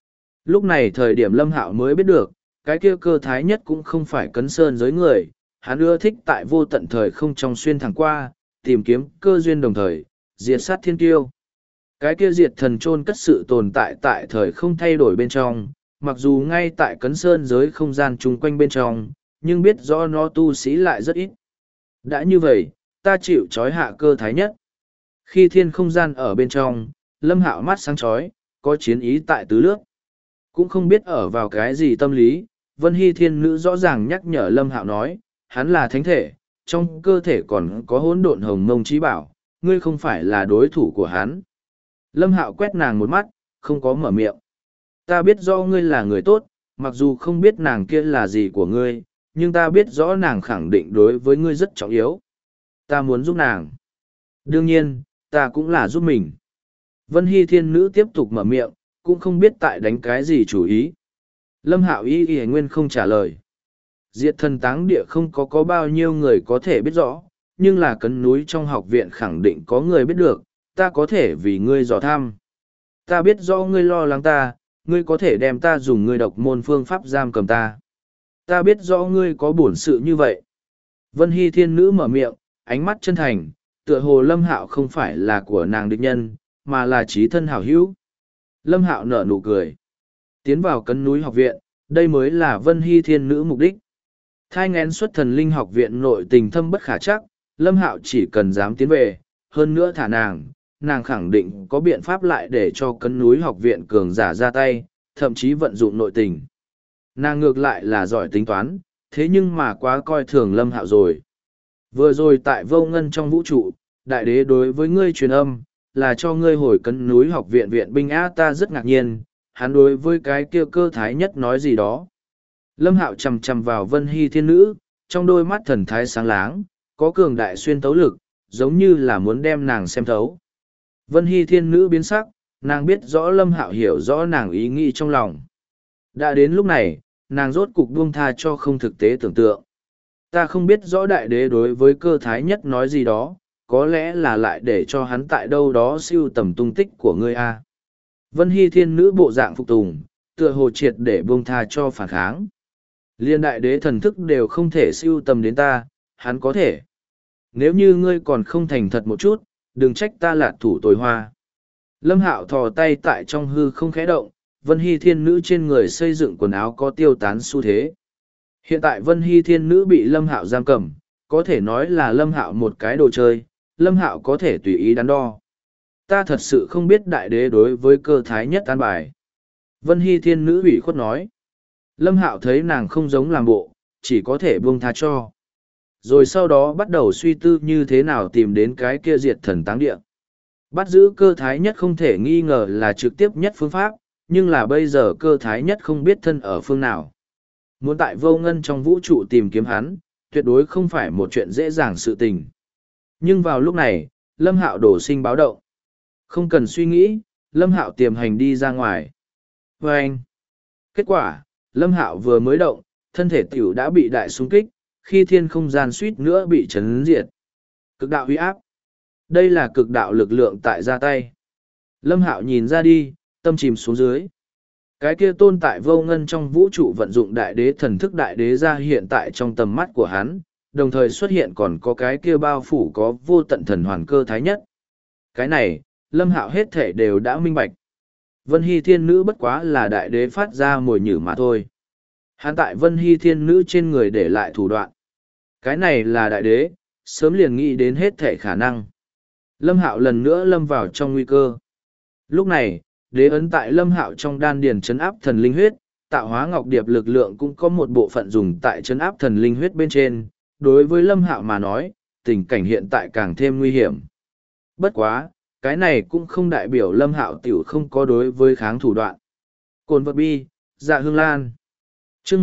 Lúc này thời điểm Lâm Hạo mới biết được, cái kia cơ thái nhất cũng không phải cấn sơn giới người, hắn ưa thích tại vô tận thời không trong xuyên thẳng qua, tìm kiếm cơ duyên đồng thời, diệt sát thiên tiêu. Cái kia diệt thần chôn cất sự tồn tại tại thời không thay đổi bên trong, mặc dù ngay tại cấn sơn giới không gian chung quanh bên trong, nhưng biết rõ nó tu sĩ lại rất ít. Đã như vậy, ta chịu trói hạ cơ thái nhất. Khi thiên không gian ở bên trong, Lâm Hạo mắt sáng chói, có chiến ý tại tứ lước. Cũng không biết ở vào cái gì tâm lý, Vân Hy thiên nữ rõ ràng nhắc nhở Lâm Hạo nói, hắn là thánh thể, trong cơ thể còn có hỗn độn hồng mông trí bảo, ngươi không phải là đối thủ của hắn. Lâm Hạo quét nàng một mắt, không có mở miệng. Ta biết rõ ngươi là người tốt, mặc dù không biết nàng kia là gì của ngươi, nhưng ta biết rõ nàng khẳng định đối với ngươi rất trọng yếu. Ta muốn giúp nàng. Đương nhiên, ta cũng là giúp mình. Vân Hy thiên nữ tiếp tục mở miệng, cũng không biết tại đánh cái gì chủ ý. Lâm Hạo y nguyên không trả lời. Diệt thần táng địa không có bao nhiêu người có thể biết rõ, nhưng là cấn núi trong học viện khẳng định có người biết được, ta có thể vì ngươi dò thăm. Ta biết rõ ngươi lo lắng ta, ngươi có thể đem ta dùng ngươi độc môn phương pháp giam cầm ta. Ta biết rõ ngươi có bổn sự như vậy. Vân Hy thiên nữ mở miệng, ánh mắt chân thành, tựa hồ Lâm Hạo không phải là của nàng địch nhân, mà là chí thân hảo hữu. Lâm Hạo nở nụ cười. Tiến vào cấn núi học viện, đây mới là Vân Hy thiên nữ mục đích. Thai ngén xuất thần linh học viện nội tình thâm bất khả chắc, Lâm Hạo chỉ cần dám tiến về, hơn nữa thả nàng khẳng định có biện pháp lại để cho cấn núi học viện cường giả ra tay, thậm chí vận dụng nội tình. Nàng ngược lại là giỏi tính toán, thế nhưng mà quá coi thường Lâm Hạo rồi. Vừa rồi tại vô ngân trong vũ trụ, đại đế đối với ngươi truyền âm, là cho ngươi hồi cấn núi học viện viện binh á, ta rất ngạc nhiên, hắn đối với cái kia cơ thái nhất nói gì đó. Lâm Hạo chằm chằm vào Vân Hy thiên nữ, trong đôi mắt thần thái sáng láng, có cường đại xuyên tấu lực, giống như là muốn đem nàng xem thấu. Vân Hy thiên nữ biến sắc, nàng biết rõ Lâm Hạo hiểu rõ nàng ý nghĩ trong lòng. Đã đến lúc này, nàng rốt cục buông tha cho không thực tế tưởng tượng. Ta không biết rõ đại đế đối với cơ thái nhất nói gì đó, có lẽ là lại để cho hắn tại đâu đó siêu tầm tung tích của ngươi a. Vân Hy thiên nữ bộ dạng phục tùng, tựa hồ triệt để buông tha cho phản kháng. Liên đại đế thần thức đều không thể siêu tầm đến ta, hắn có thể. Nếu như ngươi còn không thành thật một chút, đừng trách ta là thủ tồi hoa. Lâm Hạo thò tay tại trong hư không khẽ động, Vân Hy thiên nữ trên người xây dựng quần áo có tiêu tán xu thế. Hiện tại Vân Hy thiên nữ bị Lâm Hạo giam cầm, có thể nói là Lâm Hạo một cái đồ chơi, Lâm Hạo có thể tùy ý đắn đo. Ta thật sự không biết đại đế đối với cơ thái nhất an bài. Vân Hy thiên nữ ủy khuất nói. Lâm Hạo thấy nàng không giống làm bộ, chỉ có thể buông tha cho. Rồi sau đó bắt đầu suy tư như thế nào tìm đến cái kia diệt thần táng địa. Bắt giữ cơ thái nhất không thể nghi ngờ là trực tiếp nhất phương pháp, nhưng là bây giờ cơ thái nhất không biết thân ở phương nào. Muốn tại vô ngân trong vũ trụ tìm kiếm hắn, tuyệt đối không phải một chuyện dễ dàng sự tình. Nhưng vào lúc này, Lâm Hạo đổ sinh báo động. Không cần suy nghĩ, Lâm Hạo tiềm hành đi ra ngoài. Và anh, kết quả, Lâm Hạo vừa mới động, thân thể tiểu đã bị đại xung kích, khi thiên không gian suýt nữa bị chấn diệt. Cực đạo uy áp. Đây là cực đạo lực lượng tại ra tay. Lâm Hạo nhìn ra đi, tâm chìm xuống dưới. Cái kia tôn tại vô ngân trong vũ trụ vận dụng đại đế thần thức đại đế ra hiện tại trong tầm mắt của hắn, đồng thời xuất hiện còn có cái kia bao phủ có vô tận thần hoàn cơ thái nhất. Cái này, Lâm Hạo hết thể đều đã minh bạch. Vân Hy thiên nữ bất quá là đại đế phát ra mồi nhử mà thôi. Hắn tại Vân Hy thiên nữ trên người để lại thủ đoạn. Cái này là đại đế, sớm liền nghĩ đến hết thể khả năng. Lâm Hạo lần nữa lâm vào trong nguy cơ. Lúc này, đế ấn tại Lâm Hạo trong đan điền trấn áp thần linh huyết, tạo hóa ngọc điệp lực lượng cũng có một bộ phận dùng tại trấn áp thần linh huyết bên trên. Đối với Lâm Hạo mà nói, tình cảnh hiện tại càng thêm nguy hiểm. Bất quá, cái này cũng không đại biểu Lâm Hạo tiểu không có đối với kháng thủ đoạn. Cồn vật bi, dạ hương lan. Chương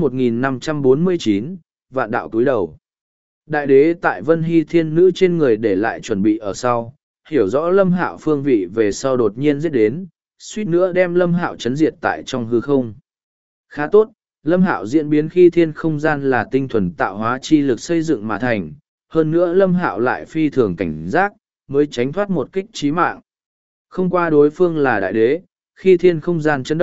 1549, vạn đạo túi đầu. Đại đế tại Vân Hy thiên nữ trên người để lại chuẩn bị ở sau, hiểu rõ Lâm Hạo phương vị về sau đột nhiên giết đến, suýt nữa đem Lâm Hạo chấn diệt tại trong hư không. Khá tốt, Lâm Hạo diễn biến khi thiên không gian là tinh thuần tạo hóa chi lực xây dựng mà thành, hơn nữa Lâm Hạo lại phi thường cảnh giác, mới tránh thoát một kích chí mạng. Không qua đối phương là đại đế, khi thiên không gian chấn động,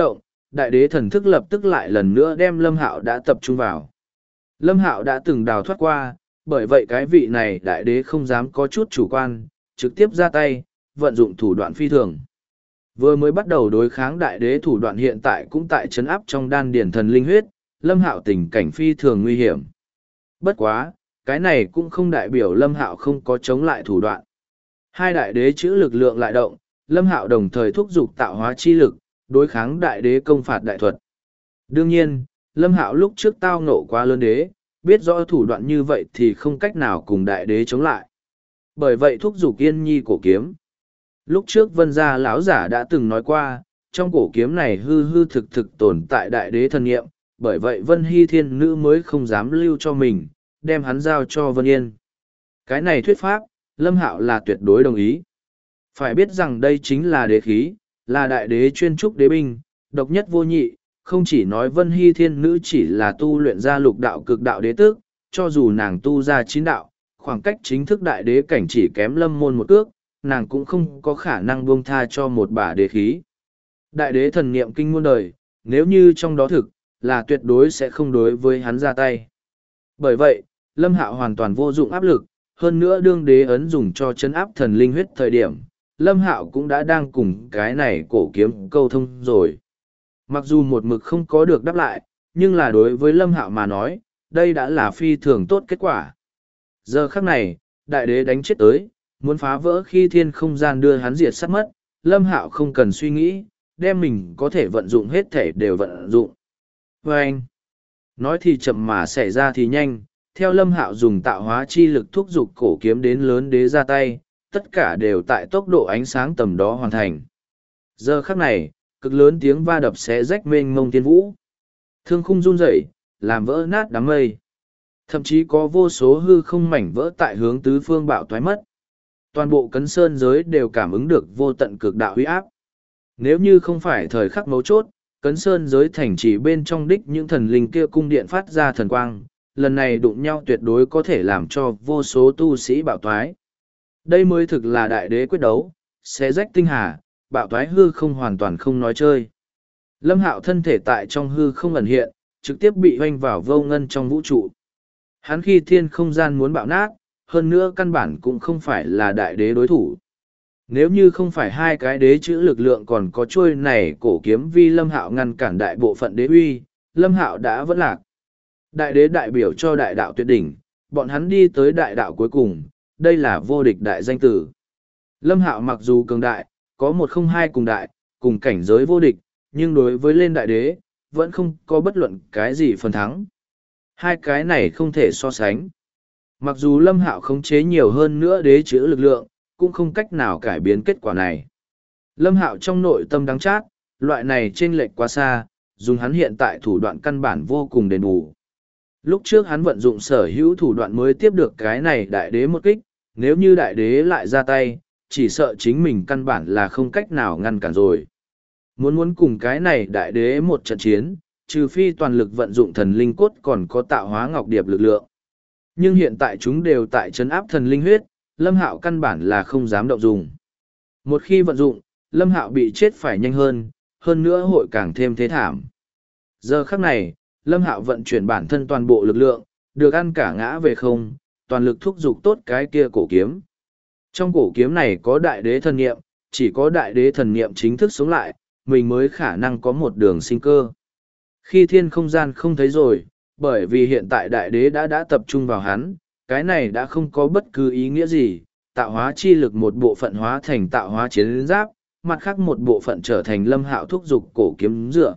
đại đế thần thức lập tức lại lần nữa đem Lâm Hạo đã tập trung vào. Lâm Hạo đã từng đào thoát qua, bởi vậy cái vị này đại đế không dám có chút chủ quan, trực tiếp ra tay, vận dụng thủ đoạn phi thường. Vừa mới bắt đầu đối kháng đại đế thủ đoạn hiện tại cũng tại trấn áp trong đan điển thần linh huyết, Lâm Hạo tình cảnh phi thường nguy hiểm. Bất quá, cái này cũng không đại biểu Lâm Hạo không có chống lại thủ đoạn. Hai đại đế chữ lực lượng lại động, Lâm Hạo đồng thời thúc giục tạo hóa chi lực, đối kháng đại đế công phạt đại thuật. Đương nhiên, Lâm Hạo lúc trước tao ngộ quá lớn đế, biết rõ thủ đoạn như vậy thì không cách nào cùng đại đế chống lại. Bởi vậy thúc giục Yên Nhi cổ kiếm. Lúc trước Vân gia lão giả đã từng nói qua, trong cổ kiếm này hư hư thực thực tồn tại đại đế thần nghiệm, bởi vậy Vân Hy Thiên Nữ mới không dám lưu cho mình, đem hắn giao cho Vân Yên. Cái này thuyết pháp, Lâm Hạo là tuyệt đối đồng ý. Phải biết rằng đây chính là đế khí, là đại đế chuyên trúc đế binh, độc nhất vô nhị, không chỉ nói Vân Hy Thiên Nữ chỉ là tu luyện ra lục đạo cực đạo đế tước, cho dù nàng tu ra chín đạo, khoảng cách chính thức đại đế cảnh chỉ kém lâm môn một cước, nàng cũng không có khả năng buông tha cho một bả đế khí. Đại đế thần niệm kinh muôn đời, nếu như trong đó thực, là tuyệt đối sẽ không đối với hắn ra tay. Bởi vậy, Lâm Hạo hoàn toàn vô dụng áp lực, hơn nữa đương đế ấn dùng cho chấn áp thần linh huyết thời điểm, Lâm Hạo cũng đã đang cùng cái này cổ kiếm câu thông rồi. Mặc dù một mực không có được đáp lại, nhưng là đối với Lâm Hạo mà nói, đây đã là phi thường tốt kết quả. Giờ khắc này, đại đế đánh chết tới, muốn phá vỡ khi thiên không gian đưa hắn diệt sát mất, Lâm Hạo không cần suy nghĩ, đem mình có thể vận dụng hết thể đều vận dụng. Và anh, nói thì chậm mà xảy ra thì nhanh, theo Lâm Hạo dùng tạo hóa chi lực thúc giục cổ kiếm đến lớn đế ra tay, tất cả đều tại tốc độ ánh sáng tầm đó hoàn thành. Giờ khắc này, cực lớn tiếng va đập xé rách mênh mông thiên vũ. Thương khung run rẩy, làm vỡ nát đám mây. Thậm chí có vô số hư không mảnh vỡ tại hướng tứ phương bạo toái mất. Toàn bộ cấn sơn giới đều cảm ứng được vô tận cực đạo uy áp. Nếu như không phải thời khắc mấu chốt, cấn sơn giới thành trì bên trong đích những thần linh kia cung điện phát ra thần quang, lần này đụng nhau tuyệt đối có thể làm cho vô số tu sĩ bạo toái. Đây mới thực là đại đế quyết đấu, xé rách tinh hà, bạo toái hư không hoàn toàn không nói chơi. Lâm Hạo thân thể tại trong hư không ẩn hiện, trực tiếp bị hoanh vào vô ngân trong vũ trụ. Hắn khi thiên không gian muốn bạo nát, hơn nữa căn bản cũng không phải là đại đế đối thủ. Nếu như không phải hai cái đế chữ lực lượng còn có trôi này cổ kiếm vi Lâm Hạo ngăn cản đại bộ phận đế uy, Lâm Hạo đã vẫn lạc. Đại đế đại biểu cho đại đạo tuyệt đỉnh, bọn hắn đi tới đại đạo cuối cùng, đây là vô địch đại danh tử. Lâm Hạo mặc dù cường đại, có 102 cùng đại, cùng cảnh giới vô địch, nhưng đối với lên đại đế, vẫn không có bất luận cái gì phần thắng. Hai cái này không thể so sánh. Mặc dù Lâm Hạo khống chế nhiều hơn nữa đế chữ lực lượng, cũng không cách nào cải biến kết quả này. Lâm Hạo trong nội tâm đắng chát, loại này chênh lệch quá xa, dùng hắn hiện tại thủ đoạn căn bản vô cùng đền bù. Lúc trước hắn vận dụng sở hữu thủ đoạn mới tiếp được cái này đại đế một kích, nếu như đại đế lại ra tay, chỉ sợ chính mình căn bản là không cách nào ngăn cản rồi. Muốn cùng cái này đại đế một trận chiến, trừ phi toàn lực vận dụng thần linh cốt còn có tạo hóa ngọc điệp lực lượng. Nhưng hiện tại chúng đều tại trấn áp thần linh huyết, Lâm Hạo căn bản là không dám động dùng. Một khi vận dụng, Lâm Hạo bị chết phải nhanh hơn nữa hội càng thêm thế thảm. Giờ khắc này, Lâm Hạo vận chuyển bản thân toàn bộ lực lượng, được ăn cả ngã về không, toàn lực thúc giục tốt cái kia cổ kiếm. Trong cổ kiếm này có đại đế thần niệm, chỉ có đại đế thần niệm chính thức sống lại, mình mới khả năng có một đường sinh cơ. Khi thiên không gian không thấy rồi, bởi vì hiện tại đại đế đã tập trung vào hắn, cái này đã không có bất cứ ý nghĩa gì, tạo hóa chi lực một bộ phận hóa thành tạo hóa chiến giáp, mặt khác một bộ phận trở thành Lâm Hạo thúc giục cổ kiếm dựa.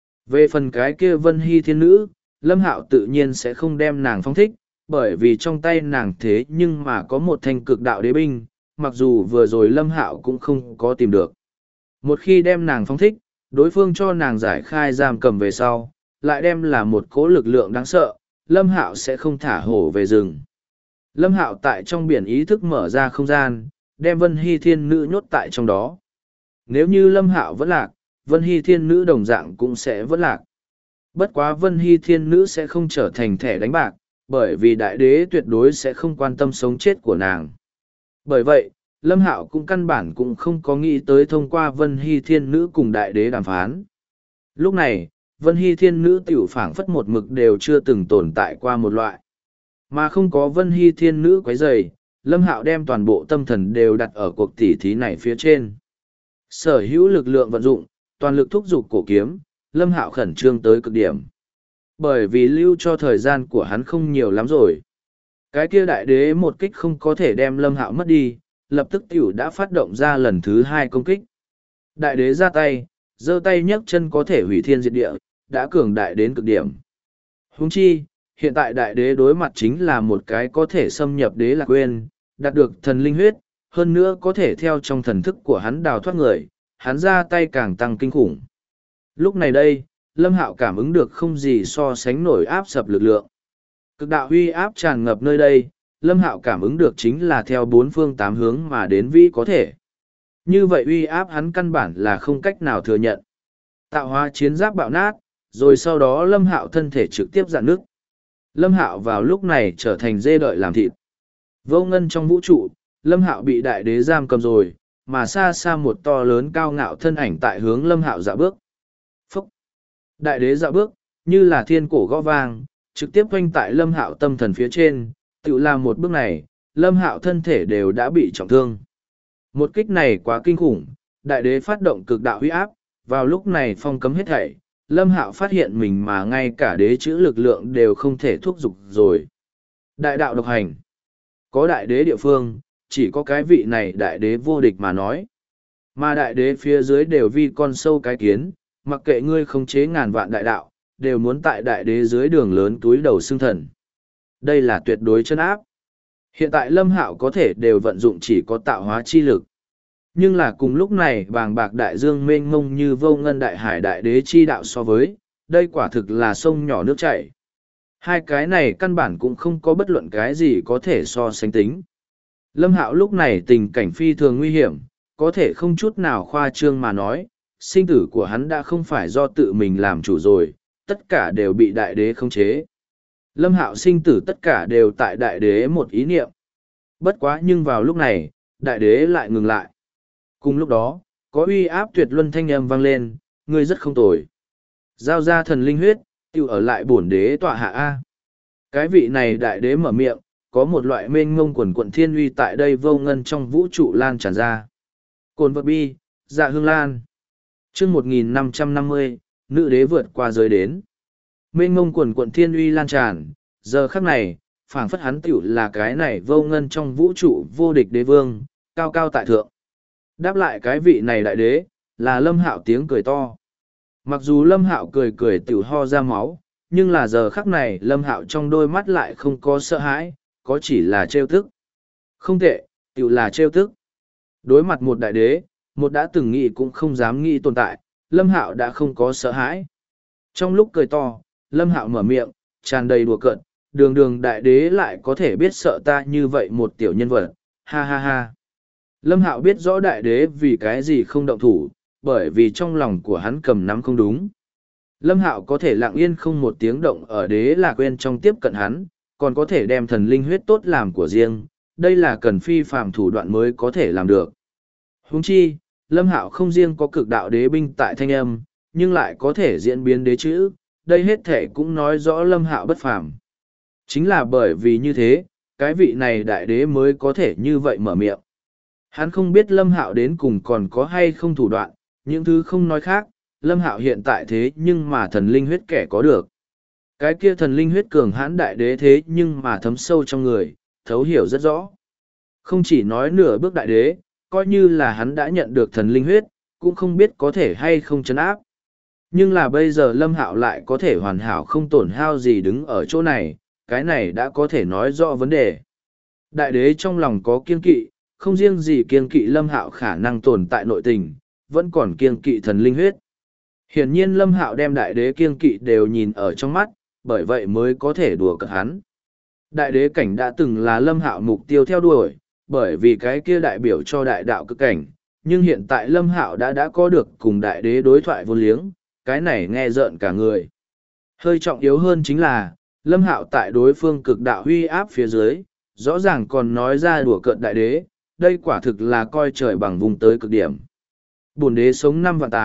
Về phần cái kia Vân Hy Thiên Nữ, Lâm Hạo tự nhiên sẽ không đem nàng phóng thích, bởi vì trong tay nàng thế nhưng mà có một thanh cực đạo đế binh, mặc dù vừa rồi Lâm Hạo cũng không có tìm được. Một khi đem nàng phóng thích, đối phương cho nàng giải khai giam cầm về sau, lại đem là một cỗ lực lượng đáng sợ, Lâm Hạo sẽ không thả hổ về rừng. Lâm Hạo tại trong biển ý thức mở ra không gian, đem Vân Hy Thiên Nữ nhốt tại trong đó. Nếu như Lâm Hạo vẫn lạc, Vân Hy Thiên Nữ đồng dạng cũng sẽ vẫn lạc. Bất quá Vân Hy Thiên Nữ sẽ không trở thành thẻ đánh bạc, bởi vì đại đế tuyệt đối sẽ không quan tâm sống chết của nàng. Bởi vậy, Lâm Hạo cũng căn bản cũng không có nghĩ tới thông qua Vân Hy Thiên Nữ cùng đại đế đàm phán. Lúc này, Vân Hy Thiên Nữ tiểu phảng phất một mực đều chưa từng tồn tại qua một loại. Mà không có Vân Hy Thiên Nữ quấy rầy, Lâm Hạo đem toàn bộ tâm thần đều đặt ở cuộc tỉ thí này phía trên. Sở hữu lực lượng vận dụng, toàn lực thúc giục cổ kiếm, Lâm Hạo khẩn trương tới cực điểm. Bởi vì lưu cho thời gian của hắn không nhiều lắm rồi. Cái kia đại đế một kích không có thể đem Lâm Hạo mất đi, lập tức tiểu đã phát động ra lần thứ hai công kích. Đại đế ra tay, giơ tay nhấc chân có thể hủy thiên diệt địa, đã cường đại đến cực điểm. Huống chi, hiện tại đại đế đối mặt chính là một cái có thể xâm nhập đế lạc quên, đạt được thần linh huyết, hơn nữa có thể theo trong thần thức của hắn đào thoát người, hắn ra tay càng tăng kinh khủng. Lúc này đây, Lâm Hạo cảm ứng được không gì so sánh nổi áp sập lực lượng. Cực đạo huy áp tràn ngập nơi đây, Lâm Hạo cảm ứng được chính là theo bốn phương tám hướng mà đến vĩ có thể. Như vậy uy áp hắn căn bản là không cách nào thừa nhận. Tạo hóa chiến giáp bạo nát, rồi sau đó Lâm Hạo thân thể trực tiếp rạn nứt. Lâm Hạo vào lúc này trở thành dê đợi làm thịt. Vô ngân trong vũ trụ, Lâm Hạo bị đại đế giam cầm rồi, mà xa xa một to lớn cao ngạo thân ảnh tại hướng Lâm Hạo dạo bước. Phúc! Đại đế dạo bước, như là thiên cổ gõ vang, trực tiếp quanh tại Lâm Hạo tâm thần phía trên, tự làm một bước này, Lâm Hạo thân thể đều đã bị trọng thương. Một kích này quá kinh khủng, đại đế phát động cực đạo huy áp, vào lúc này phong cấm hết thảy, Lâm Hạo phát hiện mình mà ngay cả đế chữ lực lượng đều không thể thúc giục rồi. Đại đạo độc hành. Có đại đế địa phương, chỉ có cái vị này đại đế vô địch mà nói. Mà đại đế phía dưới đều vi con sâu cái kiến, mặc kệ ngươi khống chế ngàn vạn đại đạo, đều muốn tại đại đế dưới đường lớn túi đầu xương thần. Đây là tuyệt đối chân áp. Hiện tại Lâm Hạo có thể đều vận dụng chỉ có tạo hóa chi lực. Nhưng là cùng lúc này bàng bạc đại dương mênh mông như vô ngân đại hải đại đế chi đạo so với, đây quả thực là sông nhỏ nước chảy. Hai cái này căn bản cũng không có bất luận cái gì có thể so sánh tính. Lâm Hạo lúc này tình cảnh phi thường nguy hiểm, có thể không chút nào khoa trương mà nói, sinh tử của hắn đã không phải do tự mình làm chủ rồi, tất cả đều bị đại đế khống chế. Lâm Hạo sinh tử tất cả đều tại đại đế một ý niệm. Bất quá nhưng vào lúc này, đại đế lại ngừng lại. Cùng lúc đó, có uy áp tuyệt luân thanh âm vang lên, ngươi rất không tồi. Giao ra thần linh huyết, tiêu ở lại bổn đế tọa hạ A. Cái vị này đại đế mở miệng, có một loại mênh ngông quần quận thiên uy tại đây vô ngân trong vũ trụ lan tràn ra. Cồn vật bi, dạ hương lan. chương 1550, nữ đế vượt qua giới đến. Mênh ngông quần quận thiên uy lan tràn, giờ khắc này, phảng phất hắn tiểu là cái này vô ngân trong vũ trụ vô địch đế vương, cao cao tại thượng. Đáp lại cái vị này đại đế, là Lâm Hạo tiếng cười to. Mặc dù Lâm Hạo cười cười tiểu ho ra máu, nhưng là giờ khắc này Lâm Hạo trong đôi mắt lại không có sợ hãi, có chỉ là trêu tức. Không tệ, tiểu là trêu tức. Đối mặt một đại đế, một đã từng nghĩ cũng không dám nghĩ tồn tại, Lâm Hạo đã không có sợ hãi. Trong lúc cười to, Lâm Hạo mở miệng, tràn đầy đùa cợt, đường đường đại đế lại có thể biết sợ ta như vậy một tiểu nhân vật, ha ha ha. Lâm Hạo biết rõ đại đế vì cái gì không động thủ, bởi vì trong lòng của hắn cầm nắm không đúng. Lâm Hạo có thể lặng yên không một tiếng động ở đế là quên trong tiếp cận hắn, còn có thể đem thần linh huyết tốt làm của riêng, đây là cần phi phàm thủ đoạn mới có thể làm được. Huống chi, Lâm Hạo không riêng có cực đạo đế binh tại thanh âm, nhưng lại có thể diễn biến đế chữ, đây hết thể cũng nói rõ Lâm Hạo bất phàm. Chính là bởi vì như thế, cái vị này đại đế mới có thể như vậy mở miệng. Hắn không biết Lâm Hạo đến cùng còn có hay không thủ đoạn, những thứ không nói khác, Lâm Hạo hiện tại thế nhưng mà thần linh huyết kẻ có được. Cái kia thần linh huyết cường hãn đại đế thế nhưng mà thấm sâu trong người, thấu hiểu rất rõ. Không chỉ nói nửa bước đại đế, coi như là hắn đã nhận được thần linh huyết, cũng không biết có thể hay không chấn áp. Nhưng là bây giờ Lâm Hạo lại có thể hoàn hảo không tổn hao gì đứng ở chỗ này, cái này đã có thể nói rõ vấn đề. Đại đế trong lòng có kiên kỵ, không riêng gì kiên kỵ Lâm Hạo khả năng tồn tại nội tình, vẫn còn kiên kỵ thần linh huyết. Hiển nhiên Lâm Hạo đem đại đế kiên kỵ đều nhìn ở trong mắt, bởi vậy mới có thể đùa cợt hắn. Đại đế cảnh đã từng là Lâm Hạo mục tiêu theo đuổi, bởi vì cái kia đại biểu cho đại đạo cực cảnh, nhưng hiện tại Lâm Hạo đã có được cùng đại đế đối thoại vô liếng, cái này nghe rợn cả người. Hơi trọng yếu hơn chính là, Lâm Hạo tại đối phương cực đạo huy áp phía dưới, rõ ràng còn nói ra đùa cợt đại đế, đây quả thực là coi trời bằng vùng tới cực điểm. Bổn đế sống năm vạn tái,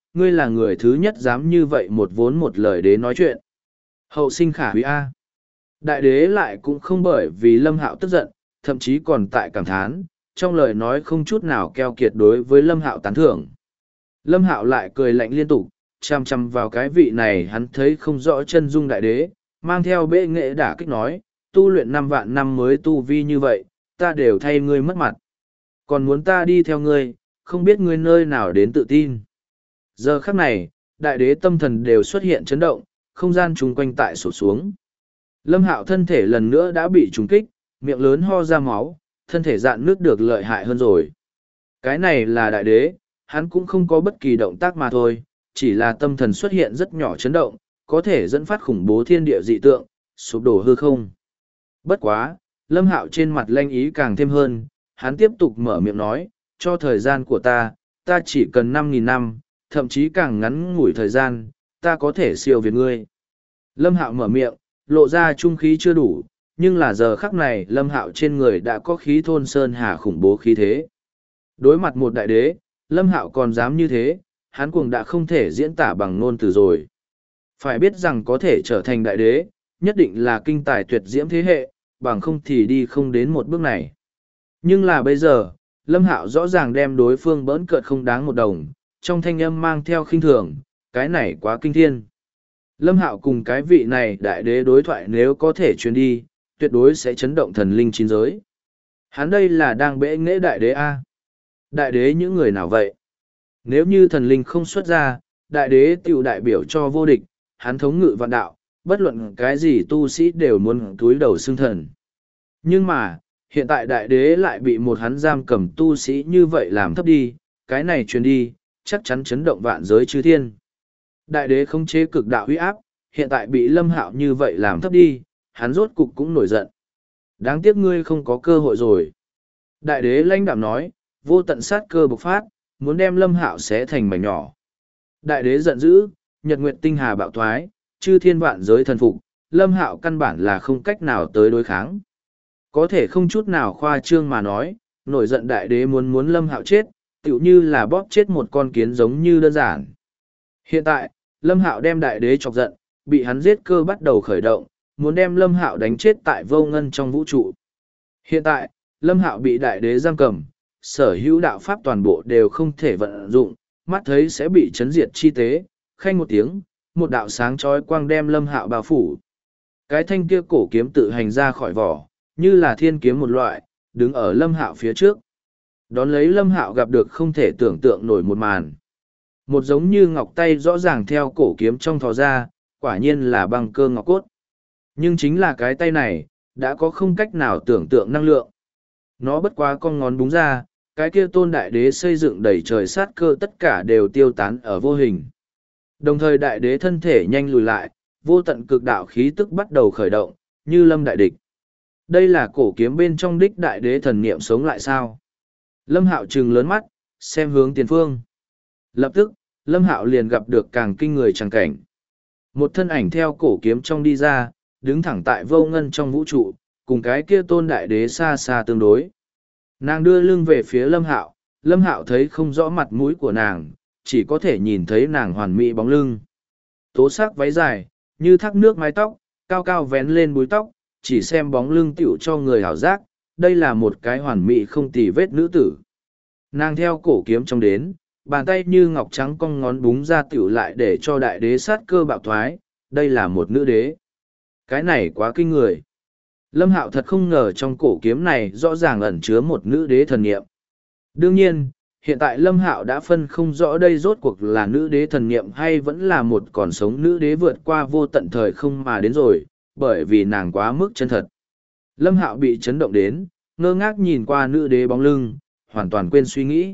ngươi là người thứ nhất dám như vậy một vốn một lời đế nói chuyện. Hậu sinh khả hủy A. Đại đế lại cũng không bởi vì Lâm Hạo tức giận, thậm chí còn tại cảm thán, trong lời nói không chút nào keo kiệt đối với Lâm Hạo tán thưởng. Lâm Hạo lại cười lạnh liên tục, chăm chăm vào cái vị này hắn thấy không rõ chân dung đại đế, mang theo bệ nghệ đả kích nói, tu luyện 5 vạn năm mới tu vi như vậy, ta đều thay ngươi mất mặt. Còn muốn ta đi theo ngươi, không biết ngươi nơi nào đến tự tin. Giờ khắc này, đại đế tâm thần đều xuất hiện chấn động, không gian chung quanh tại sổ xuống. Lâm Hạo thân thể lần nữa đã bị trúng kích, miệng lớn ho ra máu, thân thể dạn nước được lợi hại hơn rồi. Cái này là đại đế, hắn cũng không có bất kỳ động tác mà thôi, chỉ là tâm thần xuất hiện rất nhỏ chấn động, có thể dẫn phát khủng bố thiên địa dị tượng, sụp đổ hư không. Bất quá, Lâm Hạo trên mặt lanh ý càng thêm hơn, hắn tiếp tục mở miệng nói, cho thời gian của ta chỉ cần 5.000 năm, thậm chí càng ngắn ngủi thời gian, ta có thể siêu việt ngươi. Lâm Hạo mở miệng, lộ ra trung khí chưa đủ, nhưng là giờ khắc này Lâm Hạo trên người đã có khí thôn sơn hà khủng bố khí thế. Đối mặt một đại đế, Lâm Hạo còn dám như thế, hắn cuồng đã không thể diễn tả bằng ngôn từ rồi. Phải biết rằng có thể trở thành đại đế, nhất định là kinh tài tuyệt diễm thế hệ, bằng không thì đi không đến một bước này. Nhưng là bây giờ, Lâm Hạo rõ ràng đem đối phương bỡn cợt không đáng một đồng, trong thanh âm mang theo khinh thường, cái này quá kinh thiên. Lâm Hạo cùng cái vị này đại đế đối thoại nếu có thể truyền đi, tuyệt đối sẽ chấn động thần linh chín giới. Hắn đây là đang bẽ nghệ đại đế A. Đại đế những người nào vậy? Nếu như thần linh không xuất ra, đại đế tiểu đại biểu cho vô địch, hắn thống ngự vạn đạo, bất luận cái gì tu sĩ đều muốn túi đầu xưng thần. Nhưng mà, hiện tại đại đế lại bị một hắn giam cầm tu sĩ như vậy làm thấp đi, cái này truyền đi, chắc chắn chấn động vạn giới chư thiên. Đại đế không chế cực đạo huy áp, hiện tại bị Lâm Hạo như vậy làm thấp đi, hắn rốt cục cũng nổi giận. Đáng tiếc ngươi không có cơ hội rồi. Đại đế lãnh đạm nói, vô tận sát cơ bộc phát, muốn đem Lâm Hạo xé thành mảnh nhỏ. Đại đế giận dữ, nhật nguyệt tinh hà bạo thoái, chư thiên vạn giới thần phục, Lâm Hạo căn bản là không cách nào tới đối kháng. Có thể không chút nào khoa trương mà nói, nổi giận đại đế muốn Lâm Hạo chết, tựu như là bóp chết một con kiến giống như đơn giản. Hiện tại, Lâm Hạo đem đại đế chọc giận, bị hắn giết cơ bắt đầu khởi động, muốn đem Lâm Hạo đánh chết tại vô ngân trong vũ trụ. Hiện tại, Lâm Hạo bị đại đế giam cầm, sở hữu đạo pháp toàn bộ đều không thể vận dụng, mắt thấy sẽ bị chấn diệt chi tế, khanh một tiếng, một đạo sáng chói quang đem Lâm Hạo bao phủ. Cái thanh kia cổ kiếm tự hành ra khỏi vỏ, như là thiên kiếm một loại, đứng ở Lâm Hạo phía trước. Đón lấy Lâm Hạo gặp được không thể tưởng tượng nổi một màn. Một giống như ngọc tay rõ ràng theo cổ kiếm trong thò ra, quả nhiên là băng cơ ngọc cốt. Nhưng chính là cái tay này, đã có không cách nào tưởng tượng năng lượng. Nó bất quá con ngón búng ra, cái kia tôn đại đế xây dựng đầy trời sát cơ tất cả đều tiêu tán ở vô hình. Đồng thời đại đế thân thể nhanh lùi lại, vô tận cực đạo khí tức bắt đầu khởi động, như lâm đại địch. Đây là cổ kiếm bên trong đích đại đế thần niệm sống lại sao? Lâm Hạo trừng lớn mắt, xem hướng tiền phương. Lập tức, Lâm Hạo liền gặp được càng kinh người chẳng cảnh. Một thân ảnh theo cổ kiếm trong đi ra, đứng thẳng tại vô ngân trong vũ trụ, cùng cái kia tôn đại đế xa xa tương đối. Nàng đưa lưng về phía Lâm Hạo thấy không rõ mặt mũi của nàng, chỉ có thể nhìn thấy nàng hoàn mỹ bóng lưng. Tố sắc váy dài, như thác nước mái tóc, cao cao vén lên búi tóc, chỉ xem bóng lưng tiểu cho người hảo giác, đây là một cái hoàn mỹ không tì vết nữ tử. Nàng theo cổ kiếm trong đến, bàn tay như ngọc trắng cong ngón búng ra tiểu lại để cho đại đế sát cơ bạo thoái, đây là một nữ đế. Cái này quá kinh người. Lâm Hạo thật không ngờ trong cổ kiếm này rõ ràng ẩn chứa một nữ đế thần niệm. Đương nhiên, hiện tại Lâm Hạo đã phân không rõ đây rốt cuộc là nữ đế thần niệm hay vẫn là một còn sống nữ đế vượt qua vô tận thời không mà đến rồi, bởi vì nàng quá mức chân thật. Lâm Hạo bị chấn động đến, ngơ ngác nhìn qua nữ đế bóng lưng, hoàn toàn quên suy nghĩ.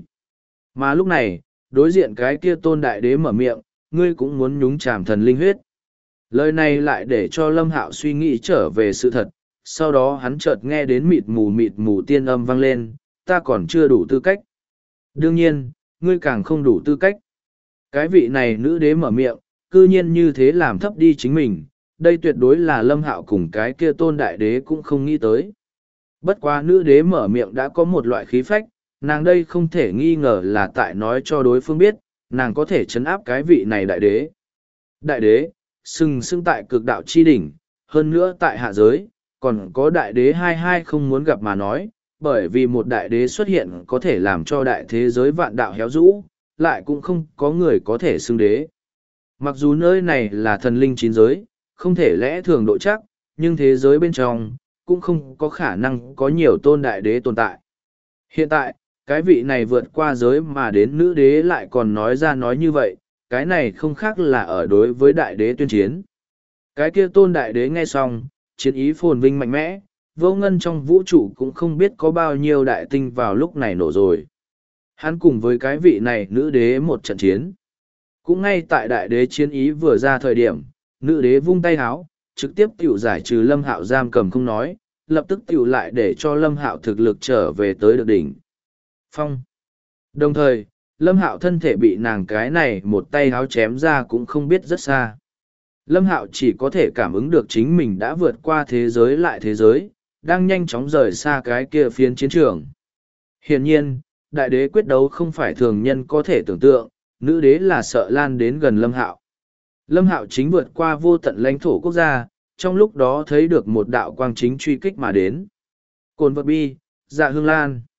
Mà lúc này, đối diện cái kia tôn đại đế mở miệng, ngươi cũng muốn nhúng chàm thần linh huyết. Lời này lại để cho Lâm Hạo suy nghĩ trở về sự thật, sau đó hắn chợt nghe đến mịt mù tiên âm vang lên, ta còn chưa đủ tư cách. Đương nhiên, ngươi càng không đủ tư cách. Cái vị này nữ đế mở miệng, cư nhiên như thế làm thấp đi chính mình, đây tuyệt đối là Lâm Hạo cùng cái kia tôn đại đế cũng không nghĩ tới. Bất quá nữ đế mở miệng đã có một loại khí phách, nàng đây không thể nghi ngờ là tại nói cho đối phương biết, nàng có thể chấn áp cái vị này đại đế. Đại đế, sừng sững tại cực đạo chi đỉnh, hơn nữa tại hạ giới, còn có đại đế hai không muốn gặp mà nói, bởi vì một đại đế xuất hiện có thể làm cho đại thế giới vạn đạo héo rũ, lại cũng không có người có thể xưng đế. Mặc dù nơi này là thần linh chín giới, không thể lẽ thường độ chắc, nhưng thế giới bên trong, cũng không có khả năng có nhiều tôn đại đế tồn tại. Hiện tại, cái vị này vượt qua giới mà đến nữ đế lại còn nói ra nói như vậy, cái này không khác là ở đối với đại đế tuyên chiến. Cái kia tôn đại đế nghe xong, chiến ý phồn vinh mạnh mẽ, vô ngân trong vũ trụ cũng không biết có bao nhiêu đại tinh vào lúc này nổ rồi. Hắn cùng với cái vị này nữ đế một trận chiến. Cũng ngay tại đại đế chiến ý vừa ra thời điểm, nữ đế vung tay háo, trực tiếp tiểu giải trừ Lâm Hạo giam cầm không nói, lập tức tiểu lại để cho Lâm Hạo thực lực trở về tới được đỉnh phong. Đồng thời, Lâm Hạo thân thể bị nàng cái này một tay háo chém ra cũng không biết rất xa. Lâm Hạo chỉ có thể cảm ứng được chính mình đã vượt qua thế giới lại thế giới, đang nhanh chóng rời xa cái kia phiến chiến trường. Hiển nhiên, đại đế quyết đấu không phải thường nhân có thể tưởng tượng, nữ đế là sợ lan đến gần Lâm Hạo. Lâm Hạo chính vượt qua vô tận lãnh thổ quốc gia, trong lúc đó thấy được một đạo quang chính truy kích mà đến. Cồn vật bi, Dạ Hương Lan.